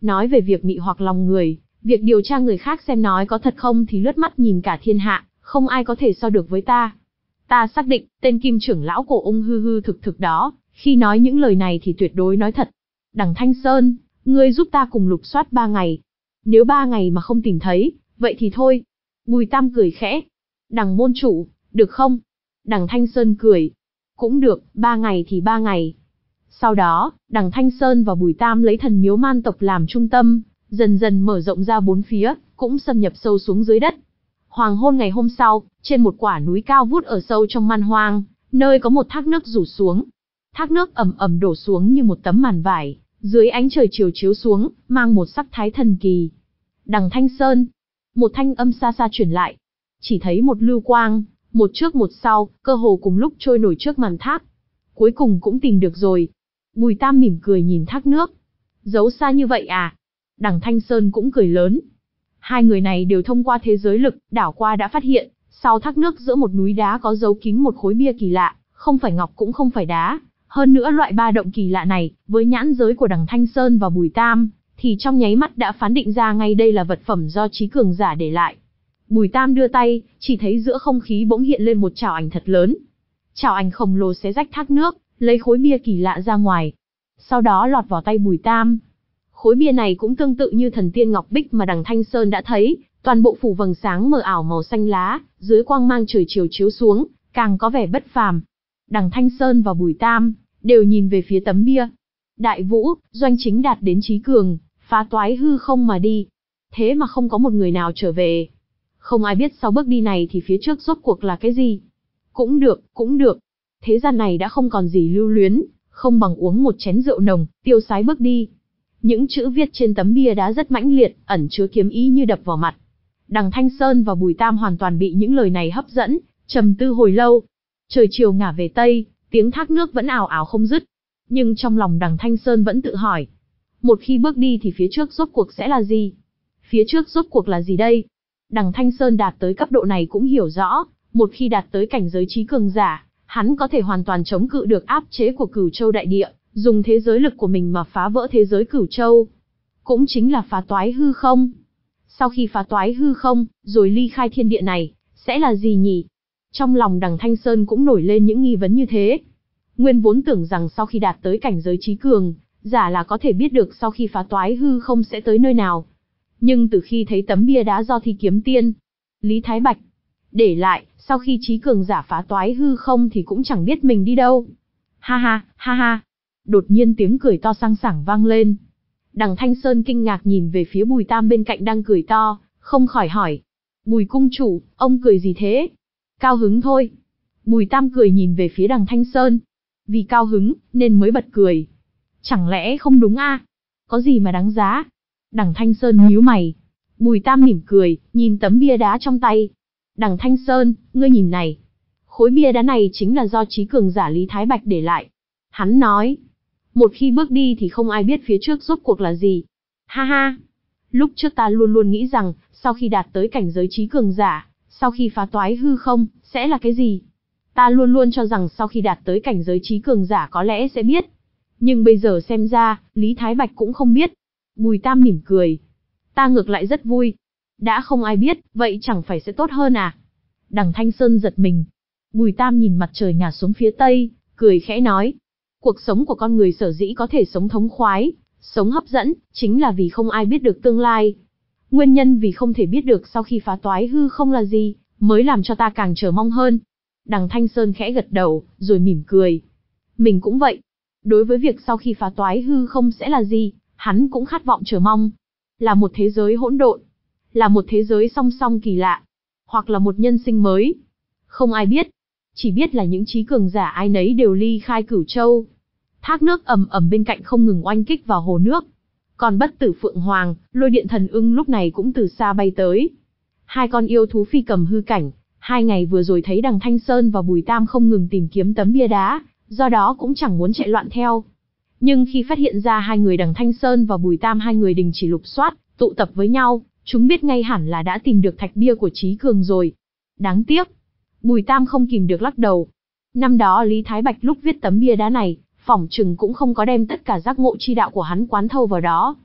Nói về việc mị hoặc lòng người, việc điều tra người khác xem nói có thật không thì lướt mắt nhìn cả thiên hạ, không ai có thể so được với ta. Ta xác định, tên Kim trưởng lão cổ ung hư hư thực thực đó, khi nói những lời này thì tuyệt đối nói thật. Đằng Thanh Sơn, ngươi giúp ta cùng lục soát ba ngày. Nếu ba ngày mà không tìm thấy, vậy thì thôi. Bùi Tam cười khẽ. Đằng môn chủ, được không? Đằng Thanh Sơn cười. Cũng được, ba ngày thì ba ngày. Sau đó, đằng Thanh Sơn và Bùi Tam lấy thần miếu man tộc làm trung tâm, dần dần mở rộng ra bốn phía, cũng xâm nhập sâu xuống dưới đất. Hoàng hôn ngày hôm sau, trên một quả núi cao vút ở sâu trong man hoang, nơi có một thác nước rủ xuống. Thác nước ầm ầm đổ xuống như một tấm màn vải, dưới ánh trời chiều chiếu xuống, mang một sắc thái thần kỳ. Đằng Thanh Sơn, một thanh âm xa xa truyền lại. Chỉ thấy một lưu quang, một trước một sau, cơ hồ cùng lúc trôi nổi trước màn thác. Cuối cùng cũng tìm được rồi. Bùi Tam mỉm cười nhìn thác nước. Giấu xa như vậy à? Đằng Thanh Sơn cũng cười lớn. Hai người này đều thông qua thế giới lực, đảo qua đã phát hiện, sau thác nước giữa một núi đá có giấu kín một khối bia kỳ lạ, không phải ngọc cũng không phải đá. Hơn nữa loại ba động kỳ lạ này, với nhãn giới của đằng Thanh Sơn và Bùi Tam, thì trong nháy mắt đã phán định ra ngay đây là vật phẩm do trí cường giả để lại. Bùi Tam đưa tay, chỉ thấy giữa không khí bỗng hiện lên một chảo ảnh thật lớn. Chảo ảnh khổng lồ xé rách thác nước, lấy khối bia kỳ lạ ra ngoài. Sau đó lọt vào tay Bùi Tam. Khối bia này cũng tương tự như thần tiên ngọc bích mà đằng Thanh Sơn đã thấy, toàn bộ phủ vầng sáng mờ ảo màu xanh lá, dưới quang mang trời chiều chiếu xuống, càng có vẻ bất phàm. Đằng Thanh Sơn và Bùi Tam đều nhìn về phía tấm bia. Đại Vũ, Doanh Chính đạt đến trí cường, phá toái hư không mà đi. Thế mà không có một người nào trở về. Không ai biết sau bước đi này thì phía trước rốt cuộc là cái gì. Cũng được, cũng được. Thế gian này đã không còn gì lưu luyến, không bằng uống một chén rượu nồng, tiêu sái bước đi. Những chữ viết trên tấm bia đá rất mãnh liệt, ẩn chứa kiếm ý như đập vào mặt. Đằng Thanh Sơn và Bùi Tam hoàn toàn bị những lời này hấp dẫn, trầm tư hồi lâu. Trời chiều ngả về tây, tiếng thác nước vẫn ào ào không dứt. Nhưng trong lòng đằng Thanh Sơn vẫn tự hỏi. Một khi bước đi thì phía trước rốt cuộc sẽ là gì? Phía trước rốt cuộc là gì đây? Đằng Thanh Sơn đạt tới cấp độ này cũng hiểu rõ, một khi đạt tới cảnh giới trí cường giả, hắn có thể hoàn toàn chống cự được áp chế của Cửu Châu đại địa, dùng thế giới lực của mình mà phá vỡ thế giới Cửu Châu. Cũng chính là phá toái hư không. Sau khi phá toái hư không, rồi ly khai thiên địa này, sẽ là gì nhỉ? Trong lòng đằng Thanh Sơn cũng nổi lên những nghi vấn như thế. Nguyên vốn tưởng rằng sau khi đạt tới cảnh giới trí cường, giả là có thể biết được sau khi phá toái hư không sẽ tới nơi nào. Nhưng từ khi thấy tấm bia đá do Thi Kiếm Tiên, Lý Thái Bạch để lại, sau khi trí cường giả phá toái hư không thì cũng chẳng biết mình đi đâu. Ha ha, ha ha. Đột nhiên tiếng cười to sang sảng vang lên. Đằng Thanh Sơn kinh ngạc nhìn về phía Bùi Tam bên cạnh đang cười to, không khỏi hỏi. Bùi cung chủ, ông cười gì thế? Cao hứng thôi. Bùi Tam cười nhìn về phía đằng Thanh Sơn. Vì cao hứng, nên mới bật cười. Chẳng lẽ không đúng a? À? Có gì mà đáng giá? Đằng Thanh Sơn nhíu mày. Bùi Tam mỉm cười, nhìn tấm bia đá trong tay. Đằng Thanh Sơn, ngươi nhìn này. Khối bia đá này chính là do trí cường giả Lý Thái Bạch để lại. Hắn nói, một khi bước đi thì không ai biết phía trước rốt cuộc là gì. Ha ha. Lúc trước ta luôn luôn nghĩ rằng, sau khi đạt tới cảnh giới trí cường giả, sau khi phá toái hư không, sẽ là cái gì? Ta luôn luôn cho rằng sau khi đạt tới cảnh giới trí cường giả có lẽ sẽ biết. Nhưng bây giờ xem ra, Lý Thái Bạch cũng không biết. Bùi Tam mỉm cười. Ta ngược lại rất vui. Đã không ai biết, vậy chẳng phải sẽ tốt hơn à? Đằng Thanh Sơn giật mình. Bùi Tam nhìn mặt trời ngả xuống phía tây, cười khẽ nói. Cuộc sống của con người sở dĩ có thể sống thống khoái, sống hấp dẫn, chính là vì không ai biết được tương lai. Nguyên nhân vì không thể biết được sau khi phá toái hư không là gì, mới làm cho ta càng chờ mong hơn. Đằng Thanh Sơn khẽ gật đầu, rồi mỉm cười. Mình cũng vậy. Đối với việc sau khi phá toái hư không sẽ là gì, hắn cũng khát vọng chờ mong. Là một thế giới hỗn độn, là một thế giới song song kỳ lạ, hoặc là một nhân sinh mới. Không ai biết. Chỉ biết là những trí cường giả ai nấy đều ly khai Cửu Châu. Thác nước ầm ầm bên cạnh không ngừng oanh kích vào hồ nước. Còn Bất Tử Phượng Hoàng, Lôi Điện Thần Ưng lúc này cũng từ xa bay tới. Hai con yêu thú phi cầm hư cảnh, hai ngày vừa rồi thấy đằng Thanh Sơn và Bùi Tam không ngừng tìm kiếm tấm bia đá, do đó cũng chẳng muốn chạy loạn theo. Nhưng khi phát hiện ra hai người đằng Thanh Sơn và Bùi Tam hai người đình chỉ lục soát, tụ tập với nhau, chúng biết ngay hẳn là đã tìm được thạch bia của trí cường rồi. Đáng tiếc. Bùi Tam không kìm được lắc đầu. Năm đó Lý Thái Bạch lúc viết tấm bia đá này, phỏng chừng cũng không có đem tất cả giác ngộ chi đạo của hắn quán thâu vào đó.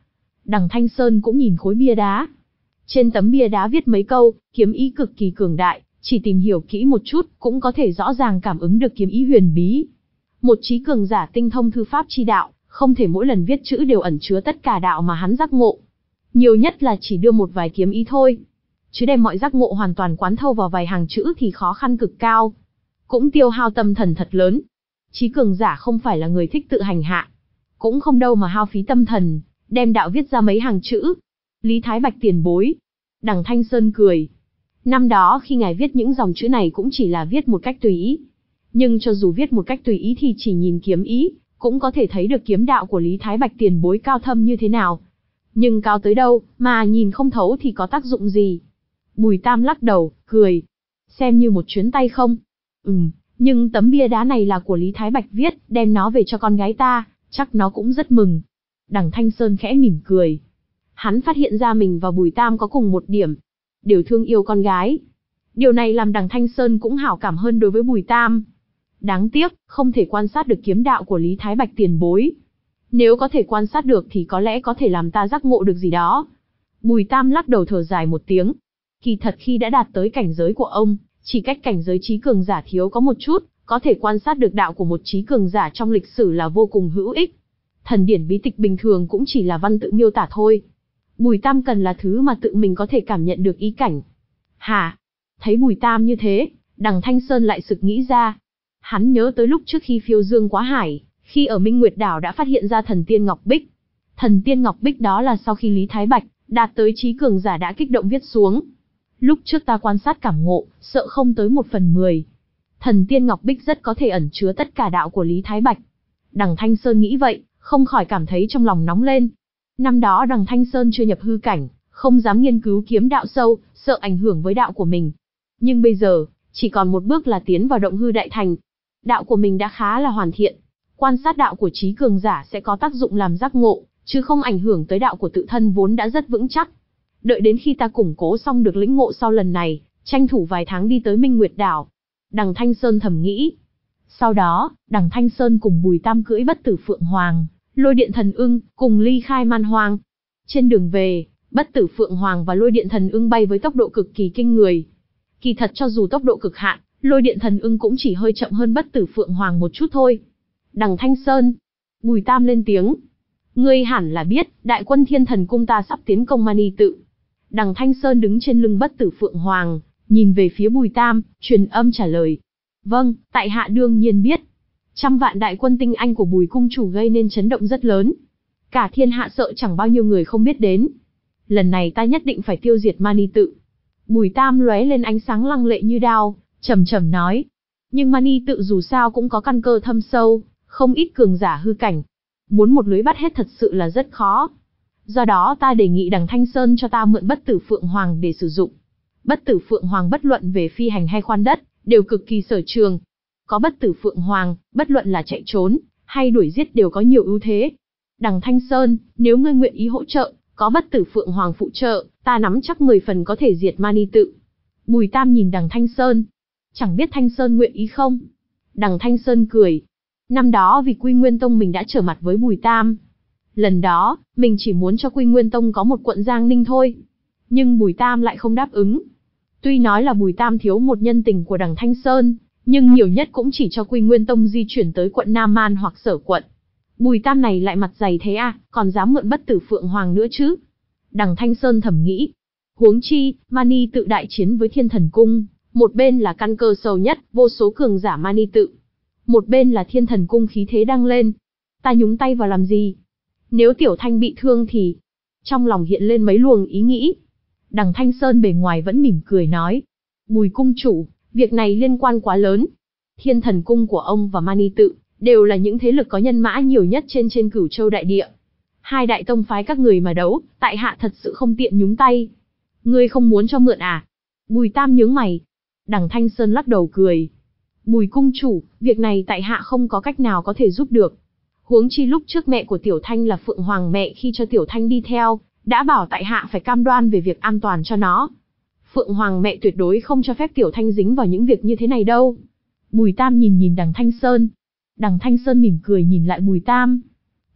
Đằng Thanh Sơn cũng nhìn khối bia đá. Trên tấm bia đá viết mấy câu, kiếm ý cực kỳ cường đại, chỉ tìm hiểu kỹ một chút, cũng có thể rõ ràng cảm ứng được kiếm ý huyền bí. Một trí cường giả tinh thông thư pháp chi đạo, không thể mỗi lần viết chữ đều ẩn chứa tất cả đạo mà hắn giác ngộ. Nhiều nhất là chỉ đưa một vài kiếm ý thôi. Chứ đem mọi giác ngộ hoàn toàn quán thâu vào vài hàng chữ thì khó khăn cực cao. Cũng tiêu hao tâm thần thật lớn. Trí cường giả không phải là người thích tự hành hạ. Cũng không đâu mà hao phí tâm thần, đem đạo viết ra mấy hàng chữ. Lý Thái Bạch tiền bối. Đằng Thanh Sơn cười. Năm đó khi ngài viết những dòng chữ này cũng chỉ là viết một cách tùy ý. Nhưng cho dù viết một cách tùy ý thì chỉ nhìn kiếm ý, cũng có thể thấy được kiếm đạo của Lý Thái Bạch tiền bối cao thâm như thế nào. Nhưng cao tới đâu, mà nhìn không thấu thì có tác dụng gì? Bùi Tam lắc đầu, cười. Xem như một chuyến tay không? Ừm, nhưng tấm bia đá này là của Lý Thái Bạch viết, đem nó về cho con gái ta, chắc nó cũng rất mừng. Đằng Thanh Sơn khẽ mỉm cười. Hắn phát hiện ra mình và Bùi Tam có cùng một điểm. Đều thương yêu con gái. Điều này làm đằng Thanh Sơn cũng hảo cảm hơn đối với Bùi Tam. Đáng tiếc, không thể quan sát được kiếm đạo của Lý Thái Bạch tiền bối. Nếu có thể quan sát được thì có lẽ có thể làm ta giác ngộ được gì đó. Bùi Tam lắc đầu thở dài một tiếng. Kỳ thật khi đã đạt tới cảnh giới của ông, chỉ cách cảnh giới trí cường giả thiếu có một chút, có thể quan sát được đạo của một trí cường giả trong lịch sử là vô cùng hữu ích. Thần điển bí tịch bình thường cũng chỉ là văn tự miêu tả thôi. Bùi Tam cần là thứ mà tự mình có thể cảm nhận được ý cảnh. Hả? Thấy Bùi Tam như thế, đằng Thanh Sơn lại sực nghĩ ra. Hắn nhớ tới lúc trước khi phiêu dương quá hải, khi ở Minh Nguyệt Đảo đã phát hiện ra thần tiên Ngọc Bích. Thần tiên Ngọc Bích đó là sau khi Lý Thái Bạch đạt tới trí cường giả đã kích động viết xuống. Lúc trước ta quan sát cảm ngộ, sợ không tới một phần mười. Thần tiên Ngọc Bích rất có thể ẩn chứa tất cả đạo của Lý Thái Bạch. Đằng Thanh Sơn nghĩ vậy, không khỏi cảm thấy trong lòng nóng lên. Năm đó đằng Thanh Sơn chưa nhập hư cảnh, không dám nghiên cứu kiếm đạo sâu, sợ ảnh hưởng với đạo của mình. Nhưng bây giờ, chỉ còn một bước là tiến vào động hư đại thành. Đạo của mình đã khá là hoàn thiện. Quan sát đạo của trí cường giả sẽ có tác dụng làm giác ngộ, chứ không ảnh hưởng tới đạo của tự thân vốn đã rất vững chắc. Đợi đến khi ta củng cố xong được lĩnh ngộ sau lần này, tranh thủ vài tháng đi tới Minh Nguyệt Đảo. Đằng Thanh Sơn thầm nghĩ. Sau đó, đằng Thanh Sơn cùng Bùi Tam cưỡi bất tử Phượng Hoàng, Lôi Điện Thần Ưng, cùng ly khai Man Hoang. Trên đường về, bất tử Phượng Hoàng và Lôi Điện Thần Ưng bay với tốc độ cực kỳ kinh người. Kỳ thật cho dù tốc độ cực hạn, Lôi Điện Thần Ưng cũng chỉ hơi chậm hơn bất tử Phượng Hoàng một chút thôi. Đằng Thanh Sơn. Bùi Tam lên tiếng. Ngươi hẳn là biết, đại quân Thiên Thần Cung ta sắp tiến công Mani Tự. Đằng Thanh Sơn đứng trên lưng bất tử Phượng Hoàng, nhìn về phía Bùi Tam, truyền âm trả lời. Vâng, tại hạ đương nhiên biết. Trăm vạn đại quân tinh anh của Bùi cung chủ gây nên chấn động rất lớn. Cả thiên hạ sợ chẳng bao nhiêu người không biết đến. Lần này ta nhất định phải tiêu diệt Mani Tự. Bùi Tam lóe lên ánh sáng lăng lệ như đao, trầm trầm nói. Nhưng Mani Tự dù sao cũng có căn cơ thâm sâu, không ít cường giả hư cảnh. Muốn một lưới bắt hết thật sự là rất khó. Do đó ta đề nghị đằng Thanh Sơn cho ta mượn bất tử Phượng Hoàng để sử dụng. Bất tử Phượng Hoàng bất luận về phi hành hay khoan đất, đều cực kỳ sở trường. Có bất tử Phượng Hoàng, bất luận là chạy trốn, hay đuổi giết đều có nhiều ưu thế. Đằng Thanh Sơn, nếu ngươi nguyện ý hỗ trợ, có bất tử Phượng Hoàng phụ trợ, ta nắm chắc mười phần có thể diệt Mani Tự. Bùi Tam nhìn đằng Thanh Sơn. Chẳng biết Thanh Sơn nguyện ý không? Đằng Thanh Sơn cười. Năm đó vì Quy Nguyên Tông mình đã trở mặt với Bùi Tam. Lần đó, mình chỉ muốn cho Quy Nguyên Tông có một quận Giang Ninh thôi. Nhưng Bùi Tam lại không đáp ứng. Tuy nói là Bùi Tam thiếu một nhân tình của đằng Thanh Sơn, nhưng nhiều nhất cũng chỉ cho Quy Nguyên Tông di chuyển tới quận Nam Man hoặc Sở quận. Bùi Tam này lại mặt dày thế à, còn dám mượn bất tử Phượng Hoàng nữa chứ? Đằng Thanh Sơn thầm nghĩ. Huống chi, Mani Tự đại chiến với Thiên Thần Cung, một bên là căn cơ sâu nhất, vô số cường giả Mani Tự. Một bên là Thiên Thần Cung khí thế đang lên. Ta nhúng tay vào làm gì? Nếu Tiểu Thanh bị thương thì... Trong lòng hiện lên mấy luồng ý nghĩ. Đằng Thanh Sơn bề ngoài vẫn mỉm cười nói. Bùi cung chủ, việc này liên quan quá lớn. Thiên Thần Cung của ông và Mani Tự đều là những thế lực có nhân mã nhiều nhất trên trên Cửu Châu đại địa. Hai đại tông phái các người mà đấu, tại hạ thật sự không tiện nhúng tay. Ngươi không muốn cho mượn à? Bùi Tam nhướng mày. Đằng Thanh Sơn lắc đầu cười. Bùi cung chủ, việc này tại hạ không có cách nào có thể giúp được. Huống chi lúc trước mẹ của Tiểu Thanh là Phượng Hoàng mẹ khi cho Tiểu Thanh đi theo, đã bảo tại hạ phải cam đoan về việc an toàn cho nó. Phượng Hoàng mẹ tuyệt đối không cho phép Tiểu Thanh dính vào những việc như thế này đâu. Bùi Tam nhìn nhìn đằng Thanh Sơn. Đằng Thanh Sơn mỉm cười nhìn lại Bùi Tam.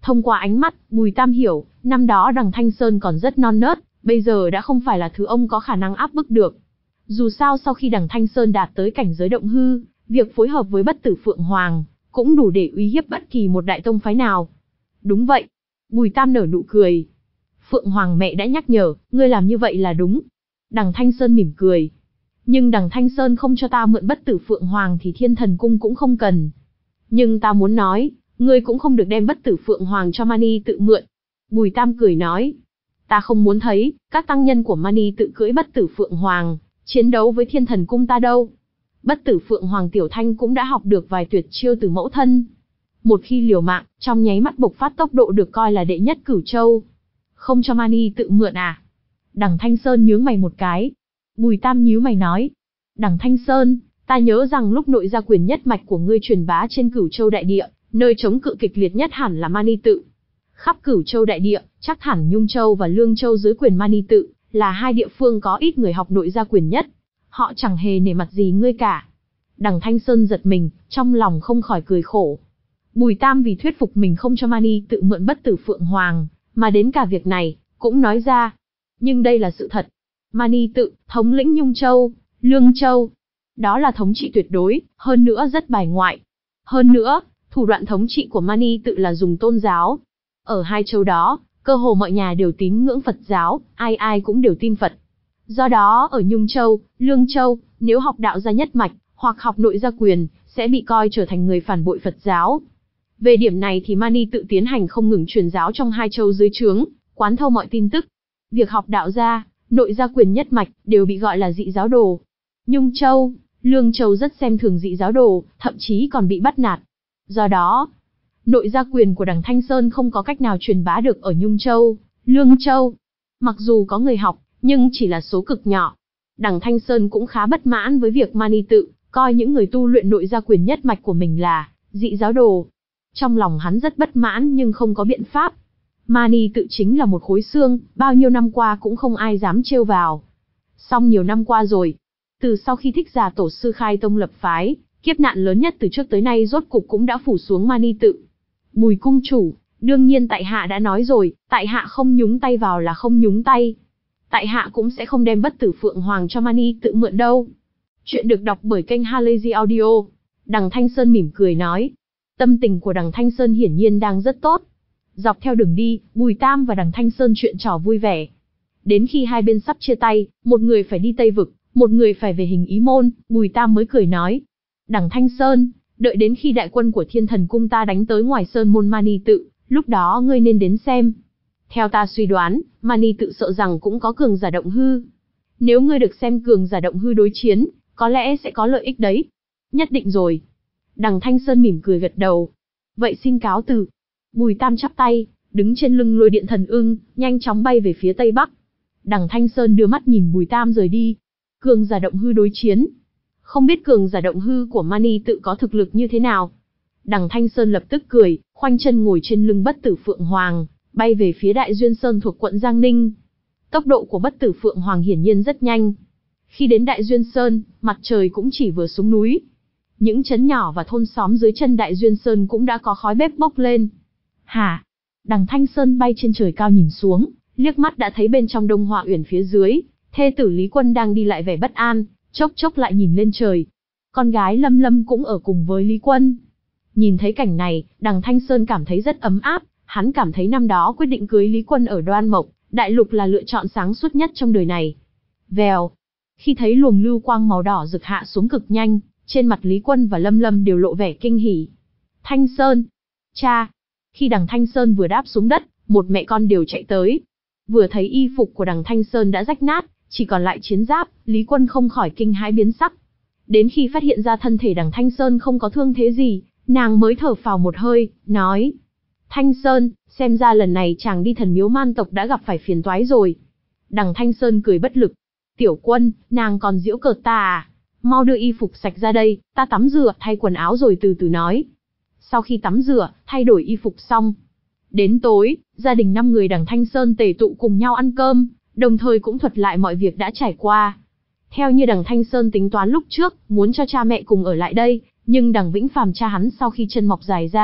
Thông qua ánh mắt, Bùi Tam hiểu, năm đó đằng Thanh Sơn còn rất non nớt, bây giờ đã không phải là thứ ông có khả năng áp bức được. Dù sao sau khi đằng Thanh Sơn đạt tới cảnh giới động hư, việc phối hợp với bất tử Phượng Hoàng, cũng đủ để uy hiếp bất kỳ một đại tông phái nào. Đúng vậy. Bùi Tam nở nụ cười. Phượng Hoàng mẹ đã nhắc nhở, ngươi làm như vậy là đúng. Đằng Thanh Sơn mỉm cười. Nhưng đằng Thanh Sơn không cho ta mượn bất tử Phượng Hoàng thì Thiên Thần Cung cũng không cần. Nhưng ta muốn nói, ngươi cũng không được đem bất tử Phượng Hoàng cho Mani tự mượn. Bùi Tam cười nói. Ta không muốn thấy, các tăng nhân của Mani tự cưỡi bất tử Phượng Hoàng, chiến đấu với Thiên Thần Cung ta đâu. Bất tử Phượng Hoàng Tiểu Thanh cũng đã học được vài tuyệt chiêu từ mẫu thân. Một khi liều mạng, trong nháy mắt bộc phát tốc độ được coi là đệ nhất Cửu Châu. Không cho Mani tự mượn à? Đằng Thanh Sơn nhướng mày một cái. Bùi Tam nhíu mày nói. Đằng Thanh Sơn, ta nhớ rằng lúc nội gia quyền nhất mạch của ngươi truyền bá trên Cửu Châu đại địa, nơi chống cự kịch liệt nhất hẳn là Mani tự. Khắp Cửu Châu đại địa, chắc hẳn Nhung Châu và Lương Châu dưới quyền Mani tự, là hai địa phương có ít người học nội gia quyền nhất. Họ chẳng hề nể mặt gì ngươi cả. Đằng Thanh Sơn giật mình, trong lòng không khỏi cười khổ. Bùi Tam vì thuyết phục mình không cho Mani tự mượn bất tử Phượng Hoàng, mà đến cả việc này, cũng nói ra. Nhưng đây là sự thật. Mani tự, thống lĩnh Nhung Châu, Lương Châu. Đó là thống trị tuyệt đối, hơn nữa rất bài ngoại. Hơn nữa, thủ đoạn thống trị của Mani tự là dùng tôn giáo. Ở hai châu đó, cơ hồ mọi nhà đều tín ngưỡng Phật giáo, ai ai cũng đều tin Phật. Do đó ở Nhung Châu, Lương Châu, nếu học đạo gia nhất mạch, hoặc học nội gia quyền, sẽ bị coi trở thành người phản bội Phật giáo. Về điểm này thì Mani tự tiến hành không ngừng truyền giáo trong hai châu dưới trướng, quán thâu mọi tin tức. Việc học đạo gia, nội gia quyền nhất mạch, đều bị gọi là dị giáo đồ. Nhung Châu, Lương Châu rất xem thường dị giáo đồ, thậm chí còn bị bắt nạt. Do đó, nội gia quyền của đằng Thanh Sơn không có cách nào truyền bá được ở Nhung Châu, Lương Châu. Mặc dù có người học, nhưng chỉ là số cực nhỏ. Đằng Thanh Sơn cũng khá bất mãn với việc Mani tự coi những người tu luyện nội gia quyền nhất mạch của mình là dị giáo đồ. Trong lòng hắn rất bất mãn nhưng không có biện pháp. Mani tự chính là một khối xương, bao nhiêu năm qua cũng không ai dám trêu vào. Song nhiều năm qua rồi, từ sau khi Thích Giả tổ sư khai tông lập phái, kiếp nạn lớn nhất từ trước tới nay rốt cục cũng đã phủ xuống Mani tự. Bùi cung chủ, đương nhiên tại hạ đã nói rồi, tại hạ không nhúng tay vào là không nhúng tay. Tại hạ cũng sẽ không đem bất tử Phượng Hoàng cho Mani tự mượn đâu. Chuyện được đọc bởi kênh Halazy Audio. Đằng Thanh Sơn mỉm cười nói. Tâm tình của đằng Thanh Sơn hiển nhiên đang rất tốt. Dọc theo đường đi, Bùi Tam và đằng Thanh Sơn chuyện trò vui vẻ. Đến khi hai bên sắp chia tay, một người phải đi Tây Vực, một người phải về Hình Ý Môn, Bùi Tam mới cười nói. Đằng Thanh Sơn, đợi đến khi đại quân của Thiên Thần Cung ta đánh tới ngoài Sơn Môn Mani tự, lúc đó ngươi nên đến xem. Theo ta suy đoán, Mani tự sợ rằng cũng có cường giả động hư. Nếu ngươi được xem cường giả động hư đối chiến, có lẽ sẽ có lợi ích đấy. Nhất định rồi. Đằng Thanh Sơn mỉm cười gật đầu. Vậy xin cáo từ. Bùi Tam chắp tay, đứng trên lưng lôi điện thần ưng, nhanh chóng bay về phía Tây Bắc. Đằng Thanh Sơn đưa mắt nhìn Bùi Tam rời đi. Cường giả động hư đối chiến. Không biết cường giả động hư của Mani tự có thực lực như thế nào. Đằng Thanh Sơn lập tức cười, khoanh chân ngồi trên lưng bất tử Phượng Hoàng, bay về phía Đại Duyên Sơn thuộc quận Giang Ninh. Tốc độ của bất tử Phượng Hoàng hiển nhiên rất nhanh. Khi đến Đại Duyên Sơn, mặt trời cũng chỉ vừa xuống núi. Những trấn nhỏ và thôn xóm dưới chân Đại Duyên Sơn cũng đã có khói bếp bốc lên. Hả? Đằng Thanh Sơn bay trên trời cao nhìn xuống, liếc mắt đã thấy bên trong Đông Họa Uyển phía dưới, thê tử Lý Quân đang đi lại vẻ bất an, chốc chốc lại nhìn lên trời. Con gái Lâm Lâm cũng ở cùng với Lý Quân. Nhìn thấy cảnh này, đằng Thanh Sơn cảm thấy rất ấm áp, hắn cảm thấy năm đó quyết định cưới Lý Quân ở Đoan Mộc, Đại Lục là lựa chọn sáng suốt nhất trong đời này. Vèo. Khi thấy luồng lưu quang màu đỏ rực hạ xuống cực nhanh, trên mặt Lý Quân và Lâm Lâm đều lộ vẻ kinh hỉ. Thanh Sơn. Cha. Khi đằng Thanh Sơn vừa đáp xuống đất, một mẹ con đều chạy tới. Vừa thấy y phục của đằng Thanh Sơn đã rách nát, chỉ còn lại chiến giáp, Lý Quân không khỏi kinh hãi biến sắc. Đến khi phát hiện ra thân thể đằng Thanh Sơn không có thương thế gì, nàng mới thở phào một hơi, nói. Thanh Sơn, xem ra lần này chàng đi Thần Miếu Man tộc đã gặp phải phiền toái rồi. Đằng Thanh Sơn cười bất lực. Tiểu Quân, nàng còn giễu cợt ta à? Mau đưa y phục sạch ra đây, ta tắm rửa, thay quần áo rồi từ từ nói. Sau khi tắm rửa, thay đổi y phục xong. Đến tối, gia đình năm người đằng Thanh Sơn tề tụ cùng nhau ăn cơm, đồng thời cũng thuật lại mọi việc đã trải qua. Theo như đằng Thanh Sơn tính toán lúc trước, muốn cho cha mẹ cùng ở lại đây, nhưng đằng Vĩnh Phàm cha hắn sau khi chân mọc dài ra,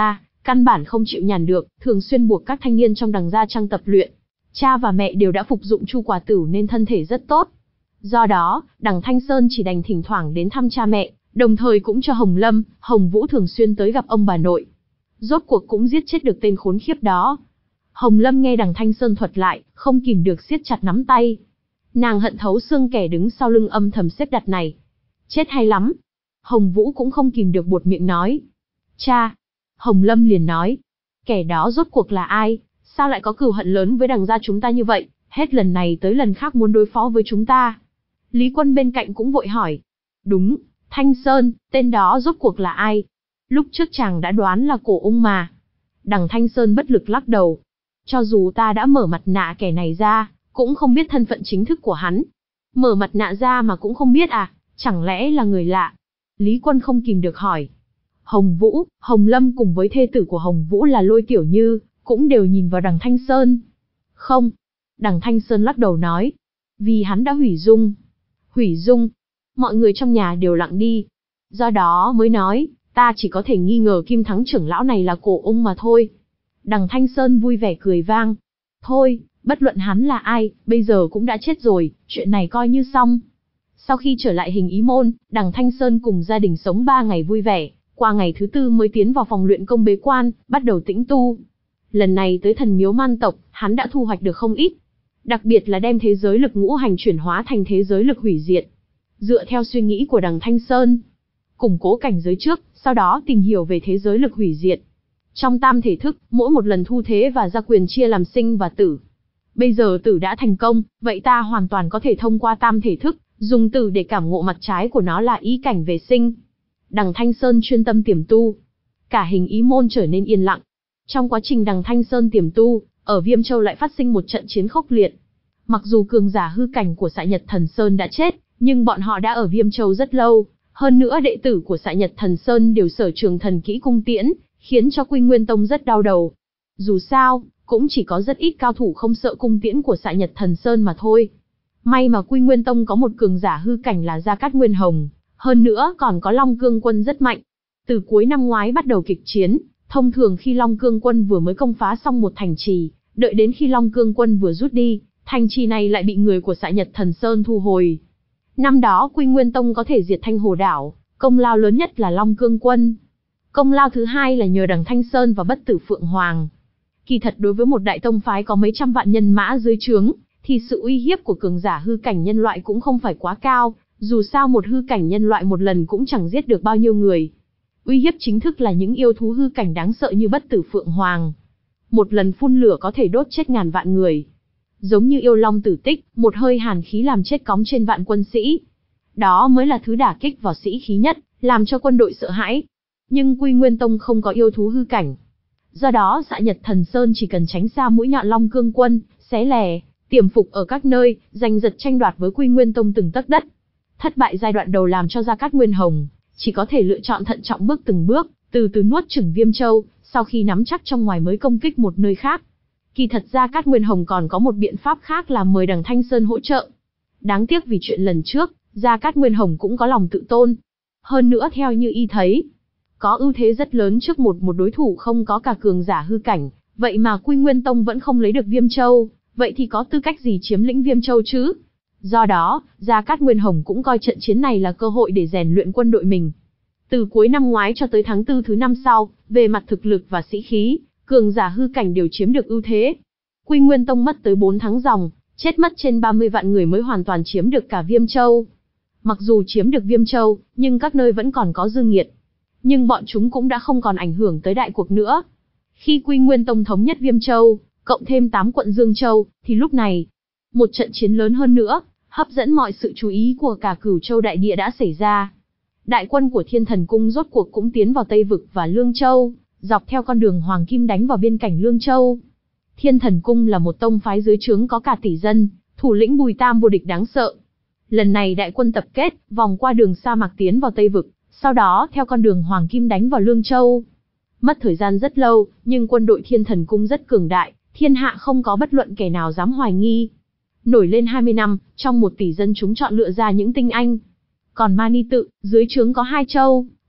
căn bản không chịu nhàn được, thường xuyên buộc các thanh niên trong đằng gia trang tập luyện. Cha và mẹ đều đã phục dụng chu quả tử nên thân thể rất tốt. Do đó, đằng Thanh Sơn chỉ đành thỉnh thoảng đến thăm cha mẹ, đồng thời cũng cho Hồng Lâm, Hồng Vũ thường xuyên tới gặp ông bà nội. Rốt cuộc cũng giết chết được tên khốn khiếp đó. Hồng Lâm nghe đằng Thanh Sơn thuật lại, không kìm được siết chặt nắm tay. Nàng hận thấu xương kẻ đứng sau lưng âm thầm xếp đặt này. Chết hay lắm. Hồng Vũ cũng không kìm được buột miệng nói. Cha. Hồng Lâm liền nói. Kẻ đó rốt cuộc là ai? Sao lại có cừu hận lớn với đằng gia chúng ta như vậy? Hết lần này tới lần khác muốn đối phó với chúng ta. Lý Quân bên cạnh cũng vội hỏi. Đúng, Thanh Sơn, tên đó rốt cuộc là ai? Lúc trước chàng đã đoán là Cổ Ung mà. Đằng Thanh Sơn bất lực lắc đầu. Cho dù ta đã mở mặt nạ kẻ này ra, cũng không biết thân phận chính thức của hắn. Mở mặt nạ ra mà cũng không biết à, chẳng lẽ là người lạ? Lý Quân không kìm được hỏi. Hồng Vũ, Hồng Lâm cùng với thê tử của Hồng Vũ là Lôi Tiểu Như, cũng đều nhìn vào đằng Thanh Sơn. Không. Đằng Thanh Sơn lắc đầu nói. Vì hắn đã hủy dung. Hủy dung. Mọi người trong nhà đều lặng đi. Do đó mới nói, ta chỉ có thể nghi ngờ Kim Thắng trưởng lão này là Cổ Ung mà thôi. Đằng Thanh Sơn vui vẻ cười vang. Thôi, bất luận hắn là ai, bây giờ cũng đã chết rồi, chuyện này coi như xong. Sau khi trở lại Hình Ý Môn, đằng Thanh Sơn cùng gia đình sống ba ngày vui vẻ, qua ngày thứ tư mới tiến vào phòng luyện công bế quan, bắt đầu tĩnh tu. Lần này tới thần miếu man tộc, hắn đã thu hoạch được không ít. Đặc biệt là đem thế giới lực ngũ hành chuyển hóa thành thế giới lực hủy diệt. Dựa theo suy nghĩ của đằng Thanh Sơn, củng cố cảnh giới trước, sau đó tìm hiểu về thế giới lực hủy diệt. Trong tam thể thức, mỗi một lần thu thế và gia quyền chia làm sinh và tử. Bây giờ tử đã thành công, vậy ta hoàn toàn có thể thông qua tam thể thức, dùng tử để cảm ngộ mặt trái của nó là ý cảnh về sinh. Đằng Thanh Sơn chuyên tâm tiềm tu. Cả Hình Ý Môn trở nên yên lặng. Trong quá trình đằng Thanh Sơn tiềm tu, ở Viêm Châu lại phát sinh một trận chiến khốc liệt. Mặc dù cường giả hư cảnh của Xạ Nhật Thần Sơn đã chết, nhưng bọn họ đã ở Viêm Châu rất lâu. Hơn nữa đệ tử của Xạ Nhật Thần Sơn đều sở trường thần kỹ cung tiễn, khiến cho Quy Nguyên Tông rất đau đầu. Dù sao, cũng chỉ có rất ít cao thủ không sợ cung tiễn của Xạ Nhật Thần Sơn mà thôi. May mà Quy Nguyên Tông có một cường giả hư cảnh là Gia Cát Nguyên Hồng, hơn nữa còn có Long Cương Quân rất mạnh. Từ cuối năm ngoái bắt đầu kịch chiến, thông thường khi Long Cương Quân vừa mới công phá xong một thành trì, đợi đến khi Long Cương Quân vừa rút đi, thành trì này lại bị người của Xạ Nhật Thần Sơn thu hồi. Năm đó Quy Nguyên Tông có thể diệt Thanh Hồ Đảo, công lao lớn nhất là Long Cương Quân. Công lao thứ hai là nhờ đằng Thanh Sơn và Bất Tử Phượng Hoàng. Kỳ thật đối với một đại tông phái có mấy trăm vạn nhân mã dưới trướng, thì sự uy hiếp của cường giả hư cảnh nhân loại cũng không phải quá cao, dù sao một hư cảnh nhân loại một lần cũng chẳng giết được bao nhiêu người. Uy hiếp chính thức là những yêu thú hư cảnh đáng sợ như Bất Tử Phượng Hoàng. Một lần phun lửa có thể đốt chết ngàn vạn người. Giống như yêu long tử tích, một hơi hàn khí làm chết cóng trên vạn quân sĩ. Đó mới là thứ đả kích vào sĩ khí nhất, làm cho quân đội sợ hãi. Nhưng Quy Nguyên Tông không có yêu thú hư cảnh. Do đó Xạ Nhật Thần Sơn chỉ cần tránh xa mũi nhọn Long Cương Quân, xé lè, tiềm phục ở các nơi, giành giật tranh đoạt với Quy Nguyên Tông từng tấc đất. Thất bại giai đoạn đầu làm cho Gia Cát Nguyên Hồng chỉ có thể lựa chọn thận trọng bước từng bước, từ từ nuốt chửng Viêm Châu, sau khi nắm chắc trong ngoài mới công kích một nơi khác. Kỳ thật Gia Cát Nguyên Hồng còn có một biện pháp khác là mời đằng Thanh Sơn hỗ trợ. Đáng tiếc vì chuyện lần trước, Gia Cát Nguyên Hồng cũng có lòng tự tôn. Hơn nữa theo như y thấy, có ưu thế rất lớn trước một một đối thủ không có cả cường giả hư cảnh, vậy mà Quy Nguyên Tông vẫn không lấy được Viêm Châu, vậy thì có tư cách gì chiếm lĩnh Viêm Châu chứ? Do đó, Gia Cát Nguyên Hồng cũng coi trận chiến này là cơ hội để rèn luyện quân đội mình. Từ cuối năm ngoái cho tới tháng tư thứ năm sau, về mặt thực lực và sĩ khí, cường giả hư cảnh đều chiếm được ưu thế. Quy Nguyên Tông mất tới bốn tháng ròng, chết mất trên ba mươi vạn người mới hoàn toàn chiếm được cả Viêm Châu. Mặc dù chiếm được Viêm Châu, nhưng các nơi vẫn còn có dư nghiệt. Nhưng bọn chúng cũng đã không còn ảnh hưởng tới đại cuộc nữa. Khi Quy Nguyên Tông thống nhất Viêm Châu, cộng thêm tám quận Dương Châu, thì lúc này, một trận chiến lớn hơn nữa, hấp dẫn mọi sự chú ý của cả Cửu Châu đại địa đã xảy ra. Đại quân của Thiên Thần Cung rốt cuộc cũng tiến vào Tây Vực và Lương Châu, dọc theo con đường Hoàng Kim đánh vào biên cảnh Lương Châu. Thiên Thần Cung là một tông phái dưới trướng có cả tỷ dân, thủ lĩnh Bùi Tam vô địch đáng sợ. Lần này đại quân tập kết, vòng qua đường sa mạc tiến vào Tây Vực, sau đó theo con đường Hoàng Kim đánh vào Lương Châu. Mất thời gian rất lâu, nhưng quân đội Thiên Thần Cung rất cường đại, thiên hạ không có bất luận kẻ nào dám hoài nghi. Nổi lên hai mươi năm, trong một tỷ dân chúng chọn lựa ra những tinh anh. Còn Mani Tự, dưới trướng có hai châu,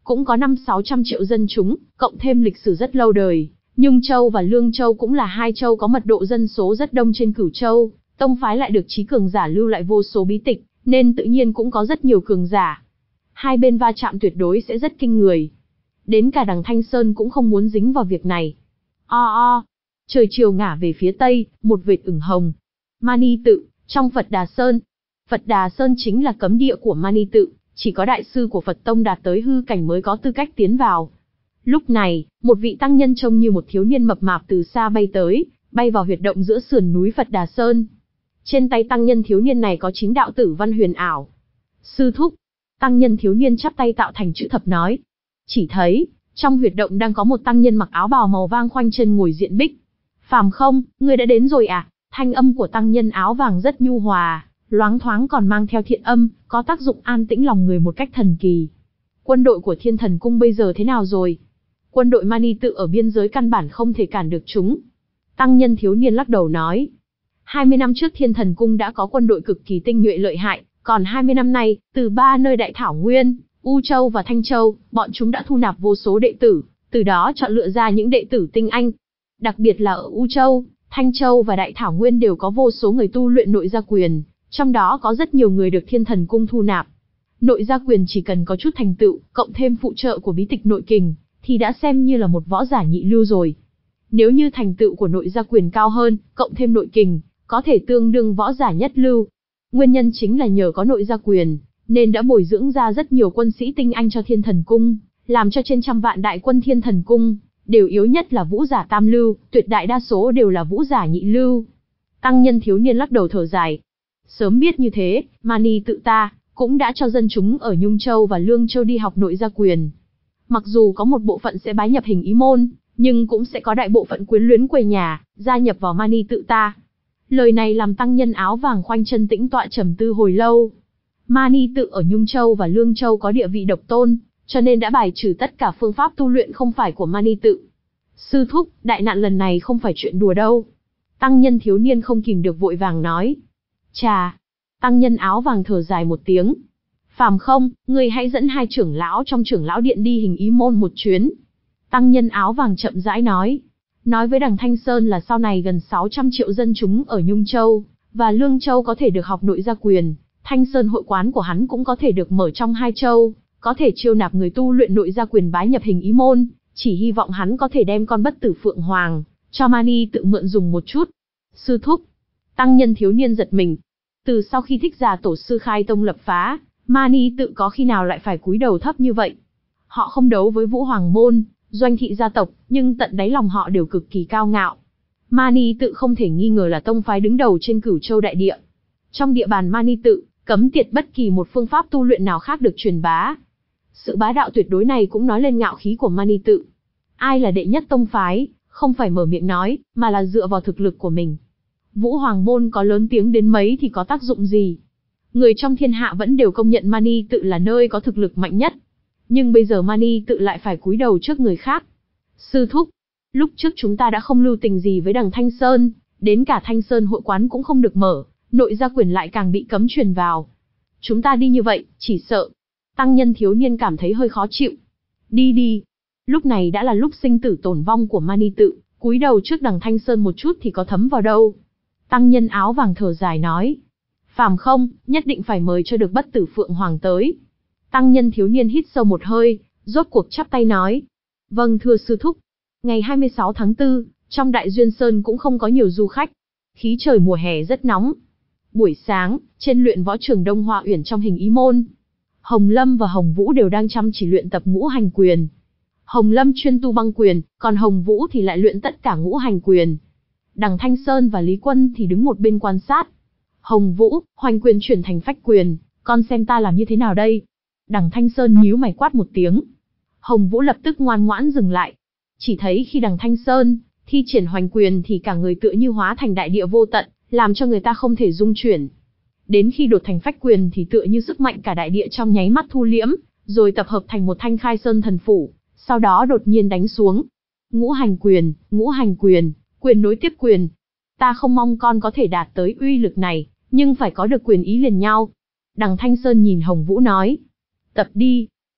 cũng có năm sáu trăm triệu dân chúng, cộng thêm lịch sử rất lâu đời. Nhung Châu và Lương Châu cũng là hai châu có mật độ dân số rất đông trên Cửu Châu, tông phái lại được trí cường giả lưu lại vô số bí tịch, nên tự nhiên cũng có rất nhiều cường giả. Hai bên va chạm tuyệt đối sẽ rất kinh người. Đến cả đằng Thanh Sơn cũng không muốn dính vào việc này. O o, trời chiều ngả về phía tây, một vệt ửng hồng. Mani tự, trong Phật Đà Sơn. Phật Đà Sơn chính là cấm địa của Mani tự, chỉ có đại sư của Phật tông đạt tới hư cảnh mới có tư cách tiến vào. Lúc này, một vị tăng nhân trông như một thiếu niên mập mạp từ xa bay tới, bay vào huyệt động giữa sườn núi Phật Đà Sơn. Trên tay tăng nhân thiếu niên này có chín đạo tử văn huyền ảo. Sư thúc, tăng nhân thiếu niên chắp tay tạo thành chữ thập nói. Chỉ thấy, trong huyệt động đang có một tăng nhân mặc áo bào màu vàng khoanh chân ngồi diện bích. Phàm không, ngươi đã đến rồi à? Thanh âm của tăng nhân áo vàng rất nhu hòa, loáng thoáng còn mang theo thiện âm, có tác dụng an tĩnh lòng người một cách thần kỳ. Quân đội của Thiên Thần Cung bây giờ thế nào rồi? Quân đội Mani tự ở biên giới căn bản không thể cản được chúng. Tăng nhân thiếu niên lắc đầu nói. hai mươi năm trước Thiên Thần Cung đã có quân đội cực kỳ tinh nhuệ lợi hại, còn hai mươi năm nay, từ ba nơi Đại Thảo Nguyên, U Châu và Thanh Châu, bọn chúng đã thu nạp vô số đệ tử, từ đó chọn lựa ra những đệ tử tinh anh. Đặc biệt là ở U Châu, Thanh Châu và Đại Thảo Nguyên đều có vô số người tu luyện nội gia quyền, trong đó có rất nhiều người được Thiên Thần Cung thu nạp. Nội gia quyền chỉ cần có chút thành tựu, cộng thêm phụ trợ của bí tịch nội kình, thì đã xem như là một võ giả nhị lưu rồi. Nếu như thành tựu của nội gia quyền cao hơn, cộng thêm nội kình, có thể tương đương võ giả nhất lưu. Nguyên nhân chính là nhờ có nội gia quyền, nên đã bồi dưỡng ra rất nhiều quân sĩ tinh anh cho Thiên Thần Cung, làm cho trên trăm vạn đại quân Thiên Thần Cung, đều yếu nhất là vũ giả tam lưu, tuyệt đại đa số đều là vũ giả nhị lưu. Tăng nhân thiếu niên lắc đầu thở dài. Sớm biết như thế, Mani tự ta, cũng đã cho dân chúng ở Nhung Châu và Lương Châu đi học nội gia quyền. Mặc dù có một bộ phận sẽ bái nhập hình ý môn, nhưng cũng sẽ có đại bộ phận quyến luyến quê nhà, gia nhập vào Mani tự ta. Lời này làm tăng nhân áo vàng khoanh chân tĩnh tọa trầm tư hồi lâu. Mani tự ở Nhung Châu và Lương Châu có địa vị độc tôn, cho nên đã bài trừ tất cả phương pháp tu luyện không phải của Mani tự. Sư thúc, đại nạn lần này không phải chuyện đùa đâu. Tăng nhân thiếu niên không kìm được vội vàng nói. Chà, tăng nhân áo vàng thở dài một tiếng. Phàm không, ngươi hãy dẫn hai trưởng lão trong trưởng lão điện đi hình ý môn một chuyến. Tăng nhân áo vàng chậm rãi nói. Nói với đằng Thanh Sơn là sau này gần sáu trăm triệu dân chúng ở Nhung Châu và Lương Châu có thể được học nội gia quyền. Thanh Sơn hội quán của hắn cũng có thể được mở trong hai châu, có thể chiêu nạp người tu luyện nội gia quyền bái nhập hình ý môn, chỉ hy vọng hắn có thể đem con bất tử Phượng Hoàng, cho Mani tự mượn dùng một chút. Sư thúc, tăng nhân thiếu niên giật mình. Từ sau khi Thích Giả tổ sư khai tông lập phá, Mani tự có khi nào lại phải cúi đầu thấp như vậy? Họ không đấu với Vũ Hoàng môn, Doanh thị gia tộc, nhưng tận đáy lòng họ đều cực kỳ cao ngạo. Mani tự không thể nghi ngờ là tông phái đứng đầu trên Cửu Châu đại địa. Trong địa bàn Mani tự, cấm tiệt bất kỳ một phương pháp tu luyện nào khác được truyền bá. Sự bá đạo tuyệt đối này cũng nói lên ngạo khí của Mani tự. Ai là đệ nhất tông phái, không phải mở miệng nói, mà là dựa vào thực lực của mình. Vũ Hoàng môn có lớn tiếng đến mấy thì có tác dụng gì? Người trong thiên hạ vẫn đều công nhận Mani tự là nơi có thực lực mạnh nhất. Nhưng bây giờ Mani tự lại phải cúi đầu trước người khác. Sư thúc, lúc trước chúng ta đã không lưu tình gì với đằng Thanh Sơn, đến cả Thanh Sơn hội quán cũng không được mở, nội gia quyền lại càng bị cấm truyền vào. Chúng ta đi như vậy, chỉ sợ. Tăng nhân thiếu niên cảm thấy hơi khó chịu. Đi đi. Lúc này đã là lúc sinh tử tồn vong của Mani tự, cúi đầu trước đằng Thanh Sơn một chút thì có thấm vào đâu. Tăng nhân áo vàng thở dài nói. Phàm không, nhất định phải mời cho được bất tử Phượng Hoàng tới. Tăng nhân thiếu niên hít sâu một hơi, rốt cuộc chắp tay nói. Vâng thưa sư thúc. Ngày hai mươi sáu tháng tư, trong Đại Duyên Sơn cũng không có nhiều du khách. Khí trời mùa hè rất nóng. Buổi sáng, trên luyện võ trường Đông Hoa Uyển trong hình ý môn, Hồng Lâm và Hồng Vũ đều đang chăm chỉ luyện tập ngũ hành quyền. Hồng Lâm chuyên tu băng quyền, còn Hồng Vũ thì lại luyện tất cả ngũ hành quyền. Đằng Thanh Sơn và Lý Quân thì đứng một bên quan sát. Hồng Vũ, hoành quyền chuyển thành phách quyền, con xem ta làm như thế nào đây? Đằng Thanh Sơn nhíu mày quát một tiếng. Hồng Vũ lập tức ngoan ngoãn dừng lại. Chỉ thấy khi đằng Thanh Sơn thi triển hoành quyền thì cả người tựa như hóa thành đại địa vô tận, làm cho người ta không thể dung chuyển. Đến khi đột thành phách quyền thì tựa như sức mạnh cả đại địa trong nháy mắt thu liễm, rồi tập hợp thành một thanh khai sơn thần phủ, sau đó đột nhiên đánh xuống. Ngũ hành quyền, ngũ hành quyền, quyền nối tiếp quyền. Ta không mong con có thể đạt tới uy lực này, nhưng phải có được quyền ý liền nhau. Đằng Thanh Sơn nhìn Hồng Vũ nói. Tập đi.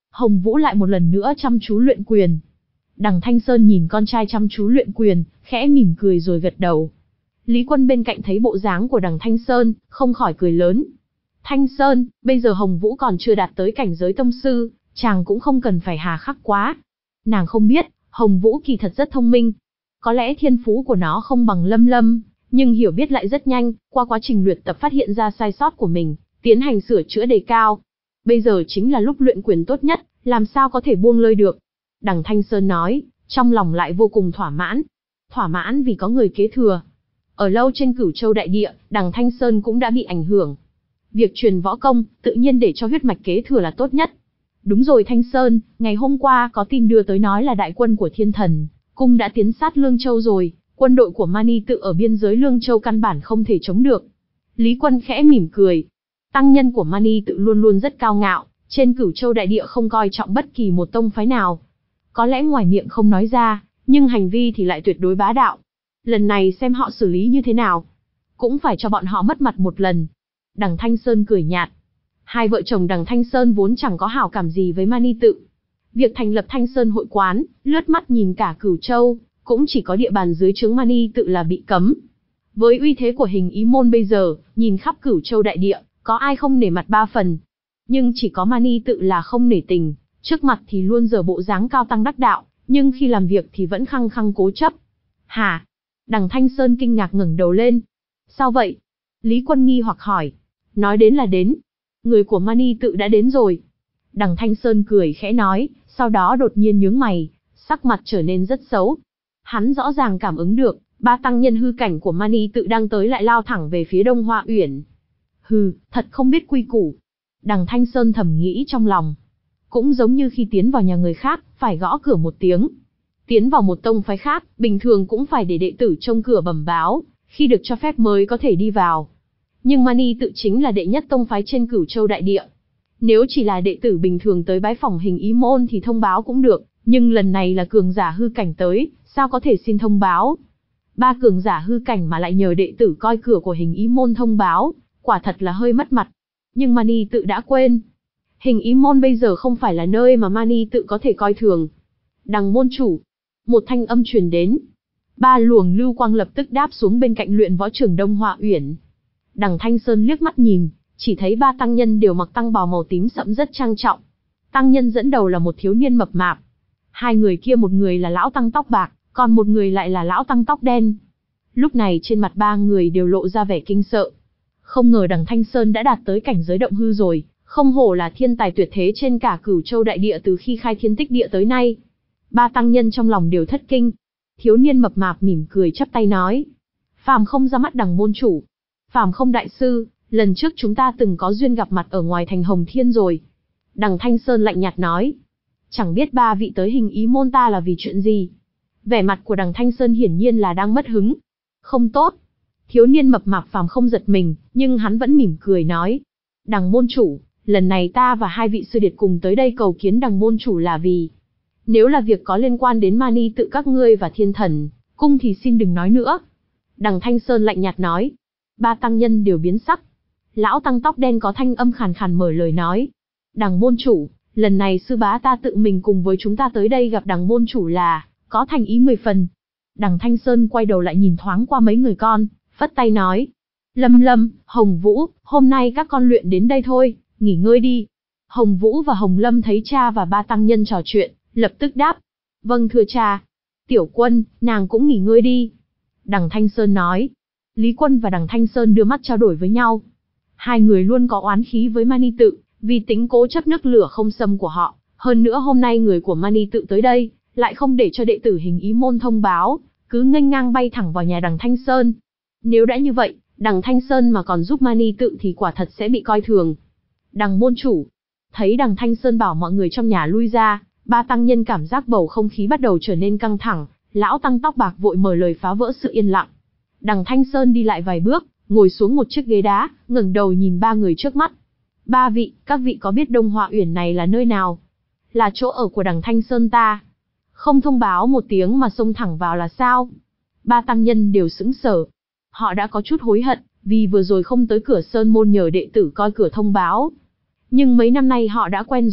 Hồng Vũ lại một lần nữa chăm chú luyện quyền. Đằng Thanh Sơn nhìn con trai chăm chú luyện quyền, khẽ mỉm cười rồi gật đầu. Lý Quân bên cạnh thấy bộ dáng của đằng Thanh Sơn, không khỏi cười lớn. Thanh Sơn, bây giờ Hồng Vũ còn chưa đạt tới cảnh giới tông sư, chàng cũng không cần phải hà khắc quá. Nàng không biết, Hồng Vũ kỳ thật rất thông minh. Có lẽ thiên phú của nó không bằng Lâm Lâm, nhưng hiểu biết lại rất nhanh, qua quá trình luyện tập phát hiện ra sai sót của mình, tiến hành sửa chữa đề cao. Bây giờ chính là lúc luyện quyền tốt nhất, làm sao có thể buông lơi được. Đằng Thanh Sơn nói, trong lòng lại vô cùng thỏa mãn. Thỏa mãn vì có người kế thừa. Ở lâu trên Cửu Châu đại địa, đằng Thanh Sơn cũng đã bị ảnh hưởng. Việc truyền võ công, tự nhiên để cho huyết mạch kế thừa là tốt nhất. Đúng rồi Thanh Sơn, ngày hôm qua có tin đưa tới nói là đại quân của Thiên Thần Cung đã tiến sát Lương Châu rồi, quân đội của Mani Tự ở biên giới Lương Châu căn bản không thể chống được. Lý Quân khẽ mỉm cười. Tăng nhân của Mani Tự luôn luôn rất cao ngạo, trên Cửu Châu đại địa không coi trọng bất kỳ một tông phái nào. Có lẽ ngoài miệng không nói ra, nhưng hành vi thì lại tuyệt đối bá đạo. Lần này xem họ xử lý như thế nào. Cũng phải cho bọn họ mất mặt một lần. Đằng Thanh Sơn cười nhạt. Hai vợ chồng đằng Thanh Sơn vốn chẳng có hảo cảm gì với Mani Tự. Việc thành lập Thanh Sơn hội quán, lướt mắt nhìn cả Cửu Châu, cũng chỉ có địa bàn dưới trướng Mani Tự là bị cấm. Với uy thế của Hình Ý Môn bây giờ, nhìn khắp Cửu Châu đại địa, có ai không nể mặt ba phần. Nhưng chỉ có Mani Tự là không nể tình, trước mặt thì luôn giở bộ dáng cao tăng đắc đạo, nhưng khi làm việc thì vẫn khăng khăng cố chấp. Hả? Đằng Thanh Sơn kinh ngạc ngẩng đầu lên. Sao vậy? Lý Quân nghi hoặc hỏi. Nói đến là đến. Người của Mani Tự đã đến rồi. Đằng Thanh Sơn cười khẽ nói, sau đó đột nhiên nhướng mày, sắc mặt trở nên rất xấu. Hắn rõ ràng cảm ứng được, ba tăng nhân hư cảnh của Mani Tự đang tới lại lao thẳng về phía Đông Hoa Uyển. Hừ, thật không biết quy củ. Đằng Thanh Sơn thầm nghĩ trong lòng. Cũng giống như khi tiến vào nhà người khác, phải gõ cửa một tiếng. Tiến vào một tông phái khác, bình thường cũng phải để đệ tử trông cửa bẩm báo, khi được cho phép mới có thể đi vào. Nhưng Mani Tự chính là đệ nhất tông phái trên Cửu Châu đại địa. Nếu chỉ là đệ tử bình thường tới bái phỏng Hình Ý Môn thì thông báo cũng được, nhưng lần này là cường giả hư cảnh tới, sao có thể xin thông báo? Ba cường giả hư cảnh mà lại nhờ đệ tử coi cửa của Hình Ý Môn thông báo, quả thật là hơi mất mặt. Nhưng Mani Tự đã quên. Hình Ý Môn bây giờ không phải là nơi mà Mani Tự có thể coi thường. Đằng môn chủ. Một thanh âm truyền đến. Ba luồng lưu quang lập tức đáp xuống bên cạnh luyện võ trường Đông Hoa Uyển. Đằng Thanh Sơn liếc mắt nhìn, chỉ thấy ba tăng nhân đều mặc tăng bào màu tím sẫm rất trang trọng. Tăng nhân dẫn đầu là một thiếu niên mập mạp. Hai người kia một người là lão tăng tóc bạc, còn một người lại là lão tăng tóc đen. Lúc này trên mặt ba người đều lộ ra vẻ kinh sợ. Không ngờ đằng Thanh Sơn đã đạt tới cảnh giới động hư rồi, không hổ là thiên tài tuyệt thế trên cả Cửu Châu đại địa từ khi khai thiên tích địa tới nay. Ba tăng nhân trong lòng đều thất kinh. Thiếu niên mập mạp mỉm cười chắp tay nói. Phàm không ra mắt đằng môn chủ. Phàm không đại sư, lần trước chúng ta từng có duyên gặp mặt ở ngoài thành Hồng Thiên rồi. Đằng Thanh Sơn lạnh nhạt nói. Chẳng biết ba vị tới Hình Ý Môn ta là vì chuyện gì. Vẻ mặt của đằng Thanh Sơn hiển nhiên là đang mất hứng. Không tốt. Thiếu niên mập mạp phàm không giật mình, nhưng hắn vẫn mỉm cười nói. Đằng môn chủ, lần này ta và hai vị sư điệt cùng tới đây cầu kiến đằng môn chủ là vì... Nếu là việc có liên quan đến Mani Tự các ngươi và Thiên Thần Cung thì xin đừng nói nữa. Đằng Thanh Sơn lạnh nhạt nói. Ba tăng nhân đều biến sắc. Lão tăng tóc đen có thanh âm khàn khàn mở lời nói. Đằng môn chủ, lần này sư bá ta tự mình cùng với chúng ta tới đây gặp đằng môn chủ là có thành ý mười phần. Đằng Thanh Sơn quay đầu lại nhìn thoáng qua mấy người con, phất tay nói. Lâm Lâm, Hồng Vũ, hôm nay các con luyện đến đây thôi, nghỉ ngơi đi. Hồng Vũ và Hồng Lâm thấy cha và ba tăng nhân trò chuyện, lập tức đáp. Vâng thưa cha. Tiểu Quân, nàng cũng nghỉ ngơi đi. Đằng Thanh Sơn nói. Lý Quân và đằng Thanh Sơn đưa mắt trao đổi với nhau. Hai người luôn có oán khí với Mani Tự, vì tính cố chấp nước lửa không xâm của họ. Hơn nữa hôm nay người của Mani Tự tới đây, lại không để cho đệ tử Hình Ý Môn thông báo, cứ nghênh ngang bay thẳng vào nhà đằng Thanh Sơn. Nếu đã như vậy, đằng Thanh Sơn mà còn giúp Mani Tự thì quả thật sẽ bị coi thường. Đằng môn chủ, thấy đằng Thanh Sơn bảo mọi người trong nhà lui ra, ba tăng nhân cảm giác bầu không khí bắt đầu trở nên căng thẳng, lão tăng tóc bạc vội mở lời phá vỡ sự yên lặng. Đằng Thanh Sơn đi lại vài bước, ngồi xuống một chiếc ghế đá, ngẩng đầu nhìn ba người trước mắt. Ba vị, các vị có biết Đông Hoa Uyển này là nơi nào? Là chỗ ở của đằng Thanh Sơn ta. Không thông báo một tiếng mà xông thẳng vào là sao? Ba tăng nhân đều sững sờ. Họ đã có chút hối hận, vì vừa rồi không tới cửa Sơn Môn nhờ đệ tử coi cửa thông báo. Nhưng mấy năm nay họ đã quen rồi,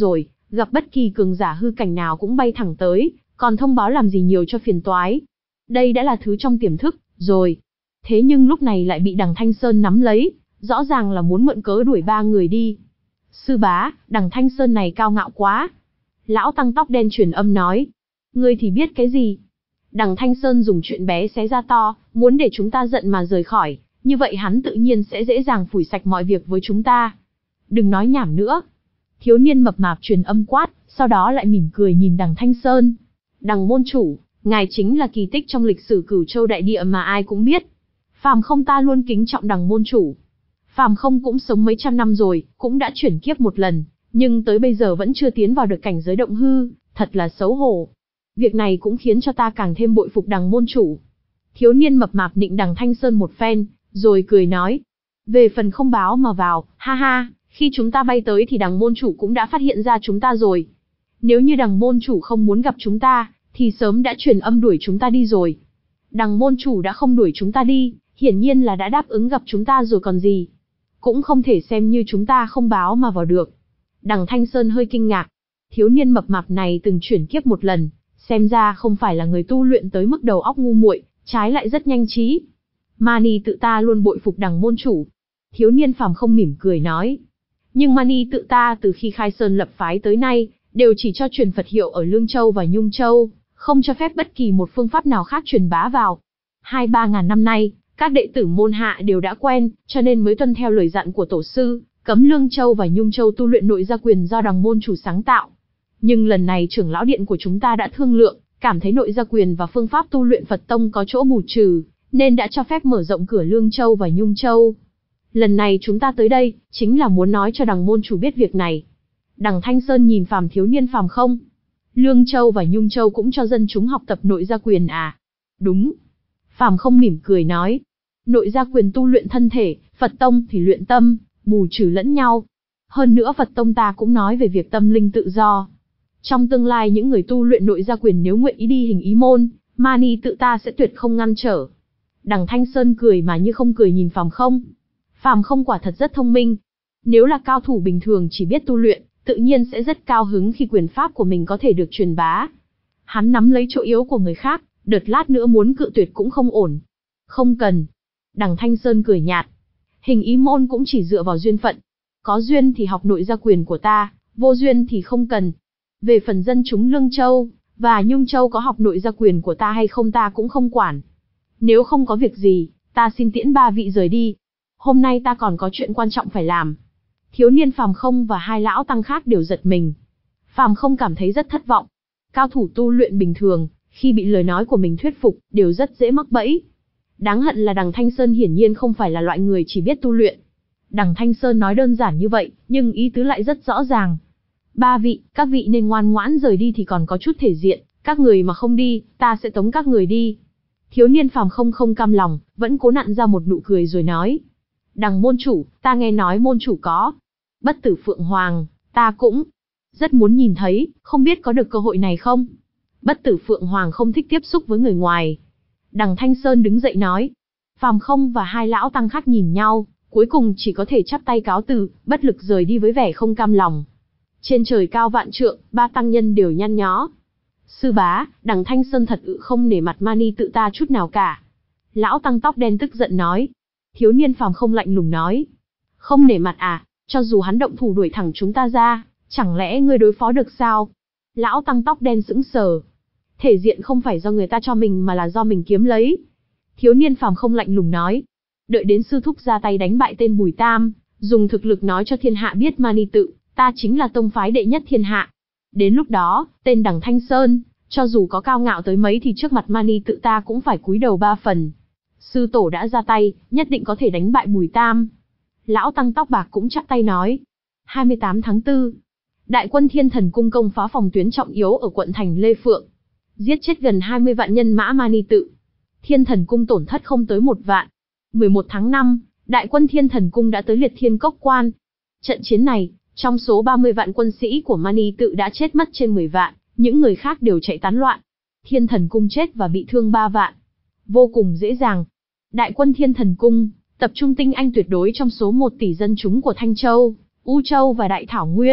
gặp bất kỳ cường giả hư cảnh nào cũng bay thẳng tới, còn thông báo làm gì nhiều cho phiền toái. Đây đã là thứ trong tiềm thức, rồi. Thế nhưng lúc này lại bị Đằng Thanh Sơn nắm lấy, rõ ràng là muốn mượn cớ đuổi ba người đi. Sư bá, Đằng Thanh Sơn này cao ngạo quá. Lão tăng tóc đen truyền âm nói. Ngươi thì biết cái gì? Đằng Thanh Sơn dùng chuyện bé xé ra to, muốn để chúng ta giận mà rời khỏi, như vậy hắn tự nhiên sẽ dễ dàng phủi sạch mọi việc với chúng ta. Đừng nói nhảm nữa. Thiếu niên mập mạp truyền âm quát, sau đó lại mỉm cười nhìn Đằng Thanh Sơn. Đằng môn chủ, ngài chính là kỳ tích trong lịch sử Cửu Châu đại địa mà ai cũng biết. Phàm không ta luôn kính trọng Đằng môn chủ. Phàm không cũng sống mấy trăm năm rồi, cũng đã chuyển kiếp một lần, nhưng tới bây giờ vẫn chưa tiến vào được cảnh giới động hư, thật là xấu hổ. Việc này cũng khiến cho ta càng thêm bội phục Đằng môn chủ. Thiếu niên mập mạp nịnh Đằng Thanh Sơn một phen, rồi cười nói. Về phần không báo mà vào, ha ha, khi chúng ta bay tới thì Đằng môn chủ cũng đã phát hiện ra chúng ta rồi. Nếu như Đằng môn chủ không muốn gặp chúng ta, thì sớm đã truyền âm đuổi chúng ta đi rồi. Đằng môn chủ đã không đuổi chúng ta đi, hiển nhiên là đã đáp ứng gặp chúng ta rồi còn gì. Cũng không thể xem như chúng ta không báo mà vào được. Đằng Thanh Sơn hơi kinh ngạc. Thiếu niên mập mạp này từng chuyển kiếp một lần, xem ra không phải là người tu luyện tới mức đầu óc ngu muội, trái lại rất nhanh trí. Mani tự ta luôn bội phục Đằng môn chủ. Thiếu niên phàm không mỉm cười nói. Nhưng Mani tự ta từ khi khai sơn lập phái tới nay, đều chỉ cho truyền Phật hiệu ở Lương Châu và Nhung Châu, không cho phép bất kỳ một phương pháp nào khác truyền bá vào. Hai ba ngàn năm nay, các đệ tử môn hạ đều đã quen, cho nên mới tuân theo lời dặn của tổ sư, cấm Lương Châu và Nhung Châu tu luyện nội gia quyền do Đằng môn chủ sáng tạo. Nhưng lần này trưởng lão điện của chúng ta đã thương lượng, cảm thấy nội gia quyền và phương pháp tu luyện Phật tông có chỗ bù trừ, nên đã cho phép mở rộng cửa Lương Châu và Nhung Châu. Lần này chúng ta tới đây, chính là muốn nói cho Đằng môn chủ biết việc này. Đằng Thanh Sơn nhìn phàm thiếu niên phàm không. Lương Châu và Nhung Châu cũng cho dân chúng học tập nội gia quyền à? Đúng. Phàm không mỉm cười nói. Nội gia quyền tu luyện thân thể, Phật tông thì luyện tâm, bù trừ lẫn nhau. Hơn nữa Phật tông ta cũng nói về việc tâm linh tự do. Trong tương lai những người tu luyện nội gia quyền nếu nguyện ý đi hình ý môn, Mani tự ta sẽ tuyệt không ngăn trở. Đằng Thanh Sơn cười mà như không cười nhìn phàm không. Phàm không quả thật rất thông minh. Nếu là cao thủ bình thường chỉ biết tu luyện, tự nhiên sẽ rất cao hứng khi quyền pháp của mình có thể được truyền bá. Hắn nắm lấy chỗ yếu của người khác, đợt lát nữa muốn cự tuyệt cũng không ổn. Không cần. Đằng Thanh Sơn cười nhạt. Hình ý môn cũng chỉ dựa vào duyên phận. Có duyên thì học nội gia quyền của ta, vô duyên thì không cần. Về phần dân chúng Lương Châu và Nhung Châu có học nội gia quyền của ta hay không ta cũng không quản. Nếu không có việc gì, ta xin tiễn ba vị rời đi. Hôm nay ta còn có chuyện quan trọng phải làm. Thiếu niên Phàm Không và hai lão tăng khác đều giật mình. Phàm Không cảm thấy rất thất vọng. Cao thủ tu luyện bình thường, khi bị lời nói của mình thuyết phục, đều rất dễ mắc bẫy. Đáng hận là Đằng Thanh Sơn hiển nhiên không phải là loại người chỉ biết tu luyện. Đằng Thanh Sơn nói đơn giản như vậy, nhưng ý tứ lại rất rõ ràng. Ba vị, các vị nên ngoan ngoãn rời đi thì còn có chút thể diện, các người mà không đi, ta sẽ tống các người đi. Thiếu niên Phàm Không không cam lòng, vẫn cố nặn ra một nụ cười rồi nói. Đằng môn chủ, ta nghe nói môn chủ có Bất Tử Phượng Hoàng, ta cũng rất muốn nhìn thấy, không biết có được cơ hội này không? Bất Tử Phượng Hoàng không thích tiếp xúc với người ngoài. Đằng Thanh Sơn đứng dậy nói. Phàm Không và hai lão tăng khác nhìn nhau, cuối cùng chỉ có thể chắp tay cáo từ, bất lực rời đi với vẻ không cam lòng. Trên trời cao vạn trượng, ba tăng nhân đều nhăn nhó. Sư bá, Đằng Thanh Sơn thật ự không nể mặt Mani tự ta chút nào cả. Lão tăng tóc đen tức giận nói. Thiếu niên Phàm Không lạnh lùng nói. Không nể mặt à, cho dù hắn động thủ đuổi thẳng chúng ta ra, chẳng lẽ ngươi đối phó được sao? Lão tăng tóc đen sững sờ. Thể diện không phải do người ta cho mình mà là do mình kiếm lấy. Thiếu niên Phàm Không lạnh lùng nói. Đợi đến sư thúc ra tay đánh bại tên Bùi Tam, dùng thực lực nói cho thiên hạ biết Mani tự, ta chính là tông phái đệ nhất thiên hạ. Đến lúc đó, tên Đằng Thanh Sơn, cho dù có cao ngạo tới mấy thì trước mặt Mani tự ta cũng phải cúi đầu ba phần. Sư tổ đã ra tay, nhất định có thể đánh bại Bùi Tam. Lão tăng tóc bạc cũng chắp tay nói. hai mươi tám tháng tư, đại quân Thiên Thần Cung công phá phòng tuyến trọng yếu ở quận thành Lê Phượng, giết chết gần hai mươi vạn nhân mã Mani tự. Thiên Thần Cung tổn thất không tới một vạn. mười một tháng năm, đại quân Thiên Thần Cung đã tới Liệt Thiên Cốc Quan. Trận chiến này, trong số ba mươi vạn quân sĩ của Mani tự đã chết mất trên mười vạn, những người khác đều chạy tán loạn. Thiên Thần Cung chết và bị thương ba vạn. Vô cùng dễ dàng. Đại quân Thiên Thần Cung tập trung tinh anh tuyệt đối trong số một tỷ dân chúng của Thanh Châu, U Châu và Đại Thảo Nguyên,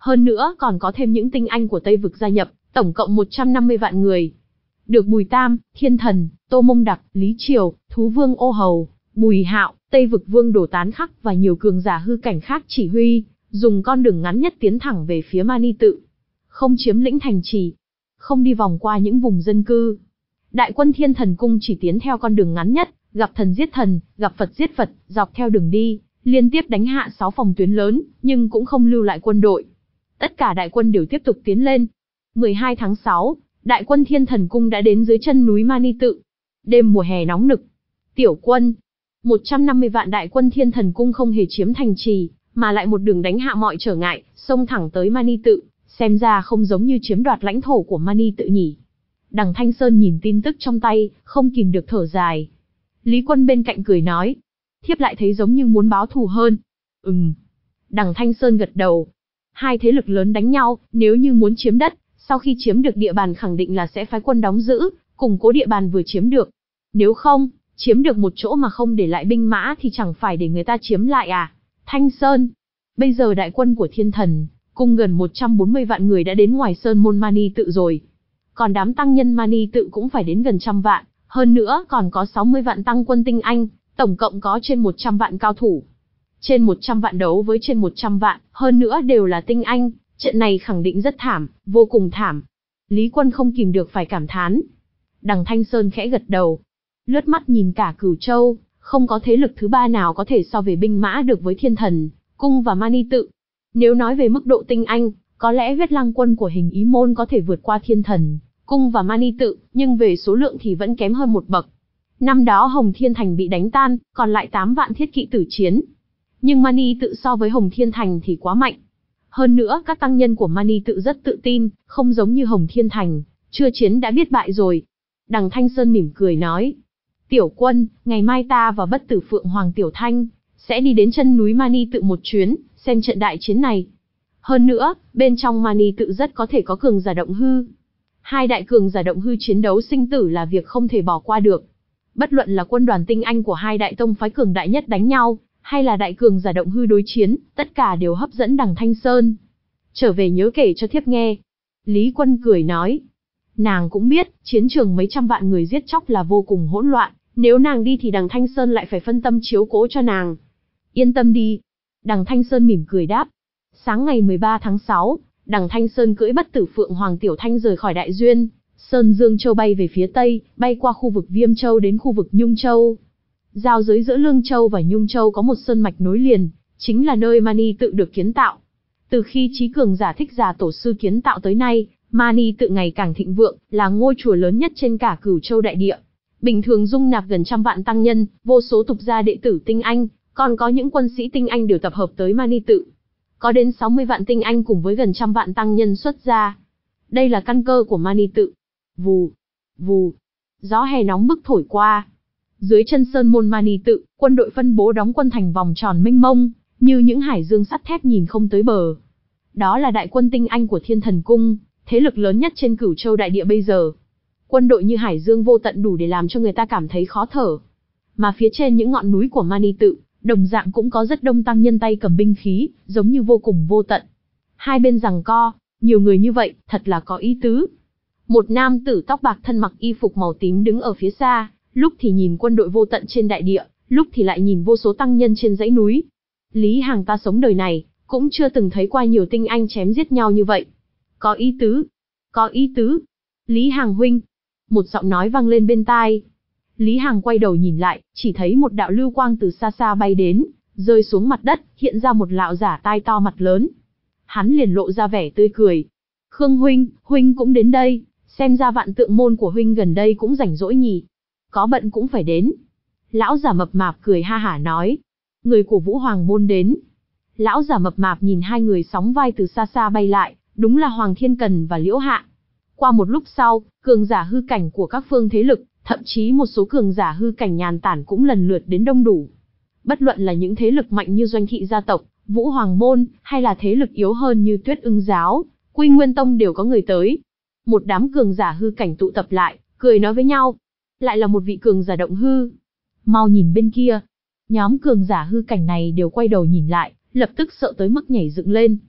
Hơn nữa còn có thêm những tinh anh của Tây Vực gia nhập, tổng cộng một trăm năm mươi vạn người. Được Bùi Tam, Thiên Thần, Tô Mông Đặc, Lý Triều, Thú Vương Ô Hầu, Bùi Hạo, Tây Vực Vương Đồ Tán Khắc và nhiều cường giả hư cảnh khác chỉ huy, dùng con đường ngắn nhất tiến thẳng về phía Mani Tự. Không chiếm lĩnh thành trì, không đi vòng qua những vùng dân cư. Đại quân Thiên Thần Cung chỉ tiến theo con đường ngắn nhất, gặp thần giết thần, gặp Phật giết Phật, dọc theo đường đi, liên tiếp đánh hạ sáu phòng tuyến lớn, nhưng cũng không lưu lại quân đội. Tất cả đại quân đều tiếp tục tiến lên. mười hai tháng sáu, đại quân Thiên Thần Cung đã đến dưới chân núi Mani Tự. Đêm mùa hè nóng nực. Tiểu quân, một trăm năm mươi vạn đại quân Thiên Thần Cung không hề chiếm thành trì, mà lại một đường đánh hạ mọi trở ngại, xông thẳng tới Mani Tự, xem ra không giống như chiếm đoạt lãnh thổ của Mani Tự nhỉ. Đằng Thanh Sơn nhìn tin tức trong tay, không kìm được thở dài. Lý Quân bên cạnh cười nói, thiếp lại thấy giống như muốn báo thù hơn. Ừm. Đằng Thanh Sơn gật đầu. Hai thế lực lớn đánh nhau, nếu như muốn chiếm đất, sau khi chiếm được địa bàn khẳng định là sẽ phái quân đóng giữ, củng cố địa bàn vừa chiếm được. Nếu không, chiếm được một chỗ mà không để lại binh mã thì chẳng phải để người ta chiếm lại à? Thanh Sơn. Bây giờ đại quân của Thiên Thần Cung gần một trăm bốn mươi vạn người đã đến ngoài sơn môn Mani Tự rồi. Còn đám tăng nhân Mani Tự cũng phải đến gần trăm vạn, hơn nữa còn có sáu mươi vạn tăng quân tinh anh, tổng cộng có trên một trăm vạn cao thủ. Trên một trăm vạn đấu với trên một trăm vạn, hơn nữa đều là tinh anh, trận này khẳng định rất thảm, vô cùng thảm. Lý Quân không kìm được phải cảm thán. Đằng Thanh Sơn khẽ gật đầu. Lướt mắt nhìn cả Cửu Châu, không có thế lực thứ ba nào có thể so về binh mã được với Thiên Thần Cung và Mani Tự. Nếu nói về mức độ tinh anh, có lẽ huyết lang quân của Hình Ý Môn có thể vượt qua Thiên Thần Cung và Mani Tự, nhưng về số lượng thì vẫn kém hơn một bậc. Năm đó Hồng Thiên Thành bị đánh tan, còn lại tám vạn thiết kỵ tử chiến. Nhưng Mani Tự so với Hồng Thiên Thành thì quá mạnh. Hơn nữa các tăng nhân của Mani Tự rất tự tin, không giống như Hồng Thiên Thành, chưa chiến đã biết bại rồi. Đằng Thanh Sơn mỉm cười nói, Tiểu quân, ngày mai ta và Bất Tử Phượng Hoàng Tiểu Thanh sẽ đi đến chân núi Mani Tự một chuyến, xem trận đại chiến này. Hơn nữa, bên trong Mani Tự rất có thể có cường giả động hư. Hai đại cường giả động hư chiến đấu sinh tử là việc không thể bỏ qua được. Bất luận là quân đoàn tinh anh của hai đại tông phái cường đại nhất đánh nhau, hay là đại cường giả động hư đối chiến, tất cả đều hấp dẫn Đằng Thanh Sơn. Trở về nhớ kể cho thiếp nghe. Lý Quân cười nói. Nàng cũng biết, chiến trường mấy trăm vạn người giết chóc là vô cùng hỗn loạn, nếu nàng đi thì Đằng Thanh Sơn lại phải phân tâm chiếu cố cho nàng. Yên tâm đi. Đằng Thanh Sơn mỉm cười đáp. Sáng ngày mười ba tháng sáu, Đằng Thanh Sơn cưỡi Bất Tử Phượng Hoàng Tiểu Thanh rời khỏi Đại Duyên, Sơn Dương Châu bay về phía tây, bay qua khu vực Viêm Châu đến khu vực Nhung Châu. Giao giới giữa Lương Châu và Nhung Châu có một sơn mạch nối liền, chính là nơi Mani Tự được kiến tạo. Từ khi Chí Cường Giả Thích Giả Tổ sư kiến tạo tới nay, Mani Tự ngày càng thịnh vượng, là ngôi chùa lớn nhất trên cả Cửu Châu đại địa. Bình thường dung nạp gần trăm vạn tăng nhân, vô số tục gia đệ tử tinh anh, còn có những quân sĩ tinh anh đều tập hợp tới Mani Tự. Có đến sáu mươi vạn tinh anh cùng với gần trăm vạn tăng nhân xuất gia. Đây là căn cơ của Mani Tự. Vù, vù, gió hè nóng bức thổi qua. Dưới chân sơn môn Mani Tự, quân đội phân bố đóng quân thành vòng tròn mênh mông, như những hải dương sắt thép nhìn không tới bờ. Đó là đại quân tinh anh của Thiên Thần Cung, thế lực lớn nhất trên Cửu Châu đại địa bây giờ. Quân đội như hải dương vô tận đủ để làm cho người ta cảm thấy khó thở. Mà phía trên những ngọn núi của Mani Tự, đồng dạng cũng có rất đông tăng nhân tay cầm binh khí, giống như vô cùng vô tận. Hai bên giằng co, nhiều người như vậy, thật là có ý tứ. Một nam tử tóc bạc thân mặc y phục màu tím đứng ở phía xa, lúc thì nhìn quân đội vô tận trên đại địa, lúc thì lại nhìn vô số tăng nhân trên dãy núi. Lý Hàng ta sống đời này, cũng chưa từng thấy qua nhiều tinh anh chém giết nhau như vậy. Có ý tứ, có ý tứ. Lý Hàng huynh. Một giọng nói vang lên bên tai. Lý Hàng quay đầu nhìn lại, chỉ thấy một đạo lưu quang từ xa xa bay đến, rơi xuống mặt đất, hiện ra một lão giả tai to mặt lớn. Hắn liền lộ ra vẻ tươi cười. Khương huynh, huynh cũng đến đây, xem ra Vạn Tượng môn của huynh gần đây cũng rảnh rỗi nhỉ. Có bận cũng phải đến. Lão giả mập mạp cười ha hả nói. Người của Vũ Hoàng môn đến. Lão giả mập mạp nhìn hai người sóng vai từ xa xa bay lại, đúng là Hoàng Thiên Cần và Liễu Hạ. Qua một lúc sau, cường giả hư cảnh của các phương thế lực, thậm chí một số cường giả hư cảnh nhàn tản cũng lần lượt đến đông đủ. Bất luận là những thế lực mạnh như Doanh Thị gia tộc, Vũ Hoàng môn, hay là thế lực yếu hơn như Tuyết Ưng giáo, Quy Nguyên tông đều có người tới. Một đám cường giả hư cảnh tụ tập lại, cười nói với nhau. Lại là một vị cường giả động hư. Mau nhìn bên kia. Nhóm cường giả hư cảnh này đều quay đầu nhìn lại, lập tức sợ tới mức nhảy dựng lên.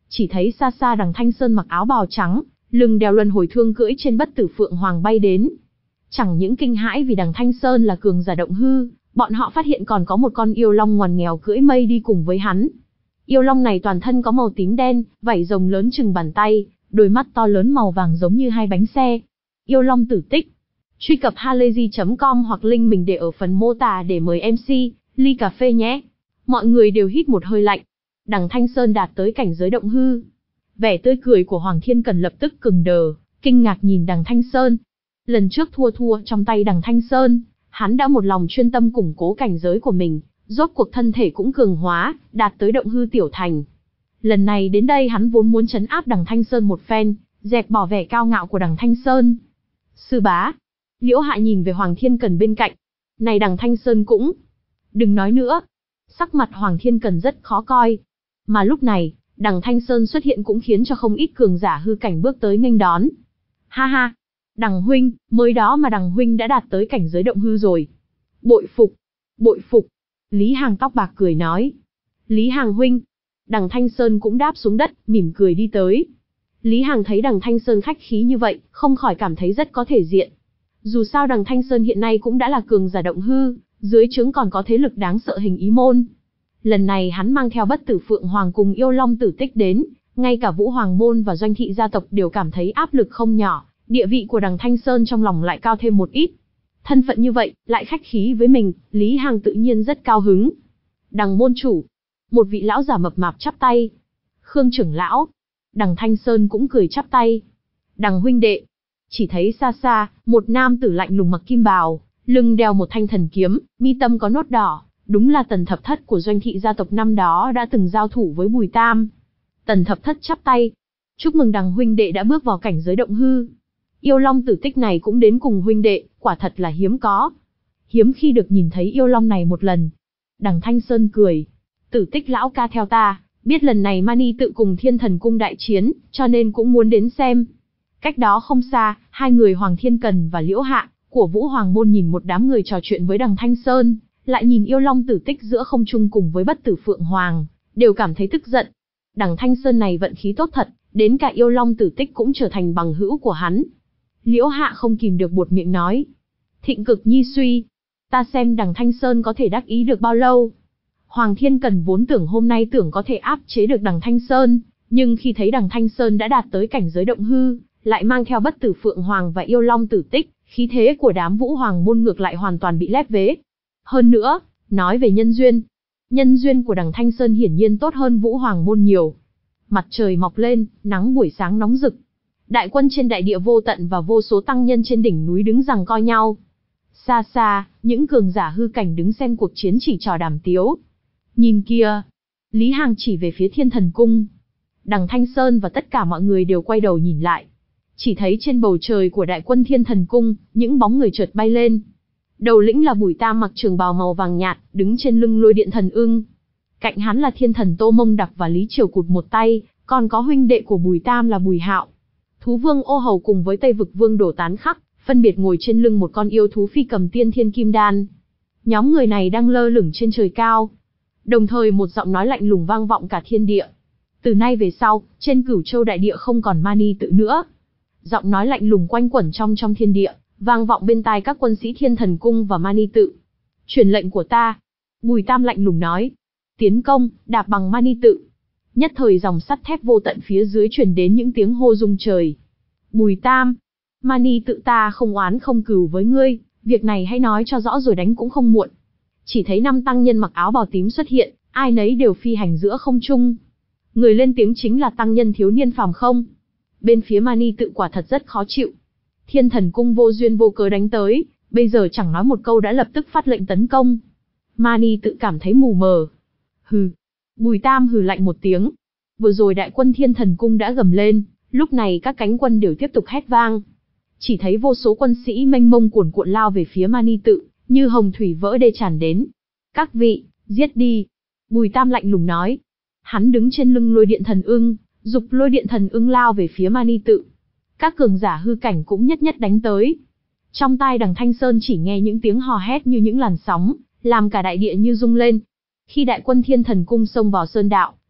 Chỉ thấy xa xa đằng Thanh Sơn mặc áo bào trắng, lưng đeo luân hồi thương cưỡi trên bất tử phượng hoàng bay đến. Chẳng những kinh hãi vì đằng Thanh Sơn là cường giả động hư, bọn họ phát hiện còn có một con yêu long ngoằn nghèo cưỡi mây đi cùng với hắn. Yêu long này toàn thân có màu tím đen, vảy rồng lớn chừng bàn tay, đôi mắt to lớn màu vàng giống như hai bánh xe. Yêu long tử tích. Truy cập halayzi chấm com hoặc link mình để ở phần mô tả để mời em xê, ly cà phê nhé. Mọi người đều hít một hơi lạnh. Đằng Thanh Sơn đạt tới cảnh giới động hư. Vẻ tươi cười của Hoàng Thiên Cần lập tức cứng đờ, kinh ngạc nhìn đằng Thanh Sơn. Lần trước thua thua trong tay đằng Thanh Sơn, hắn đã một lòng chuyên tâm củng cố cảnh giới của mình, rốt cuộc thân thể cũng cường hóa, đạt tới động hư tiểu thành. Lần này đến đây hắn vốn muốn trấn áp đằng Thanh Sơn một phen, dẹp bỏ vẻ cao ngạo của đằng Thanh Sơn. Sư bá. Liễu Hạ nhìn về Hoàng Thiên Cần bên cạnh. Này đằng Thanh Sơn cũng. Đừng nói nữa. Sắc mặt Hoàng Thiên Cần rất khó coi. Mà lúc này, đằng Thanh Sơn xuất hiện cũng khiến cho không ít cường giả hư cảnh bước tới nghênh đón. Ha ha. Đằng huynh, mới đó mà đằng huynh đã đạt tới cảnh giới động hư rồi. Bội phục. Bội phục. Lý Hàng tóc bạc cười nói. Lý Hàng huynh. Đằng Thanh Sơn cũng đáp xuống đất, mỉm cười đi tới. Lý Hàng thấy đằng Thanh Sơn khách khí như vậy, không khỏi cảm thấy rất có thể diện. Dù sao đằng Thanh Sơn hiện nay cũng đã là cường giả động hư, dưới trướng còn có thế lực đáng sợ hình ý môn. Lần này hắn mang theo bất tử phượng hoàng cùng yêu long tử tích đến, ngay cả Vũ Hoàng môn và doanh thị gia tộc đều cảm thấy áp lực không nhỏ, địa vị của đằng Thanh Sơn trong lòng lại cao thêm một ít. Thân phận như vậy, lại khách khí với mình, Lý Hàng tự nhiên rất cao hứng. Đằng môn chủ, một vị lão giả mập mạp chắp tay. Khương trưởng lão, đằng Thanh Sơn cũng cười chắp tay. Đằng huynh đệ, chỉ thấy xa xa, một nam tử lạnh lùng mặc kim bào, lưng đeo một thanh thần kiếm, mi tâm có nốt đỏ, đúng là Tần Thập Thất của doanh thị gia tộc năm đó đã từng giao thủ với Bùi Tam. Tần Thập Thất chắp tay. Chúc mừng đằng huynh đệ đã bước vào cảnh giới động hư. Yêu long tử tích này cũng đến cùng huynh đệ, quả thật là hiếm có. Hiếm khi được nhìn thấy yêu long này một lần. Đằng Thanh Sơn cười. Tử tích lão ca theo ta, biết lần này Mani tự cùng Thiên Thần Cung đại chiến, cho nên cũng muốn đến xem. Cách đó không xa, hai người Hoàng Thiên Cần và Liễu Hạ, của Vũ Hoàng môn nhìn một đám người trò chuyện với đằng Thanh Sơn, lại nhìn yêu long tử tích giữa không trung cùng với bất tử phượng hoàng, đều cảm thấy tức giận. Đằng Thanh Sơn này vận khí tốt thật, đến cả yêu long tử tích cũng trở thành bằng hữu của hắn. Liễu Hạ không kìm được buột miệng nói. Thịnh cực nhi suy. Ta xem đằng Thanh Sơn có thể đắc ý được bao lâu. Hoàng Thiên Cần vốn tưởng hôm nay tưởng có thể áp chế được đằng Thanh Sơn, nhưng khi thấy đằng Thanh Sơn đã đạt tới cảnh giới động hư, lại mang theo bất tử phượng hoàng và yêu long tử tích, khí thế của đám Vũ Hoàng môn ngược lại hoàn toàn bị lép vế. Hơn nữa, nói về nhân duyên, nhân duyên của đằng Thanh Sơn hiển nhiên tốt hơn Vũ Hoàng môn nhiều. Mặt trời mọc lên, nắng buổi sáng nóng rực. Đại quân trên đại địa vô tận và vô số tăng nhân trên đỉnh núi đứng giằng co nhau. Xa xa, những cường giả hư cảnh đứng xem cuộc chiến chỉ trò đàm tiếu. Nhìn kia, Lý Hàng chỉ về phía Thiên Thần Cung. Đằng Thanh Sơn và tất cả mọi người đều quay đầu nhìn lại. Chỉ thấy trên bầu trời của đại quân Thiên Thần Cung, những bóng người chợt bay lên. Đầu lĩnh là Bùi Tam mặc trường bào màu vàng nhạt, đứng trên lưng lôi điện thần ưng. Cạnh hắn là Thiên Thần Tô Mông Đặc và Lý Triều Cụt một tay, còn có huynh đệ của Bùi Tam là Bùi Hạo. Thú vương Ô Hầu cùng với Tây Vực Vương Đổ Tán Khắc, phân biệt ngồi trên lưng một con yêu thú phi cầm tiên thiên kim đan. Nhóm người này đang lơ lửng trên trời cao. Đồng thời một giọng nói lạnh lùng vang vọng cả thiên địa. Từ nay về sau, trên Cửu Châu đại địa không còn Mani tự nữa. Giọng nói lạnh lùng quanh quẩn trong trong thiên địa, vang vọng bên tai các quân sĩ Thiên Thần Cung và Mani tự. Truyền lệnh của ta. Bùi Tam lạnh lùng nói. Tiến công, đạp bằng Mani tự. Nhất thời dòng sắt thép vô tận phía dưới truyền đến những tiếng hô rung trời. Bùi Tam, Mani tự ta không oán không cừu với ngươi, việc này hãy nói cho rõ rồi đánh cũng không muộn. Chỉ thấy năm tăng nhân mặc áo bào tím xuất hiện, ai nấy đều phi hành giữa không trung. Người lên tiếng chính là tăng nhân thiếu niên phàm không. Bên phía Mani tự quả thật rất khó chịu. Thiên Thần Cung vô duyên vô cớ đánh tới, bây giờ chẳng nói một câu đã lập tức phát lệnh tấn công. Mani tự cảm thấy mù mờ. Hừ. Bùi Tam hừ lạnh một tiếng. Vừa rồi đại quân Thiên Thần Cung đã gầm lên, lúc này các cánh quân đều tiếp tục hét vang. Chỉ thấy vô số quân sĩ mênh mông cuồn cuộn lao về phía Mani tự, như hồng thủy vỡ đê tràn đến. Các vị, giết đi. Bùi Tam lạnh lùng nói. Hắn đứng trên lưng lôi điện thần ưng, dục lôi điện thần ưng lao về phía Mani tự. Các cường giả hư cảnh cũng nhất nhất đánh tới. Trong tai đằng Thanh Sơn chỉ nghe những tiếng hò hét như những làn sóng, làm cả đại địa như rung lên. Khi đại quân Thiên Thần Cung xông vào sơn đạo,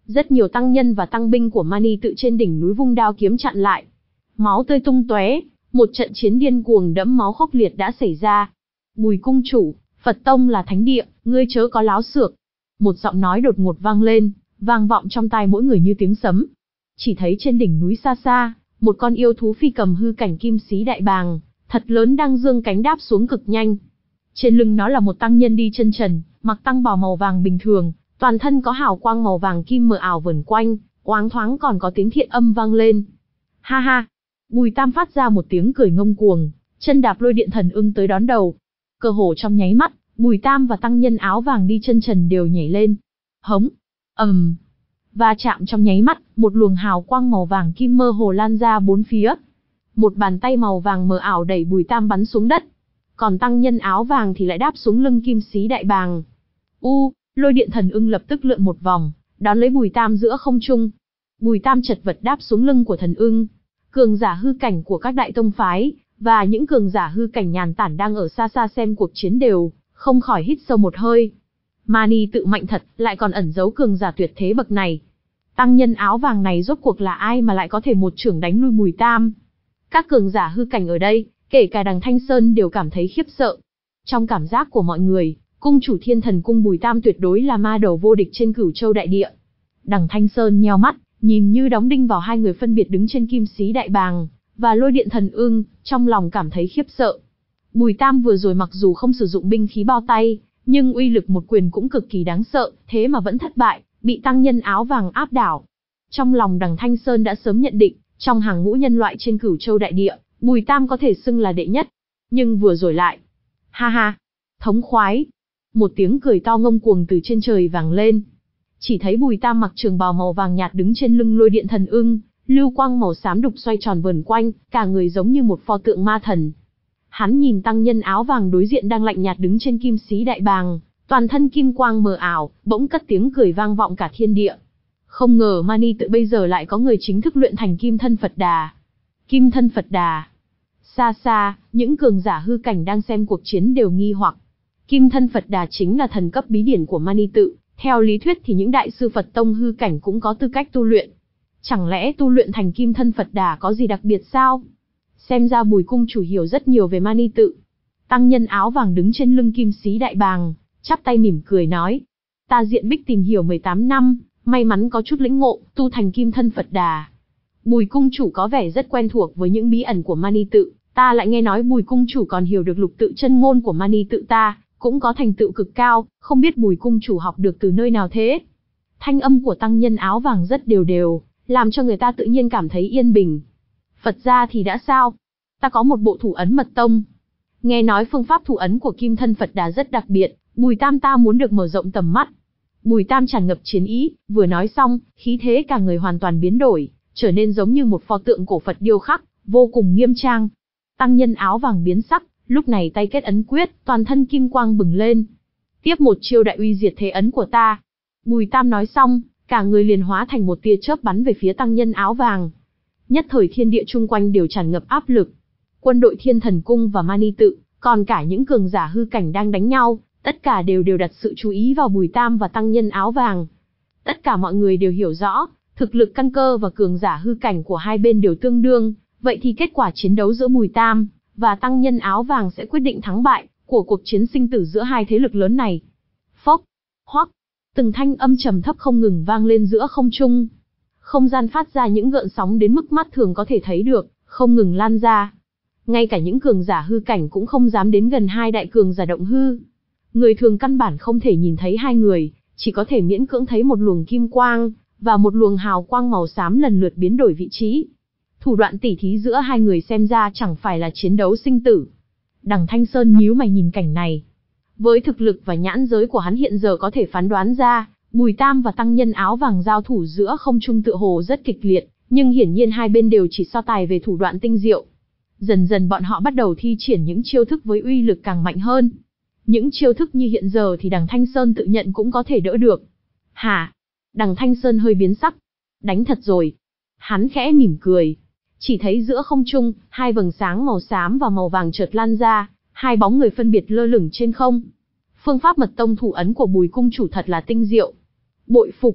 Rất nhiều tăng nhân và tăng binh của Mani tự trên đỉnh núi vung đao kiếm chặn lại. Máu tươi tung tóe, một trận chiến điên cuồng đẫm máu khốc liệt đã xảy ra. Bùi cung chủ, Phật tông là thánh địa, ngươi chớ có láo xược. Một giọng nói đột ngột vang lên, vang vọng trong tai mỗi người như tiếng sấm. Chỉ thấy trên đỉnh núi xa xa, một con yêu thú phi cầm hư cảnh kim xí đại bàng, thật lớn đang dương cánh đáp xuống cực nhanh. Trên lưng nó là một tăng nhân đi chân trần, mặc tăng bào màu vàng bình thường, toàn thân có hào quang màu vàng kim mờ ảo vẩn quanh, oáng thoáng còn có tiếng thiện âm vang lên. Ha ha! Bùi Tam phát ra một tiếng cười ngông cuồng, chân đạp lôi điện thần ưng tới đón đầu. Cơ hồ trong nháy mắt, Bùi Tam và tăng nhân áo vàng đi chân trần đều nhảy lên. Hống! ầm! Um. Va chạm trong nháy mắt, một luồng hào quang màu vàng kim mơ hồ lan ra bốn phía. Một bàn tay màu vàng mờ ảo đẩy Bùi Tam bắn xuống đất. Còn tăng nhân áo vàng thì lại đáp xuống lưng kim xí đại bàng. U, lôi điện thần ưng lập tức lượn một vòng, đón lấy Bùi Tam giữa không trung. Bùi Tam chật vật đáp xuống lưng của thần ưng. Cường giả hư cảnh của các đại tông phái, và những cường giả hư cảnh nhàn tản đang ở xa xa xem cuộc chiến đều, không khỏi hít sâu một hơi. Mani tự mạnh thật, lại còn ẩn giấu cường giả tuyệt thế bậc này. Tăng nhân áo vàng này rốt cuộc là ai mà lại có thể một chưởng đánh lui Bùi Tam? Các cường giả hư cảnh ở đây, kể cả đằng Thanh Sơn đều cảm thấy khiếp sợ. Trong cảm giác của mọi người, cung chủ Thiên Thần Cung Bùi Tam tuyệt đối là ma đầu vô địch trên Cửu Châu đại địa. Đằng Thanh Sơn nheo mắt, nhìn như đóng đinh vào hai người phân biệt đứng trên kim xí đại bàng và lôi điện thần ưng, trong lòng cảm thấy khiếp sợ. Bùi Tam vừa rồi mặc dù không sử dụng binh khí bao tay, nhưng uy lực một quyền cũng cực kỳ đáng sợ, thế mà vẫn thất bại, bị tăng nhân áo vàng áp đảo. Trong lòng đằng Thanh Sơn đã sớm nhận định, trong hàng ngũ nhân loại trên Cửu Châu đại địa, Bùi Tam có thể xưng là đệ nhất. Nhưng vừa rồi lại, ha ha, thống khoái. Một tiếng cười to ngông cuồng từ trên trời vang lên. Chỉ thấy Bùi Tam mặc trường bào màu vàng nhạt đứng trên lưng lôi điện thần ưng, lưu quang màu xám đục xoay tròn vờn quanh, cả người giống như một pho tượng ma thần. Hắn nhìn tăng nhân áo vàng đối diện đang lạnh nhạt đứng trên kim xí đại bàng, toàn thân kim quang mờ ảo, bỗng cất tiếng cười vang vọng cả thiên địa. Không ngờ Mani tự bây giờ lại có người chính thức luyện thành Kim Thân Phật Đà. Kim Thân Phật Đà. Xa xa, những cường giả hư cảnh đang xem cuộc chiến đều nghi hoặc. Kim Thân Phật Đà chính là thần cấp bí điển của Mani tự, theo lý thuyết thì những đại sư Phật tông hư cảnh cũng có tư cách tu luyện. Chẳng lẽ tu luyện thành Kim Thân Phật Đà có gì đặc biệt sao? Xem ra Bùi cung chủ hiểu rất nhiều về Mani tự. Tăng nhân áo vàng đứng trên lưng kim xí đại bàng, chắp tay mỉm cười nói: Ta diện bích tìm hiểu mười tám năm, may mắn có chút lĩnh ngộ, tu thành Kim Thân Phật Đà. Bùi cung chủ có vẻ rất quen thuộc với những bí ẩn của Mani tự, ta lại nghe nói Bùi cung chủ còn hiểu được lục tự chân ngôn của Mani tự ta, cũng có thành tựu cực cao, không biết Bùi cung chủ học được từ nơi nào thế? Thanh âm của tăng nhân áo vàng rất đều đều, làm cho người ta tự nhiên cảm thấy yên bình. Phật gia thì đã sao? Ta có một bộ thủ ấn mật tông. Nghe nói phương pháp thủ ấn của Kim Thân Phật Đà rất đặc biệt, Bùi Tam ta muốn được mở rộng tầm mắt. Bùi Tam tràn ngập chiến ý, vừa nói xong, khí thế cả người hoàn toàn biến đổi, trở nên giống như một pho tượng cổ Phật điêu khắc, vô cùng nghiêm trang. Tăng nhân áo vàng biến sắc, lúc này tay kết ấn quyết, toàn thân kim quang bừng lên. Tiếp một chiêu đại uy diệt thế ấn của ta. Bùi Tam nói xong, cả người liền hóa thành một tia chớp bắn về phía tăng nhân áo vàng. Nhất thời thiên địa chung quanh đều tràn ngập áp lực. Quân đội Thiên Thần Cung và Mani tự, còn cả những cường giả hư cảnh đang đánh nhau, tất cả đều đều đặt sự chú ý vào Bùi Tam và tăng nhân áo vàng. Tất cả mọi người đều hiểu rõ, thực lực căn cơ và cường giả hư cảnh của hai bên đều tương đương, vậy thì kết quả chiến đấu giữa Bùi Tam và tăng nhân áo vàng sẽ quyết định thắng bại của cuộc chiến sinh tử giữa hai thế lực lớn này. Phốc, hoắc, từng thanh âm trầm thấp không ngừng vang lên giữa không trung. Không gian phát ra những gợn sóng đến mức mắt thường có thể thấy được, không ngừng lan ra. Ngay cả những cường giả hư cảnh cũng không dám đến gần hai đại cường giả động hư. Người thường căn bản không thể nhìn thấy hai người, chỉ có thể miễn cưỡng thấy một luồng kim quang, và một luồng hào quang màu xám lần lượt biến đổi vị trí. Thủ đoạn tỉ thí giữa hai người xem ra chẳng phải là chiến đấu sinh tử. Đằng Thanh Sơn nhíu mày nhìn cảnh này. Với thực lực và nhãn giới của hắn hiện giờ có thể phán đoán ra, Bùi Tam và tăng nhân áo vàng giao thủ giữa không trung tựa hồ rất kịch liệt, nhưng hiển nhiên hai bên đều chỉ so tài về thủ đoạn tinh diệu. Dần dần bọn họ bắt đầu thi triển những chiêu thức với uy lực càng mạnh hơn. Những chiêu thức như hiện giờ thì đằng Thanh Sơn tự nhận cũng có thể đỡ được. Hả? Đằng Thanh Sơn hơi biến sắc. Đánh thật rồi. Hắn khẽ mỉm cười. Chỉ thấy giữa không trung, hai vầng sáng màu xám và màu vàng chợt lan ra, hai bóng người phân biệt lơ lửng trên không. Phương pháp mật tông thủ ấn của Bùi cung chủ thật là tinh diệu. Bội phục.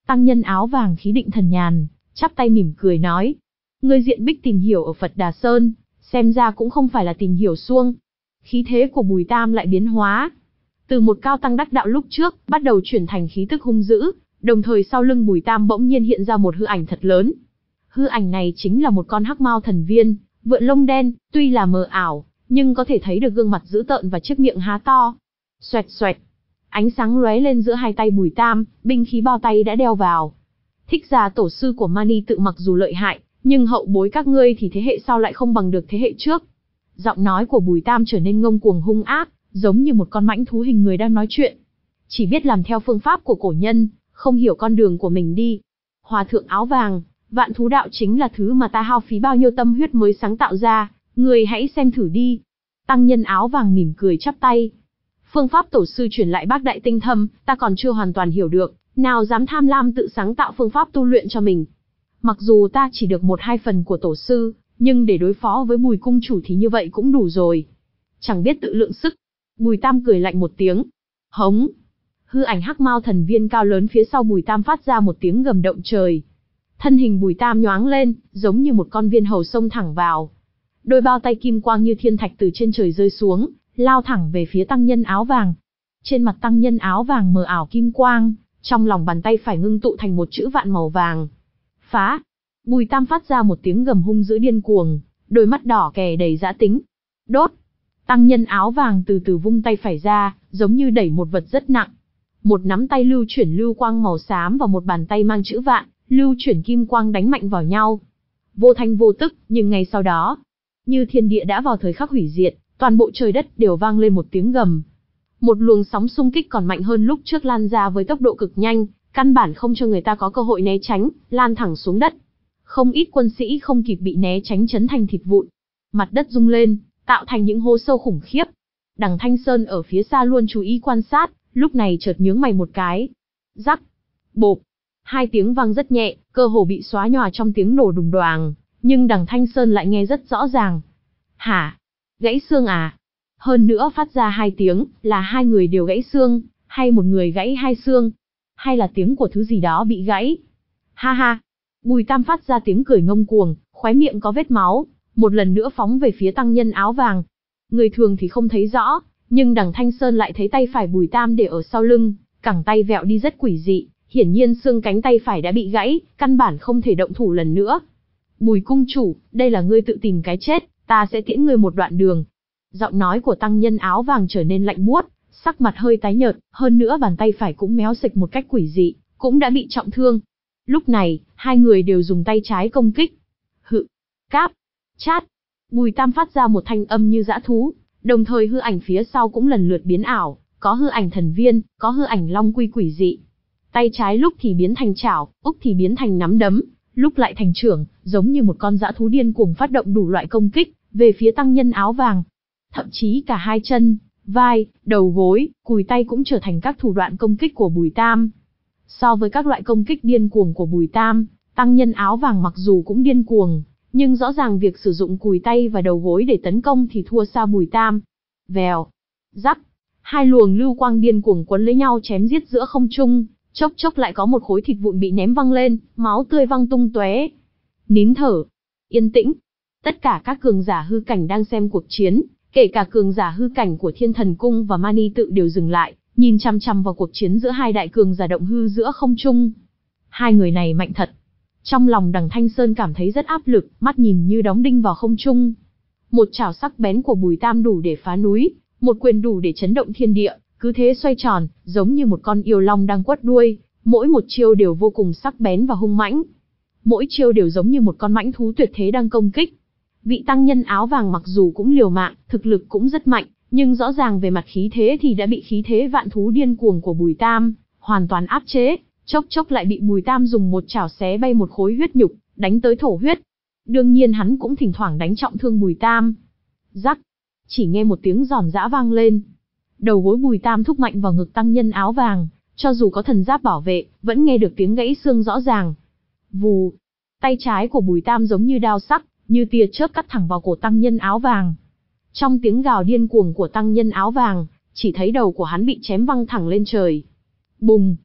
Tăng nhân áo vàng khí định thần nhàn, chắp tay mỉm cười nói. Ngươi diện bích tìm hiểu ở Phật Đà Sơn, xem ra cũng không phải là tìm hiểu suông. Khí thế của Bùi Tam lại biến hóa. Từ một cao tăng đắc đạo lúc trước, bắt đầu chuyển thành khí tức hung dữ, đồng thời sau lưng Bùi Tam bỗng nhiên hiện ra một hư ảnh thật lớn. Hư ảnh này chính là một con hắc mao thần viên, vượn lông đen, tuy là mờ ảo, nhưng có thể thấy được gương mặt dữ tợn và chiếc miệng há to. Xoẹt xoẹt, ánh sáng lóe lên giữa hai tay Bùi Tam, binh khí bao tay đã đeo vào. Thích Giả tổ sư của Mani tự mặc dù lợi hại, nhưng hậu bối các ngươi thì thế hệ sau lại không bằng được thế hệ trước. Giọng nói của Bùi Tam trở nên ngông cuồng hung ác, giống như một con mãnh thú hình người đang nói chuyện. Chỉ biết làm theo phương pháp của cổ nhân, không hiểu con đường của mình đi. Hòa thượng áo vàng, vạn thú đạo chính là thứ mà ta hao phí bao nhiêu tâm huyết mới sáng tạo ra, người hãy xem thử đi. Tăng nhân áo vàng mỉm cười chắp tay. Phương pháp tổ sư truyền lại bác đại tinh thâm, ta còn chưa hoàn toàn hiểu được, nào dám tham lam tự sáng tạo phương pháp tu luyện cho mình. Mặc dù ta chỉ được một hai phần của tổ sư, nhưng để đối phó với Bùi cung chủ thì như vậy cũng đủ rồi. Chẳng biết tự lượng sức. Bùi Tam cười lạnh một tiếng. Hống. Hư ảnh hắc mao thần viên cao lớn phía sau Bùi Tam phát ra một tiếng gầm động trời. Thân hình Bùi Tam nhoáng lên, giống như một con viên hầu xông thẳng vào. Đôi bao tay kim quang như thiên thạch từ trên trời rơi xuống, lao thẳng về phía tăng nhân áo vàng. Trên mặt tăng nhân áo vàng mờ ảo kim quang, trong lòng bàn tay phải ngưng tụ thành một chữ vạn màu vàng. Phá! Bùi Tam phát ra một tiếng gầm hung dữ điên cuồng, đôi mắt đỏ kè đầy dã tính. Đốt! Tăng nhân áo vàng từ từ vung tay phải ra, giống như đẩy một vật rất nặng. Một nắm tay lưu chuyển lưu quang màu xám và một bàn tay mang chữ vạn, lưu chuyển kim quang đánh mạnh vào nhau. Vô thanh vô tức, nhưng ngay sau đó, như thiên địa đã vào thời khắc hủy diệt, toàn bộ trời đất đều vang lên một tiếng gầm. Một luồng sóng xung kích còn mạnh hơn lúc trước lan ra với tốc độ cực nhanh, căn bản không cho người ta có cơ hội né tránh, lan thẳng xuống đất. Không ít quân sĩ không kịp bị né tránh chấn thành thịt vụn. Mặt đất rung lên, tạo thành những hố sâu khủng khiếp. Đằng Thanh Sơn ở phía xa luôn chú ý quan sát, lúc này chợt nhướng mày một cái. Rắc, bộp, hai tiếng vang rất nhẹ, cơ hồ bị xóa nhòa trong tiếng nổ đùng đoàng, nhưng đằng Thanh Sơn lại nghe rất rõ ràng. Hả? Gãy xương à? Hơn nữa phát ra hai tiếng, là hai người đều gãy xương, hay một người gãy hai xương? Hay là tiếng của thứ gì đó bị gãy? Ha ha! Bùi Tam phát ra tiếng cười ngông cuồng, khóe miệng có vết máu, một lần nữa phóng về phía tăng nhân áo vàng. Người thường thì không thấy rõ, nhưng đằng Thanh Sơn lại thấy tay phải Bùi Tam để ở sau lưng, cẳng tay vẹo đi rất quỷ dị, hiển nhiên xương cánh tay phải đã bị gãy, căn bản không thể động thủ lần nữa. Bùi cung chủ, đây là ngươi tự tìm cái chết, ta sẽ tiễn ngươi một đoạn đường. Giọng nói của tăng nhân áo vàng trở nên lạnh buốt, sắc mặt hơi tái nhợt, hơn nữa bàn tay phải cũng méo xệch một cách quỷ dị, cũng đã bị trọng thương. Lúc này, hai người đều dùng tay trái công kích. Hự, cáp, chát. Bùi Tam phát ra một thanh âm như dã thú, đồng thời hư ảnh phía sau cũng lần lượt biến ảo, có hư ảnh thần viên, có hư ảnh long quy quỷ dị. Tay trái lúc thì biến thành chảo, úc thì biến thành nắm đấm, lúc lại thành chưởng, giống như một con dã thú điên cuồng phát động đủ loại công kích về phía tăng nhân áo vàng. Thậm chí cả hai chân, vai, đầu gối, cùi tay cũng trở thành các thủ đoạn công kích của Bùi Tam. So với các loại công kích điên cuồng của Bùi Tam, tăng nhân áo vàng mặc dù cũng điên cuồng, nhưng rõ ràng việc sử dụng cùi tay và đầu gối để tấn công thì thua xa Bùi Tam. Vèo, rắc, hai luồng lưu quang điên cuồng quấn lấy nhau chém giết giữa không trung, chốc chốc lại có một khối thịt vụn bị ném văng lên, máu tươi văng tung tóe. Nín thở, yên tĩnh. Tất cả các cường giả hư cảnh đang xem cuộc chiến, kể cả cường giả hư cảnh của Thiên Thần Cung và Mani Tự đều dừng lại, nhìn chăm chăm vào cuộc chiến giữa hai đại cường giả động hư giữa không trung. Hai người này mạnh thật. Trong lòng đằng Thanh Sơn cảm thấy rất áp lực, mắt nhìn như đóng đinh vào không trung. Một chảo sắc bén của Bùi Tam đủ để phá núi, một quyền đủ để chấn động thiên địa, cứ thế xoay tròn, giống như một con yêu long đang quất đuôi, mỗi một chiêu đều vô cùng sắc bén và hung mãnh. Mỗi chiêu đều giống như một con mãnh thú tuyệt thế đang công kích. Vị tăng nhân áo vàng mặc dù cũng liều mạng, thực lực cũng rất mạnh, nhưng rõ ràng về mặt khí thế thì đã bị khí thế vạn thú điên cuồng của Bùi Tam hoàn toàn áp chế, chốc chốc lại bị Bùi Tam dùng một chảo xé bay một khối huyết nhục, đánh tới thổ huyết. Đương nhiên hắn cũng thỉnh thoảng đánh trọng thương Bùi Tam. Rắc, chỉ nghe một tiếng giòn giã vang lên. Đầu gối Bùi Tam thúc mạnh vào ngực tăng nhân áo vàng, cho dù có thần giáp bảo vệ, vẫn nghe được tiếng gãy xương rõ ràng. Vù, tay trái của Bùi Tam giống như đao sắc, như tia chớp cắt thẳng vào cổ tăng nhân áo vàng. Trong tiếng gào điên cuồng của tăng nhân áo vàng, chỉ thấy đầu của hắn bị chém văng thẳng lên trời. Bùng,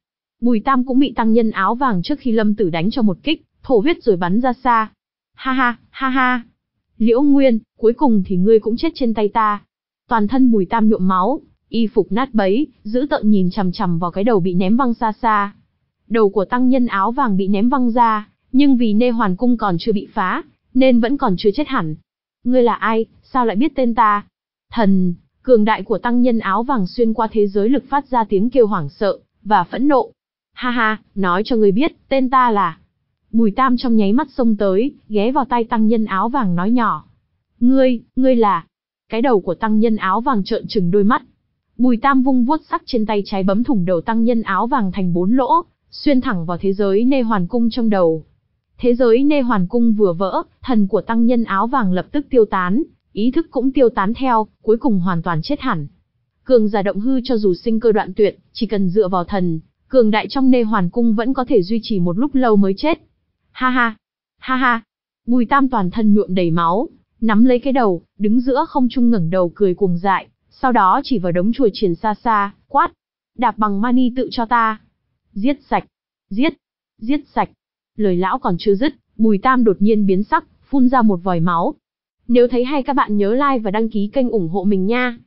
Bùi Tam cũng bị tăng nhân áo vàng trước khi lâm tử đánh cho một kích, thổ huyết rồi bắn ra xa. Ha ha, ha ha. Liễu Nguyên, cuối cùng thì ngươi cũng chết trên tay ta. Toàn thân Bùi Tam nhuộm máu, y phục nát bấy, dữ tợn nhìn chằm chằm vào cái đầu bị ném văng xa xa. Đầu của tăng nhân áo vàng bị ném văng ra, nhưng vì Nê Hoàn Cung còn chưa bị phá, nên vẫn còn chưa chết hẳn. Ngươi là ai, sao lại biết tên ta? Thần, cường đại của tăng nhân áo vàng xuyên qua thế giới lực phát ra tiếng kêu hoảng sợ và phẫn nộ. Ha ha, nói cho ngươi biết, tên ta là... Bùi Tam trong nháy mắt xông tới, ghé vào tai tăng nhân áo vàng nói nhỏ. Ngươi, ngươi là... Cái đầu của tăng nhân áo vàng trợn trừng đôi mắt. Bùi Tam vung vuốt sắc trên tay trái bấm thủng đầu tăng nhân áo vàng thành bốn lỗ, xuyên thẳng vào thế giới Nê Hoàn Cung trong đầu. Thế giới Nê Hoàn Cung vừa vỡ, thần của tăng nhân áo vàng lập tức tiêu tán, ý thức cũng tiêu tán theo, cuối cùng hoàn toàn chết hẳn. Cường giả động hư cho dù sinh cơ đoạn tuyệt, chỉ cần dựa vào thần, cường đại trong Nê Hoàn Cung vẫn có thể duy trì một lúc lâu mới chết. Ha ha, ha ha. Bùi Tam toàn thân nhuộm đầy máu, nắm lấy cái đầu, đứng giữa không trung ngẩng đầu cười cuồng dại, sau đó chỉ vào đống chùa triển xa xa, quát: Đạp bằng mani tự cho ta. Giết sạch, giết, giết sạch. Lời lão còn chưa dứt, Bùi Tam đột nhiên biến sắc, phun ra một vòi máu. Nếu thấy hay các bạn nhớ like và đăng ký kênh ủng hộ mình nha.